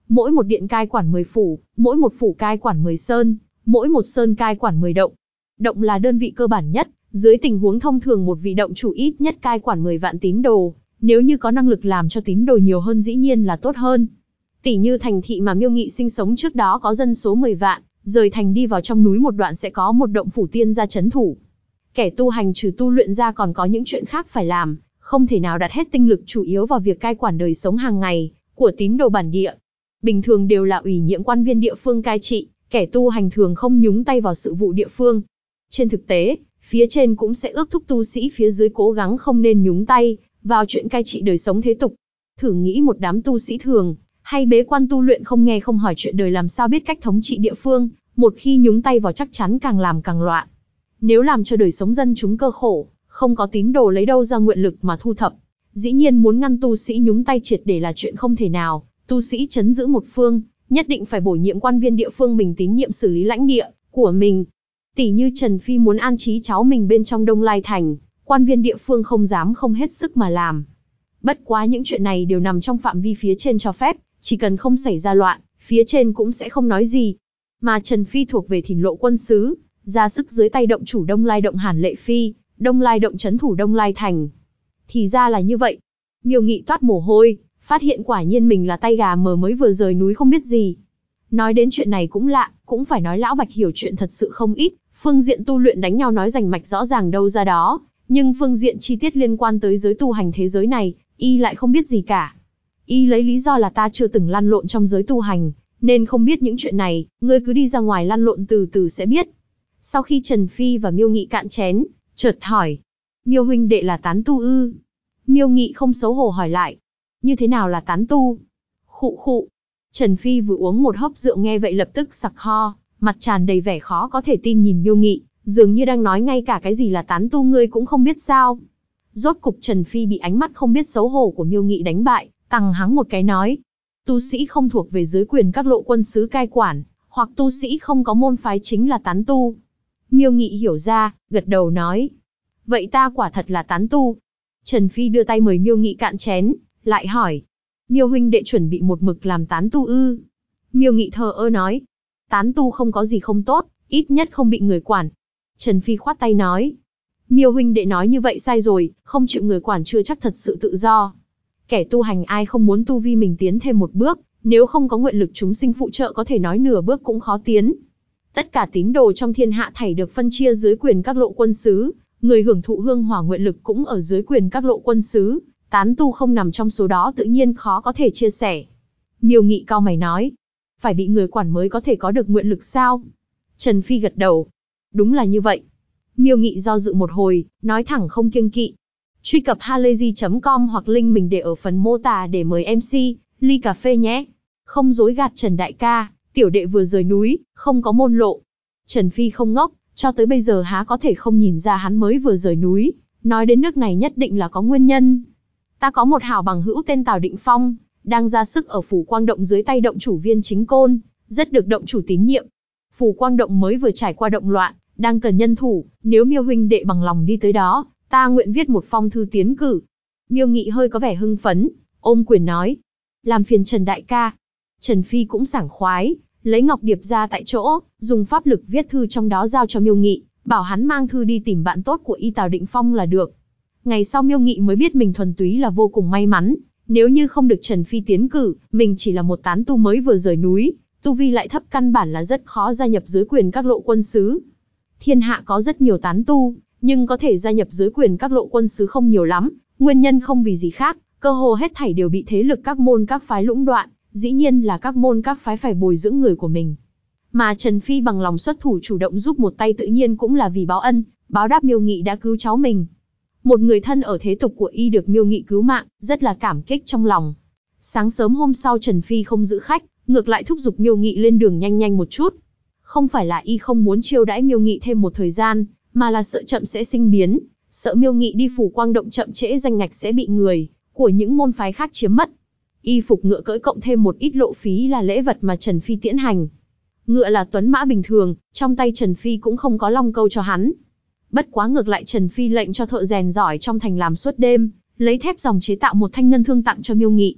S1: mỗi một điện cai quản 10 phủ, mỗi một phủ cai quản 10 sơn, mỗi một sơn cai quản 10 động. Động là đơn vị cơ bản nhất, dưới tình huống thông thường một vị động chủ ít nhất cai quản 10 vạn tín đồ, nếu như có năng lực làm cho tín đồ nhiều hơn dĩ nhiên là tốt hơn. Tỷ như thành thị mà Miêu Nghị sinh sống trước đó có dân số 10 vạn, rời thành đi vào trong núi một đoạn sẽ có một động phủ tiên gia trấn thủ. Kẻ tu hành trừ tu luyện ra còn có những chuyện khác phải làm, không thể nào đặt hết tinh lực chủ yếu vào việc cai quản đời sống hàng ngày của tín đồ bản địa. Bình thường đều là ủy nhiệm quan viên địa phương cai trị, kẻ tu hành thường không nhúng tay vào sự vụ địa phương. Trên thực tế, phía trên cũng sẽ ước thúc tu sĩ phía dưới cố gắng không nên nhúng tay vào chuyện cai trị đời sống thế tục. Thử nghĩ một đám tu sĩ thường, hay bế quan tu luyện không nghe không hỏi chuyện đời làm sao biết cách thống trị địa phương, một khi nhúng tay vào chắc chắn càng làm càng loạn. Nếu làm cho đời sống dân chúng cơ khổ, không có tín đồ lấy đâu ra nguyện lực mà thu thập. Dĩ nhiên muốn ngăn tu sĩ nhúng tay triệt để là chuyện không thể nào, tu sĩ trấn giữ một phương, nhất định phải bổ nhiệm quan viên địa phương mình tín nhiệm xử lý lãnh địa của mình. Tỷ như Trần Phi muốn an trí cháu mình bên trong Đông Lai Thành, quan viên địa phương không dám không hết sức mà làm. Bất quá những chuyện này đều nằm trong phạm vi phía trên cho phép, chỉ cần không xảy ra loạn, phía trên cũng sẽ không nói gì. Mà Trần Phi thuộc về Thìn Lộ quân sứ, ra sức dưới tay động chủ Đông Lai động Hàn Lệ Phi, Đông Lai động trấn thủ Đông Lai Thành. Thì ra là như vậy. Miêu Nghị toát mồ hôi, phát hiện quả nhiên mình là tay gà mờ mới vừa rời núi không biết gì. Nói đến chuyện này cũng lạ, cũng phải nói Lão Bạch hiểu chuyện thật sự không ít, phương diện tu luyện đánh nhau nói rành mạch rõ ràng đâu ra đó, nhưng phương diện chi tiết liên quan tới giới tu hành thế giới này, y lại không biết gì cả. Y lấy lý do là ta chưa từng lăn lộn trong giới tu hành, nên không biết những chuyện này, ngươi cứ đi ra ngoài lăn lộn từ từ sẽ biết. Sau khi Trần Phi và Miêu Nghị cạn chén, chợt hỏi, Miêu huynh đệ là tán tu ư? Miêu Nghị không xấu hổ hỏi lại, như thế nào là tán tu? Khụ khụ. Trần Phi vừa uống một hớp rượu nghe vậy lập tức sặc ho, mặt tràn đầy vẻ khó có thể tin nhìn Miêu Nghị, dường như đang nói ngay cả cái gì là tán tu ngươi cũng không biết sao. Rốt cục Trần Phi bị ánh mắt không biết xấu hổ của Miêu Nghị đánh bại, tằng hắng một cái nói, tu sĩ không thuộc về dưới quyền các lộ quân sứ cai quản, hoặc tu sĩ không có môn phái chính là tán tu. Miêu Nghị hiểu ra, gật đầu nói, vậy ta quả thật là tán tu. Trần Phi đưa tay mời Miêu Nghị cạn chén, lại hỏi, Miêu huynh đệ chuẩn bị một mực làm tán tu ư? Miêu Nghị thờ ơ nói, tán tu không có gì không tốt, ít nhất không bị người quản. Trần Phi khoát tay nói, Miêu huynh đệ nói như vậy sai rồi, không chịu người quản chưa chắc thật sự tự do. Kẻ tu hành ai không muốn tu vi mình tiến thêm một bước, nếu không có nguyện lực chúng sinh phụ trợ có thể nói nửa bước cũng khó tiến. Tất cả tín đồ trong thiên hạ thảy được phân chia dưới quyền các lộ quân sứ, người hưởng thụ hương hỏa nguyện lực cũng ở dưới quyền các lộ quân sứ, tán tu không nằm trong số đó tự nhiên khó có thể chia sẻ. Miêu Nghị cau mày nói, phải bị người quản mới có thể có được nguyện lực sao? Trần Phi gật đầu, đúng là như vậy. Miêu Nghị do dự một hồi, nói thẳng không kiêng kỵ. Truy cập halayzi.com hoặc link mình để ở phần mô tả để mời MC, ly cà phê nhé. Không dối gạt Trần đại ca, tiểu đệ vừa rời núi, không có môn lộ. Trần Phi không ngốc, cho tới bây giờ há có thể không nhìn ra hắn mới vừa rời núi, nói đến nước này nhất định là có nguyên nhân. Ta có một hảo bằng hữu tên Tào Định Phong, đang ra sức ở Phủ Quang Động dưới tay động chủ Viên Chính Côn, rất được động chủ tín nhiệm. Phủ Quang Động mới vừa trải qua động loạn, đang cần nhân thủ, nếu Miêu huynh đệ bằng lòng đi tới đó, ta nguyện viết một phong thư tiến cử. Miêu Nghị hơi có vẻ hưng phấn, ôm quyền nói, làm phiền Trần đại ca. Trần Phi cũng sảng khoái, lấy ngọc điệp ra tại chỗ, dùng pháp lực viết thư trong đó giao cho Miêu Nghị, bảo hắn mang thư đi tìm bạn tốt của y Tào Định Phong là được. Ngày sau Miêu Nghị mới biết mình thuần túy là vô cùng may mắn, nếu như không được Trần Phi tiến cử, mình chỉ là một tán tu mới vừa rời núi, tu vi lại thấp căn bản là rất khó gia nhập dưới quyền các lộ quân sứ. Thiên hạ có rất nhiều tán tu, nhưng có thể gia nhập dưới quyền các lộ quân sứ không nhiều lắm, nguyên nhân không vì gì khác, cơ hồ hết thảy đều bị thế lực các môn các phái lũng đoạn, dĩ nhiên là các môn các phái phải bồi dưỡng người của mình. Mà Trần Phi bằng lòng xuất thủ chủ động giúp một tay tự nhiên cũng là vì báo ân, báo đáp Miêu Nghị đã cứu cháu mình. Một người thân ở thế tục của y được Miêu Nghị cứu mạng, rất là cảm kích trong lòng. Sáng sớm hôm sau Trần Phi không giữ khách, ngược lại thúc giục Miêu Nghị lên đường nhanh nhanh một chút. Không phải là y không muốn chiêu đãi Miêu Nghị thêm một thời gian, mà là sợ chậm sẽ sinh biến, sợ Miêu Nghị đi Phủ Quang Động chậm trễ danh ngạch sẽ bị người của những môn phái khác chiếm mất. Y phục ngựa cưỡi cộng thêm một ít lộ phí là lễ vật mà Trần Phi tiễn hành. Ngựa là tuấn mã bình thường, trong tay Trần Phi cũng không có long câu cho hắn. Bất quá ngược lại Trần Phi lệnh cho thợ rèn giỏi trong thành làm suốt đêm, lấy thép ròng chế tạo một thanh ngân thương tặng cho Miêu Nghị.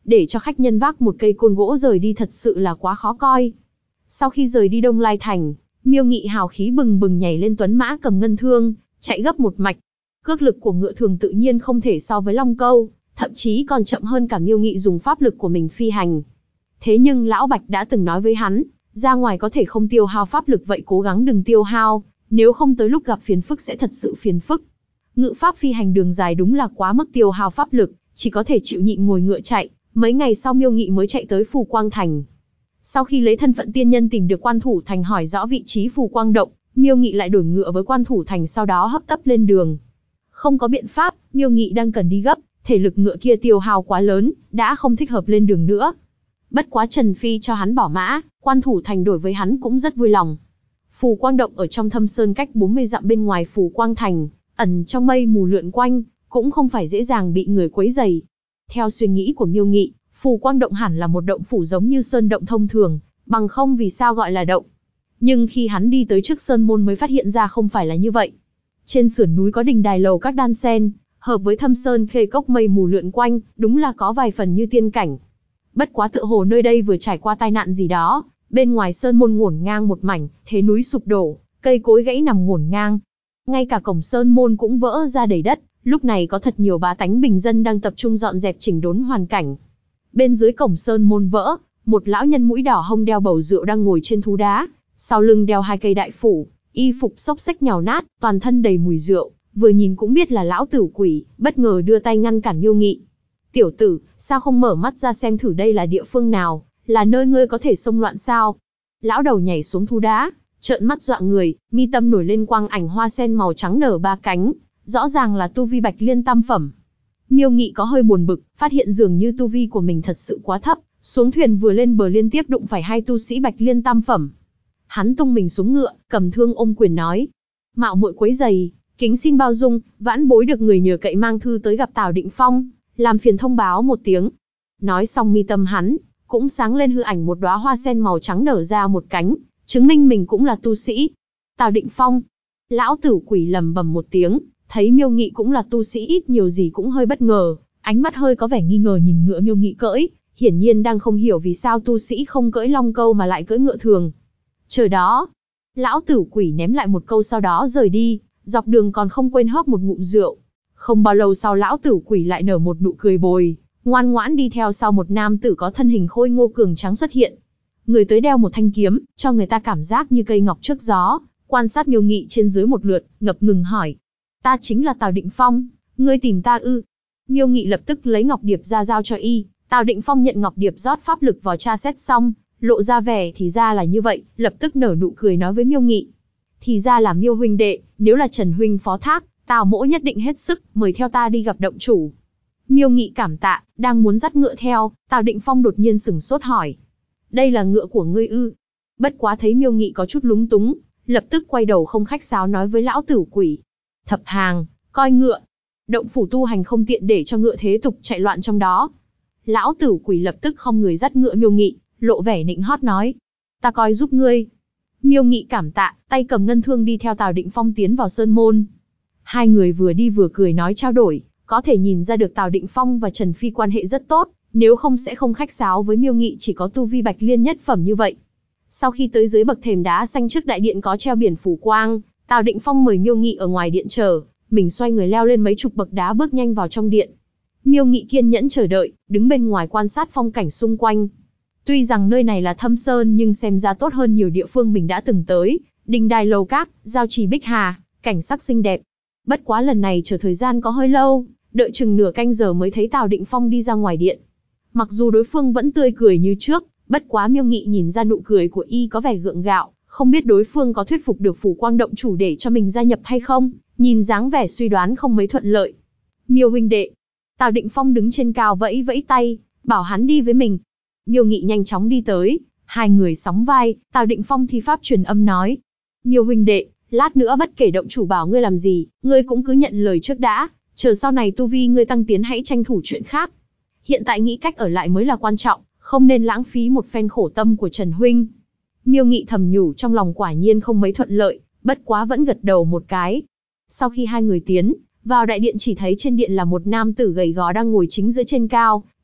S1: để cho khách nhân vác một cây côn gỗ rời đi thật sự là quá khó coi. Sau khi rời đi Đông Lai Thành, Miêu Nghị hào khí bừng bừng nhảy lên tuấn mã cầm ngân thương, chạy gấp một mạch. Cước lực của ngựa thường tự nhiên không thể so với long câu, thậm chí còn chậm hơn cả Miêu Nghị dùng pháp lực của mình phi hành. Thế nhưng Lão Bạch đã từng nói với hắn, ra ngoài có thể không tiêu hao pháp lực vậy cố gắng đừng tiêu hao, nếu không tới lúc gặp phiền phức sẽ thật sự phiền phức. Ngự pháp phi hành đường dài đúng là quá mức tiêu hao pháp lực, chỉ có thể chịu nhịn ngồi ngựa chạy. Mấy ngày sau Miêu Nghị mới chạy tới Phù Quang Thành. Sau khi lấy thân phận tiên nhân tìm được Quan Thủ Thành hỏi rõ vị trí Phù Quang Động, Miêu Nghị lại đổi ngựa với Quan Thủ Thành sau đó hấp tấp lên đường. Không có biện pháp, Miêu Nghị đang cần đi gấp, thể lực ngựa kia tiêu hao quá lớn, đã không thích hợp lên đường nữa. Bất quá Trần Phi cho hắn bỏ mã, Quan Thủ Thành đổi với hắn cũng rất vui lòng. Phù Quang Động ở trong thâm sơn cách 40 dặm bên ngoài Phù Quang Thành, ẩn trong mây mù lượn quanh, cũng không phải dễ dàng bị người quấy rầy. Theo suy nghĩ của Miêu Nghị, Phù Quang Động hẳn là một động phủ giống như sơn động thông thường, bằng không vì sao gọi là động. Nhưng khi hắn đi tới trước sơn môn mới phát hiện ra không phải là như vậy. Trên sườn núi có đình đài lầu các đan sen, hợp với thâm sơn khê cốc mây mù lượn quanh, đúng là có vài phần như tiên cảnh. Bất quá tựa hồ nơi đây vừa trải qua tai nạn gì đó, bên ngoài sơn môn ngổn ngang một mảnh, thế núi sụp đổ, cây cối gãy nằm ngổn ngang. Ngay cả cổng sơn môn cũng vỡ ra đầy đất, lúc này có thật nhiều bá tánh bình dân đang tập trung dọn dẹp chỉnh đốn hoàn cảnh. Bên dưới cổng sơn môn vỡ, một lão nhân mũi đỏ hông đeo bầu rượu đang ngồi trên thú đá, sau lưng đeo hai cây đại phủ, y phục xốc xếch nhàu nát, toàn thân đầy mùi rượu, vừa nhìn cũng biết là lão tử quỷ, bất ngờ đưa tay ngăn cản Miêu Nghị. "Tiểu tử, sao không mở mắt ra xem thử đây là địa phương nào, là nơi ngươi có thể xông loạn sao?" Lão đầu nhảy xuống thú đá, trợn mắt dọa người, mi tâm nổi lên quang ảnh hoa sen màu trắng nở ba cánh, rõ ràng là tu vi Bạch Liên tam phẩm. Miêu Nghị có hơi buồn bực, phát hiện dường như tu vi của mình thật sự quá thấp, xuống thuyền vừa lên bờ liên tiếp đụng phải hai tu sĩ Bạch Liên tam phẩm. Hắn tung mình xuống ngựa, cầm thương ôm quyền nói: "Mạo muội quấy rầy, kính xin bao dung, vãn bối được người nhờ cậy mang thư tới gặp Tào Định Phong, làm phiền thông báo một tiếng." Nói xong mi tâm hắn cũng sáng lên hư ảnh một đóa hoa sen màu trắng nở ra một cánh, chứng minh mình cũng là tu sĩ. Tào Định Phong. Lão tử quỷ lầm bầm một tiếng, thấy Miêu Nghị cũng là tu sĩ ít nhiều gì cũng hơi bất ngờ, ánh mắt hơi có vẻ nghi ngờ nhìn ngựa Miêu Nghị cưỡi, hiển nhiên đang không hiểu vì sao tu sĩ không cưỡi long câu mà lại cưỡi ngựa thường. Chờ đó. Lão tử quỷ ném lại một câu sau đó rời đi, dọc đường còn không quên hớp một ngụm rượu. Không bao lâu sau lão tử quỷ lại nở một nụ cười bồi, ngoan ngoãn đi theo sau một nam tử có thân hình khôi ngô cường tráng xuất hiện. Người tới đeo một thanh kiếm, cho người ta cảm giác như cây ngọc trước gió, quan sát Miêu Nghị trên dưới một lượt, ngập ngừng hỏi: "Ta chính là Tào Định Phong, ngươi tìm ta ư?" Miêu Nghị lập tức lấy ngọc điệp ra giao cho y, Tào Định Phong nhận ngọc điệp rót pháp lực vào tra xét xong, lộ ra vẻ thì ra là như vậy, lập tức nở nụ cười nói với Miêu Nghị: "Thì ra là Miêu huynh đệ, nếu là Trần huynh phó thác, Tào mỗ nhất định hết sức, mời theo ta đi gặp động chủ." Miêu Nghị cảm tạ, đang muốn dắt ngựa theo, Tào Định Phong đột nhiên sửng sốt hỏi: "Đây là ngựa của ngươi ư?" Bất quá thấy Miêu Nghị có chút lúng túng, lập tức quay đầu không khách sáo nói với lão tử quỷ: "Thập hàng, coi ngựa. Động phủ tu hành không tiện để cho ngựa thế tục chạy loạn trong đó." Lão tử quỷ lập tức không người dắt ngựa Miêu Nghị, lộ vẻ nịnh hót nói: "Ta coi giúp ngươi." Miêu Nghị cảm tạ, tay cầm ngân thương đi theo Tào Định Phong tiến vào sơn môn. Hai người vừa đi vừa cười nói trao đổi, có thể nhìn ra được Tào Định Phong và Trần Phi quan hệ rất tốt, nếu không sẽ không khách sáo với Miêu Nghị chỉ có tu vi Bạch Liên nhất phẩm như vậy. Sau khi tới dưới bậc thềm đá xanh trước đại điện có treo biển phủ quang, Tào Định Phong mời Miêu Nghị ở ngoài điện chờ, mình xoay người leo lên mấy chục bậc đá bước nhanh vào trong điện. Miêu Nghị kiên nhẫn chờ đợi, đứng bên ngoài quan sát phong cảnh xung quanh. Tuy rằng nơi này là thâm sơn nhưng xem ra tốt hơn nhiều địa phương mình đã từng tới, đình đài lầu cát, giao trì bích hà, cảnh sắc xinh đẹp. Bất quá lần này chờ thời gian có hơi lâu, đợi chừng nửa canh giờ mới thấy Tào Định Phong đi ra ngoài điện. Mặc dù đối phương vẫn tươi cười như trước, bất quá Miêu Nghị nhìn ra nụ cười của y có vẻ gượng gạo, không biết đối phương có thuyết phục được Phủ Quang động chủ để cho mình gia nhập hay không, nhìn dáng vẻ suy đoán không mấy thuận lợi. "Miêu huynh đệ." Tào Định Phong đứng trên cao vẫy vẫy tay, bảo hắn đi với mình. Miêu Nghị nhanh chóng đi tới, hai người sóng vai, Tào Định Phong thi pháp truyền âm nói: "Miêu huynh đệ, lát nữa bất kể động chủ bảo ngươi làm gì, ngươi cũng cứ nhận lời trước đã, chờ sau này tu vi ngươi tăng tiến hãy tranh thủ chuyện khác. Hiện tại nghĩ cách ở lại mới là quan trọng, không nên lãng phí một phen khổ tâm của Trần huynh." Miêu Nghị thầm nhủ trong lòng quả nhiên không mấy thuận lợi, bất quá vẫn gật đầu một cái. Sau khi hai người tiến vào đại điện chỉ thấy trên điện là một nam tử gầy gò đang ngồi chính giữa trên cao,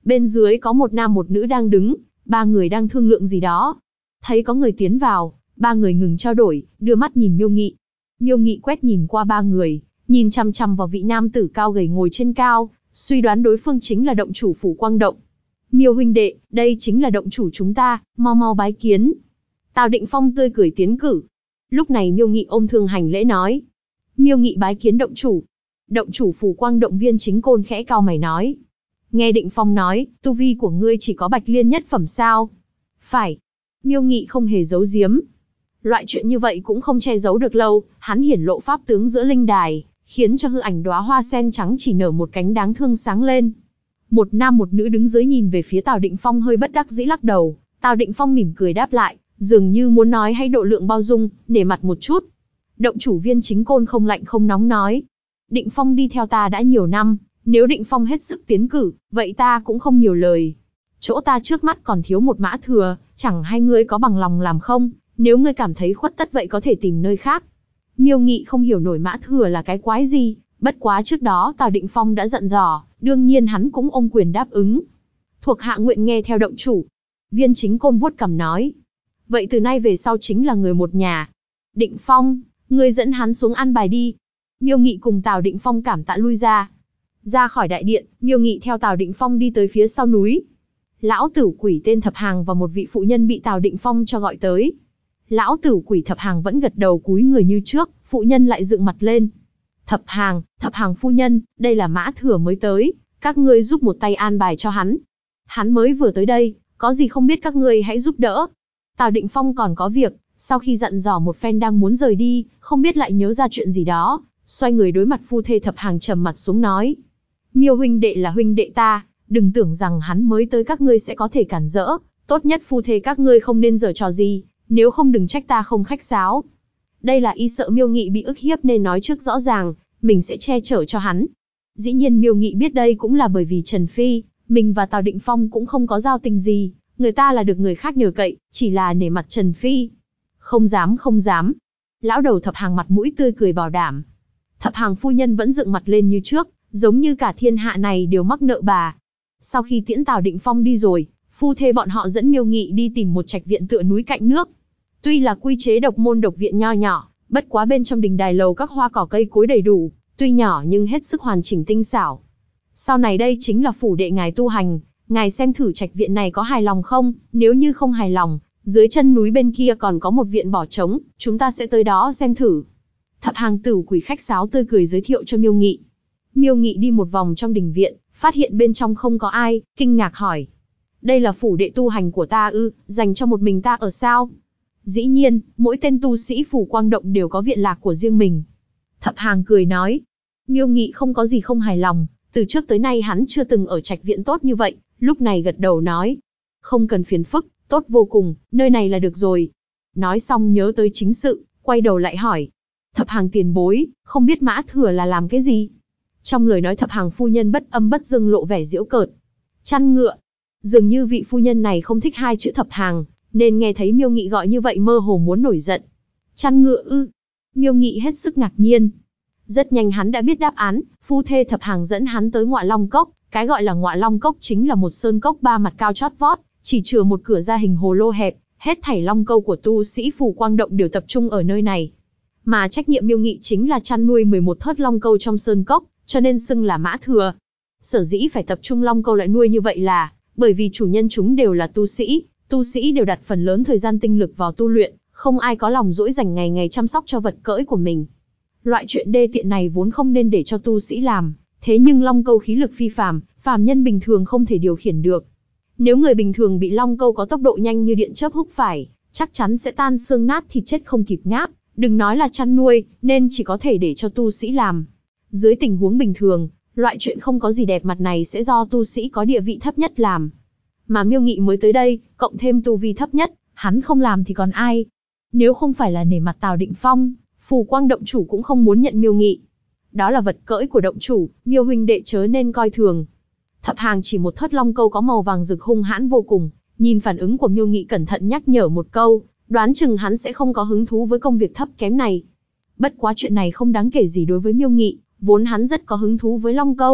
S1: Bên dưới có một nam một nữ đang đứng, ba người đang thương lượng gì đó. Thấy có người tiến vào, ba người ngừng trao đổi, đưa mắt nhìn Miêu Nghị. Miêu Nghị quét nhìn qua ba người, nhìn chằm chằm vào vị nam tử cao gầy ngồi trên cao, suy đoán đối phương chính là động chủ phủ Quang Động. Miêu huynh đệ, đây chính là động chủ chúng ta, mau mau bái kiến. Tào Định Phong tươi cười tiến cử. Lúc này Miêu Nghị ôm thương hành lễ nói. Miêu Nghị bái kiến động chủ. Động chủ phủ Quang Động Viên Chính Côn khẽ cau mày nói. Nghe Định Phong nói, tu vi của ngươi chỉ có Bạch Liên nhất phẩm sao? Phải. Miêu Nghị không hề giấu giếm. Loại chuyện như vậy cũng không che giấu được lâu, hắn hiển lộ pháp tướng giữa linh đài, khiến cho hư ảnh đóa hoa sen trắng chỉ nở một cánh đáng thương sáng lên. Một nam một nữ đứng dưới nhìn về phía Tào Định Phong hơi bất đắc dĩ lắc đầu, Tào Định Phong mỉm cười đáp lại, dường như muốn nói hãy độ lượng bao dung, nể mặt một chút. Động chủ Viên Chính Côn không lạnh không nóng nói. Định Phong đi theo ta đã nhiều năm, nếu Định Phong hết sức tiến cử, vậy ta cũng không nhiều lời. Chỗ ta trước mắt còn thiếu một mã thừa, chẳng hay ngươi có bằng lòng làm không? Nếu ngươi cảm thấy khuất tất vậy có thể tìm nơi khác. Miêu Nghị không hiểu nổi mã thừa là cái quái gì, bất quá trước đó Tào Định Phong đã dặn dò, đương nhiên hắn cũng ôm quyền đáp ứng. Thuộc hạ nguyện nghe theo động chủ. Viên Chính Côn vuốt cằm nói. Vậy từ nay về sau chính là người một nhà. Định Phong, ngươi dẫn hắn xuống an bài đi. Miêu Nghị cùng Tào Định Phong cảm tạ lui ra. Ra khỏi đại điện, Miêu Nghị theo Tào Định Phong đi tới phía sau núi. Lão tử quỷ tên Thập Hàng và một vị phụ nhân bị Tào Định Phong cho gọi tới. Lão tử quỷ Thập Hàng vẫn gật đầu cúi người như trước, phụ nhân lại dựng mặt lên. Thập Hàng phu nhân, đây là mã thừa mới tới, các ngươi giúp một tay an bài cho hắn. Hắn mới vừa tới đây, có gì không biết các ngươi hãy giúp đỡ. Tào Định Phong còn có việc, sau khi dặn dò một phen đang muốn rời đi, không biết lại nhớ ra chuyện gì đó, xoay người đối mặt phu thê Thập Hàng trầm mặt xuống nói. Miêu huynh đệ là huynh đệ ta, đừng tưởng rằng hắn mới tới các ngươi sẽ có thể cản rỡ, tốt nhất phu thê các ngươi không nên giở trò gì, nếu không đừng trách ta không khách sáo. Đây là y sợ Miêu Nghị bị ức hiếp nên nói trước rõ ràng, mình sẽ che chở cho hắn. Dĩ nhiên Miêu Nghị biết đây cũng là bởi vì Trần Phi, mình và Tào Định Phong cũng không có giao tình gì, người ta là được người khác nhờ cậy, chỉ là nể mặt Trần Phi. Không dám. Lão đầu Thập Hàng mặt mũi tươi cười bảo đảm. Thập Hàng phu nhân vẫn dựng mặt lên như trước, giống như cả thiên hạ này đều mắc nợ bà. Sau khi tiễn Tào Định Phong đi rồi, phu thê bọn họ dẫn Miêu Nghị đi tìm một trạch viện tựa núi cạnh nước. Tuy là quy chế độc môn độc viện nho nhỏ, bất quá bên trong đình đài lầu các hoa cỏ cây cối đầy đủ, tuy nhỏ nhưng hết sức hoàn chỉnh tinh xảo. Sau này đây chính là phủ đệ ngài tu hành, ngài xem thử trạch viện này có hài lòng không, nếu như không hài lòng, dưới chân núi bên kia còn có một viện bỏ trống, chúng ta sẽ tới đó xem thử. Thập Hàng tử quỷ khách sáo tươi cười giới thiệu cho Miêu Nghị. Miêu Nghị đi một vòng trong đình viện, phát hiện bên trong không có ai, kinh ngạc hỏi. Đây là phủ đệ tu hành của ta ư, dành cho một mình ta ở sao? Dĩ nhiên, mỗi tên tu sĩ phủ Quang Động đều có viện lạc của riêng mình. Thập Hàng cười nói. Miêu Nghị không có gì không hài lòng, từ trước tới nay hắn chưa từng ở trạch viện tốt như vậy, lúc này gật đầu nói. Không cần phiền phức, tốt vô cùng, nơi này là được rồi. Nói xong nhớ tới chính sự, quay đầu lại hỏi. Thập Hàng tiền bối, không biết mã thừa là làm cái gì? Trong lời nói Thập Hàng phu nhân bất âm bất dưng lộ vẻ giễu cợt. Chăn ngựa. Dường như vị phu nhân này không thích hai chữ Thập Hàng, nên nghe thấy Miêu Nghị gọi như vậy mơ hồ muốn nổi giận. Chăn ngựa ư? Miêu Nghị hết sức ngạc nhiên. Rất nhanh hắn đã biết đáp án, phu thê Thập Hàng dẫn hắn tới Ngọa Long Cốc. Cái gọi là Ngọa Long Cốc chính là một sơn cốc ba mặt cao chót vót, chỉ chừa một cửa ra hình hồ lô hẹp, hết thảy long câu của tu sĩ phủ Quang Động đều tập trung ở nơi này. Mà trách nhiệm Miêu Nghị chính là chăn nuôi 11 thớt long câu trong sơn cốc, cho nên xưng là mã thừa. Sở dĩ phải tập trung long câu lại nuôi như vậy là bởi vì chủ nhân chúng đều là tu sĩ đều đặt phần lớn thời gian tinh lực vào tu luyện, không ai có lòng dỗi dành ngày ngày chăm sóc cho vật cưỡi của mình. Loại chuyện đê tiện này vốn không nên để cho tu sĩ làm, thế nhưng long câu khí lực phi phàm, phàm nhân bình thường không thể điều khiển được. Nếu người bình thường bị long câu có tốc độ nhanh như điện chớp húc phải, chắc chắn sẽ tan xương nát thịt chết không kịp ngáp, đừng nói là chăn nuôi, nên chỉ có thể để cho tu sĩ làm. Dưới tình huống bình thường, loại chuyện không có gì đẹp mặt này sẽ do tu sĩ có địa vị thấp nhất làm. Mà Miêu Nghị mới tới đây, cộng thêm tu vi thấp nhất, hắn không làm thì còn ai? Nếu không phải là nể mặt Tào Định Phong, phủ Quang Động chủ cũng không muốn nhận Miêu Nghị. Đó là vật cưỡi của động chủ, Miêu huynh đệ chớ nên coi thường. Thập Hàng chỉ một thớt long câu có màu vàng rực hung hãn vô cùng, nhìn phản ứng của Miêu Nghị cẩn thận nhắc nhở một câu, đoán chừng hắn sẽ không có hứng thú với công việc thấp kém này. Bất quá chuyện này không đáng kể gì đối với Miêu Nghị, vốn hắn rất có hứng thú với long câu,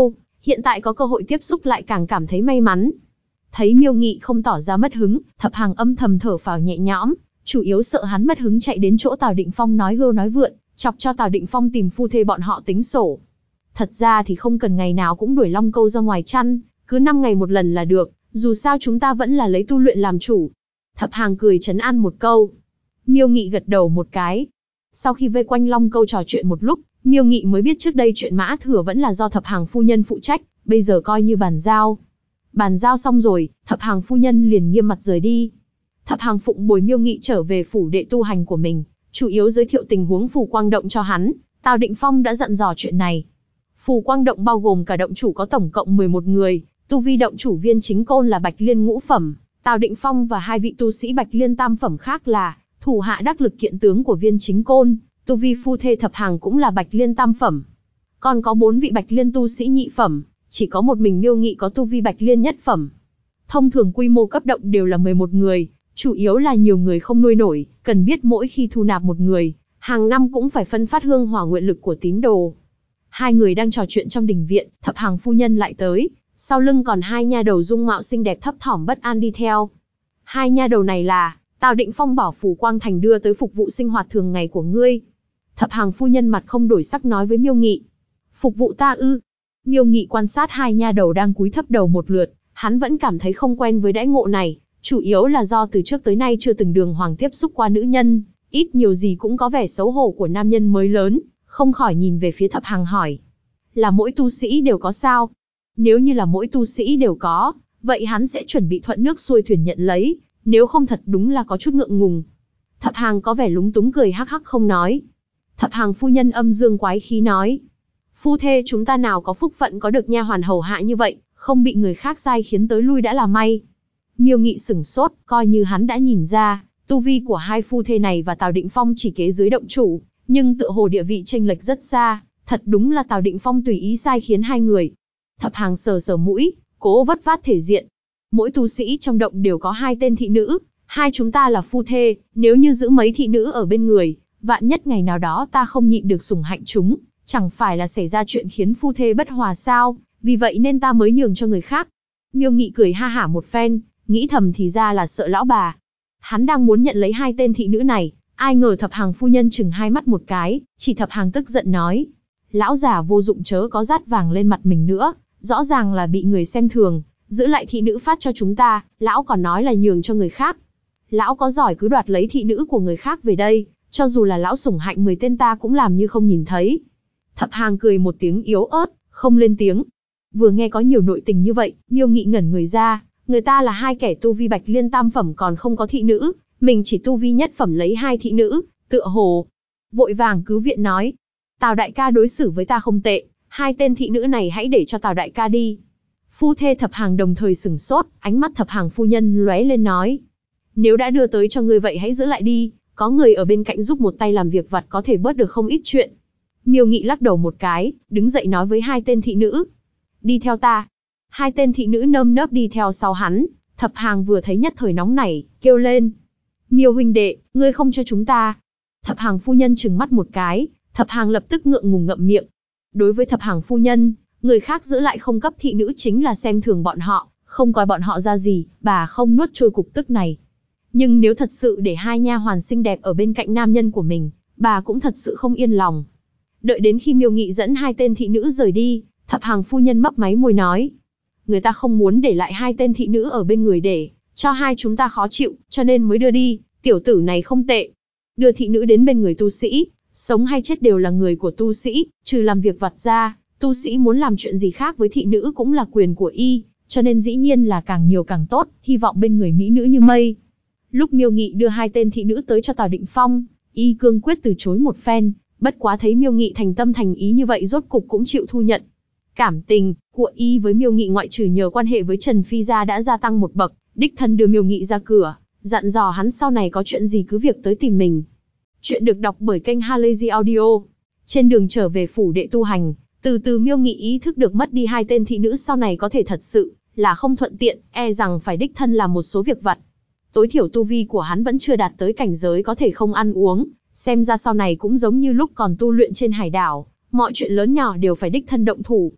S1: hiện tại có cơ hội tiếp xúc lại càng cảm thấy may mắn. Thấy Miêu Nghị không tỏ ra mất hứng, Thập Hàng âm thầm thở phào nhẹ nhõm, chủ yếu sợ hắn mất hứng chạy đến chỗ Tào Định Phong nói hưu nói vượn, chọc cho Tào Định Phong tìm phu thê bọn họ tính sổ. Thật ra thì không cần ngày nào cũng đuổi Long Câu ra ngoài chăn, cứ 5 ngày một lần là được, dù sao chúng ta vẫn là lấy tu luyện làm chủ. Thập Hàng cười trấn an một câu. Miêu Nghị gật đầu một cái. Sau khi vây quanh Long Câu trò chuyện một lúc, Miêu Nghị mới biết trước đây chuyện Mã Thừa vẫn là do Thập Hàng phu nhân phụ trách, bây giờ coi như bàn giao. Bàn giao xong rồi, Thập Hàng phu nhân liền nghiêm mặt rời đi. Thập Hàng phụng bồi Miêu Nghị trở về phủ đệ tu hành của mình, chủ yếu giới thiệu tình huống Phù Quang Động cho hắn. Tào Định Phong đã dặn dò chuyện này. Phù Quang Động bao gồm cả động chủ có tổng cộng 11 người, tu vi động chủ Viên Chính Côn là Bạch Liên ngũ phẩm, Tào Định Phong và 2 vị tu sĩ Bạch Liên tam phẩm khác là thủ hạ đắc lực kiện tướng của Viên Chính Côn, tu vi phu thê Thập Hàng cũng là Bạch Liên tam phẩm. Còn có 4 vị Bạch Liên tu sĩ nhị phẩm, chỉ có một mình Miêu Nghị có tu vi Bạch Liên nhất phẩm. Thông thường quy mô cấp động đều là 11 người, chủ yếu là nhiều người không nuôi nổi, cần biết mỗi khi thu nạp một người, hàng năm cũng phải phân phát hương hỏa nguyện lực của tín đồ. Hai người đang trò chuyện trong đình viện, Thập Hàng phu nhân lại tới, sau lưng còn 2 nha đầu dung mạo xinh đẹp thấp thỏm bất an đi theo. 2 nha đầu này là Tào Định Phong bảo Phù Quang Thành đưa tới phục vụ sinh hoạt thường ngày của ngươi. Thập Hàng phu nhân mặt không đổi sắc nói với Miêu Nghị. Phục vụ ta ư? Miêu Nghị quan sát 2 nha đầu đang cúi thấp đầu một lượt, hắn vẫn cảm thấy không quen với đãi ngộ này, chủ yếu là do từ trước tới nay chưa từng đường hoàng tiếp xúc qua nữ nhân, ít nhiều gì cũng có vẻ xấu hổ của nam nhân mới lớn, không khỏi nhìn về phía Thập Hàng hỏi. Là mỗi tu sĩ đều có sao? Nếu như là mỗi tu sĩ đều có, vậy hắn sẽ chuẩn bị thuận nước xuôi thuyền nhận lấy, nếu không thật đúng là có chút ngượng ngùng. Thập Hàng có vẻ lúng túng cười hắc hắc không nói. Thập Hàng phu nhân âm dương quái khí nói. Phu thê chúng ta nào có phúc phận có được nha hoàn hầu hạ như vậy, không bị người khác sai khiến tới lui đã là may. Miêu Nghị sửng sốt, coi như hắn đã nhìn ra, tu vi của 2 phu thê này và Tào Định Phong chỉ kế dưới động chủ, nhưng tựa hồ địa vị chênh lệch rất xa, thật đúng là Tào Định Phong tùy ý sai khiến 2 người. Thập Hàng sờ sờ mũi, cố vất vát thể diện. Mỗi tu sĩ trong động đều có 2 tên thị nữ, 2 chúng ta là phu thê, nếu như giữ mấy thị nữ ở bên người, vạn nhất ngày nào đó ta không nhịn được sủng hạnh chúng, chẳng phải là xảy ra chuyện khiến phu thê bất hòa sao, vì vậy nên ta mới nhường cho người khác. Miêu Nghị cười ha hả một phen, nghĩ thầm thì ra là sợ lão bà. Hắn đang muốn nhận lấy 2 tên thị nữ này, ai ngờ Thập Hàng phu nhân chừng 2 mắt một cái, chỉ Thập Hàng tức giận nói. Lão già vô dụng chớ có dát vàng lên mặt mình nữa, rõ ràng là bị người xem thường, giữ lại thị nữ phát cho chúng ta, lão còn nói là nhường cho người khác. Lão có giỏi cứ đoạt lấy thị nữ của người khác về đây, cho dù là lão sủng hạnh 10 tên ta cũng làm như không nhìn thấy. Thập Hàng cười một tiếng yếu ớt, không lên tiếng. Vừa nghe có nhiều nội tình như vậy, Miêu Nghị ngẩn người ra, người ta là 2 kẻ tu vi Bạch Liên tam phẩm còn không có thị nữ, mình chỉ tu vi nhất phẩm lấy 2 thị nữ, tựa hồ. Vội vàng cứu viện nói, Tào đại ca đối xử với ta không tệ, 2 tên thị nữ này hãy để cho Tào đại ca đi. Phu thê Thập Hàng đồng thời sửng sốt, ánh mắt Thập Hàng phu nhân lóe lên nói. Nếu đã đưa tới cho ngươi vậy hãy giữ lại đi, có người ở bên cạnh giúp một tay làm việc vặt có thể bớt được không ít chuyện. Miêu Nghị lắc đầu một cái, đứng dậy nói với 2 tên thị nữ. Đi theo ta. 2 tên thị nữ nơm nớp đi theo sau hắn, Thập Hàng vừa thấy nhất thời nóng nảy, kêu lên. Miêu huynh đệ, ngươi không cho chúng ta. Thập Hàng phu nhân trừng mắt một cái, Thập Hàng lập tức ngượng ngùng ngậm miệng. Đối với Thập Hàng phu nhân, người khác giữ lại không cấp thị nữ chính là xem thường bọn họ, không coi bọn họ ra gì, bà không nuốt trôi cục tức này. Nhưng nếu thật sự để 2 nha hoàn xinh đẹp ở bên cạnh nam nhân của mình, bà cũng thật sự không yên lòng. Đợi đến khi Miêu Nghị dẫn 2 tên thị nữ rời đi, Thập Hàng phu nhân mấp máy môi nói. Người ta không muốn để lại 2 tên thị nữ ở bên người để cho 2 chúng ta khó chịu, cho nên mới đưa đi, tiểu tử này không tệ. Đưa thị nữ đến bên người tu sĩ, sống hay chết đều là người của tu sĩ, trừ làm việc vặt ra, tu sĩ muốn làm chuyện gì khác với thị nữ cũng là quyền của y, cho nên dĩ nhiên là càng nhiều càng tốt, hy vọng bên người mỹ nữ như mây. Lúc Miêu Nghị đưa 2 tên thị nữ tới cho Tào Định Phong, y cương quyết từ chối một phen, bất quá thấy Miêu Nghị thành tâm thành ý như vậy rốt cục cũng chịu thu nhận. Cảm tình của y với Miêu Nghị ngoại trừ nhờ quan hệ với Trần Phi gia đã gia tăng một bậc, đích thân đưa Miêu Nghị ra cửa, dặn dò hắn sau này có chuyện gì cứ việc tới tìm mình. Chuyện được đọc bởi kênh Halazy Audio. Trên đường trở về phủ đệ tu hành, từ từ Miêu Nghị ý thức được mất đi 2 tên thị nữ sau này có thể thật sự là không thuận tiện, e rằng phải đích thân làm một số việc vặt. Tối thiểu tu vi của hắn vẫn chưa đạt tới cảnh giới có thể không ăn uống, xem ra sau này cũng giống như lúc còn tu luyện trên hải đảo, mọi chuyện lớn nhỏ đều phải đích thân động thủ.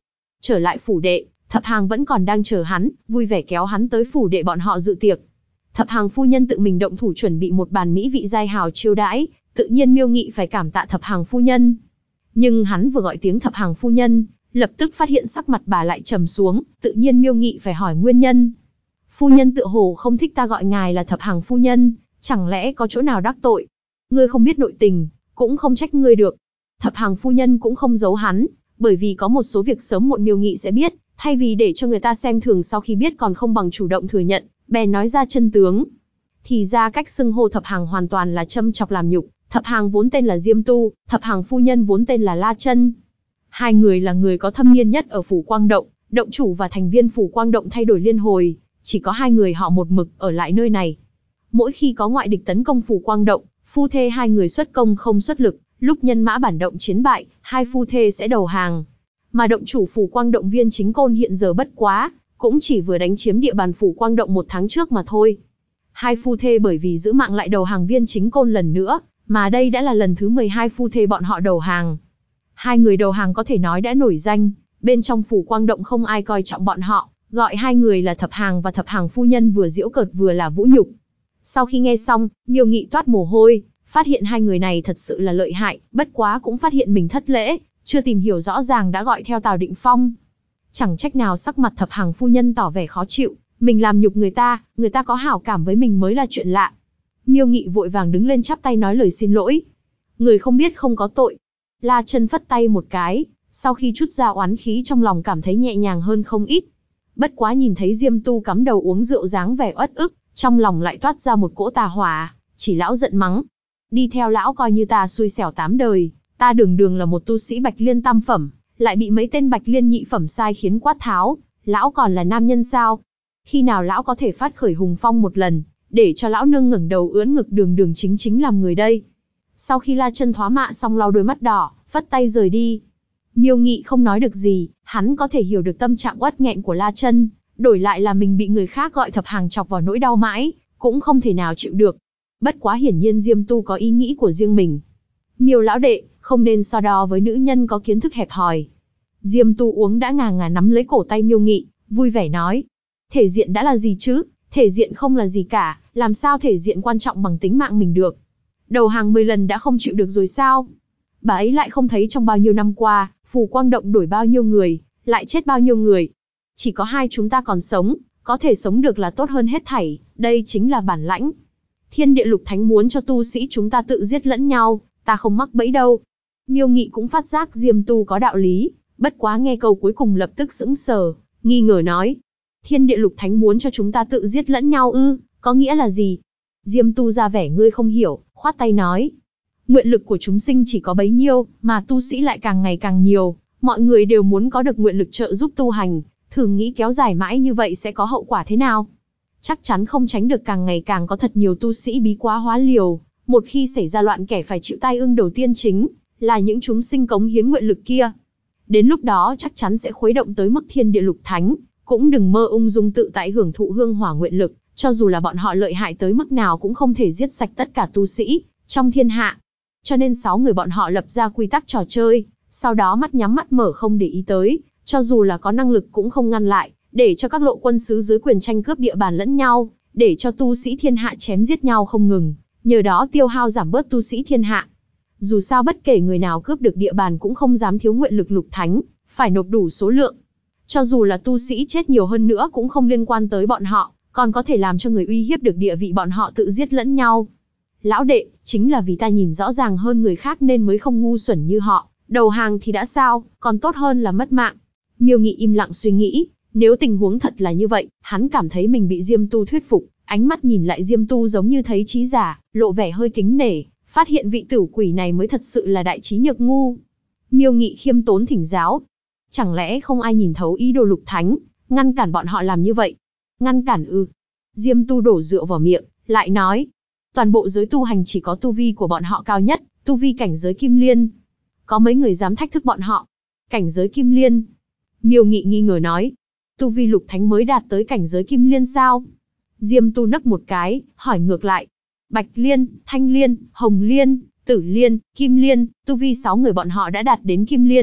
S1: Trở lại phủ đệ, Thập Hàng vẫn còn đang chờ hắn, vui vẻ kéo hắn tới phủ đệ bọn họ dự tiệc. Thập Hàng phu nhân tự mình động thủ chuẩn bị một bàn mỹ vị giai hào chiêu đãi, tự nhiên Miêu Nghị phải cảm tạ Thập Hàng phu nhân. Nhưng hắn vừa gọi tiếng Thập Hàng phu nhân, lập tức phát hiện sắc mặt bà lại trầm xuống, tự nhiên Miêu Nghị phải hỏi nguyên nhân. Phu nhân tựa hồ không thích ta gọi ngài là Thập Hàng phu nhân, chẳng lẽ có chỗ nào đắc tội? Ngươi không biết nội tình, cũng không trách ngươi được. Thập Hàng phu nhân cũng không giấu hắn, bởi vì có một số việc sớm muộn Miêu Nghị sẽ biết, thay vì để cho người ta xem thường sau khi biết còn không bằng chủ động thừa nhận, bèn nói ra chân tướng. Thì ra cách xưng hô Thập Hàng hoàn toàn là châm chọc làm nhục. Thập Hàng vốn tên là Diêm Tu, Thập Hàng phu nhân vốn tên là La Chân. Hai người là người có thâm niên nhất ở phủ Quang Động, động chủ và thành viên phủ Quang Động thay đổi liên hồi, chỉ có hai người họ một mực ở lại nơi này. Mỗi khi có ngoại địch tấn công phủ Quang Động, phu thê hai người xuất công không xuất lực, lúc nhân mã bản động chiến bại, hai phu thê sẽ đầu hàng. Mà động chủ phủ Quang Động Viên Chính Côn hiện giờ bất quá, cũng chỉ vừa đánh chiếm địa bàn phủ Quang Động 1 tháng trước mà thôi. Hai phu thê bởi vì giữ mạng lại đầu hàng Viên Chính Côn lần nữa, mà đây đã là lần thứ 12 phu thê bọn họ đầu hàng. Hai người đầu hàng có thể nói đã nổi danh, bên trong phủ Quang Động không ai coi trọng bọn họ, gọi hai người là Thập Hàng và Thập Hàng phu nhân vừa giễu cợt vừa là vũ nhục. Sau khi nghe xong, Miêu Nghị toát mồ hôi, phát hiện hai người này thật sự là lợi hại, bất quá cũng phát hiện mình thất lễ, chưa tìm hiểu rõ ràng đã gọi theo Tào Định Phong. Chẳng trách nào sắc mặt Thập Hàng phu nhân tỏ vẻ khó chịu, mình làm nhục người ta có hảo cảm với mình mới là chuyện lạ. Miêu Nghị vội vàng đứng lên chắp tay nói lời xin lỗi. Người không biết không có tội. La Chân phất tay một cái, sau khi trút ra oán khí trong lòng cảm thấy nhẹ nhàng hơn không ít. Bất quá nhìn thấy Diêm Tu cắm đầu uống rượu dáng vẻ uất ức, trong lòng lại toát ra một cỗ tà hỏa, chỉ lão giận mắng. Đi theo lão coi như ta xui xẻo 8 đời, ta đường đường là một tu sĩ Bạch Liên tam phẩm, lại bị mấy tên Bạch Liên nhị phẩm sai khiến quát tháo, lão còn là nam nhân sao? Khi nào lão có thể phát khởi hùng phong một lần, để cho lão nương ngẩng đầu ưỡn ngực đường đường chính chính làm người đây? Sau khi La Chân thoá mạ xong lau đôi mắt đỏ, phất tay rời đi. Miêu Nghị không nói được gì, hắn có thể hiểu được tâm trạng uất nghẹn của La Chân, đổi lại là mình bị người khác gọi Thập Hàng chọc vào nỗi đau mãi, cũng không thể nào chịu được. Bất quá hiển nhiên Diêm Tu có ý nghĩ của riêng mình. Miêu lão đệ, không nên so đo với nữ nhân có kiến thức hẹp hòi. Diêm Tu uống đã ngà nắm lấy cổ tay Miêu Nghị, vui vẻ nói. Thể diện đã là gì chứ? Thể diện không là gì cả, làm sao thể diện quan trọng bằng tính mạng mình được? Đầu hàng 10 lần đã không chịu được rồi sao? Bà ấy lại không thấy trong bao nhiêu năm qua, phủ Quang Động đổi bao nhiêu người, lại chết bao nhiêu người. Chỉ có hai chúng ta còn sống, có thể sống được là tốt hơn hết thảy, đây chính là bản lãnh. Thiên địa lục thánh muốn cho tu sĩ chúng ta tự giết lẫn nhau, ta không mắc bẫy đâu. Miêu Nghị cũng phát giác Diêm Tu có đạo lý, bất quá nghe câu cuối cùng lập tức sững sờ, nghi ngờ nói. Thiên địa lục thánh muốn cho chúng ta tự giết lẫn nhau ư, có nghĩa là gì? Diêm Tu ra vẻ ngươi không hiểu, khoát tay nói. Nguyện lực của chúng sinh chỉ có bấy nhiêu, mà tu sĩ lại càng ngày càng nhiều, mọi người đều muốn có được nguyện lực trợ giúp tu hành, thử nghĩ kéo dài mãi như vậy sẽ có hậu quả thế nào? Chắc chắn không tránh được càng ngày càng có thật nhiều tu sĩ bí quá hóa liều, một khi xảy ra loạn kẻ phải chịu tai ương đầu tiên chính là những chúng sinh cống hiến nguyện lực kia. Đến lúc đó chắc chắn sẽ khuấy động tới mức thiên địa lục thánh, cũng đừng mơ ung dung tự tại hưởng thụ hương hỏa nguyện lực, cho dù là bọn họ lợi hại tới mức nào cũng không thể giết sạch tất cả tu sĩ trong thiên hạ. Cho nên 6 người bọn họ lập ra quy tắc trò chơi, sau đó mắt nhắm mắt mở không để ý tới, cho dù là có năng lực cũng không ngăn lại, để cho các lộ quân sứ dưới quyền tranh cướp địa bàn lẫn nhau, để cho tu sĩ thiên hạ chém giết nhau không ngừng, nhờ đó tiêu hao giảm bớt tu sĩ thiên hạ. Dù sao bất kể người nào cướp được địa bàn cũng không dám thiếu nguyện lực lục thánh, phải nộp đủ số lượng. Cho dù là tu sĩ chết nhiều hơn nữa cũng không liên quan tới bọn họ, còn có thể làm cho người uy hiếp được địa vị bọn họ tự giết lẫn nhau. Lão đệ, chính là vì ta nhìn rõ ràng hơn người khác nên mới không ngu xuẩn như họ, đầu hàng thì đã sao, còn tốt hơn là mất mạng. Miêu Nghị im lặng suy nghĩ, nếu tình huống thật là như vậy, hắn cảm thấy mình bị Diêm Tu thuyết phục, ánh mắt nhìn lại Diêm Tu giống như thấy trí giả, lộ vẻ hơi kính nể, phát hiện vị tử quỷ này mới thật sự là đại trí nhược ngu. Miêu Nghị khiêm tốn thỉnh giáo. Chẳng lẽ không ai nhìn thấu ý đồ lục thánh, ngăn cản bọn họ làm như vậy? Ngăn cản ư? Diêm Tu đổ rượu vào miệng, lại nói. Toàn bộ giới tu hành chỉ có tu vi của bọn họ cao nhất, tu vi cảnh giới Kim Liên. Có mấy người dám thách thức bọn họ? Cảnh giới Kim Liên? Miêu Nghị nghi ngờ nói. Tu vi lục thánh mới đạt tới cảnh giới Kim Liên sao? Diêm Tu nấc một cái, hỏi ngược lại. Bạch Liên, Thanh Liên, Hồng Liên, Tử Liên, Kim Liên, tu vi 6 người bọn họ đã đạt đến Kim Liên,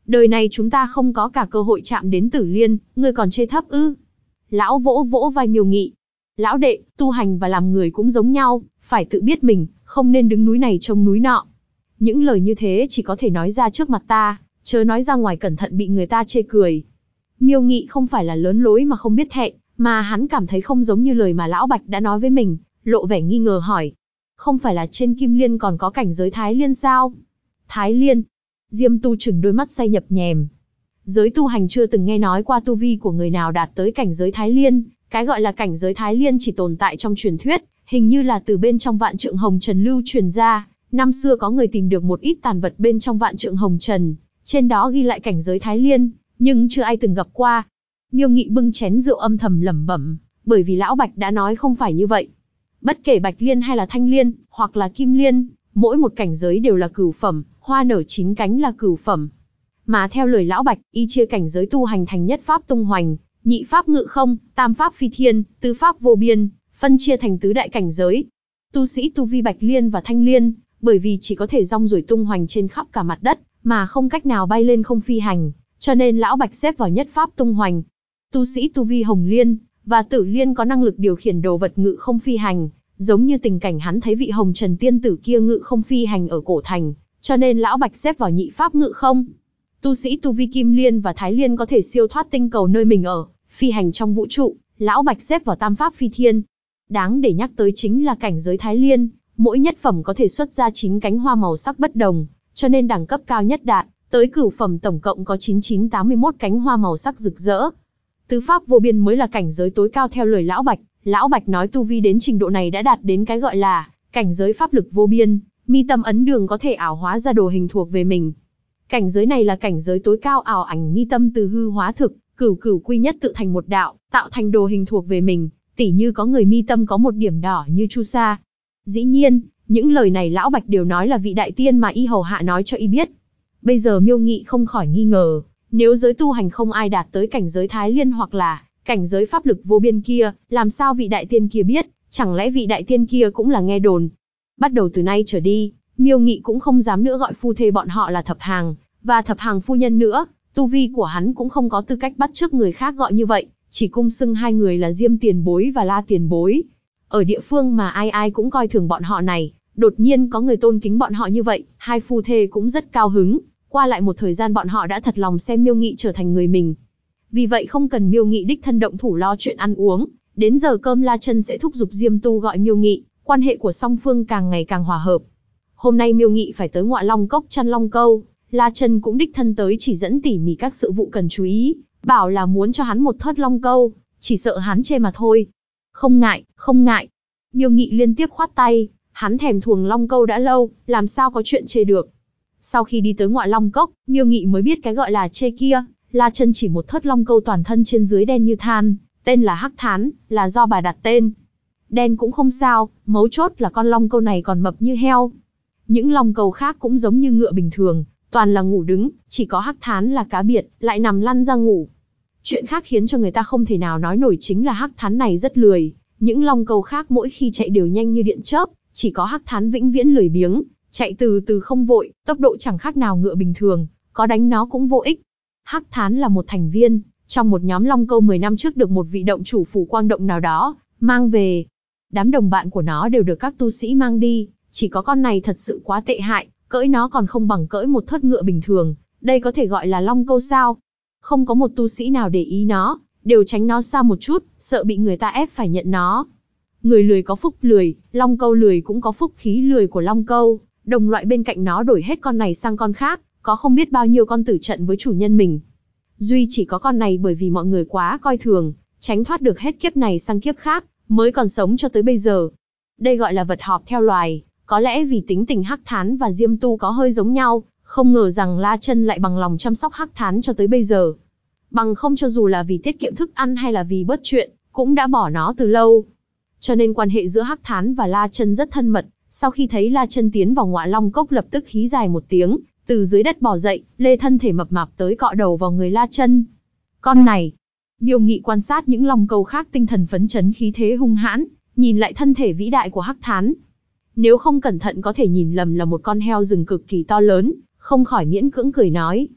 S1: Đời này chúng ta không có cả cơ hội chạm đến Tử Liên, ngươi còn chê thấp ư? Lão vỗ vỗ vai Miêu Nghị. Lão đệ, tu hành và làm người cũng giống nhau, phải tự biết mình, không nên đứng núi này trông núi nọ. Những lời như thế chỉ có thể nói ra trước mặt ta, chớ nói ra ngoài cẩn thận bị người ta chê cười. Miêu Nghị không phải là lớn lối mà không biết thẹn, mà hắn cảm thấy không giống như lời mà Lão Bạch đã nói với mình, lộ vẻ nghi ngờ hỏi. Không phải là trên Kim Liên còn có cảnh giới Thái Liên sao? Thái Liên? Diêm Tu chừng đôi mắt say nhập nhèm. Giới tu hành chưa từng nghe nói qua tu vi của người nào đạt tới cảnh giới Thái Liên, cái gọi là cảnh giới Thái Liên chỉ tồn tại trong truyền thuyết, hình như là từ bên trong Vạn Trượng Hồng Trần lưu truyền ra. Năm xưa có người tìm được một ít tàn vật bên trong Vạn Trượng Hồng Trần, trên đó ghi lại cảnh giới Thái Liên, nhưng chưa ai từng gặp qua. Miêu Nghị bưng chén rượu âm thầm lẩm bẩm, bởi vì Lão Bạch đã nói không phải như vậy. Bất kể Bạch Liên hay là Thanh Liên, hoặc là Kim Liên, mỗi một cảnh giới đều là cửu phẩm, hoa nở chín cánh là cửu phẩm. Mà theo lời Lão Bạch, y chia cảnh giới tu hành thành nhất pháp tung hoành, nhị pháp ngự không, tam pháp phi thiên, tứ pháp vô biên, phân chia thành tứ đại cảnh giới. Tu sĩ tu vi Bạch Liên và Thanh Liên, bởi vì chỉ có thể rong ruổi tung hoành trên khắp cả mặt đất, mà không cách nào bay lên không phi hành, cho nên Lão Bạch xếp vào nhất pháp tung hoành. Tu sĩ tu vi Hồng Liên và Tử Liên có năng lực điều khiển đồ vật ngự không phi hành, giống như tình cảnh hắn thấy vị Hồng Trần tiên tử kia ngự không phi hành ở cổ thành, cho nên Lão Bạch xếp vào nhị pháp ngự không. Tu sĩ tu vi Kim Liên và Thái Liên có thể siêu thoát tinh cầu nơi mình ở, phi hành trong vũ trụ, Lão Bạch xếp vào tam pháp phi thiên. Đáng để nhắc tới chính là cảnh giới Thái Liên, mỗi nhất phẩm có thể xuất ra 9 cánh hoa màu sắc bất đồng, cho nên đẳng cấp cao nhất đạt tới cửu phẩm tổng cộng có 9981 cánh hoa màu sắc rực rỡ. Tứ pháp vô biên mới là cảnh giới tối cao theo lời Lão Bạch. Lão Bạch nói tu vi đến trình độ này đã đạt đến cái gọi là cảnh giới pháp lực vô biên, mi tâm ấn đường có thể ảo hóa ra đồ hình thuộc về mình. Cảnh giới này là cảnh giới tối cao, ảo ảnh mi tâm từ hư hóa thực, cửu cửu quy nhất tự thành một đạo, tạo thành đồ hình thuộc về mình, tỉ như có người mi tâm có một điểm đỏ như chu sa. Dĩ nhiên, những lời này Lão Bạch đều nói là vị đại tiên mà y hầu hạ nói cho y biết. Bây giờ Miêu Nghị không khỏi nghi ngờ, nếu giới tu hành không ai đạt tới cảnh giới Thái Liên hoặc là cảnh giới pháp lực vô biên kia, làm sao vị đại tiên kia biết, chẳng lẽ vị đại tiên kia cũng là nghe đồn. Bắt đầu từ nay trở đi, Miêu Nghị cũng không dám nữa gọi phu thê bọn họ là thập hàng, và thập hàng phu nhân nữa, tu vi của hắn cũng không có tư cách bắt chước người khác gọi như vậy, chỉ cung xưng hai người là Diêm tiền bối và La tiền bối. Ở địa phương mà ai ai cũng coi thường bọn họ này, đột nhiên có người tôn kính bọn họ như vậy, hai phu thê cũng rất cao hứng, qua lại một thời gian bọn họ đã thật lòng xem Miêu Nghị trở thành người mình. Vì vậy không cần Miêu Nghị đích thân động thủ lo chuyện ăn uống, đến giờ cơm La Chân sẽ thúc giục Diêm Tu gọi Miêu Nghị, quan hệ của song phương càng ngày càng hòa hợp. Hôm nay Miêu Nghị phải tới Ngọa Long Cốc chăn long câu, La Chân cũng đích thân tới chỉ dẫn tỉ mỉ các sự vụ cần chú ý, bảo là muốn cho hắn một thớt long câu, chỉ sợ hắn chê mà thôi. Không ngại, không ngại. Miêu Nghị liên tiếp khoát tay, hắn thèm thuồng long câu đã lâu, làm sao có chuyện chê được. Sau khi đi tới Ngọa Long Cốc, Miêu Nghị mới biết cái gọi là chê kia, La Chân chỉ một thớt long câu toàn thân trên dưới đen như than, tên là Hắc Thán, là do bà đặt tên. Đen cũng không sao, mấu chốt là con long câu này còn mập như heo. Những long câu khác cũng giống như ngựa bình thường, toàn là ngủ đứng, chỉ có Hắc Thán là cá biệt, lại nằm lăn ra ngủ. Chuyện khác khiến cho người ta không thể nào nói nổi chính là Hắc Thán này rất lười, những long câu khác mỗi khi chạy đều nhanh như điện chớp, chỉ có Hắc Thán vĩnh viễn lười biếng, chạy từ từ không vội, tốc độ chẳng khác nào ngựa bình thường, có đánh nó cũng vô ích. Hắc Thán là một thành viên trong một nhóm long câu 10 năm trước được một vị động chủ phủ Quang Động nào đó mang về. Đám đồng bạn của nó đều được các tu sĩ mang đi, chỉ có con này thật sự quá tệ hại, cưỡi nó còn không bằng cưỡi một thớt ngựa bình thường, đây có thể gọi là long câu sao? Không có một tu sĩ nào để ý nó, đều tránh nó xa một chút, sợ bị người ta ép phải nhận nó. Người lười có phúc lười, long câu lười cũng có phúc khí lười của long câu, đồng loại bên cạnh nó đổi hết con này sang con khác, có không biết bao nhiêu con tử trận với chủ nhân mình. Duy chỉ có con này bởi vì mọi người quá coi thường, tránh thoát được hết kiếp này sang kiếp khác, mới còn sống cho tới bây giờ. Đây gọi là vật họp theo loài, có lẽ vì tính tình Hắc Thán và Diêm Tu có hơi giống nhau, không ngờ rằng La Chân lại bằng lòng chăm sóc Hắc Thán cho tới bây giờ. Bằng không cho dù là vì tiết kiệm thức ăn hay là vì bớt chuyện, cũng đã bỏ nó từ lâu. Cho nên quan hệ giữa Hắc Thán và La Chân rất thân mật, sau khi thấy La Chân tiến vào Ngọa Long Cốc lập tức hí dài một tiếng, từ dưới đất bò dậy, lê thân thể mập mạp tới cọ đầu vào người La Chân. Con này, Miêu Nghị quan sát những long câu khác tinh thần phấn chấn khí thế hung hãn, nhìn lại thân thể vĩ đại của Hắc Thán. Nếu không cẩn thận có thể nhìn lầm là một con heo rừng cực kỳ to lớn, không khỏi miễn cưỡng cười nói.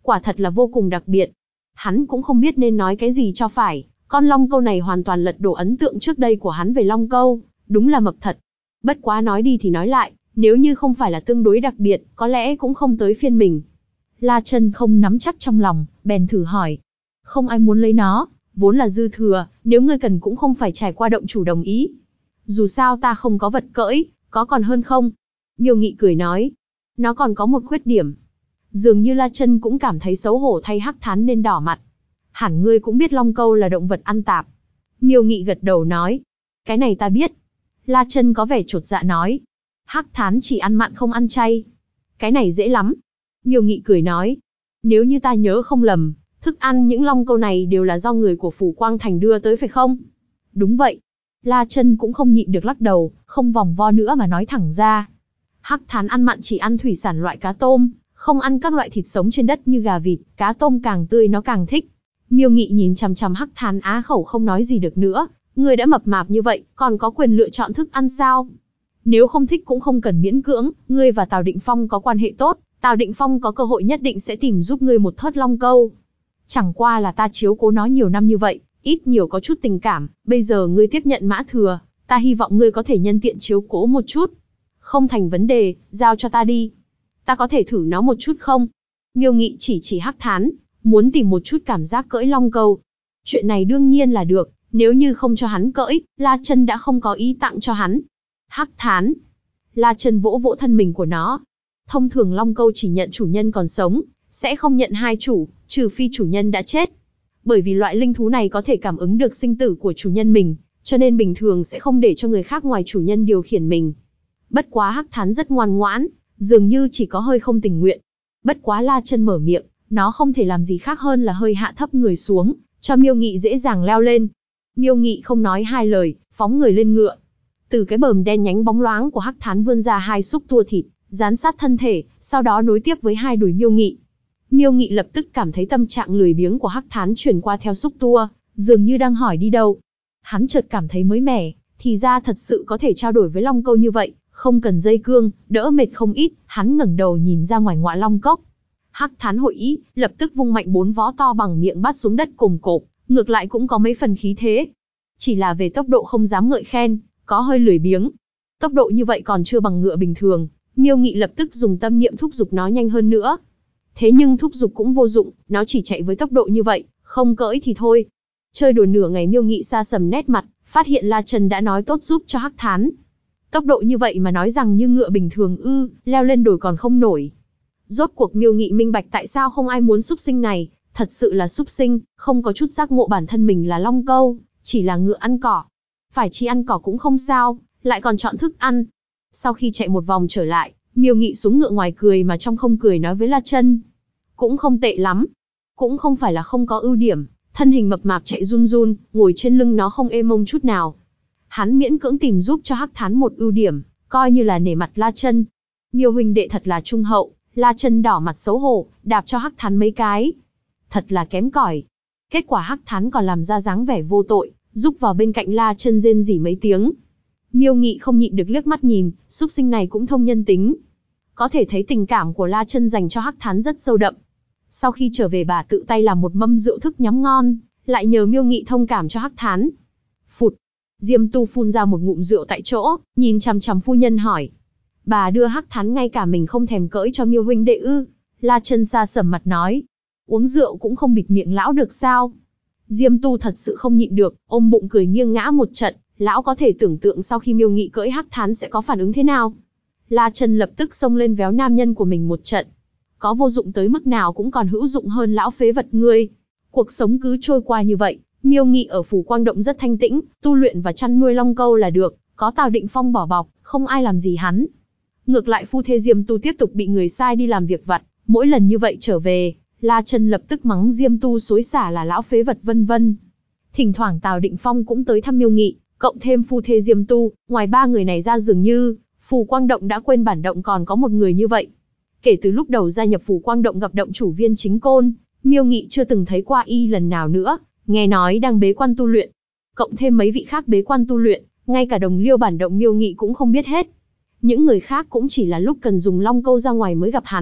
S1: Quả thật là vô cùng đặc biệt. Hắn cũng không biết nên nói cái gì cho phải, con long câu này hoàn toàn lật đổ ấn tượng trước đây của hắn về long câu, đúng là mập thật. Bất quá nói đi thì nói lại, nếu như không phải là tương đối đặc biệt, có lẽ cũng không tới phiên mình. La Chân không nắm chắc trong lòng, bèn thử hỏi. Không ai muốn lấy nó, vốn là dư thừa, nếu ngươi cần cũng không phải trải qua động chủ đồng ý. Dù sao ta không có vật cưỡi, có còn hơn không? Miêu Nghị cười nói. Nó còn có một khuyết điểm. Dường như La Chân cũng cảm thấy xấu hổ thay Hắc Thán nên đỏ mặt. Hẳn ngươi cũng biết long câu là động vật ăn tạp. Miêu Nghị gật đầu nói. Cái này ta biết. La Chân có vẻ chột dạ nói. Hắc Thán chỉ ăn mặn không ăn chay. Cái này dễ lắm. Miêu Nghị cười nói. Nếu như ta nhớ không lầm, thức ăn những long câu này đều là do người của Phủ Quang Thành đưa tới phải không? Đúng vậy. La Chân cũng không nhịn được lắc đầu, không vòng vo nữa mà nói thẳng ra. Hắc Thán ăn mặn chỉ ăn thủy sản loại cá tôm, không ăn các loại thịt sống trên đất như gà vịt, cá tôm càng tươi nó càng thích. Miêu Nghị nhìn chằm chằm Hắc Thán á khẩu không nói gì được nữa, người đã mập mạp như vậy, còn có quyền lựa chọn thức ăn sao? Nếu không thích cũng không cần miễn cưỡng, ngươi và Tào Định Phong có quan hệ tốt, Tào Định Phong có cơ hội nhất định sẽ tìm giúp ngươi một thớt long câu. Chẳng qua là ta chiếu cố nó nhiều năm như vậy, ít nhiều có chút tình cảm, bây giờ ngươi tiếp nhận Mã Thừa, ta hy vọng ngươi có thể nhân tiện chiếu cố một chút. Không thành vấn đề, giao cho ta đi. Ta có thể thử nó một chút không? Miêu Nghị chỉ Hắc Thán, muốn tìm một chút cảm giác cưỡi long câu. Chuyện này đương nhiên là được, nếu như không cho hắn cưỡi, La Chân đã không có ý tặng cho hắn. Hắc Thán. La Chân vỗ vỗ thân mình của nó. Thông thường long câu chỉ nhận chủ nhân còn sống, sẽ không nhận hai chủ, trừ phi chủ nhân đã chết. Bởi vì loại linh thú này có thể cảm ứng được sinh tử của chủ nhân mình, cho nên bình thường sẽ không để cho người khác ngoài chủ nhân điều khiển mình. Bất quá Hắc Thán rất ngoan ngoãn, dường như chỉ có hơi không tình nguyện. Bất quá La Chân mở miệng, nó không thể làm gì khác hơn là hơi hạ thấp người xuống, cho Miêu Nghị dễ dàng leo lên. Miêu Nghị không nói hai lời, phóng người lên ngựa. Từ cái bờm đen nhánh bóng loáng của Hắc Thán vươn ra hai xúc tua thịt, dán sát thân thể, sau đó nối tiếp với hai đùi Miêu Nghị. Miêu Nghị lập tức cảm thấy tâm trạng lười biếng của Hắc Thán chuyển qua theo xúc tua, dường như đang hỏi đi đâu. Hắn chợt cảm thấy mới mẻ, thì ra thật sự có thể trao đổi với long câu như vậy, không cần dây cương, đỡ mệt không ít. Hắn ngẩng đầu nhìn ra ngoài ngọa long cốc. Hắc Thán hội ý, lập tức vung mạnh 4 vó to bằng miệng bắt xuống đất cồm cộp, ngược lại cũng có mấy phần khí thế. Chỉ là về tốc độ không dám ngợi khen, có hơi lười biếng. Tốc độ như vậy còn chưa bằng ngựa bình thường, Miêu Nghị lập tức dùng tâm niệm thúc giục nó nhanh hơn nữa. Thế nhưng thúc giục cũng vô dụng, nó chỉ chạy với tốc độ như vậy, không cưỡi thì thôi. Chơi đùa nửa ngày Miêu Nghị sa sầm nét mặt, phát hiện La Chân đã nói tốt giúp cho Hắc Thán. Tốc độ như vậy mà nói rằng như ngựa bình thường leo lên đồi còn không nổi. Rốt cuộc Miêu Nghị minh bạch tại sao không ai muốn súc sinh này, thật sự là súc sinh, không có chút giác ngộ bản thân mình là long câu, chỉ là ngựa ăn cỏ. Phải chi ăn cỏ cũng không sao, lại còn chọn thức ăn. Sau khi chạy một vòng trở lại, Miêu Nghị xuống ngựa ngoài cười mà trong không cười nói với La Chân. Cũng không tệ lắm. Cũng không phải là không có ưu điểm, thân hình mập mạp chạy run run, ngồi trên lưng nó không êm mông chút nào. Hắn miễn cưỡng tìm giúp cho Hắc Thán một ưu điểm, coi như là nể mặt La Chân. Miêu huynh đệ thật là trung hậu. La Chân đỏ mặt xấu hổ, đạp cho Hắc Thán mấy cái. Thật là kém cỏi. Kết quả Hắc Thán còn làm ra dáng vẻ vô tội, rúc vào bên cạnh La Chân rên rỉ mấy tiếng. Miêu Nghị không nhịn được liếc mắt nhìn, súc sinh này cũng thông nhân tính. Có thể thấy tình cảm của La Chân dành cho Hắc Thán rất sâu đậm. Sau khi trở về bà tự tay làm một mâm rượu thức nhắm ngon, lại nhờ Miêu Nghị thông cảm cho Hắc Thán. Phụt. Diêm Tu phun ra một ngụm rượu tại chỗ, nhìn chằm chằm phu nhân hỏi. Bà đưa Hắc Thán ngay cả mình không thèm cưỡi cho Miêu huynh đệ ư? La Chân sa sầm mặt nói. Uống rượu cũng không bịt miệng lão được sao? Diêm Tu thật sự không nhịn được, ôm bụng cười nghiêng ngã một trận. Lão có thể tưởng tượng sau khi Miêu Nghị cưỡi Hắc Thán sẽ có phản ứng thế nào. La Chân lập tức xông lên véo nam nhân của mình một trận. Có vô dụng tới mức nào cũng còn hữu dụng hơn lão phế vật ngươi. Cuộc sống cứ trôi qua như vậy. Miêu Nghị ở Phủ Quang Động rất thanh tĩnh, tu luyện và chăn nuôi long câu là được. Có Tào Định Phong bỏ bọc, không ai làm gì hắn. Ngược lại phu thê Diêm Tu tiếp tục bị người sai đi làm việc vặt, mỗi lần như vậy trở về, La Chân lập tức mắng Diêm Tu xối xả là lão phế vật vân vân. Thỉnh thoảng Tào Định Phong cũng tới thăm Miêu Nghị, cộng thêm phu thê Diêm Tu, ngoài ba người này ra dường như Phủ Quang Động đã quên bản động còn có một người như vậy. Kể từ lúc đầu gia nhập Phủ Quang Động gặp động chủ Viên Chính Côn, Miêu Nghị chưa từng thấy qua y lần nào nữa, nghe nói đang bế quan tu luyện. Cộng thêm mấy vị khác bế quan tu luyện, ngay cả đồng liêu bản động Miêu Nghị cũng không biết hết. Những người khác cũng chỉ là lúc cần dùng long câu ra ngoài mới gặp hắn,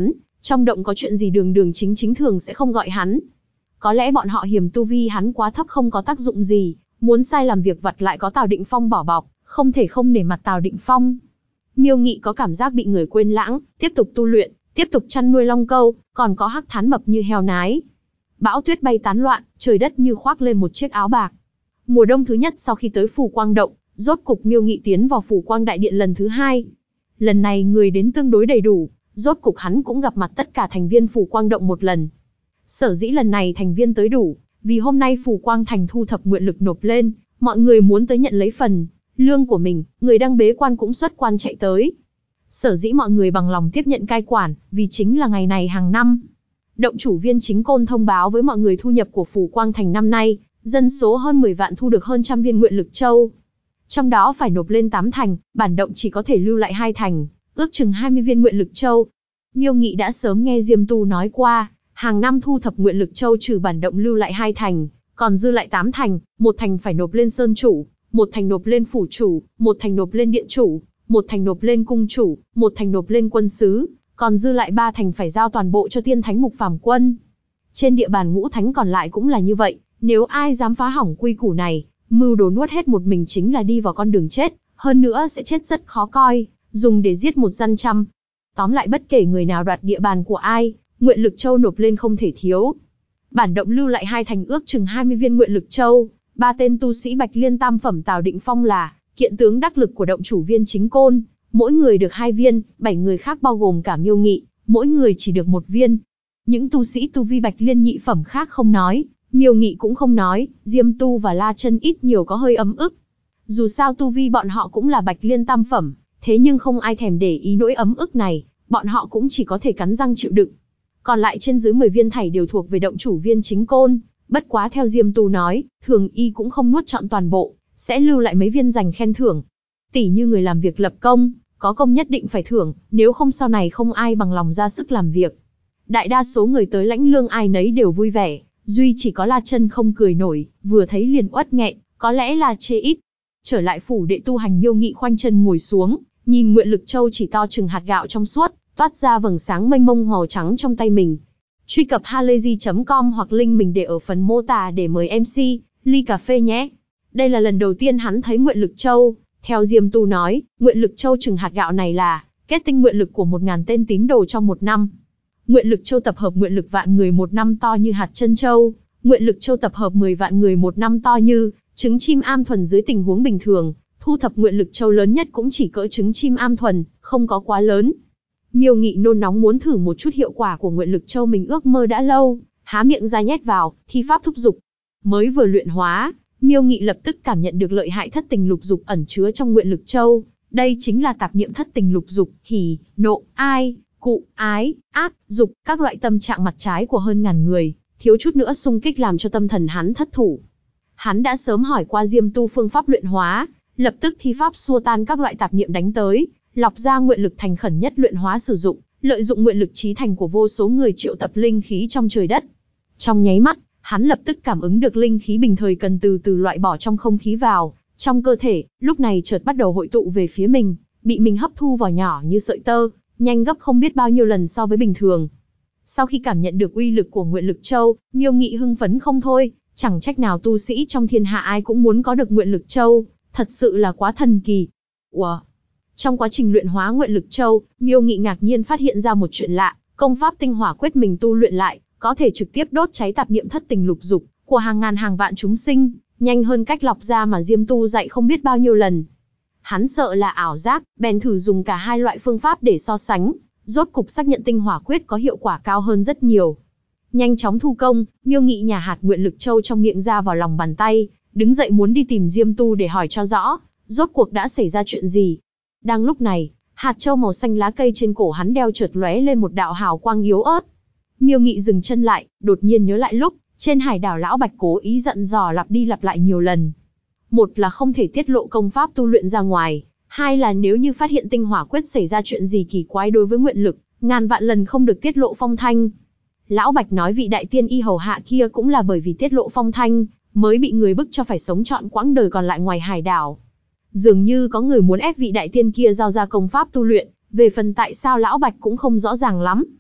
S1: Trong động có chuyện gì đường đường chính chính thường sẽ không gọi hắn. Có lẽ bọn họ hiềm tu vi hắn quá thấp không có tác dụng gì, muốn sai làm việc vặt lại có Tào Định Phong bỏ bọc, không thể không nể mặt Tào Định Phong. Miêu Nghị có cảm giác bị người quên lãng, tiếp tục tu luyện, tiếp tục chăn nuôi long câu, còn có Hắc Thán mập như heo nái. Bão tuyết bay tán loạn, trời đất như khoác lên một chiếc áo bạc. Mùa đông thứ nhất sau khi tới Phù Quang Động, rốt cục Miêu Nghị tiến vào Phù Quang Đại Điện lần thứ hai. Lần này người đến tương đối đầy đủ, rốt cục hắn cũng gặp mặt tất cả thành viên Phù Quang Động một lần. Sở dĩ lần này thành viên tới đủ, vì hôm nay Phù Quang Thành thu thập nguyện lực nộp lên, mọi người muốn tới nhận lấy phần lương của mình, người đang bế quan cũng xuất quan chạy tới. Sở dĩ mọi người bằng lòng tiếp nhận cai quản, vì chính là ngày này hàng năm. Động chủ Viên Chính Côn thông báo với mọi người thu nhập của Phù Quang Thành năm nay, dân số hơn 10 vạn thu được hơn 100 viên nguyện lực châu. Trong đó phải nộp lên 8 thành, bản động chỉ có thể lưu lại 2 thành, ước chừng 20 viên nguyện lực châu. Miêu Nghị đã sớm nghe Diêm Tu nói qua, hàng năm thu thập nguyện lực châu trừ bản động lưu lại 2 thành, còn dư lại 8 thành, 1 thành phải nộp lên sơn chủ, 1 thành nộp lên phủ chủ, 1 thành nộp lên điện chủ, 1 thành nộp lên cung chủ, 1 thành nộp lên quân sứ, còn dư lại 3 thành phải giao toàn bộ cho Tiên Thánh Mục Phàm Quân. Trên địa bàn ngũ thánh còn lại cũng là như vậy, nếu ai dám phá hỏng quy củ này, mưu đồ nuốt hết một mình chính là đi vào con đường chết, hơn nữa sẽ chết rất khó coi, dùng để giết một dân trăm. Tóm lại bất kể người nào đoạt địa bàn của ai, nguyện lực châu nộp lên không thể thiếu. Bản động lưu lại 2 thành ước chừng 20 viên nguyện lực châu, 3 tên tu sĩ Bạch Liên tam phẩm Tào Định Phong là kiện tướng đắc lực của động chủ Viên Chính Côn, mỗi người được 2 viên, 7 người khác bao gồm cả Miêu Nghị, mỗi người chỉ được 1 viên. Những tu sĩ tu vi Bạch Liên nhị phẩm khác không nói, Miêu Nghị cũng không nói, Diêm Tu và La Chân ít nhiều có hơi ấm ức. Dù sao tu vi bọn họ cũng là Bạch Liên tam phẩm, thế nhưng không ai thèm để ý nỗi ấm ức này, bọn họ cũng chỉ có thể cắn răng chịu đựng. Còn lại trên dưới 10 viên thảy đều thuộc về động chủ Viên Chính Côn, bất quá theo Diêm Tu nói, thường y cũng không nuốt trọn toàn bộ, sẽ lưu lại mấy viên dành khen thưởng. Tỷ như người làm việc lập công, có công nhất định phải thưởng, nếu không sau này không ai bằng lòng ra sức làm việc. Đại đa số người tới lãnh lương ai nấy đều vui vẻ, duy chỉ có La Chân không cười nổi, vừa thấy liền uất nghẹn, có lẽ là chê ít. Trở lại phủ đệ tu hành, Miêu Nghị khoanh chân ngồi xuống, nhìn nguyện lực châu chỉ to chừng hạt gạo trong suốt, toát ra vầng sáng mênh mông màu trắng trong tay mình. Truy cập halayzi.com hoặc link mình để ở phần mô tả để mời MC ly cà phê nhé. Đây là lần đầu tiên hắn thấy nguyện lực châu. Theo Diêm Tu nói, nguyện lực châu chừng hạt gạo này là kết tinh nguyện lực của 1000 tên tín đồ trong 1 năm. Nguyện lực châu tập hợp nguyện lực vạn người 1 năm to như hạt chân châu, nguyện lực châu tập hợp 10 vạn người 1 năm to như trứng chim am thuần. Dưới tình huống bình thường, thu thập nguyện lực châu lớn nhất cũng chỉ cỡ trứng chim am thuần, không có quá lớn. Miêu Nghị nôn nóng muốn thử một chút hiệu quả của nguyện lực châu mình ước mơ đã lâu, há miệng ra nhét vào, thi pháp thúc dục. Mới vừa luyện hóa, Miêu Nghị lập tức cảm nhận được lợi hại thất tình lục dục ẩn chứa trong nguyện lực châu. Đây chính là tạp niệm thất tình lục dục, hỉ, nộ, ai, cụ, ái, ác, dục, các loại tâm trạng mặt trái của hơn ngàn người, thiếu chút nữa xung kích làm cho tâm thần hắn thất thủ. Hắn đã sớm hỏi qua Diêm Tu phương pháp luyện hóa, lập tức thi pháp xua tan các loại tạp niệm đánh tới, lọc ra nguyện lực thành khẩn nhất luyện hóa sử dụng, lợi dụng nguyện lực trí thành của vô số người triệu tập linh khí trong trời đất. Trong nháy mắt, hắn lập tức cảm ứng được linh khí bình thời cần từ từ loại bỏ trong không khí vào, trong cơ thể, lúc này chợt bắt đầu hội tụ về phía mình, bị mình hấp thu vào nhỏ như sợi tơ, nhanh gấp không biết bao nhiêu lần so với bình thường. Sau khi cảm nhận được uy lực của nguyện lực châu, Miêu Nghị hưng phấn không thôi, chẳng trách nào tu sĩ trong thiên hạ ai cũng muốn có được nguyện lực châu, thật sự là quá thần kỳ. Ủa? Trong quá trình luyện hóa nguyện lực châu, Miêu Nghị ngạc nhiên phát hiện ra một chuyện lạ, công pháp tinh hỏa quyết mình tu luyện lại, có thể trực tiếp đốt cháy tạp niệm thất tình lục dục của hàng ngàn hàng vạn chúng sinh, nhanh hơn cách lọc ra mà Diêm Tu dạy không biết bao nhiêu lần. Hắn sợ là ảo giác, bèn thử dùng cả hai loại phương pháp để so sánh, rốt cục xác nhận tinh hỏa quyết có hiệu quả cao hơn rất nhiều. Nhanh chóng thu công, Miêu Nghị nhả hạt nguyện lực châu trong miệng ra vào lòng bàn tay, đứng dậy muốn đi tìm Diêm Tu để hỏi cho rõ, rốt cuộc đã xảy ra chuyện gì. Đang lúc này, hạt châu màu xanh lá cây trên cổ hắn đeo chợt lóe lên một đạo hào quang yếu ớt. Miêu Nghị dừng chân lại, đột nhiên nhớ lại lúc trên hải đảo Lão Bạch cố ý dặn dò lặp đi lặp lại nhiều lần. Một là không thể tiết lộ công pháp tu luyện ra ngoài, hai là nếu như phát hiện tinh hỏa quyết xảy ra chuyện gì kỳ quái đối với nguyện lực, ngàn vạn lần không được tiết lộ phong thanh. Lão Bạch nói vị đại tiên y hầu hạ kia cũng là bởi vì tiết lộ phong thanh, mới bị người bức cho phải sống trọn quãng đời còn lại ngoài hải đảo. Dường như có người muốn ép vị đại tiên kia giao ra công pháp tu luyện, về phần tại sao Lão Bạch cũng không rõ ràng lắm.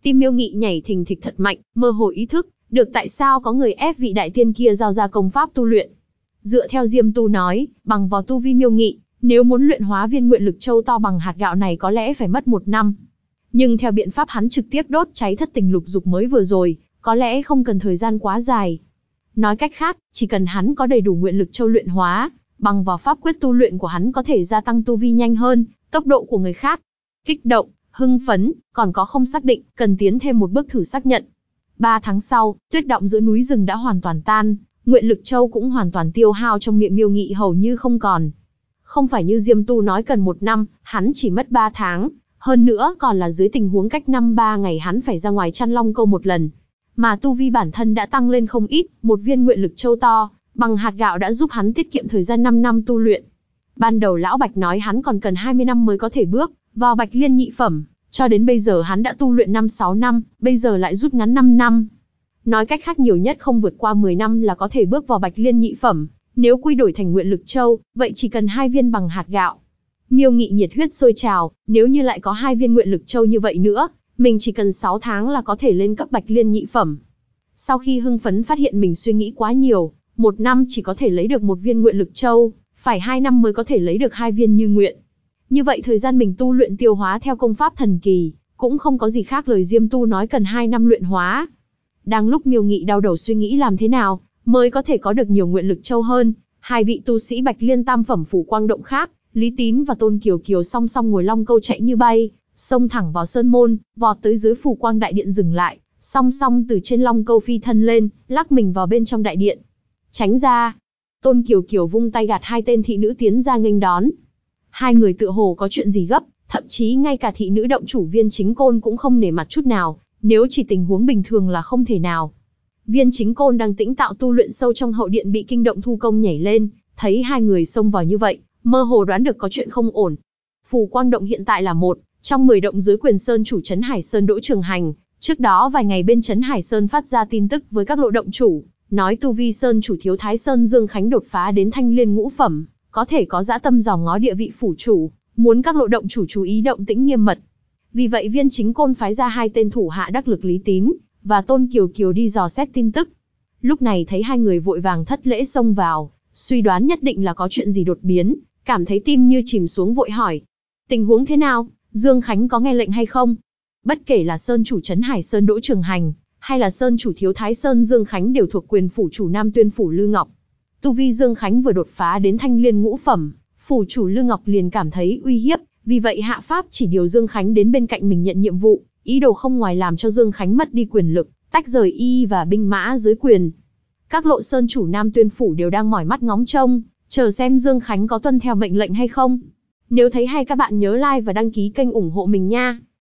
S1: Tim Miêu Nghị nhảy thình thịch thật mạnh, mơ hồ ý thức được tại sao có người ép vị đại tiên kia giao ra công pháp tu luyện. Dựa theo Diêm Tu nói, bằng vào tu vi Miêu Nghị, nếu muốn luyện hóa viên nguyện lực châu to bằng hạt gạo này có lẽ phải mất 1 năm. Nhưng theo biện pháp hắn trực tiếp đốt cháy thất tình lục dục mới vừa rồi, có lẽ không cần thời gian quá dài. Nói cách khác, chỉ cần hắn có đầy đủ nguyện lực châu luyện hóa, bằng vào pháp quyết tu luyện của hắn có thể gia tăng tu vi nhanh hơn tốc độ của người khác. Kích động, hưng phấn, còn có không xác định, cần tiến thêm một bước thử xác nhận. 3 tháng sau, tuyết động giữa núi rừng đã hoàn toàn tan, nguyện lực châu cũng hoàn toàn tiêu hao trong miệng Miêu Nghị hầu như không còn. Không phải như Diêm Tu nói cần 1 năm, hắn chỉ mất 3 tháng, hơn nữa còn là dưới tình huống cách năm 3 ngày hắn phải ra ngoài chăn long câu một lần. Mà tu vi bản thân đã tăng lên không ít, một viên nguyện lực châu to, bằng hạt gạo đã giúp hắn tiết kiệm thời gian 5 năm tu luyện. Ban đầu Lão Bạch nói hắn còn cần 20 năm mới có thể bước vào Bạch Liên nhị phẩm, cho đến bây giờ hắn đã tu luyện 5-6 năm, bây giờ lại rút ngắn 5 năm. Nói cách khác nhiều nhất không vượt qua 10 năm là có thể bước vào Bạch Liên nhị phẩm, nếu quy đổi thành nguyện lực châu, vậy chỉ cần 2 viên bằng hạt gạo. Miêu Nghị nhiệt huyết sôi trào, nếu như lại có 2 viên nguyện lực châu như vậy nữa, mình chỉ cần 6 tháng là có thể lên cấp Bạch Liên nhị phẩm. Sau khi hưng phấn phát hiện mình suy nghĩ quá nhiều, 1 năm chỉ có thể lấy được 1 viên nguyện lực châu, phải 2 năm mới có thể lấy được 2 viên như nguyện. Như vậy thời gian mình tu luyện tiêu hóa theo công pháp thần kỳ, cũng không có gì khác lời Diêm Tu nói cần 2 năm luyện hóa. Đang lúc Miêu Nghị đau đầu suy nghĩ làm thế nào mới có thể có được nhiều nguyện lực châu hơn, hai vị tu sĩ Bạch Liên tam phẩm Phủ Quang Động khác, Lý Tín và Tôn Kiều Kiều song song ngồi long câu chạy như bay, xông thẳng vào sơn môn, vọt tới dưới Phủ Quang đại điện dừng lại, song song từ trên long câu phi thân lên, lắc mình vào bên trong đại điện. Tránh ra! Tôn Kiều Kiều vung tay gạt 2 tên thị nữ tiến ra nghênh đón. Hai người tựa hồ có chuyện gì gấp, thậm chí ngay cả thị nữ động chủ Viên Chính Côn cũng không nể mặt chút nào, nếu chỉ tình huống bình thường là không thể nào. Viên Chính Côn đang tĩnh tạo tu luyện sâu trong hậu điện bị kinh động thu công nhảy lên, thấy hai người xông vào như vậy, mơ hồ đoán được có chuyện không ổn. Phủ Quang Động hiện tại là một trong 10 động dưới quyền sơn chủ trấn Hải Sơn Đỗ Trường Hành, trước đó vài ngày bên trấn Hải Sơn phát ra tin tức với các lộ động chủ, nói tu vi sơn chủ Thiếu Thái Sơn Dương Khánh đột phá đến thanh liên ngũ phẩm, có thể có dã tâm dòm ngó địa vị phủ chủ, muốn các lộ động chủ chú ý động tĩnh nghiêm mật. Vì vậy Viên Chính Côn phái ra 2 tên thủ hạ đắc lực Lý Tín và Tôn Kiều Kiều đi dò xét tin tức. Lúc này thấy hai người vội vàng thất lễ xông vào, suy đoán nhất định là có chuyện gì đột biến, cảm thấy tim như chìm xuống vội hỏi. Tình huống thế nào, Dương Khánh có nghe lệnh hay không? Bất kể là sơn chủ trấn Hải Sơn Đỗ Trường Hành, hay là sơn chủ Thiếu Thái Sơn Dương Khánh đều thuộc quyền phủ chủ Nam Tuyên phủ Lư Ngọc. Tu vi Dương Khánh vừa đột phá đến thanh liên ngũ phẩm, phủ chủ Lư Ngọc liền cảm thấy uy hiếp, vì vậy hạ pháp chỉ điều Dương Khánh đến bên cạnh mình nhận nhiệm vụ, ý đồ không ngoài làm cho Dương Khánh mất đi quyền lực, tách rời y và binh mã dưới quyền. Các lộ sơn chủ Nam Tuyên phủ đều đang mỏi mắt ngóng trông, chờ xem Dương Khánh có tuân theo mệnh lệnh hay không. Nếu thấy hay các bạn nhớ like và đăng ký kênh ủng hộ mình nha.